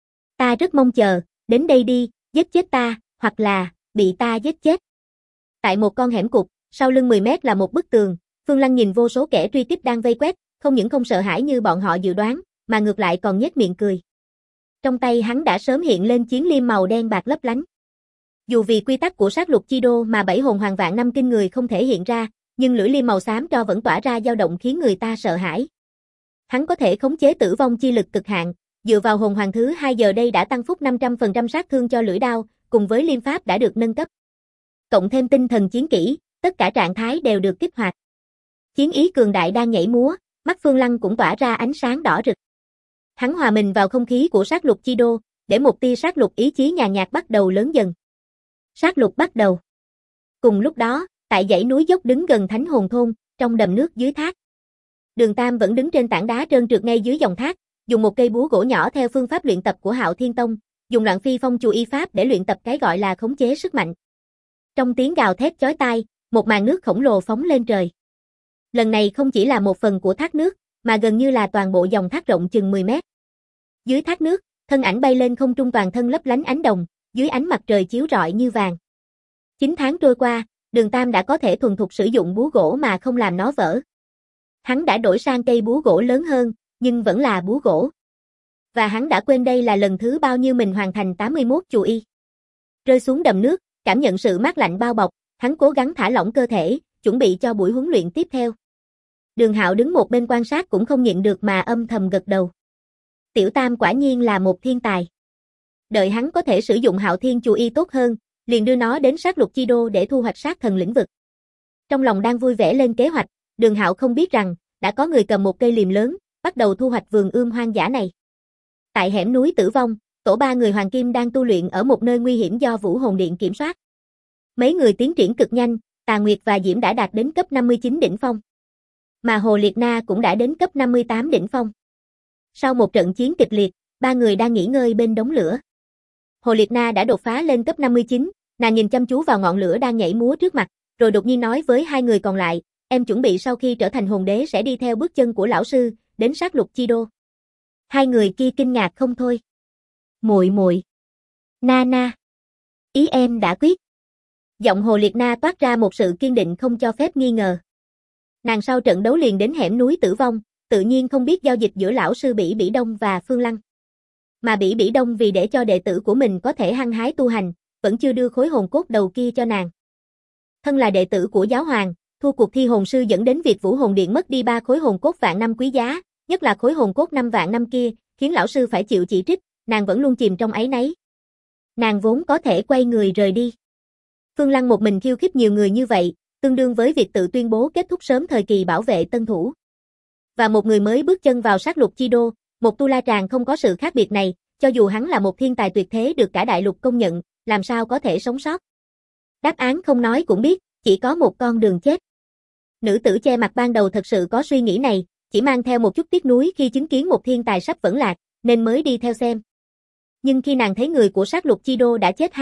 Ta rất mong chờ, đến đây đi, giết chết ta, hoặc là, bị ta giết chết. Tại một con hẻm cụt, sau lưng 10 mét là một bức tường, Phương Lăng nhìn vô số kẻ truy kích đang vây quét, không những không sợ hãi như bọn họ dự đoán, mà ngược lại còn nhếch miệng cười. Trong tay hắn đã sớm hiện lên chiến liêm màu đen bạc lấp lánh. Dù vì quy tắc của sát lục chi đô mà 7 hồn hoàng vạn năm kinh người không thể hiện ra, nhưng lưỡi liêm màu xám tro vẫn tỏa ra dao động khiến người ta sợ hãi. Hắn có thể khống chế tử vong chi lực cực hạn, dựa vào hồn hoàng thứ 2 giờ đây đã tăng phúc 500% sát thương cho lưỡi đao, cùng với liêm pháp đã được nâng cấp. Cộng thêm tinh thần chiến kỹ, tất cả trạng thái đều được kích hoạt. Chiến ý cường đại đang nhảy múa, mắt Phương Lăng cũng tỏa ra ánh sáng đỏ rực. Hắn hòa mình vào không khí của sát lục chi đô, để một tia sát lục ý chí nhàn nhạt bắt đầu lớn dần. Sát lục bắt đầu. Cùng lúc đó, tại dãy núi dốc đứng gần Thánh Hồn Thôn, trong đầm nước dưới thác. Đường Tam vẫn đứng trên tảng đá trơn trượt ngay dưới dòng thác, dùng một cây búa gỗ nhỏ theo phương pháp luyện tập của Hạo Thiên Tông, dùng Loạn Phi Phong Chù y pháp để luyện tập cái gọi là khống chế sức mạnh. Trong tiếng gào thét chói tai, một màn nước khổng lồ phóng lên trời. Lần này không chỉ là một phần của thác nước, mà gần như là toàn bộ dòng thác rộng chừng 10 mét. Dưới thác nước, thân ảnh bay lên không trung toàn thân lấp lánh ánh đồng, dưới ánh mặt trời chiếu rọi như vàng. 9 tháng trôi qua, Đường Tam đã có thể thuần thục sử dụng búa gỗ mà không làm nó vỡ. Hắn đã đổi sang cây búa gỗ lớn hơn, nhưng vẫn là búa gỗ. Và hắn đã quên đây là lần thứ bao nhiêu mình hoàn thành 81 chù y. Rơi xuống đầm nước, cảm nhận sự mát lạnh bao bọc, hắn cố gắng thả lỏng cơ thể, chuẩn bị cho buổi huấn luyện tiếp theo. Đường Hạo đứng một bên quan sát cũng không nhịn được mà âm thầm gật đầu. Tiểu Tam quả nhiên là một thiên tài. Đợi hắn có thể sử dụng Hạo Thiên chù y tốt hơn, liền đưa nó đến sát lục chi đô để thu hoạch sát thần lĩnh vực. Trong lòng đang vui vẻ lên kế hoạch, Đường Hạo không biết rằng, đã có người cầm một cây liềm lớn, bắt đầu thu hoạch vườn ươm hoang dã này. Tại hẻm núi Tử Vong, tổ 3 người Hoàng Kim đang tu luyện ở một nơi nguy hiểm do Vũ Hồn Điện kiểm soát. Mấy người tiến triển cực nhanh, Tà Nguyệt và Diễm đã đạt đến cấp 59 đỉnh phong. Mà Hồ Liệt Na cũng đã đến cấp 58 đỉnh phong. Sau một trận chiến kịch liệt, 3 người đang nghỉ ngơi bên đống lửa. Hồ Liệt Na đã đột phá lên cấp 59, nàng nhìn chăm chú vào ngọn lửa đang nhảy múa trước mặt, rồi đột nhiên nói với 2 người còn lại, em chuẩn bị sau khi trở thành hồn đế sẽ đi theo bước chân của lão sư, đến sát lục chi đô. 2 người kia kinh ngạc không thôi. Muội muội. Na. Ý em đã quyết. Giọng Hồ Liệt Na toát ra một sự kiên định không cho phép nghi ngờ. Nàng sau trận đấu liền đến hẻm núi Tử Vong, tự nhiên không biết giao dịch giữa lão sư Bỉ Bỉ Đông và Phương Lăng. Mà Bỉ Bỉ Đông vì để cho đệ tử của mình có thể hăng hái tu hành, vẫn chưa đưa khối hồn cốt đầu kia cho nàng. Thân là đệ tử của giáo hoàng, thua cuộc thi hồn sư dẫn đến việc Vũ Hồn Điện mất đi 3 khối hồn cốt vạn năm quý giá, nhất là khối hồn cốt 5 vạn năm kia, khiến lão sư phải chịu chỉ trích, nàng vẫn luôn chìm trong áy náy. Nàng vốn có thể quay người rời đi. Phương Lăng một mình khiêu khích nhiều người như vậy, tương đương với việc tự tuyên bố kết thúc sớm thời kỳ bảo vệ tân thủ. Và một người mới bước chân vào sát lục chi đô, một tu la tràng không có sự khác biệt này, cho dù hắn là một thiên tài tuyệt thế được cả đại lục công nhận, làm sao có thể sống sót. Đáp án không nói cũng biết, chỉ có một con đường chết. Nữ tử che mặt ban đầu thật sự có suy nghĩ này, chỉ mang theo một chút tiếc nuối khi chứng kiến một thiên tài sắp vẫn lạc, nên mới đi theo xem. Nhưng khi nàng thấy người của sát lục chi đô đã chết 2 đợt,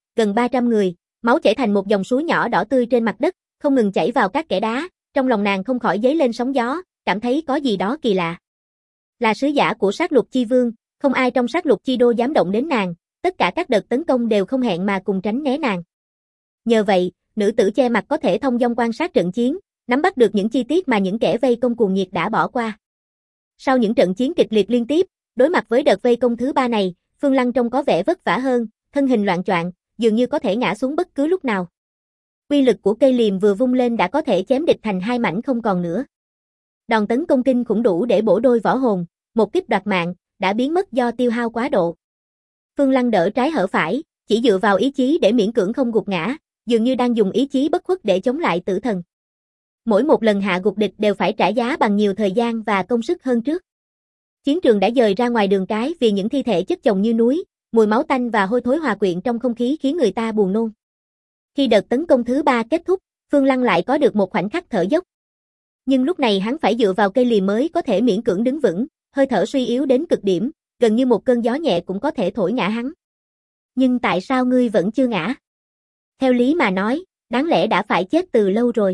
gần 300 người, máu chảy thành một dòng suối nhỏ đỏ tươi trên mặt đất, không ngừng chảy vào các kẽ đá, trong lòng nàng không khỏi dấy lên sóng gió, cảm thấy có gì đó kỳ lạ. Là sứ giả của sát lục chi vương, không ai trong sát lục chi đô dám động đến nàng, tất cả các đợt tấn công đều không hẹn mà cùng tránh né nàng. Nhờ vậy, nữ tử che mặt có thể thông dong quan sát trận chiến, nắm bắt được những chi tiết mà những kẻ vây công cuồng nhiệt đã bỏ qua. Sau những trận chiến kịch liệt liên tiếp, đối mặt với đợt vây công thứ 3 này, Phương Lăng trông có vẻ vất vả hơn, thân hình loạng choạng, dường như có thể ngã xuống bất cứ lúc nào. Uy lực của cây liềm vừa vung lên đã có thể chém địch thành hai mảnh không còn nữa. Đòn tấn công kinh khủng đủ để bổ đôi võ hồn, một kích đoạt mạng, đã biến mất do tiêu hao quá độ. Phương Lăng đỡ trái hở phải, chỉ dựa vào ý chí để miễn cưỡng không gục ngã, dường như đang dùng ý chí bất khuất để chống lại tử thần. Mỗi một lần hạ gục địch đều phải trả giá bằng nhiều thời gian và công sức hơn trước. Chiến trường đã dời ra ngoài đường cái vì những thi thể chất chồng như núi, mùi máu tanh và hôi thối hòa quyện trong không khí khiến người ta buồn nôn. Khi đợt tấn công thứ 3 kết thúc, Phương Lăng lại có được một khoảnh khắc thở dốc. Nhưng lúc này hắn phải dựa vào cây liềm mới có thể miễn cưỡng đứng vững, hơi thở suy yếu đến cực điểm, gần như một cơn gió nhẹ cũng có thể thổi ngã hắn. Nhưng tại sao ngươi vẫn chưa ngã? Theo lý mà nói, đáng lẽ đã phải chết từ lâu rồi.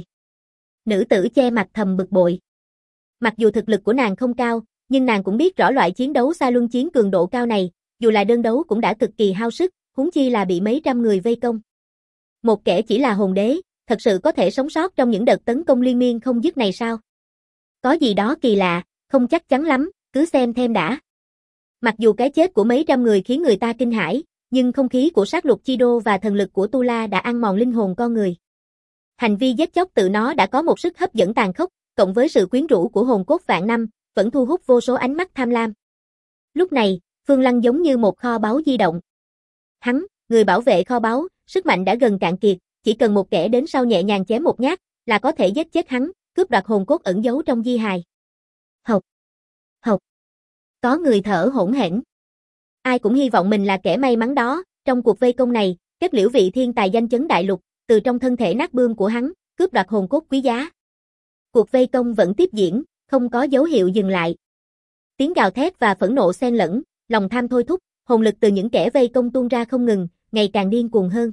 Nữ tử che mặt thầm bực bội. Mặc dù thực lực của nàng không cao, nhưng nàng cũng biết rõ loại chiến đấu xa luân chiến cường độ cao này, dù là đơn đấu cũng đã cực kỳ hao sức, huống chi là bị mấy trăm người vây công. Một kẻ chỉ là hồn đế, thật sự có thể sống sót trong những đợt tấn công liên miên không dứt này sao? Có gì đó kỳ lạ, không chắc chắn lắm, cứ xem thêm đã. Mặc dù cái chết của mấy trăm người khiến người ta kinh hãi, nhưng không khí của sát lục chi đô và thần lực của Tu La đã ăn mòn linh hồn con người. Hành vi giết chóc tự nó đã có một sức hấp dẫn tàn khốc, cộng với sự quyến rũ của hồn cốt vạn năm, vẫn thu hút vô số ánh mắt tham lam. Lúc này, Phương Lăng giống như một kho báu di động. Hắn, người bảo vệ kho báu, sức mạnh đã gần cạn kiệt, chỉ cần một kẻ đến sau nhẹ nhàng chém một nhát, là có thể giết chết hắn, cướp đoạt hồn cốt ẩn giấu trong di hài. Hộc, hộc. Có người thở hổn hển. Ai cũng hy vọng mình là kẻ may mắn đó, trong cuộc vây công này, kết liễu vị thiên tài danh chấn đại lục, từ trong thân thể nát bươm của hắn, cướp đoạt hồn cốt quý giá. Cuộc vây công vẫn tiếp diễn, không có dấu hiệu dừng lại. Tiếng gào thét và phẫn nộ xen lẫn, lòng tham thôi thúc, hồn lực từ những kẻ vây công tuôn ra không ngừng, ngày càng điên cuồng hơn.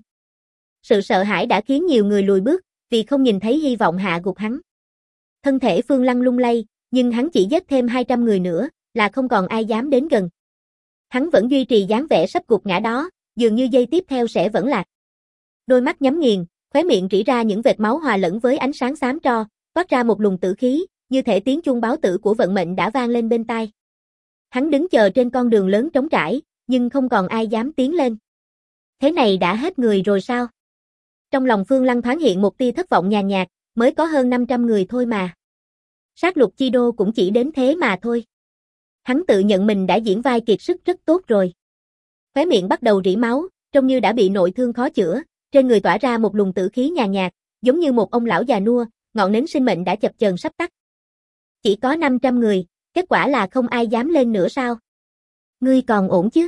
Sự sợ hãi đã khiến nhiều người lùi bước, vì không nhìn thấy hy vọng hạ gục hắn. Thân thể Phương Lăng lung lay, nhưng hắn chỉ giết thêm 200 người nữa, là không còn ai dám đến gần. Hắn vẫn duy trì dáng vẻ sắp gục ngã đó, dường như giây tiếp theo sẽ vẫn lạc. Đôi mắt nhắm nghiền, khóe miệng rỉ ra những vệt máu hòa lẫn với ánh sáng xám tro, toát ra một luồng tử khí, như thể tiếng chuông báo tử của vận mệnh đã vang lên bên tai. Hắn đứng chờ trên con đường lớn trống trải, nhưng không còn ai dám tiến lên. Thế này đã hết người rồi sao? Trong lòng Phương Lăng thoáng hiện một tia thất vọng nhàn nhạt, mới có hơn 500 người thôi mà. Sát lục chi đô cũng chỉ đến thế mà thôi. Hắn tự nhận mình đã diễn vai kiệt sức rất tốt rồi. Khóe miệng bắt đầu rỉ máu, trông như đã bị nội thương khó chữa, trên người tỏa ra một luồng tử khí nhàn nhạt, giống như một ông lão già nua, ngọn nến sinh mệnh đã chập chờn sắp tắt. Chỉ có 500 người, kết quả là không ai dám lên nữa sao? Ngươi còn ổn chứ?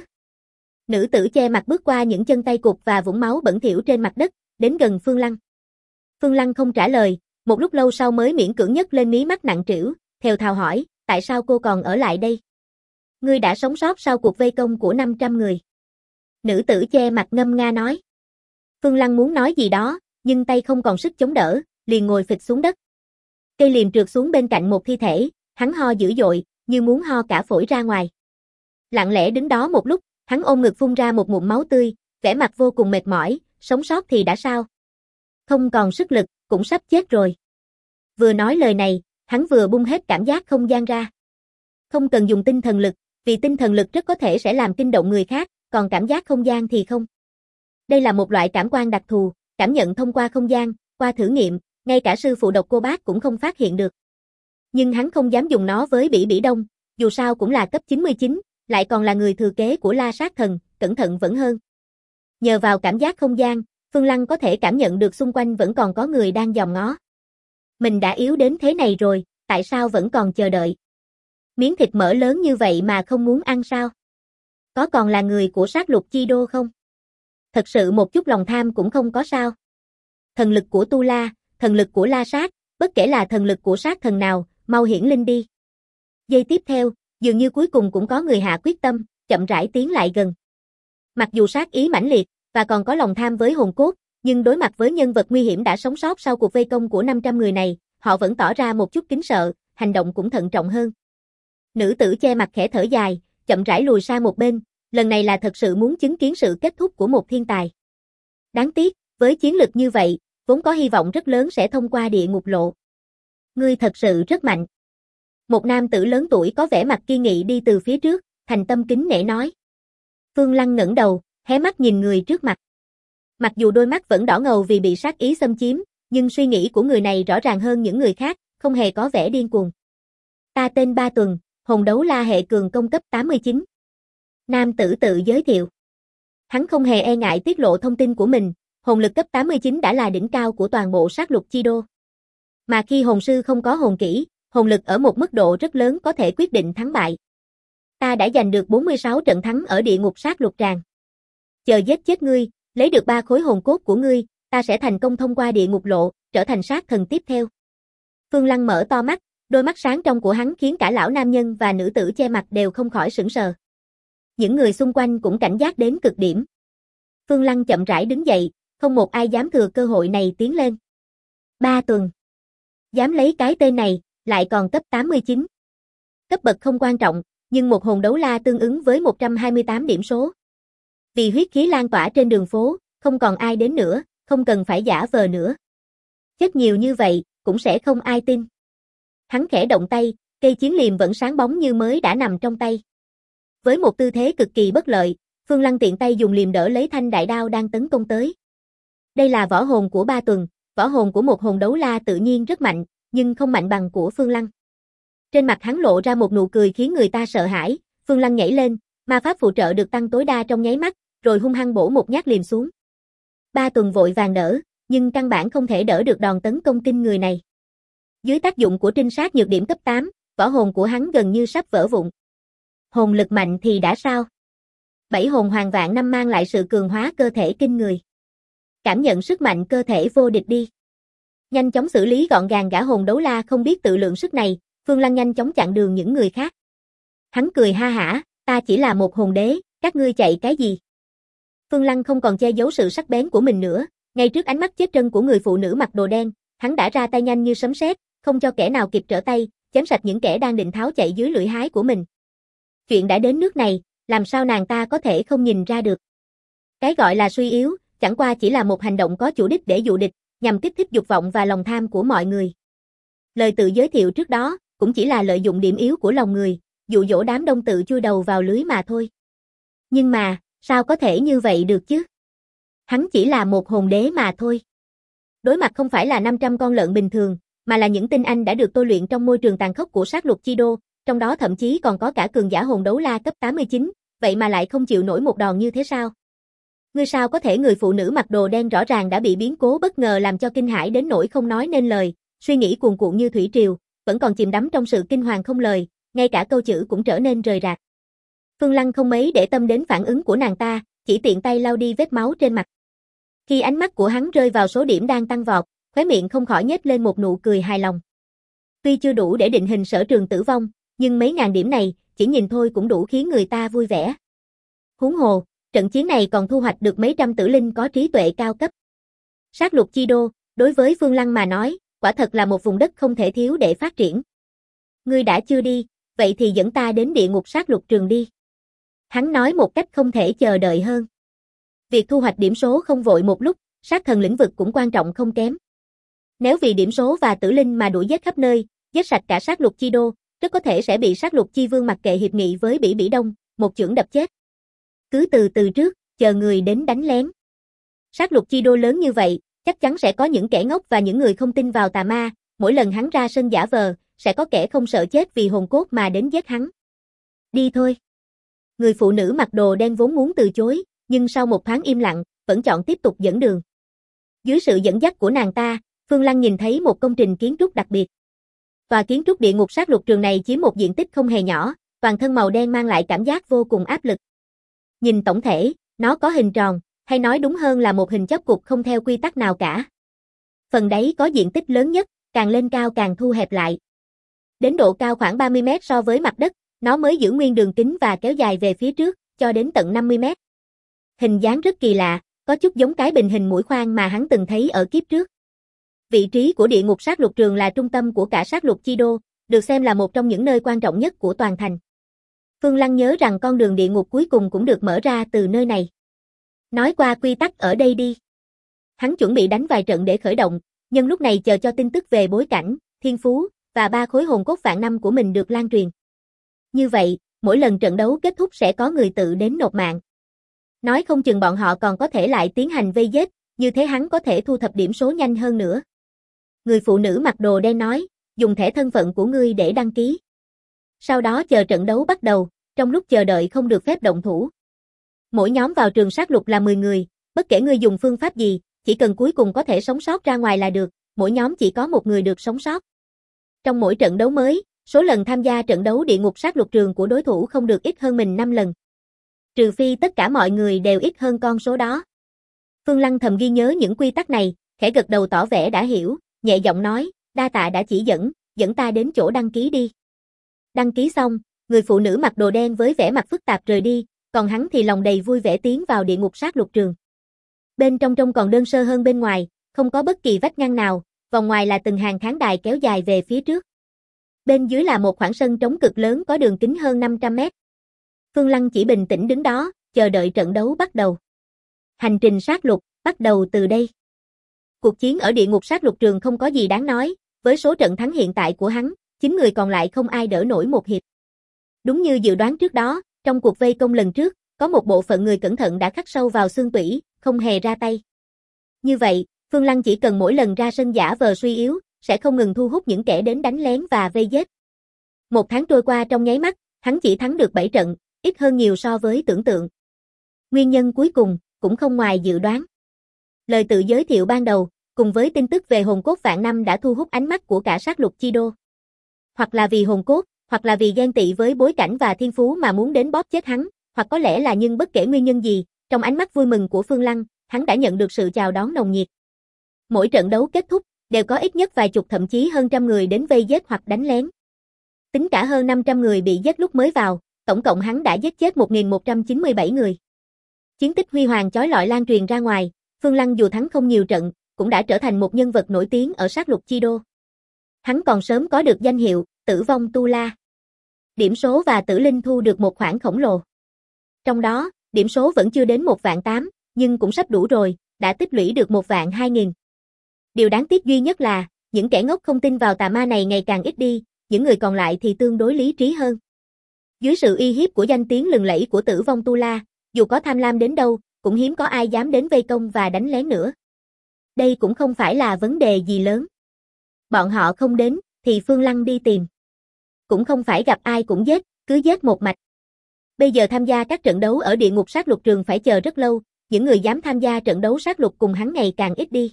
Nữ tử che mặt bước qua những chân tay cụt và vũng máu bẩn thỉu trên mặt đất, đến gần Phương Lăng. Phương Lăng không trả lời, một lúc lâu sau mới miễn cưỡng nhấc lên mí mắt nặng trĩu, thều thào hỏi, tại sao cô còn ở lại đây? Ngươi đã sống sót sau cuộc vây công của 500 người. Nữ tử che mặt ngâm nga nói. Phương Lăng muốn nói gì đó, nhưng tay không còn sức chống đỡ, liền ngồi phịch xuống đất. Cây liềm trượt xuống bên cạnh một thi thể, hắn ho dữ dội, như muốn ho cả phổi ra ngoài. Lặng lẽ đứng đó một lúc, hắn ôm ngực phun ra một ngụm máu tươi, vẻ mặt vô cùng mệt mỏi, sống sót thì đã sao? Không còn sức lực, cũng sắp chết rồi. Vừa nói lời này, hắn vừa bung hết cảm giác không gian ra. Không cần dùng tinh thần lực, vì tinh thần lực rất có thể sẽ làm kinh động người khác, còn cảm giác không gian thì không. Đây là một loại cảm quan đặc thù, cảm nhận thông qua không gian, qua thử nghiệm, ngay cả sư phụ độc cô bác cũng không phát hiện được. Nhưng hắn không dám dùng nó với Bỉ Bỉ Đông, dù sao cũng là cấp 99, lại còn là người thừa kế của La Sát Thần, cẩn thận vẫn hơn. Nhờ vào cảm giác không gian, Phương Lăng có thể cảm nhận được xung quanh vẫn còn có người đang dòm ngó. Mình đã yếu đến thế này rồi, tại sao vẫn còn chờ đợi? Miếng thịt mỡ lớn như vậy mà không muốn ăn sao? Có còn là người của sát lục chi đô không? Thật sự một chút lòng tham cũng không có sao? Thần lực của Tu La, thần lực của La Sát, bất kể là thần lực của sát thần nào, mau hiển linh đi. Giây tiếp theo, dường như cuối cùng cũng có người hạ quyết tâm, chậm rãi tiến lại gần. Mặc dù sát ý mãnh liệt, và còn có lòng tham với hồn cốt, nhưng đối mặt với nhân vật nguy hiểm đã sống sót sau cuộc vây công của 500 người này, họ vẫn tỏ ra một chút kính sợ, hành động cũng thận trọng hơn. Nữ tử che mặt khẽ thở dài, chậm rãi lùi sang một bên, lần này là thật sự muốn chứng kiến sự kết thúc của một thiên tài. Đáng tiếc, với chiến lực như vậy, vốn có hy vọng rất lớn sẽ thông qua địa ngục lộ. Ngươi thật sự rất mạnh. Một nam tử lớn tuổi có vẻ mặt kiên nghị đi từ phía trước, thành tâm kính nể nói. Phương Lăng ngẩng đầu, hé mắt nhìn người trước mặt. Mặc dù đôi mắt vẫn đỏ ngầu vì bị sát ý xâm chiếm, nhưng suy nghĩ của người này rõ ràng hơn những người khác, không hề có vẻ điên cuồng. Ta tên Ba Tuần, hồn đấu la hệ cường công cấp 89. Nam tử tự giới thiệu. Hắn không hề e ngại tiết lộ thông tin của mình, hồn lực cấp 89 đã là đỉnh cao của toàn bộ sát lục chi đô. Mà khi hồn sư không có hồn kỹ, hồn lực ở một mức độ rất lớn có thể quyết định thắng bại. Ta đã giành được 46 trận thắng ở địa ngục sát lục tràng. Chờ giết chết ngươi, lấy được 3 khối hồn cốt của ngươi, ta sẽ thành công thông qua địa ngục lộ, trở thành sát thần tiếp theo. Phương Lăng mở to mắt, đôi mắt sáng trong của hắn khiến cả lão nam nhân và nữ tử che mặt đều không khỏi sửng sờ. Những người xung quanh cũng cảnh giác đến cực điểm. Phương Lăng chậm rãi đứng dậy, không một ai dám thừa cơ hội này tiến lên. 3 tuần. Dám lấy cái tên này, lại còn cấp 89. Cấp bậc không quan trọng, nhưng một hồn đấu la tương ứng với 128 điểm số. Vì huyết khí lan tỏa trên đường phố, không còn ai đến nữa, không cần phải giả vờ nữa. Chết nhiều như vậy, cũng sẽ không ai tin. Hắn khẽ động tay, cây chiến liềm vẫn sáng bóng như mới đã nằm trong tay. Với một tư thế cực kỳ bất lợi, Phương Lăng tiện tay dùng liềm đỡ lấy thanh đại đao đang tấn công tới. Đây là võ hồn của Ba Tuần, võ hồn của một hồn đấu la tự nhiên rất mạnh, nhưng không mạnh bằng của Phương Lăng. Trên mặt hắn lộ ra một nụ cười khiến người ta sợ hãi, Phương Lăng nhảy lên, ma pháp phụ trợ được tăng tối đa trong nháy mắt, rồi hung hăng bổ một nhát liềm xuống. Ba Tuần vội vàng đỡ, nhưng căn bản không thể đỡ được đòn tấn công kinh người này. Dưới tác dụng của trinh sát nhược điểm cấp 8, võ hồn của hắn gần như sắp vỡ vụn. Hồn lực mạnh thì đã sao? 7 hồn hoàng vạn năm mang lại sự cường hóa cơ thể kinh người. Cảm nhận sức mạnh cơ thể vô địch đi. Nhanh chóng xử lý gọn gàng gã hồn đấu la không biết tự lượng sức này, Phương Lăng nhanh chóng chặn đường những người khác. Hắn cười ha hả, ta chỉ là một hồn đế, các ngươi chạy cái gì? Phương Lăng không còn che giấu sự sắc bén của mình nữa, ngay trước ánh mắt chết trân của người phụ nữ mặc đồ đen, hắn đã ra tay nhanh như sấm sét, không cho kẻ nào kịp trở tay, chém sạch những kẻ đang định tháo chạy dưới lưỡi hái của mình. Chuyện đã đến nước này, làm sao nàng ta có thể không nhìn ra được? Cái gọi là suy yếu, chẳng qua chỉ là một hành động có chủ đích để dụ địch, nhằm kích thích dục vọng và lòng tham của mọi người. Lời tự giới thiệu trước đó, cũng chỉ là lợi dụng điểm yếu của lòng người, dụ dỗ đám đông tự chui đầu vào lưới mà thôi. Nhưng mà, sao có thể như vậy được chứ? Hắn chỉ là một hồn đế mà thôi. Đối mặt không phải là 500 con lợn bình thường, mà là những tinh anh đã được tôi luyện trong môi trường tàn khốc của sát lục chi đô, trong đó thậm chí còn có cả cường giả hồn đấu la cấp 89, vậy mà lại không chịu nổi một đòn như thế sao? Ngươi sao có thể? Người phụ nữ mặc đồ đen rõ ràng đã bị biến cố bất ngờ làm cho kinh hãi đến nỗi không nói nên lời, suy nghĩ cuồn cuộn như thủy triều, vẫn còn chìm đắm trong sự kinh hoàng không lời, ngay cả câu chữ cũng trở nên rời rạc. Phương Lăng không mấy để tâm đến phản ứng của nàng ta, chỉ tiện tay lau đi vết máu trên mặt. Khi ánh mắt của hắn rơi vào số điểm đang tăng vọt, khóe miệng không khỏi nhếch lên một nụ cười hài lòng. Tuy chưa đủ để định hình sở trường tử vong, nhưng mấy ngàn điểm này, chỉ nhìn thôi cũng đủ khiến người ta vui vẻ. Huống hồ, trận chiến này còn thu hoạch được mấy trăm tử linh có trí tuệ cao cấp. Sát lục chi đô, đối với Phương Lăng mà nói, quả thật là một vùng đất không thể thiếu để phát triển. Ngươi đã chưa đi, vậy thì dẫn ta đến địa ngục sát lục trường đi. Hắn nói một cách không thể chờ đợi hơn. Việc thu hoạch điểm số không vội một lúc, sát thần lĩnh vực cũng quan trọng không kém. Nếu vì điểm số và tử linh mà đuổi giết khắp nơi, giết sạch cả sát lục chi đô, rất có thể sẽ bị sát lục chi vương mặc kệ hiệp nghị với Bỉ Bỉ Đông, một chưởng đập chết. Cứ từ từ trước, chờ người đến đánh lén. Sát lục chi đô lớn như vậy, chắc chắn sẽ có những kẻ ngốc và những người không tin vào tà ma, mỗi lần hắn ra sân giả vờ, sẽ có kẻ không sợ chết vì hồn cốt mà đến giết hắn. Đi thôi. Người phụ nữ mặc đồ đen vốn muốn từ chối, nhưng sau một thoáng im lặng, vẫn chọn tiếp tục dẫn đường. Dưới sự dẫn dắt của nàng ta, Phương Lăng nhìn thấy một công trình kiến trúc đặc biệt. Tòa kiến trúc địa ngục sát lục trường này chiếm một diện tích không hề nhỏ, toàn thân màu đen mang lại cảm giác vô cùng áp lực. Nhìn tổng thể, nó có hình tròn, hay nói đúng hơn là một hình chóp cục không theo quy tắc nào cả. Phần đáy có diện tích lớn nhất, càng lên cao càng thu hẹp lại. Đến độ cao khoảng 30 mét so với mặt đất, nó mới giữ nguyên đường kính và kéo dài về phía trước, cho đến tận 50 mét. Hình dáng rất kỳ lạ, có chút giống cái bình hình mũi khoan mà hắn từng thấy ở kiếp trước. Vị trí của địa ngục sát lục trường là trung tâm của cả sát lục chi đô, được xem là một trong những nơi quan trọng nhất của toàn thành. Phương Lăng nhớ rằng con đường địa ngục cuối cùng cũng được mở ra từ nơi này. Nói qua quy tắc ở đây đi. Hắn chuẩn bị đánh vài trận để khởi động, nhưng lúc này chờ cho tin tức về bối cảnh, thiên phú, và 3 khối hồn cốt vạn năm của mình được lan truyền. Như vậy, mỗi lần trận đấu kết thúc sẽ có người tự đến nộp mạng. Nói không chừng bọn họ còn có thể lại tiến hành vây giết, như thế hắn có thể thu thập điểm số nhanh hơn nữa. Người phụ nữ mặc đồ đen nói, dùng thẻ thân phận của ngươi để đăng ký. Sau đó chờ trận đấu bắt đầu, trong lúc chờ đợi không được phép động thủ. Mỗi nhóm vào trường sát lục là 10 người, bất kể ngươi dùng phương pháp gì, chỉ cần cuối cùng có thể sống sót ra ngoài là được, mỗi nhóm chỉ có một người được sống sót. Trong mỗi trận đấu mới, số lần tham gia trận đấu địa ngục sát lục trường của đối thủ không được ít hơn mình 5 lần. Trừ phi tất cả mọi người đều ít hơn con số đó. Phương Lăng thầm ghi nhớ những quy tắc này, khẽ gật đầu tỏ vẻ đã hiểu, nhẹ giọng nói, đa tạ đã chỉ dẫn ta đến chỗ đăng ký đi. Đăng ký xong, người phụ nữ mặc đồ đen với vẻ mặt phức tạp rời đi, còn hắn thì lòng đầy vui vẻ tiến vào địa ngục sát lục trường. Bên trong trông còn đơn sơ hơn bên ngoài, không có bất kỳ vách ngăn nào, vòng ngoài là từng hàng khán đài kéo dài về phía trước. Bên dưới là một khoảng sân trống cực lớn có đường kính hơn 500 mét. Phương Lăng chỉ bình tĩnh đứng đó, chờ đợi trận đấu bắt đầu. Hành trình sát lục, bắt đầu từ đây. Cuộc chiến ở địa ngục sát lục trường không có gì đáng nói, với số trận thắng hiện tại của hắn, 9 người còn lại không ai đỡ nổi một hiệp. Đúng như dự đoán trước đó, trong cuộc vây công lần trước, có một bộ phận người cẩn thận đã khắc sâu vào xương tủy, không hề ra tay. Như vậy, Phương Lăng chỉ cần mỗi lần ra sân giả vờ suy yếu, sẽ không ngừng thu hút những kẻ đến đánh lén và vây giết. 1 tháng trôi qua trong nháy mắt, hắn chỉ thắng được 7 trận, ít hơn nhiều so với tưởng tượng. Nguyên nhân cuối cùng, cũng không ngoài dự đoán. Lời tự giới thiệu ban đầu, cùng với tin tức về hồn cốt vạn năm đã thu hút ánh mắt của cả sát lục chi đô. Hoặc là vì hồn cốt, hoặc là vì ghen tị với bối cảnh và thiên phú mà muốn đến bóp chết hắn, hoặc có lẽ là nhưng bất kể nguyên nhân gì, trong ánh mắt vui mừng của Phương Lăng, hắn đã nhận được sự chào đón nồng nhiệt. Mỗi trận đấu kết thúc, đều có ít nhất vài chục thậm chí hơn trăm người đến vây giết hoặc đánh lén. Tính cả hơn 500 người bị giết lúc mới vào, tổng cộng hắn đã giết chết 1.197 người. Chiến tích huy hoàng chói lọi lan truyền ra ngoài, Phương Lăng dù thắng không nhiều trận, cũng đã trở thành một nhân vật nổi tiếng ở sát lục chi đô. Hắn còn sớm có được danh hiệu, Tử vong Tu La. Điểm số và tử linh thu được một khoản khổng lồ. Trong đó, điểm số vẫn chưa đến 1.800.000, nhưng cũng sắp đủ rồi, đã tích lũy được 1.200.000. Điều đáng tiếc duy nhất là, những kẻ ngốc không tin vào tà ma này ngày càng ít đi, những người còn lại thì tương đối lý trí hơn. Dưới sự uy hiếp của danh tiếng lừng lẫy của Tử vong Tu La, dù có tham lam đến đâu, cũng hiếm có ai dám đến vây công và đánh lén nữa. Đây cũng không phải là vấn đề gì lớn. Bọn họ không đến, thì Phương Lăng đi tìm. Cũng không phải gặp ai cũng giết, cứ giết một mạch. Bây giờ tham gia các trận đấu ở địa ngục sát lục trường phải chờ rất lâu, những người dám tham gia trận đấu sát lục cùng hắn ngày càng ít đi.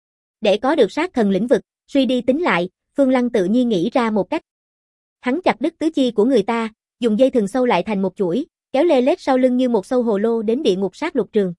Để có được sát thần lĩnh vực, suy đi tính lại, Phương Lăng tự nhiên nghĩ ra một cách. Hắn chặt đứt tứ chi của người ta, dùng dây thừng sâu lại thành một chuỗi, kéo lê lết sau lưng như một sâu hồ lô đến địa ngục sát lục trường.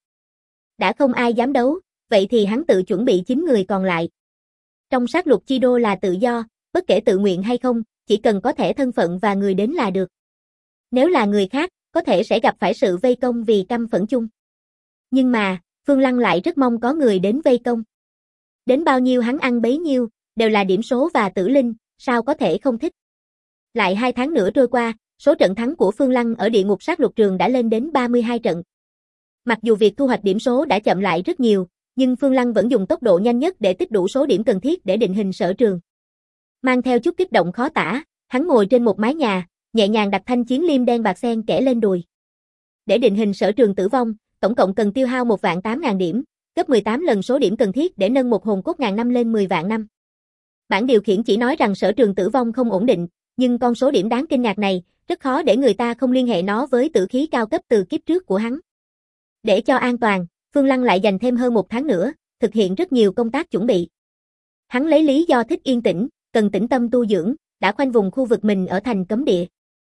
Đã không ai dám đấu, vậy thì hắn tự chuẩn bị 9 người còn lại. Trong sát lục chi đô là tự do, bất kể tự nguyện hay không, chỉ cần có thẻ thân phận và người đến là được. Nếu là người khác, có thể sẽ gặp phải sự vây công vì căm phẫn chung. Nhưng mà, Phương Lăng lại rất mong có người đến vây công. Đến bao nhiêu hắn ăn bấy nhiêu, đều là điểm số và tử linh, sao có thể không thích. Lại 2 tháng nữa trôi qua, số trận thắng của Phương Lăng ở địa ngục sát lục trường đã lên đến 32 trận. Mặc dù việc thu hoạch điểm số đã chậm lại rất nhiều, nhưng Phương Lăng vẫn dùng tốc độ nhanh nhất để tích đủ số điểm cần thiết để định hình sở trường. Mang theo chút kích động khó tả, hắn ngồi trên một mái nhà, nhẹ nhàng đặt thanh chiến liêm đen bạc xen kẽ lên đùi. Để định hình sở trường tử vong, tổng cộng cần tiêu hao 1.800.000 điểm, gấp 18 lần số điểm cần thiết để nâng một hồn cốt ngàn năm lên 10 vạn năm. Bản điều khiển chỉ nói rằng sở trường tử vong không ổn định, nhưng con số điểm đáng kinh ngạc này, rất khó để người ta không liên hệ nó với tử khí cao cấp từ kiếp trước của hắn. Để cho an toàn, Phương Lăng lại dành thêm hơn 1 tháng nữa, thực hiện rất nhiều công tác chuẩn bị. Hắn lấy lý do thích yên tĩnh, cần tĩnh tâm tu dưỡng, đã khoanh vùng khu vực mình ở thành cấm địa.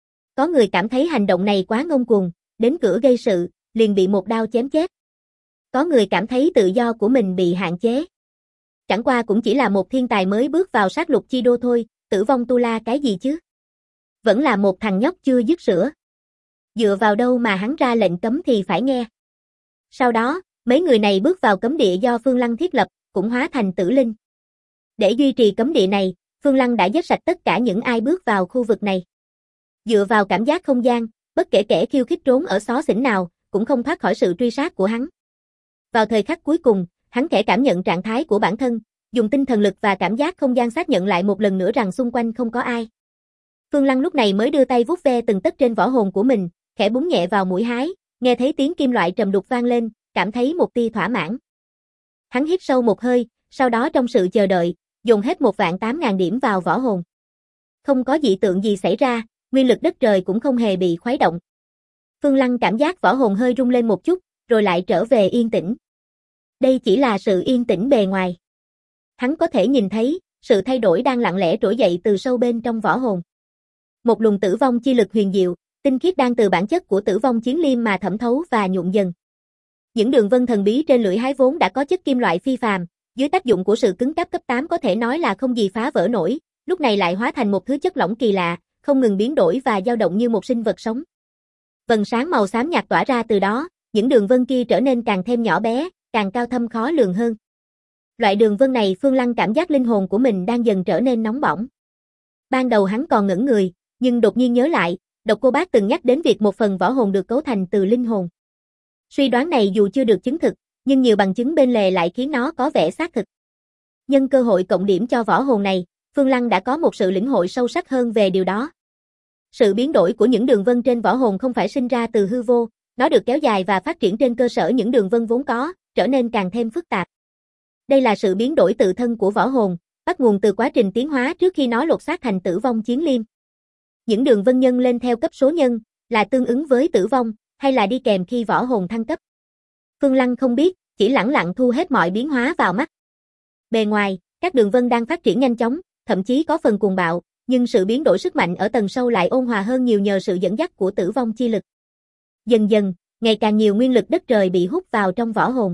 Có người cảm thấy hành động này quá ngông cuồng, đến cửa gây sự, liền bị một đao chém chết. Có người cảm thấy tự do của mình bị hạn chế. Chẳng qua cũng chỉ là một thiên tài mới bước vào sát lục chi đô thôi, Tử vong Tu La cái gì chứ? Vẫn là một thằng nhóc chưa dứt sữa. Dựa vào đâu mà hắn ra lệnh cấm thì phải nghe. Sau đó, Mấy người này bước vào cấm địa do Phương Lăng thiết lập, cũng hóa thành tử linh. Để duy trì cấm địa này, Phương Lăng đã giết sạch tất cả những ai bước vào khu vực này. Dựa vào cảm giác không gian, bất kể kẻ khiêu khích trốn ở xó xỉnh nào, cũng không thoát khỏi sự truy sát của hắn. Vào thời khắc cuối cùng, hắn khẽ cảm nhận trạng thái của bản thân, dùng tinh thần lực và cảm giác không gian xác nhận lại một lần nữa rằng xung quanh không có ai. Phương Lăng lúc này mới đưa tay vuốt ve từng tấc trên võ hồn của mình, khẽ búng nhẹ vào mũi hái, nghe thấy tiếng kim loại trầm đục vang lên, cảm thấy một tia thỏa mãn. Hắn hít sâu một hơi, sau đó trong sự chờ đợi, dồn hết 1.800.000 điểm vào võ hồn. Không có dị tượng gì xảy ra, nguyên lực đất trời cũng không hề bị khuấy động. Phương Lăng cảm giác võ hồn hơi rung lên một chút, rồi lại trở về yên tĩnh. Đây chỉ là sự yên tĩnh bề ngoài. Hắn có thể nhìn thấy, sự thay đổi đang lặng lẽ trỗi dậy từ sâu bên trong võ hồn. Một luồng tử vong chi lực huyền diệu, tinh khiết đang từ bản chất của tử vong chiến liêm mà thẩm thấu và nhuộm dần. Những đường vân thần bí trên lưỡi hái vốn đã có chất kim loại phi phàm, dưới tác dụng của sự cứng cáp cấp 8 có thể nói là không gì phá vỡ nổi, lúc này lại hóa thành một thứ chất lỏng kỳ lạ, không ngừng biến đổi và dao động như một sinh vật sống. Vầng sáng màu xám nhạt tỏa ra từ đó, những đường vân kia trở nên càng thêm nhỏ bé, càng cao thâm khó lường hơn. Loại đường vân này Phương Lăng cảm giác linh hồn của mình đang dần trở nên nóng bỏng. Ban đầu hắn còn ngẩn người, nhưng đột nhiên nhớ lại, Độc Cô Bác từng nhắc đến việc một phần võ hồn được cấu thành từ linh hồn. Suy đoán này dù chưa được chứng thực, nhưng nhiều bằng chứng bên lề lại khiến nó có vẻ xác thực. Nhân cơ hội cộng điểm cho võ hồn này, Phương Lăng đã có một sự lĩnh hội sâu sắc hơn về điều đó. Sự biến đổi của những đường vân trên võ hồn không phải sinh ra từ hư vô, nó được kéo dài và phát triển trên cơ sở những đường vân vốn có, trở nên càng thêm phức tạp. Đây là sự biến đổi tự thân của võ hồn, bắt nguồn từ quá trình tiến hóa trước khi nó lột xác thành tử vong chiến liêm. Những đường vân nhân lên theo cấp số nhân, là tương ứng với tử vong, hay là đi kèm khi võ hồn thăng cấp. Phương Lăng không biết, chỉ lẳng lặng thu hết mọi biến hóa vào mắt. Bề ngoài, các đường vân đang phát triển nhanh chóng, thậm chí có phần cuồng bạo, nhưng sự biến đổi sức mạnh ở tầng sâu lại ôn hòa hơn nhiều nhờ sự dẫn dắt của tử vong chi lực. Dần dần, ngày càng nhiều nguyên lực đất trời bị hút vào trong võ hồn.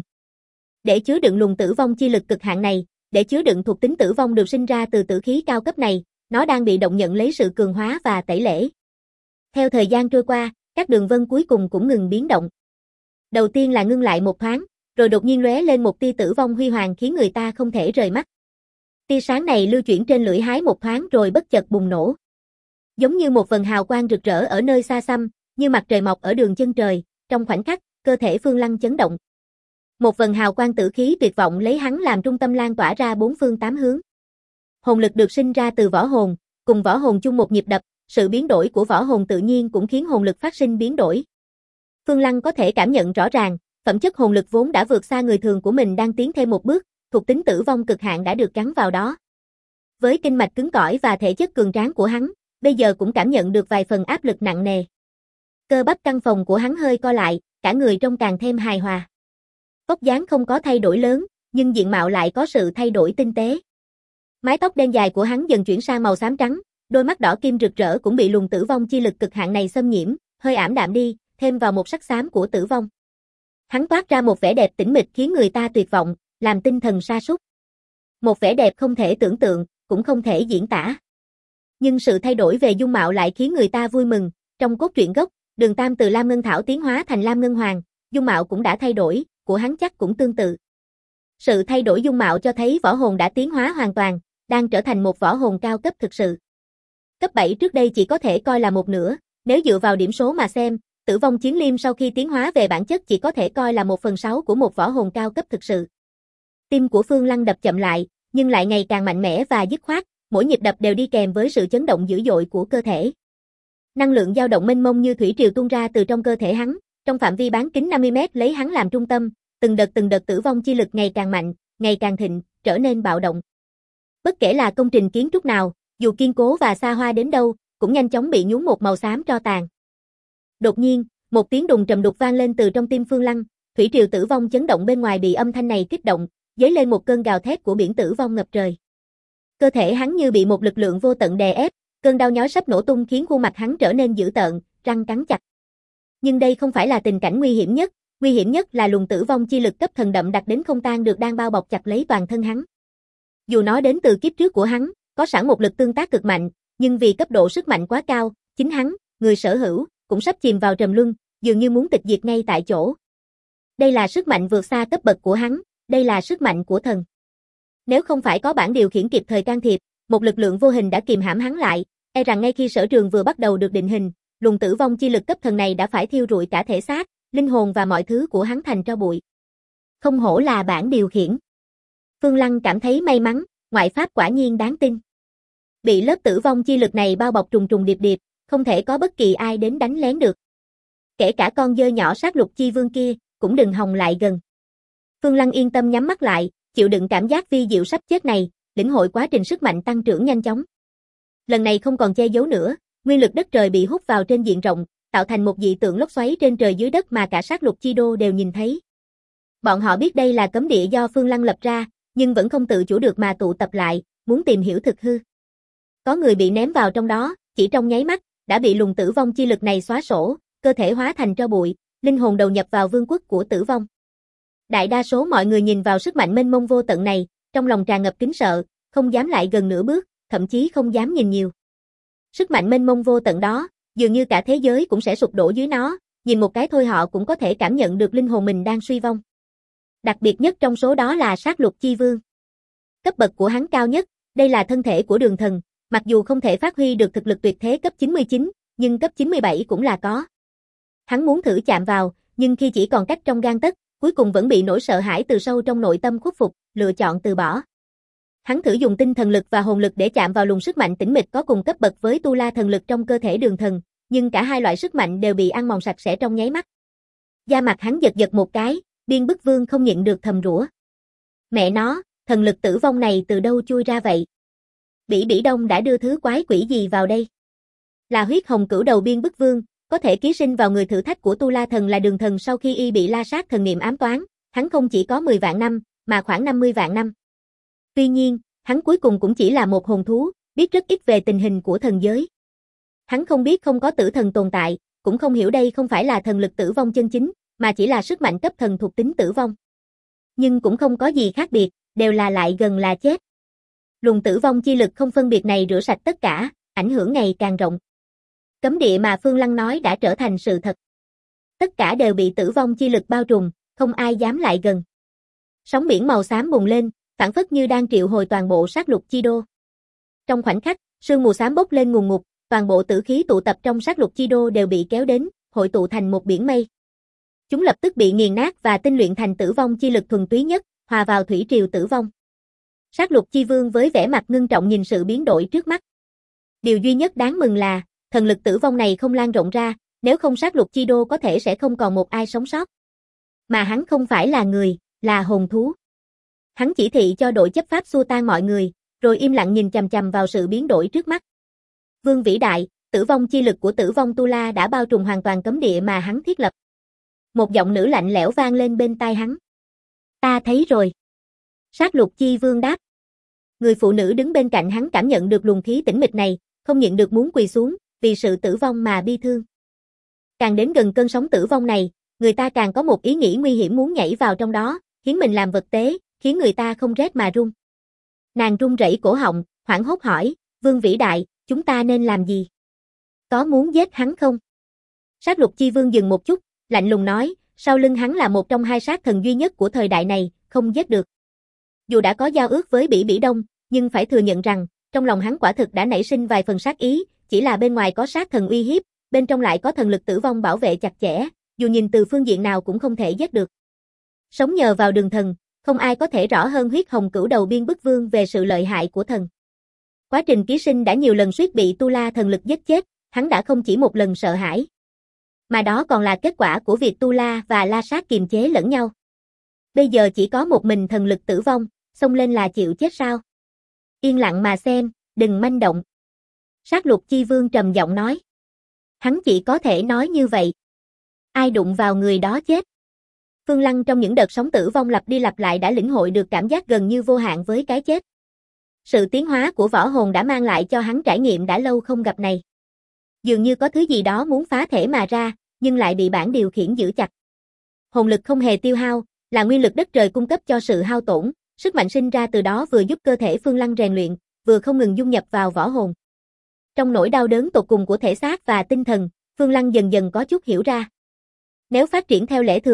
Để chứa đựng luồng tử vong chi lực cực hạn này, để chứa đựng thuộc tính tử vong được sinh ra từ tử khí cao cấp này, nó đang bị động nhận lấy sự cường hóa và tẩy lễ. Theo thời gian trôi qua, các đường vân cuối cùng cũng ngừng biến động. Đầu tiên là ngưng lại một thoáng, rồi đột nhiên lóe lên một tia tử vong huy hoàng khiến người ta không thể rời mắt. Tia sáng này lưu chuyển trên lưỡi hái một thoáng rồi bất chợt bùng nổ. Giống như một vầng hào quang rực rỡ ở nơi xa xăm, như mặt trời mọc ở đường chân trời, trong khoảnh khắc, cơ thể Phương Lăng chấn động. Một vầng hào quang tử khí tuyệt vọng lấy hắn làm trung tâm lan tỏa ra bốn phương tám hướng. Hồn lực được sinh ra từ võ hồn, cùng võ hồn chung một nhịp đập, sự biến đổi của võ hồn tự nhiên cũng khiến hồn lực phát sinh biến đổi. Phương Lăng có thể cảm nhận rõ ràng, phẩm chất hồn lực vốn đã vượt xa người thường của mình đang tiến thêm một bước, thuộc tính tử vong cực hạn đã được gắn vào đó. Với kinh mạch cứng cỏi và thể chất cường tráng của hắn, bây giờ cũng cảm nhận được vài phần áp lực nặng nề. Cơ bắp căn phòng của hắn hơi co lại, cả người trông càng thêm hài hòa. Vóc dáng không có thay đổi lớn, nhưng diện mạo lại có sự thay đổi tinh tế. Mái tóc đen dài của hắn dần chuyển sang màu xám trắng, đôi mắt đỏ kim rực rỡ cũng bị luồng tử vong chi lực cực hạn này xâm nhiễm, hơi ảm đạm đi, thêm vào một sắc xám của tử vong. Hắn toát ra một vẻ đẹp tĩnh mịch khiến người ta tuyệt vọng, làm tinh thần sa sút. Một vẻ đẹp không thể tưởng tượng, cũng không thể diễn tả. Nhưng sự thay đổi về dung mạo lại khiến người ta vui mừng, trong cốt truyện gốc, Đường Tam từ Lam Ngân Thảo tiến hóa thành Lam Ngân Hoàng, dung mạo cũng đã thay đổi, của hắn chắc cũng tương tự. Sự thay đổi dung mạo cho thấy võ hồn đã tiến hóa hoàn toàn, đang trở thành một võ hồn cao cấp thực sự. Cấp 7 trước đây chỉ có thể coi là một nửa, nếu dựa vào điểm số mà xem, tử vong chiến liêm sau khi tiến hóa về bản chất chỉ có thể coi là 1/6 của một võ hồn cao cấp thực sự. Tim của Phương Lăng đập chậm lại, nhưng lại ngày càng mạnh mẽ và dứt khoát, mỗi nhịp đập đều đi kèm với sự chấn động dữ dội của cơ thể. Năng lượng dao động mênh mông như thủy triều tuôn ra từ trong cơ thể hắn, trong phạm vi bán kính 50 mét lấy hắn làm trung tâm, từng đợt tử vong chi lực ngày càng mạnh, ngày càng thịnh, trở nên bạo động. Bất kể là công trình kiến trúc nào, dù kiên cố và xa hoa đến đâu, cũng nhanh chóng bị nhuốm một màu xám tro tàn. Đột nhiên, một tiếng đùng trầm đục vang lên từ trong tim Phương Lăng, thủy triều tử vong chấn động bên ngoài bị âm thanh này kích động, dấy lên một cơn gào thét của biển tử vong ngập trời. Cơ thể hắn như bị một lực lượng vô tận đè ép, cơn đau nhói sắp nổ tung khiến khuôn mặt hắn trở nên dữ tợn, răng cắn chặt. Nhưng đây không phải là tình cảnh nguy hiểm nhất là luồng tử vong chi lực cấp thần đậm đặc đến không tan được đang bao bọc chặt lấy toàn thân hắn. Dù nó đến từ kiếp trước của hắn, có sẵn một lực tương tác cực mạnh, nhưng vì cấp độ sức mạnh quá cao, chính hắn, người sở hữu, cũng sắp chìm vào trầm luân, dường như muốn tịch diệt ngay tại chỗ. Đây là sức mạnh vượt xa cấp bậc của hắn, đây là sức mạnh của thần. Nếu không phải có bản điều khiển kịp thời can thiệp, một lực lượng vô hình đã kìm hãm hắn lại, e rằng ngay khi sở trường vừa bắt đầu được định hình, luồng tử vong chi lực cấp thần này đã phải thiêu rụi cả thể xác, linh hồn và mọi thứ của hắn thành tro bụi. Không hổ là bản điều khiển. Phương Lăng cảm thấy may mắn, ngoại pháp quả nhiên đáng tin. Bị lớp tử vong chi lực này bao bọc trùng trùng điệp điệp, không thể có bất kỳ ai đến đánh lén được. Kể cả con dơ nhỏ sát lục chi vương kia, cũng đừng hòng lại gần. Phương Lăng yên tâm nhắm mắt lại, chịu đựng cảm giác vi diệu sắp chết này, lĩnh hội quá trình sức mạnh tăng trưởng nhanh chóng. Lần này không còn che giấu nữa, nguyên lực đất trời bị hút vào trên diện rộng, tạo thành một dị tượng lốc xoáy trên trời dưới đất mà cả sát lục chi đô đều nhìn thấy. Bọn họ biết đây là cấm địa do Phương Lăng lập ra, nhưng vẫn không tự chủ được mà tụ tập lại, muốn tìm hiểu thực hư. Có người bị ném vào trong đó, chỉ trong nháy mắt, đã bị luồng tử vong chi lực này xóa sổ, cơ thể hóa thành tro bụi, linh hồn đầu nhập vào vương quốc của tử vong. Đại đa số mọi người nhìn vào sức mạnh mênh mông vô tận này, trong lòng tràn ngập kính sợ, không dám lại gần nửa bước, thậm chí không dám nhìn nhiều. Sức mạnh mênh mông vô tận đó, dường như cả thế giới cũng sẽ sụp đổ dưới nó, nhìn một cái thôi họ cũng có thể cảm nhận được linh hồn mình đang suy vong. Đặc biệt nhất trong số đó là sát lục chi vương. Cấp bậc của hắn cao nhất, đây là thân thể của đường thần, mặc dù không thể phát huy được thực lực tuyệt thế cấp 99, nhưng cấp 97 cũng là có. Hắn muốn thử chạm vào, nhưng khi chỉ còn cách trong gang tấc, cuối cùng vẫn bị nỗi sợ hãi từ sâu trong nội tâm khuất phục, lựa chọn từ bỏ. Hắn thử dùng tinh thần lực và hồn lực để chạm vào luồng sức mạnh tĩnh mịch có cùng cấp bậc với tu la thần lực trong cơ thể đường thần, nhưng cả hai loại sức mạnh đều bị ăn mòn sạch sẽ trong nháy mắt. Da mặt hắn giật giật một cái, Biên Bức Vương không nhịn được thầm rủa. Mẹ nó, thần lực tử vong này từ đâu chui ra vậy? Bỉ Bỉ Đông đã đưa thứ quái quỷ gì vào đây? Là huyết hồng cửu đầu Biên Bức Vương, có thể ký sinh vào người thử thách của tu la thần là đường thần sau khi y bị la sát thần niệm ám toán, hắn không chỉ có 10 vạn năm, mà khoảng 50 vạn năm. Tuy nhiên, hắn cuối cùng cũng chỉ là một hồn thú, biết rất ít về tình hình của thần giới. Hắn không biết không có tử thần tồn tại, cũng không hiểu đây không phải là thần lực tử vong chân chính, mà chỉ là sức mạnh cấp thần thuộc tính tử vong. Nhưng cũng không có gì khác biệt, đều là lại gần là chết. Luồng tử vong chi lực không phân biệt này rửa sạch tất cả, ảnh hưởng ngày càng rộng. Cấm địa mà Phương Lăng nói đã trở thành sự thật. Tất cả đều bị tử vong chi lực bao trùm, không ai dám lại gần. Sóng biển màu xám bùng lên, phảng phất như đang triệu hồi toàn bộ sát lục chi đô. Trong khoảnh khắc, sương mù xám bốc lên ngùn ngụt, toàn bộ tử khí tụ tập trong sát lục chi đô đều bị kéo đến, hội tụ thành một biển mây. Chúng lập tức bị nghiền nát và tinh luyện thành tử vong chi lực thuần túy nhất, hòa vào thủy triều tử vong. Sát lục chi vương với vẻ mặt ngưng trọng nhìn sự biến đổi trước mắt. Điều duy nhất đáng mừng là, thần lực tử vong này không lan rộng ra, nếu không sát lục chi đô có thể sẽ không còn một ai sống sót. Mà hắn không phải là người, là hồn thú. Hắn chỉ thị cho đội chấp pháp xua tan mọi người, rồi im lặng nhìn chằm chằm vào sự biến đổi trước mắt. Vương vĩ đại, tử vong chi lực của tử vong Tu La đã bao trùm hoàn toàn cấm địa mà hắn thiết lập. Một giọng nữ lạnh lẽo vang lên bên tai hắn. Ta thấy rồi. Sát lục chi vương đáp. Người phụ nữ đứng bên cạnh hắn cảm nhận được luồng khí tĩnh mịch này, không nhịn được muốn quỳ xuống, vì sự tử vong mà bi thương. Càng đến gần cơn sóng tử vong này, người ta càng có một ý nghĩ nguy hiểm muốn nhảy vào trong đó, khiến mình làm vật tế, khiến người ta không rét mà run. Nàng run rẩy cổ họng, hoảng hốt hỏi, Vương vĩ đại, chúng ta nên làm gì? Có muốn giết hắn không? Sát lục chi vương dừng một chút, lạnh lùng nói, sau lưng hắn là một trong hai sát thần duy nhất của thời đại này, không giết được. Dù đã có giao ước với Bỉ Bỉ Đông, nhưng phải thừa nhận rằng, trong lòng hắn quả thực đã nảy sinh vài phần sát ý, chỉ là bên ngoài có sát thần uy hiếp, bên trong lại có thần lực tử vong bảo vệ chặt chẽ, dù nhìn từ phương diện nào cũng không thể giết được. Sống nhờ vào đường thần, không ai có thể rõ hơn huyết hồng cửu đầu Biên Bức Vương về sự lợi hại của thần. Quá trình ký sinh đã nhiều lần suýt bị Tu La thần lực giết chết, hắn đã không chỉ một lần sợ hãi. Mà đó còn là kết quả của việc Tu La và La Sát kiềm chế lẫn nhau. Bây giờ chỉ có một mình thần lực tử vong, xông lên là chịu chết sao? Yên lặng mà xem, đừng manh động. Sát lục chi vương trầm giọng nói. Hắn chỉ có thể nói như vậy. Ai đụng vào người đó chết. Phương Lăng trong những đợt sóng tử vong lặp đi lặp lại đã lĩnh hội được cảm giác gần như vô hạn với cái chết. Sự tiến hóa của võ hồn đã mang lại cho hắn trải nghiệm đã lâu không gặp này. Dường như có thứ gì đó muốn phá thể mà ra, nhưng lại bị bản điều khiển giữ chặt. Hồn lực không hề tiêu hao, là nguyên lực đất trời cung cấp cho sự hao tổn, sức mạnh sinh ra từ đó vừa giúp cơ thể Phương Lăng rèn luyện, vừa không ngừng dung nhập vào võ hồn. Trong nỗi đau đớn tột cùng của thể xác và tinh thần, Phương Lăng dần dần có chút hiểu ra. Nếu phát triển theo lẽ thường,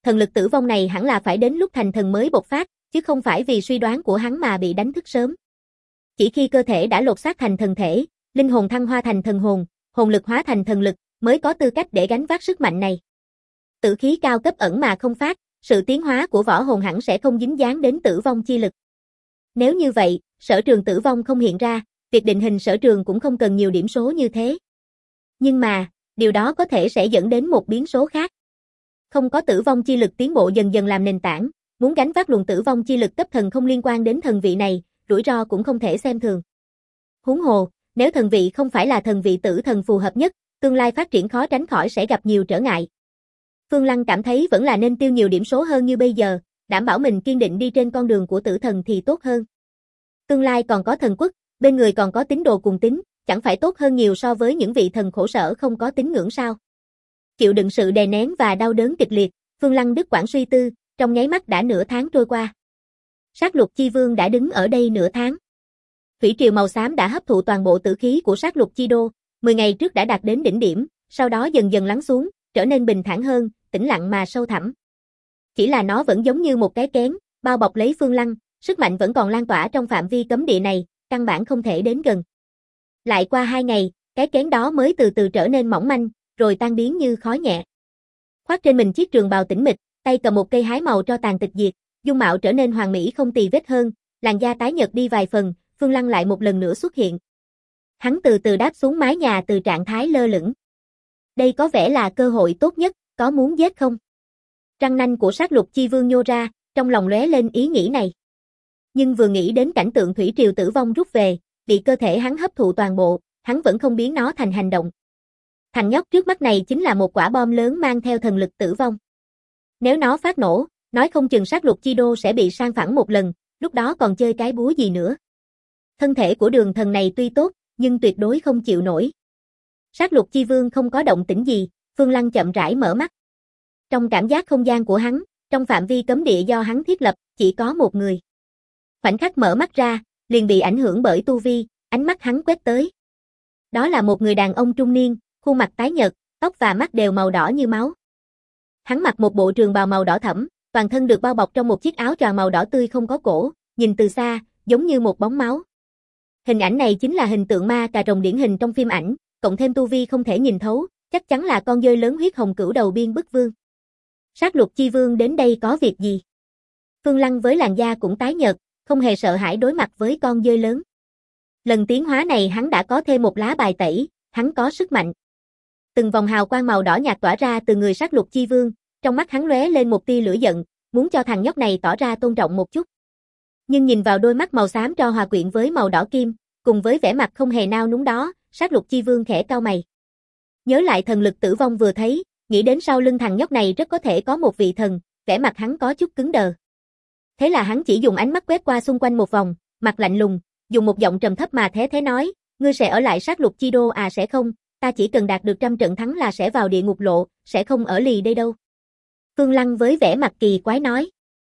thần lực tử vong này hẳn là phải đến lúc thành thần mới bộc phát, chứ không phải vì suy đoán của hắn mà bị đánh thức sớm. Chỉ khi cơ thể đã lột xác thành thần thể, linh hồn thăng hoa thành thần hồn, hồn lực hóa thành thần lực, mới có tư cách để gánh vác sức mạnh này. Tử khí cao cấp ẩn mà không phát, sự tiến hóa của võ hồn hẳn sẽ không dính dáng đến tử vong chi lực. Nếu như vậy, sở trường tử vong không hiện ra, việc định hình sở trường cũng không cần nhiều điểm số như thế. Nhưng mà, điều đó có thể sẽ dẫn đến một biến số khác. Không có tử vong chi lực tiến bộ dần dần làm nền tảng, muốn gánh vác luồng tử vong chi lực cấp thần không liên quan đến thần vị này, rủi ro cũng không thể xem thường. Huống hồ, nếu thần vị không phải là thần vị tử thần phù hợp nhất, tương lai phát triển khó tránh khỏi sẽ gặp nhiều trở ngại. Phương Lăng cảm thấy vẫn là nên tiêu nhiều điểm số hơn như bây giờ, đảm bảo mình kiên định đi trên con đường của tử thần thì tốt hơn. Tương lai còn có thần quốc, bên người còn có tín đồ cùng tín, chẳng phải tốt hơn nhiều so với những vị thần khổ sở không có tín ngưỡng sao? Chịu đựng sự đè nén và đau đớn kịch liệt, Phương Lăng đứt quãng suy tư, trong nháy mắt đã nửa tháng trôi qua. Sát lục chi vương đã đứng ở đây nửa tháng. Thủy triều màu xám đã hấp thụ toàn bộ tử khí của sát lục chi đô, 10 ngày trước đã đạt đến đỉnh điểm, sau đó dần dần lắng xuống, trở nên bình thản hơn, tĩnh lặng mà sâu thẳm. Chỉ là nó vẫn giống như một cái kén, bao bọc lấy Phương Lăng, sức mạnh vẫn còn lan tỏa trong phạm vi cấm địa này, căn bản không thể đến gần. Lại qua 2 ngày, cái kén đó mới từ từ trở nên mỏng manh, rồi tan biến như khói nhẹ. Khoác trên mình chiếc trường bào tĩnh mịch, tay cầm một cây hái màu tro tàn tịch diệt, dung mạo trở nên hoàn mỹ không tì vết hơn, làn da tái nhợt đi vài phần, Phương Lăng lại một lần nữa xuất hiện. Hắn từ từ đáp xuống mái nhà từ trạng thái lơ lửng. Đây có vẻ là cơ hội tốt nhất, có muốn giết không? Răng nanh của sát lục chi vương nhô ra, trong lòng lóe lên ý nghĩ này. Nhưng vừa nghĩ đến cảnh tượng thủy triều tử vong rút về, bị cơ thể hắn hấp thụ toàn bộ, hắn vẫn không biến nó thành hành động. Thằng nhóc trước mắt này chính là một quả bom lớn mang theo thần lực tử vong. Nếu nó phát nổ, nói không chừng sát lục chi đô sẽ bị san phẳng một lần, lúc đó còn chơi cái búa gì nữa. Thân thể của đường thần này tuy tốt, nhưng tuyệt đối không chịu nổi. Sát lục chi vương không có động tĩnh gì, Phương Lăng chậm rãi mở mắt. Trong cảm giác không gian của hắn, trong phạm vi cấm địa do hắn thiết lập, chỉ có một người. Khoảnh khắc mở mắt ra, liền bị ảnh hưởng bởi tu vi, ánh mắt hắn quét tới. Đó là một người đàn ông trung niên, khuôn mặt tái nhợt, tóc và mắt đều màu đỏ như máu. Hắn mặc một bộ trường bào màu đỏ thẫm, toàn thân được bao bọc trong một chiếc áo choàng màu đỏ tươi không có cổ, nhìn từ xa, giống như một bóng máu. Hình ảnh này chính là hình tượng ma cà rồng điển hình trong phim ảnh, cộng thêm tu vi không thể nhìn thấu, chắc chắn là con dơi lớn huyết hồng cửu đầu biên bức vương. Sát lục chi vương đến đây có việc gì? Phương Lăng với làn da cũng tái nhợt, không hề sợ hãi đối mặt với con dơi lớn. Lần tiến hóa này hắn đã có thêm một lá bài tẩy, hắn có sức mạnh. Từng vòng hào quang màu đỏ nhạt tỏa ra từ người sát lục chi vương, trong mắt hắn lóe lên một tia lửa giận, muốn cho thằng nhóc này tỏ ra tôn trọng một chút. Nhưng nhìn vào đôi mắt màu xám tro hòa quyện với màu đỏ kim, cùng với vẻ mặt không hề nao núng đó, sát lục chi vương khẽ cau mày. Nhớ lại thần lực tử vong vừa thấy, nghĩ đến sau lưng thằng nhóc này rất có thể có một vị thần, vẻ mặt hắn có chút cứng đờ. Thế là hắn chỉ dùng ánh mắt quét qua xung quanh một vòng, mặt lạnh lùng, dùng một giọng trầm thấp mà thế nói, ngươi sẽ ở lại sát lục chi đô à? Sẽ không, ta chỉ cần đạt được 100 trận thắng là sẽ vào địa ngục lộ, sẽ không ở lì đây đâu. Phương Lăng với vẻ mặt kỳ quái nói.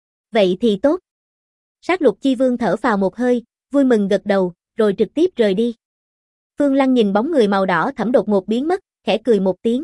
Vậy thì tốt. Sát lục chi vương thở phào một hơi, vui mừng gật đầu, rồi trực tiếp rời đi. Phương Lăng nhìn bóng người màu đỏ thẫm đột ngột biến mất, khẽ cười một tiếng.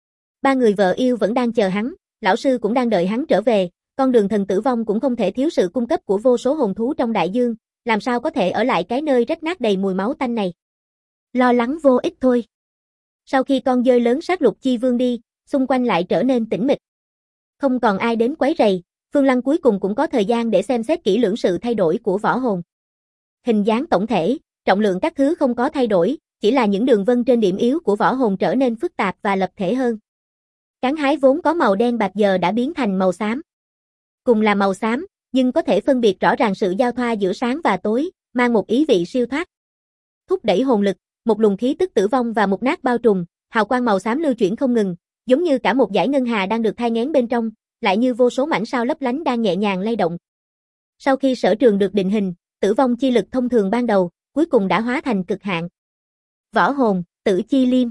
Ba người vợ yêu vẫn đang chờ hắn, lão sư cũng đang đợi hắn trở về, con đường thần tử vong cũng không thể thiếu sự cung cấp của vô số hồn thú trong đại dương, làm sao có thể ở lại cái nơi rách nát đầy mùi máu tanh này. Lo lắng vô ích thôi. Sau khi con dơi lớn sát lục chi vương đi, xung quanh lại trở nên tĩnh mịch. Không còn ai đến quấy rầy, Phương Lăng cuối cùng cũng có thời gian để xem xét kỹ lưỡng sự thay đổi của võ hồn. Hình dáng tổng thể, trọng lượng các thứ không có thay đổi, chỉ là những đường vân trên điểm yếu của võ hồn trở nên phức tạp và lập thể hơn. Cán hái vốn có màu đen bạc giờ đã biến thành màu xám. Cùng là màu xám, nhưng có thể phân biệt rõ ràng sự giao thoa giữa sáng và tối, mang một ý vị siêu thoát. Thúc đẩy hồn lực, một luồng khí tức tử vong và mục nát bao trùm, hào quang màu xám lưu chuyển không ngừng, giống như cả một dải ngân hà đang được thai nghén bên trong, lại như vô số mảnh sao lấp lánh đang nhẹ nhàng lay động. Sau khi sở trường được định hình, tử vong chi lực thông thường ban đầu, cuối cùng đã hóa thành cực hạn. Võ hồn, Tử Chi Liêm.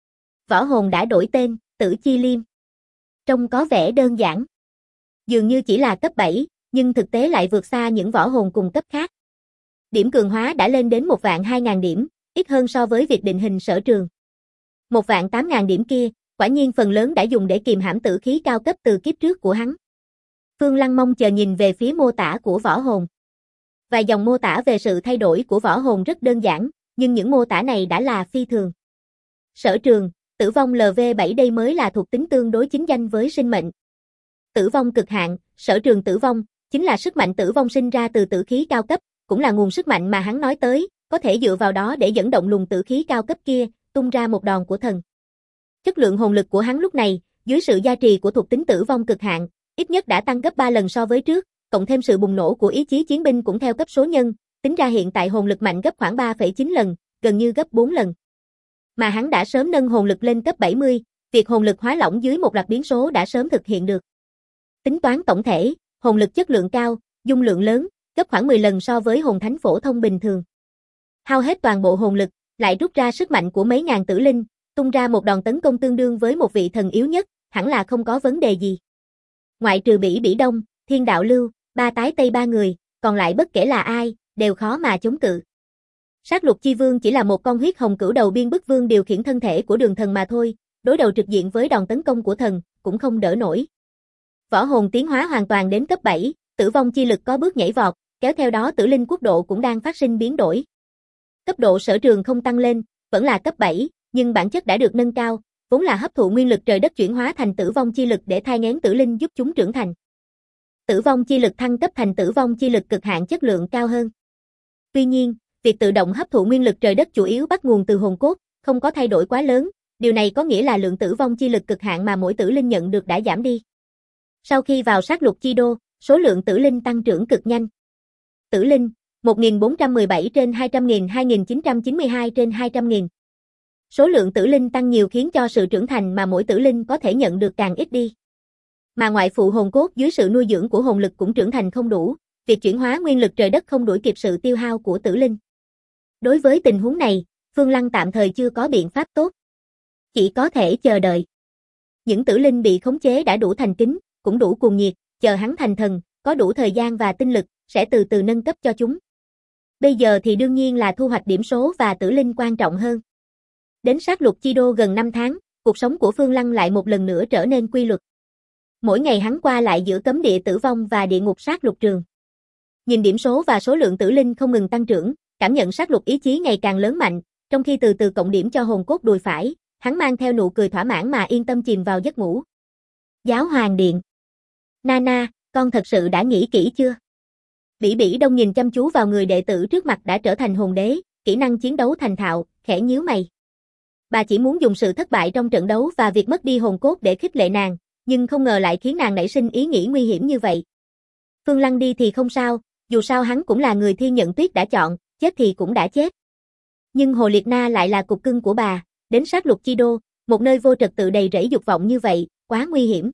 Võ hồn đã đổi tên, Tử Chi Liêm. Trông có vẻ đơn giản. Dường như chỉ là cấp 7, nhưng thực tế lại vượt xa những võ hồn cùng cấp khác. Điểm cường hóa đã lên đến 1.200.000 điểm, ít hơn so với việc định hình sở trường. 1.800.000 điểm kia, quả nhiên phần lớn đã dùng để kìm hãm tử khí cao cấp từ kiếp trước của hắn. Phương Lăng mong chờ nhìn về phía mô tả của võ hồn. Vài dòng mô tả về sự thay đổi của võ hồn rất đơn giản, nhưng những mô tả này đã là phi thường. Sở Trường, tử vong LV7 đây mới là thuộc tính tương đối chính danh với sinh mệnh. Tử vong cực hạn, sở trường tử vong, chính là sức mạnh tử vong sinh ra từ tử khí cao cấp, cũng là nguồn sức mạnh mà hắn nói tới, có thể dựa vào đó để dẫn động luồng tử khí cao cấp kia, tung ra một đòn của thần. Chất lượng hồn lực của hắn lúc này, dưới sự gia trì của thuộc tính tử vong cực hạn, ít nhất đã tăng gấp 3 lần so với trước, cộng thêm sự bùng nổ của ý chí chiến binh cũng theo cấp số nhân, tính ra hiện tại hồn lực mạnh gấp khoảng 3,9 lần, gần như gấp 4 lần. Mà hắn đã sớm nâng hồn lực lên cấp 70, việc hồn lực hóa lỏng dưới một loạt biến số đã sớm thực hiện được. Tính toán tổng thể, hồn lực chất lượng cao, dung lượng lớn, gấp khoảng 10 lần so với hồn thánh phổ thông bình thường. Hao hết toàn bộ hồn lực, lại rút ra sức mạnh của mấy ngàn tử linh, tung ra một đòn tấn công tương đương với một vị thần yếu nhất, hẳn là không có vấn đề gì. Ngoại trừ Bỉ Bỉ Đông, Thiên Đạo Lưu, Ba Tái Tây ba người, còn lại bất kể là ai, đều khó mà chống cự. Sát Lục Chi Vương chỉ là một con huyết hồng cửu đầu biên bức vương điều khiển thân thể của Đường Thần mà thôi, đối đầu trực diện với đòn tấn công của thần, cũng không đỡ nổi. Võ hồn tiến hóa hoàn toàn đến cấp 7, tử vong chi lực có bước nhảy vọt, kéo theo đó tử linh quốc độ cũng đang phát sinh biến đổi. Cấp độ sở trường không tăng lên, vẫn là cấp 7, nhưng bản chất đã được nâng cao, vốn là hấp thụ nguyên lực trời đất chuyển hóa thành tử vong chi lực để thai nghén tử linh giúp chúng trưởng thành. Tử vong chi lực thăng cấp thành tử vong chi lực cực hạn chất lượng cao hơn. Tuy nhiên, việc tự động hấp thụ nguyên lực trời đất chủ yếu bắt nguồn từ hồn cốt, không có thay đổi quá lớn, điều này có nghĩa là lượng tử vong chi lực cực hạn mà mỗi tử linh nhận được đã giảm đi. Sau khi vào sát lục chi đô, số lượng tử linh tăng trưởng cực nhanh. Tử linh, 1417 trên 200.000 2992 trên 200.000. Số lượng tử linh tăng nhiều khiến cho sự trưởng thành mà mỗi tử linh có thể nhận được càng ít đi. Mà ngoại phụ hồn cốt dưới sự nuôi dưỡng của hồn lực cũng trưởng thành không đủ, việc chuyển hóa nguyên lực trời đất không đuổi kịp sự tiêu hao của tử linh. Đối với tình huống này, Phương Lăng tạm thời chưa có biện pháp tốt. Chỉ có thể chờ đợi. Những tử linh bị khống chế đã đủ thành kính, cũng đủ cuồng nhiệt, chờ hắn thành thần, có đủ thời gian và tinh lực, sẽ từ từ nâng cấp cho chúng. Bây giờ thì đương nhiên là thu hoạch điểm số và tử linh quan trọng hơn. Đến sát lục chi đô gần 5 tháng, cuộc sống của Phương Lăng lại một lần nữa trở nên quy luật. Mỗi ngày hắn qua lại giữa cấm địa tử vong và địa ngục sát lục trường. Nhìn điểm số và số lượng tử linh không ngừng tăng trưởng, cảm nhận sát lục ý chí ngày càng lớn mạnh, trong khi từ từ cộng điểm cho hồn cốt đùi phải, hắn mang theo nụ cười thỏa mãn mà yên tâm chìm vào giấc ngủ. Giáo hoàng điện. Nana, con thật sự đã nghĩ kỹ chưa? Bỉ Bỉ Đông nhìn chăm chú vào người đệ tử trước mặt đã trở thành hồn đế, kỹ năng chiến đấu thành thạo, khẽ nhíu mày. Bà chỉ muốn dùng sự thất bại trong trận đấu và việc mất đi hồn cốt để khích lệ nàng, nhưng không ngờ lại khiến nàng nảy sinh ý nghĩ nguy hiểm như vậy. Phương Lăng đi thì không sao, dù sao hắn cũng là người Thiên Nhận Tuyết đã chọn, chết thì cũng đã chết. Nhưng Hồ Liệt Na lại là cục cưng của bà, đến sát lục chi đô, một nơi vô trật tự đầy rẫy dục vọng như vậy, quá nguy hiểm.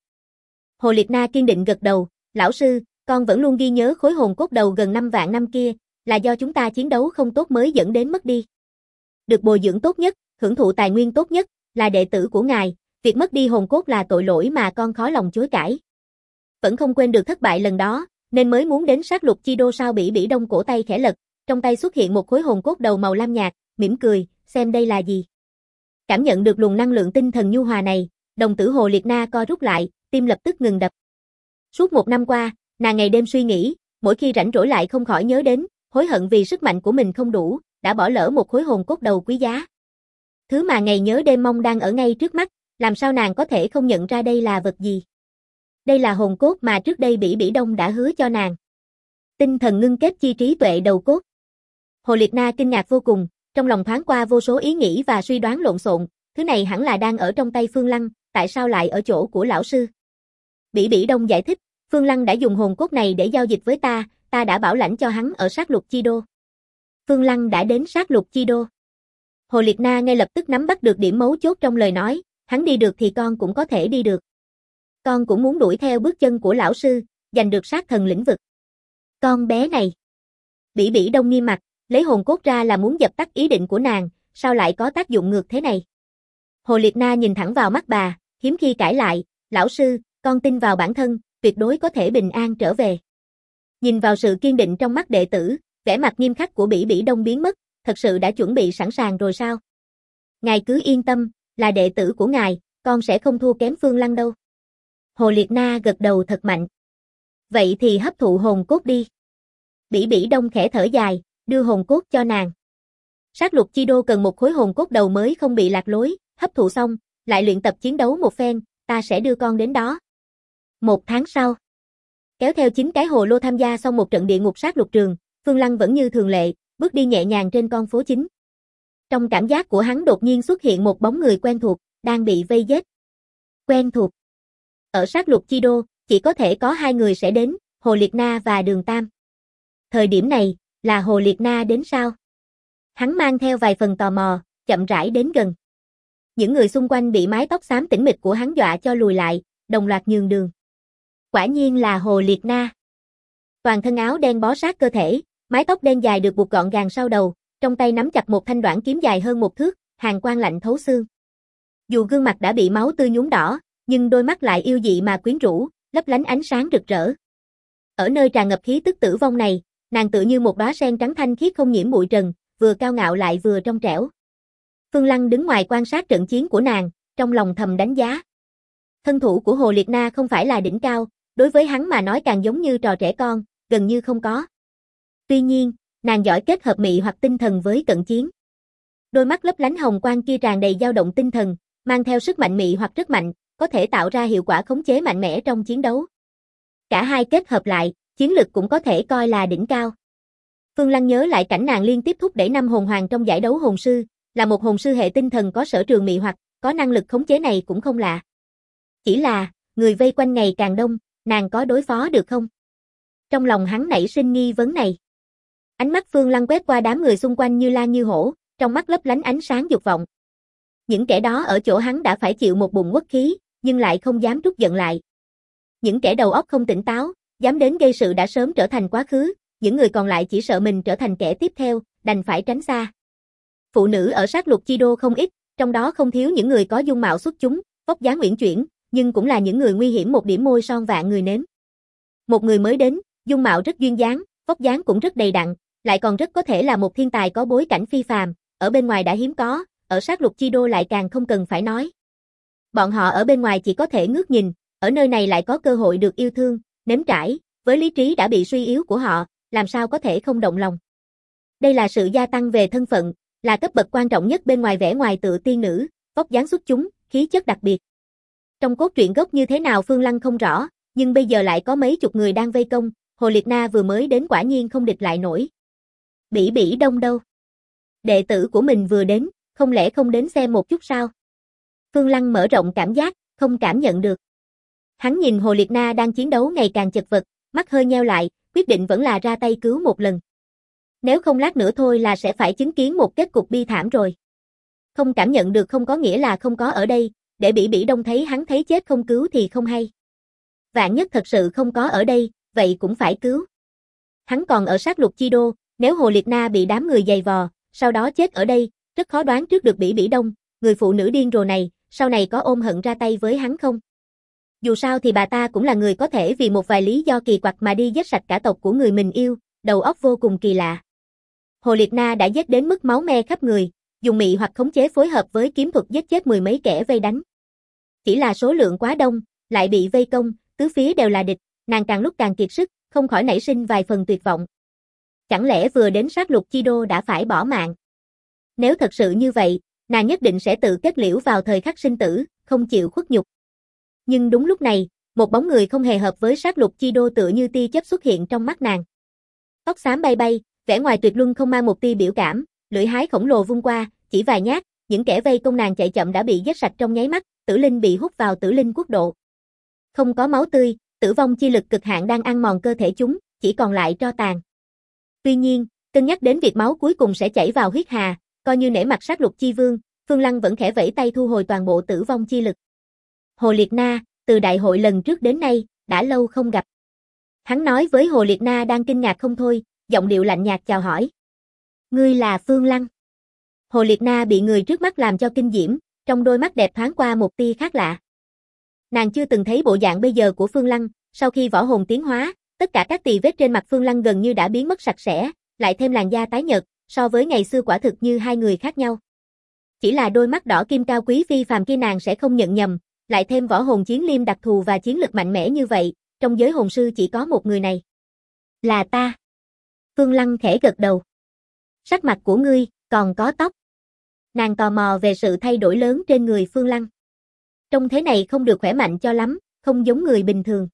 Hồ Liệt Na kiên định gật đầu, lão sư, con vẫn luôn ghi nhớ khối hồn cốt đầu gần 5 vạn năm kia, là do chúng ta chiến đấu không tốt mới dẫn đến mất đi. Được bồi dưỡng tốt nhất, hưởng thụ tài nguyên tốt nhất, là đệ tử của ngài, việc mất đi hồn cốt là tội lỗi mà con khó lòng chối cãi. Vẫn không quên được thất bại lần đó, nên mới muốn đến sát lục chi đô. Sao Bỉ Bỉ Đông cổ tay khẽ lật, trong tay xuất hiện một khối hồn cốt đầu màu lam nhạt, mỉm cười, xem đây là gì. Cảm nhận được luồng năng lượng tinh thần nhu hòa này, đồng tử Hồ Liệt Na co rút lại, tim lập tức ngừng đập. Suốt 1 năm qua, nàng ngày đêm suy nghĩ, mỗi khi rảnh rỗi lại không khỏi nhớ đến, hối hận vì sức mạnh của mình không đủ, đã bỏ lỡ một khối hồn cốt đầu quý giá. Thứ mà ngày nhớ đêm mong đang ở ngay trước mắt, làm sao nàng có thể không nhận ra đây là vật gì. Đây là hồn cốt mà trước đây Bỉ Bỉ Đông đã hứa cho nàng. Tinh thần ngưng kết chi trí tuệ đầu cốt. Hồ Liệt Na kinh ngạc vô cùng, trong lòng thoáng qua vô số ý nghĩ và suy đoán lộn xộn, thứ này hẳn là đang ở trong tay Phương Lăng, tại sao lại ở chỗ của lão sư? Bỉ Bỉ Đông giải thích, Phương Lăng đã dùng hồn cốt này để giao dịch với ta đã bảo lãnh cho hắn ở sát lục chi đô. Phương Lăng đã đến sát lục chi đô. Hồ Liệt Na ngay lập tức nắm bắt được điểm mấu chốt trong lời nói, hắn đi được thì con cũng có thể đi được. Con cũng muốn đuổi theo bước chân của lão sư, giành được sát thần lĩnh vực. Con bé này. Bỉ Bỉ Đông nghiêm mặt, lấy hồn cốt ra là muốn dập tắt ý định của nàng, sao lại có tác dụng ngược thế này? Hồ Liệt Na nhìn thẳng vào mắt bà, hiếm khi cãi lại, lão sư, con tin vào bản thân, tuyệt đối có thể bình an trở về. Nhìn vào sự kiên định trong mắt đệ tử, vẻ mặt nghiêm khắc của Bỉ Bỉ Đông biến mất, thật sự đã chuẩn bị sẵn sàng rồi sao? Ngài cứ yên tâm, là đệ tử của ngài, con sẽ không thua kém Phương Lăng đâu. Hồ Liệt Na gật đầu thật mạnh. Vậy thì hấp thụ hồn cốt đi. Bỉ Bỉ Đông khẽ thở dài, đưa hồn cốt cho nàng. Sát lục chi đô cần một khối hồn cốt đầu mới không bị lạc lối, hấp thụ xong, lại luyện tập chiến đấu một phen, ta sẽ đưa con đến đó. 1 tháng sau, kéo theo 9 cái hồ lô tham gia xong một trận địa ngục sát lục trường, Phương Lăng vẫn như thường lệ, bước đi nhẹ nhàng trên con phố chính. Trong cảm giác của hắn đột nhiên xuất hiện một bóng người quen thuộc, đang bị vây giết. Quen thuộc. Ở sát lục chi đô, chỉ có thể có 2 người sẽ đến, Hồ Liệt Na và Đường Tam. Thời điểm này, là Hồ Liệt Na đến sao? Hắn mang theo vài phần tò mò, chậm rãi đến gần. Những người xung quanh bị mái tóc xám tĩnh mịch của hắn dọa cho lùi lại, đồng loạt nhường đường. Quả nhiên là Hồ Liệt Na. Toàn thân áo đen bó sát cơ thể, mái tóc đen dài được buộc gọn gàng sau đầu, trong tay nắm chặt một thanh đoản kiếm dài hơn 1 thước, hàn quang lạnh thấu xương. Dù gương mặt đã bị máu tươi nhuốm đỏ, nhưng đôi mắt lại yêu dị mà quyến rũ, lấp lánh ánh sáng rực rỡ. Ở nơi tràn ngập khí tức tử vong này, nàng tựa như một đóa sen trắng thanh khiết không nhiễm bụi trần, vừa cao ngạo lại vừa trong trẻo. Phương Lăng đứng ngoài quan sát trận chiến của nàng, trong lòng thầm đánh giá. Thân thủ của Hồ Liệt Na không phải là đỉnh cao, đối với hắn mà nói càng giống như trò trẻ con, gần như không có. Tuy nhiên, nàng giỏi kết hợp mị hoặc tinh thần với cận chiến. Đôi mắt lấp lánh hồng quang kia tràn đầy dao động tinh thần, mang theo sức mạnh mị hoặc rất mạnh, có thể tạo ra hiệu quả khống chế mạnh mẽ trong chiến đấu. Cả hai kết hợp lại, chiến lực cũng có thể coi là đỉnh cao. Phương Lăng nhớ lại cảnh nàng liên tiếp thúc đẩy 5 hồn hoàng trong giải đấu hồn sư, là một hồn sư hệ tinh thần có sở trường mị hoặc, có năng lực khống chế này cũng không lạ. Chỉ là, người vây quanh ngày càng đông, nàng có đối phó được không? Trong lòng hắn nảy sinh nghi vấn này. Ánh mắt Phương Lăng quét qua đám người xung quanh như lan như hổ, trong mắt lấp lánh ánh sáng dục vọng. Những kẻ đó ở chỗ hắn đã phải chịu một bụng uất khí, nhưng lại không dám trút giận lại. Những kẻ đầu óc không tỉnh táo, dám đến gây sự đã sớm trở thành quá khứ, những người còn lại chỉ sợ mình trở thành kẻ tiếp theo, đành phải tránh xa. Phụ nữ ở sát lục chi đô không ít, trong đó không thiếu những người có dung mạo xuất chúng, vóc dáng uyển chuyển, nhưng cũng là những người nguy hiểm một điểm môi son vạn người nếm. Một người mới đến, dung mạo rất duyên dáng, vóc dáng cũng rất đầy đặn, lại còn rất có thể là một thiên tài có bối cảnh phi phàm, ở bên ngoài đã hiếm có, ở sát lục chi đô lại càng không cần phải nói. Bọn họ ở bên ngoài chỉ có thể ngước nhìn, ở nơi này lại có cơ hội được yêu thương, nếm trải, với lý trí đã bị suy yếu của họ, làm sao có thể không động lòng. Đây là sự gia tăng về thân phận, là cấp bậc quan trọng nhất bên ngoài vẻ ngoài tựa tiên nữ, vóc dáng xuất chúng, khí chất đặc biệt. Trong cốt truyện gốc như thế nào Phương Lăng không rõ, nhưng bây giờ lại có mấy chục người đang vây công, Hồ Liệt Na vừa mới đến quả nhiên không địch lại nổi. Bỉ Bỉ Đông đâu? Đệ tử của mình vừa đến, không lẽ không đến xem một chút sao? Phương Lăng mở rộng cảm giác, không cảm nhận được. Hắn nhìn Hồ Liệt Na đang chiến đấu ngày càng chật vật, mắt hơi nheo lại, quyết định vẫn là ra tay cứu một lần. Nếu không lát nữa thôi là sẽ phải chứng kiến một kết cục bi thảm rồi. Không cảm nhận được không có nghĩa là không có ở đây, để Bỉ Bỉ Đông thấy hắn thấy chết không cứu thì không hay. Vạn nhất thật sự không có ở đây, vậy cũng phải cứu. Hắn còn ở sát lục chi đô, nếu Hồ Liệt Na bị đám người giày vò, sau đó chết ở đây, rất khó đoán trước được Bỉ Bỉ Đông, người phụ nữ điên rồ này, sau này có ôm hận ra tay với hắn không? Dù sao thì bà ta cũng là người có thể vì một vài lý do kỳ quặc mà đi giết sạch cả tộc của người mình yêu, đầu óc vô cùng kỳ lạ. Hồ Liệt Na đã giết đến mức máu me khắp người, dùng mị hoặc khống chế phối hợp với kiếm thuật giết chết 10 mấy kẻ vây đánh. Chỉ là số lượng quá đông, lại bị vây công, tứ phía đều là địch, nàng càng lúc càng kiệt sức, không khỏi nảy sinh vài phần tuyệt vọng. Chẳng lẽ vừa đến sát lục chi đô đã phải bỏ mạng? Nếu thật sự như vậy, nàng nhất định sẽ tự kết liễu vào thời khắc sinh tử, không chịu khuất nhục. Nhưng đúng lúc này, một bóng người không hề hợp với sát lục chi đô tựa như tia chớp xuất hiện trong mắt nàng. Tóc xám bay bay, vẻ ngoài tuyệt luân không mang một tia biểu cảm, lưỡi hái khổng lồ vung qua, chỉ vài nhát, những kẻ vây công nàng chạy chậm đã bị giết sạch trong nháy mắt, tử linh bị hút vào tử linh quốc độ. Không có máu tươi, tử vong chi lực cực hạn đang ăn mòn cơ thể chúng, chỉ còn lại tro tàn. Tuy nhiên, cân nhắc đến việc máu cuối cùng sẽ chảy vào huyết hà, coi như nể mặt sát lục chi vương, Phương Lăng vẫn khẽ vẫy tay thu hồi toàn bộ tử vong chi lực. Hồ Liệt Na, từ đại hội lần trước đến nay, đã lâu không gặp. Hắn nói với Hồ Liệt Na đang kinh ngạc không thôi, giọng điệu lạnh nhạt chào hỏi. Ngươi là Phương Lăng. Hồ Liệt Na bị người trước mắt làm cho kinh diễm, trong đôi mắt đẹp thoáng qua một tia khác lạ. Nàng chưa từng thấy bộ dạng bây giờ của Phương Lăng, sau khi võ hồn tiến hóa, tất cả các tì vết trên mặt Phương Lăng gần như đã biến mất sạch sẽ, lại thêm làn da tái nhợt, so với ngày xưa quả thực như hai người khác nhau. Chỉ là đôi mắt đỏ kim cao quý phi phàm kia nàng sẽ không nhận nhầm, lại thêm võ hồn chiến liêm đặc thù và chiến lực mạnh mẽ như vậy, trong giới hồn sư chỉ có một người này. Là ta. Phương Lăng khẽ gật đầu. Sắc mặt của ngươi, còn có tóc. Nàng tò mò về sự thay đổi lớn trên người Phương Lăng. Trông thế này không được khỏe mạnh cho lắm, không giống người bình thường.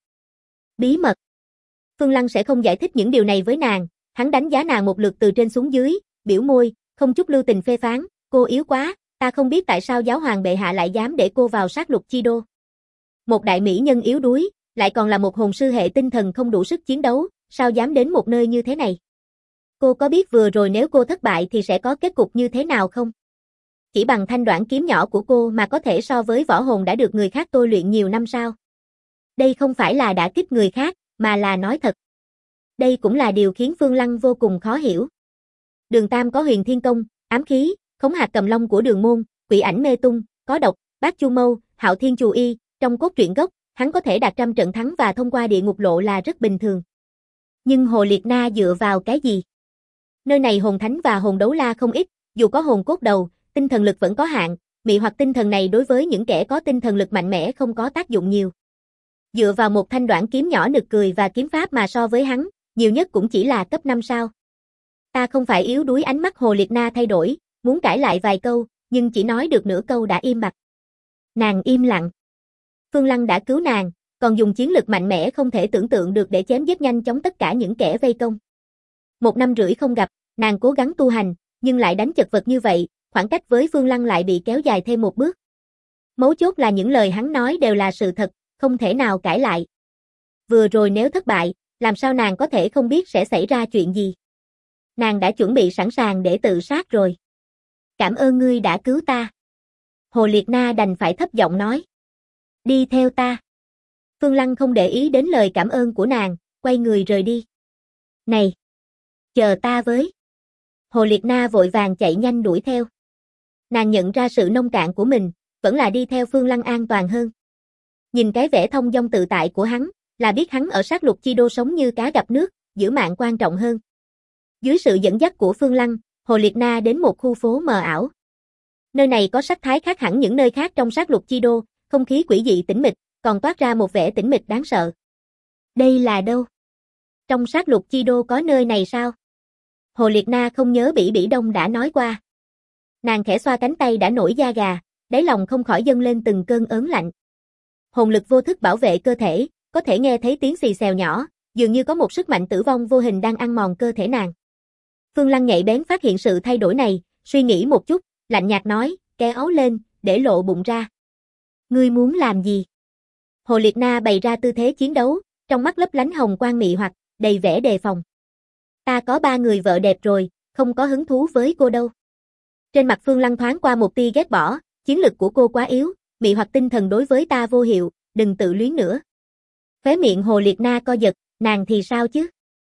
Bí mật. Phương Lăng sẽ không giải thích những điều này với nàng, hắn đánh giá nàng một lượt từ trên xuống dưới, biểu môi, không chút lưu tình phê phán, cô yếu quá, ta không biết tại sao giáo hoàng bệ hạ lại dám để cô vào sát lục chi đô. Một đại mỹ nhân yếu đuối, lại còn là một hồn sư hệ tinh thần không đủ sức chiến đấu, sao dám đến một nơi như thế này? Cô có biết vừa rồi nếu cô thất bại thì sẽ có kết cục như thế nào không? Chỉ bằng thanh đoạn kiếm nhỏ của cô mà có thể so với võ hồn đã được người khác tôi luyện nhiều năm sao? Đây không phải là đả kích người khác, mà là nói thật. Đây cũng là điều khiến Phương Lăng vô cùng khó hiểu. Đường Tam có huyền thiên công, ám khí, khống hạt cầm long của đường môn, quỷ ảnh mê tung, có độc, bát chu mâu, hạo thiên chù y, trong cốt truyện gốc, hắn có thể đạt trăm trận thắng và thông qua địa ngục lộ là rất bình thường. Nhưng Hồ Liệt Na dựa vào cái gì? Nơi này hồn thánh và hồn đấu la không ít, dù có hồn cốt đầu, tinh thần lực vẫn có hạn, mị hoặc tinh thần này đối với những kẻ có tinh thần lực mạnh mẽ không có tác dụng nhiều. Dựa vào một thanh đoạn kiếm nhỏ nực cười và kiếm pháp mà so với hắn, nhiều nhất cũng chỉ là cấp 5 sao. Ta không phải yếu đuối. Ánh mắt Hồ Liệt Na thay đổi, muốn cãi lại vài câu, nhưng chỉ nói được nửa câu đã im bặt. Nàng im lặng. Phương Lăng đã cứu nàng, còn dùng chiến lực mạnh mẽ không thể tưởng tượng được để chém giết nhanh chóng tất cả những kẻ vây công. 1 năm rưỡi không gặp, nàng cố gắng tu hành, nhưng lại đánh chật vật như vậy, khoảng cách với Phương Lăng lại bị kéo dài thêm một bước. Mấu chốt là những lời hắn nói đều là sự thật, không thể nào cãi lại. Vừa rồi nếu thất bại, làm sao nàng có thể không biết sẽ xảy ra chuyện gì? Nàng đã chuẩn bị sẵn sàng để tự sát rồi. Cảm ơn ngươi đã cứu ta. Hồ Liệt Na đành phải thấp giọng nói. Đi theo ta. Phương Lăng không để ý đến lời cảm ơn của nàng, quay người rời đi. Này! Chờ ta với. Hồ Liệt Na vội vàng chạy nhanh đuổi theo. Nàng nhận ra sự nông cạn của mình, vẫn là đi theo Phương Lăng an toàn hơn. Nhìn cái vẻ thông dong tự tại của hắn, là biết hắn ở sát lục chi đô sống như cá gặp nước, giữ mạng quan trọng hơn. Dưới sự dẫn dắt của Phương Lăng, Hồ Liệt Na đến một khu phố mờ ảo. Nơi này có sắc thái khác hẳn những nơi khác trong sát lục chi đô, không khí quỷ dị tĩnh mịch, còn toát ra một vẻ tĩnh mịch đáng sợ. Đây là đâu? Trong sát lục chi đô có nơi này sao? Hồ Liệt Na không nhớ Bỉ Bỉ Đông đã nói qua. Nàng khẽ xoa cánh tay đã nổi da gà, đáy lòng không khỏi dâng lên từng cơn ớn lạnh. Hồn lực vô thức bảo vệ cơ thể, có thể nghe thấy tiếng xì xèo nhỏ, dường như có một sức mạnh tử vong vô hình đang ăn mòn cơ thể nàng. Phương Lăng nhạy bén phát hiện sự thay đổi này, suy nghĩ một chút, lạnh nhạt nói, kéo áo lên, để lộ bụng ra. Ngươi muốn làm gì? Hồ Liệt Na bày ra tư thế chiến đấu, trong mắt lấp lánh hồng quang mị hoặc, đầy vẻ đề phòng. Ta có 3 người vợ đẹp rồi, không có hứng thú với cô đâu. Trên mặt Phương Lăng thoáng qua một tia ghét bỏ, chiến lực của cô quá yếu, mị hoặc tinh thần đối với ta vô hiệu, đừng tự luyến nữa. Khóe miệng Hồ Liệt Na co giật, nàng thì sao chứ?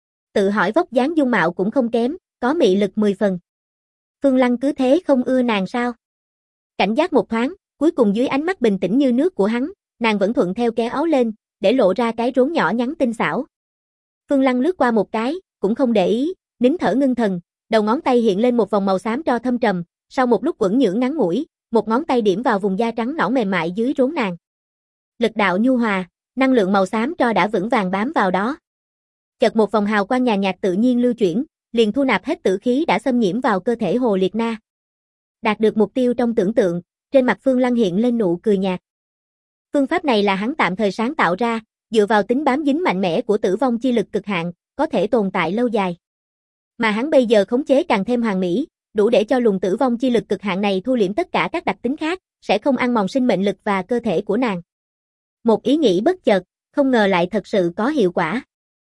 Tự hỏi vóc dáng dung mạo cũng không kém, có mị lực 10 phần. Phương Lăng cứ thế không ưa nàng sao? Cảnh giác một thoáng, cuối cùng dưới ánh mắt bình tĩnh như nước của hắn, nàng vẫn thuận theo kéo áo lên, để lộ ra cái rốn nhỏ nhắn tinh xảo. Phương Lăng lướt qua một cái, cũng không để ý, nín thở ngưng thần, đầu ngón tay hiện lên một vòng màu xám tro thâm trầm, sau một lúc quẩn nhưỡng ngắn ngủi, một ngón tay điểm vào vùng da trắng nõn mềm mại dưới rốn nàng. Lực đạo nhu hòa, năng lượng màu xám tro đã vững vàng bám vào đó. Chợt một vòng hào quang nhàn nhạt tự nhiên lưu chuyển, liền thu nạp hết tử khí đã xâm nhiễm vào cơ thể Hồ Liệt Na. Đạt được mục tiêu trong tưởng tượng, trên mặt Phương Lăng hiện lên nụ cười nhạt. Phương pháp này là hắn tạm thời sáng tạo ra, dựa vào tính bám dính mạnh mẽ của tử vong chi lực cực hạn, có thể tồn tại lâu dài. Mà hắn bây giờ khống chế càng thêm hoàn mỹ, đủ để cho luồng tử vong chi lực cực hạn này thu liễm tất cả các đặc tính khác, sẽ không ăn mòn sinh mệnh lực và cơ thể của nàng. Một ý nghĩ bất chợt, không ngờ lại thật sự có hiệu quả.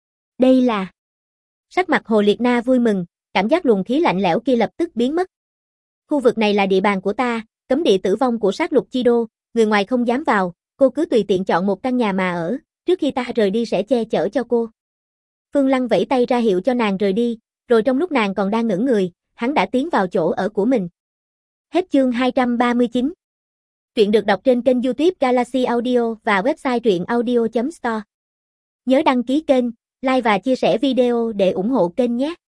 Đây là... Sắc mặt Hồ Liệt Na vui mừng, cảm giác luồng khí lạnh lẽo kia lập tức biến mất. Khu vực này là địa bàn của ta, cấm địa tử vong của sát lục chi đô, người ngoài không dám vào, cô cứ tùy tiện chọn một căn nhà mà ở, trước khi ta rời đi sẽ che chở cho cô. Phương Lăng vẫy tay ra hiệu cho nàng rời đi, rồi trong lúc nàng còn đang ngẩn người, hắn đã tiến vào chỗ ở của mình. Hết chương 239. Truyện được đọc trên kênh YouTube Galaxy Audio và website truyệnaudio.store. Nhớ đăng ký kênh, like và chia sẻ video để ủng hộ kênh nhé.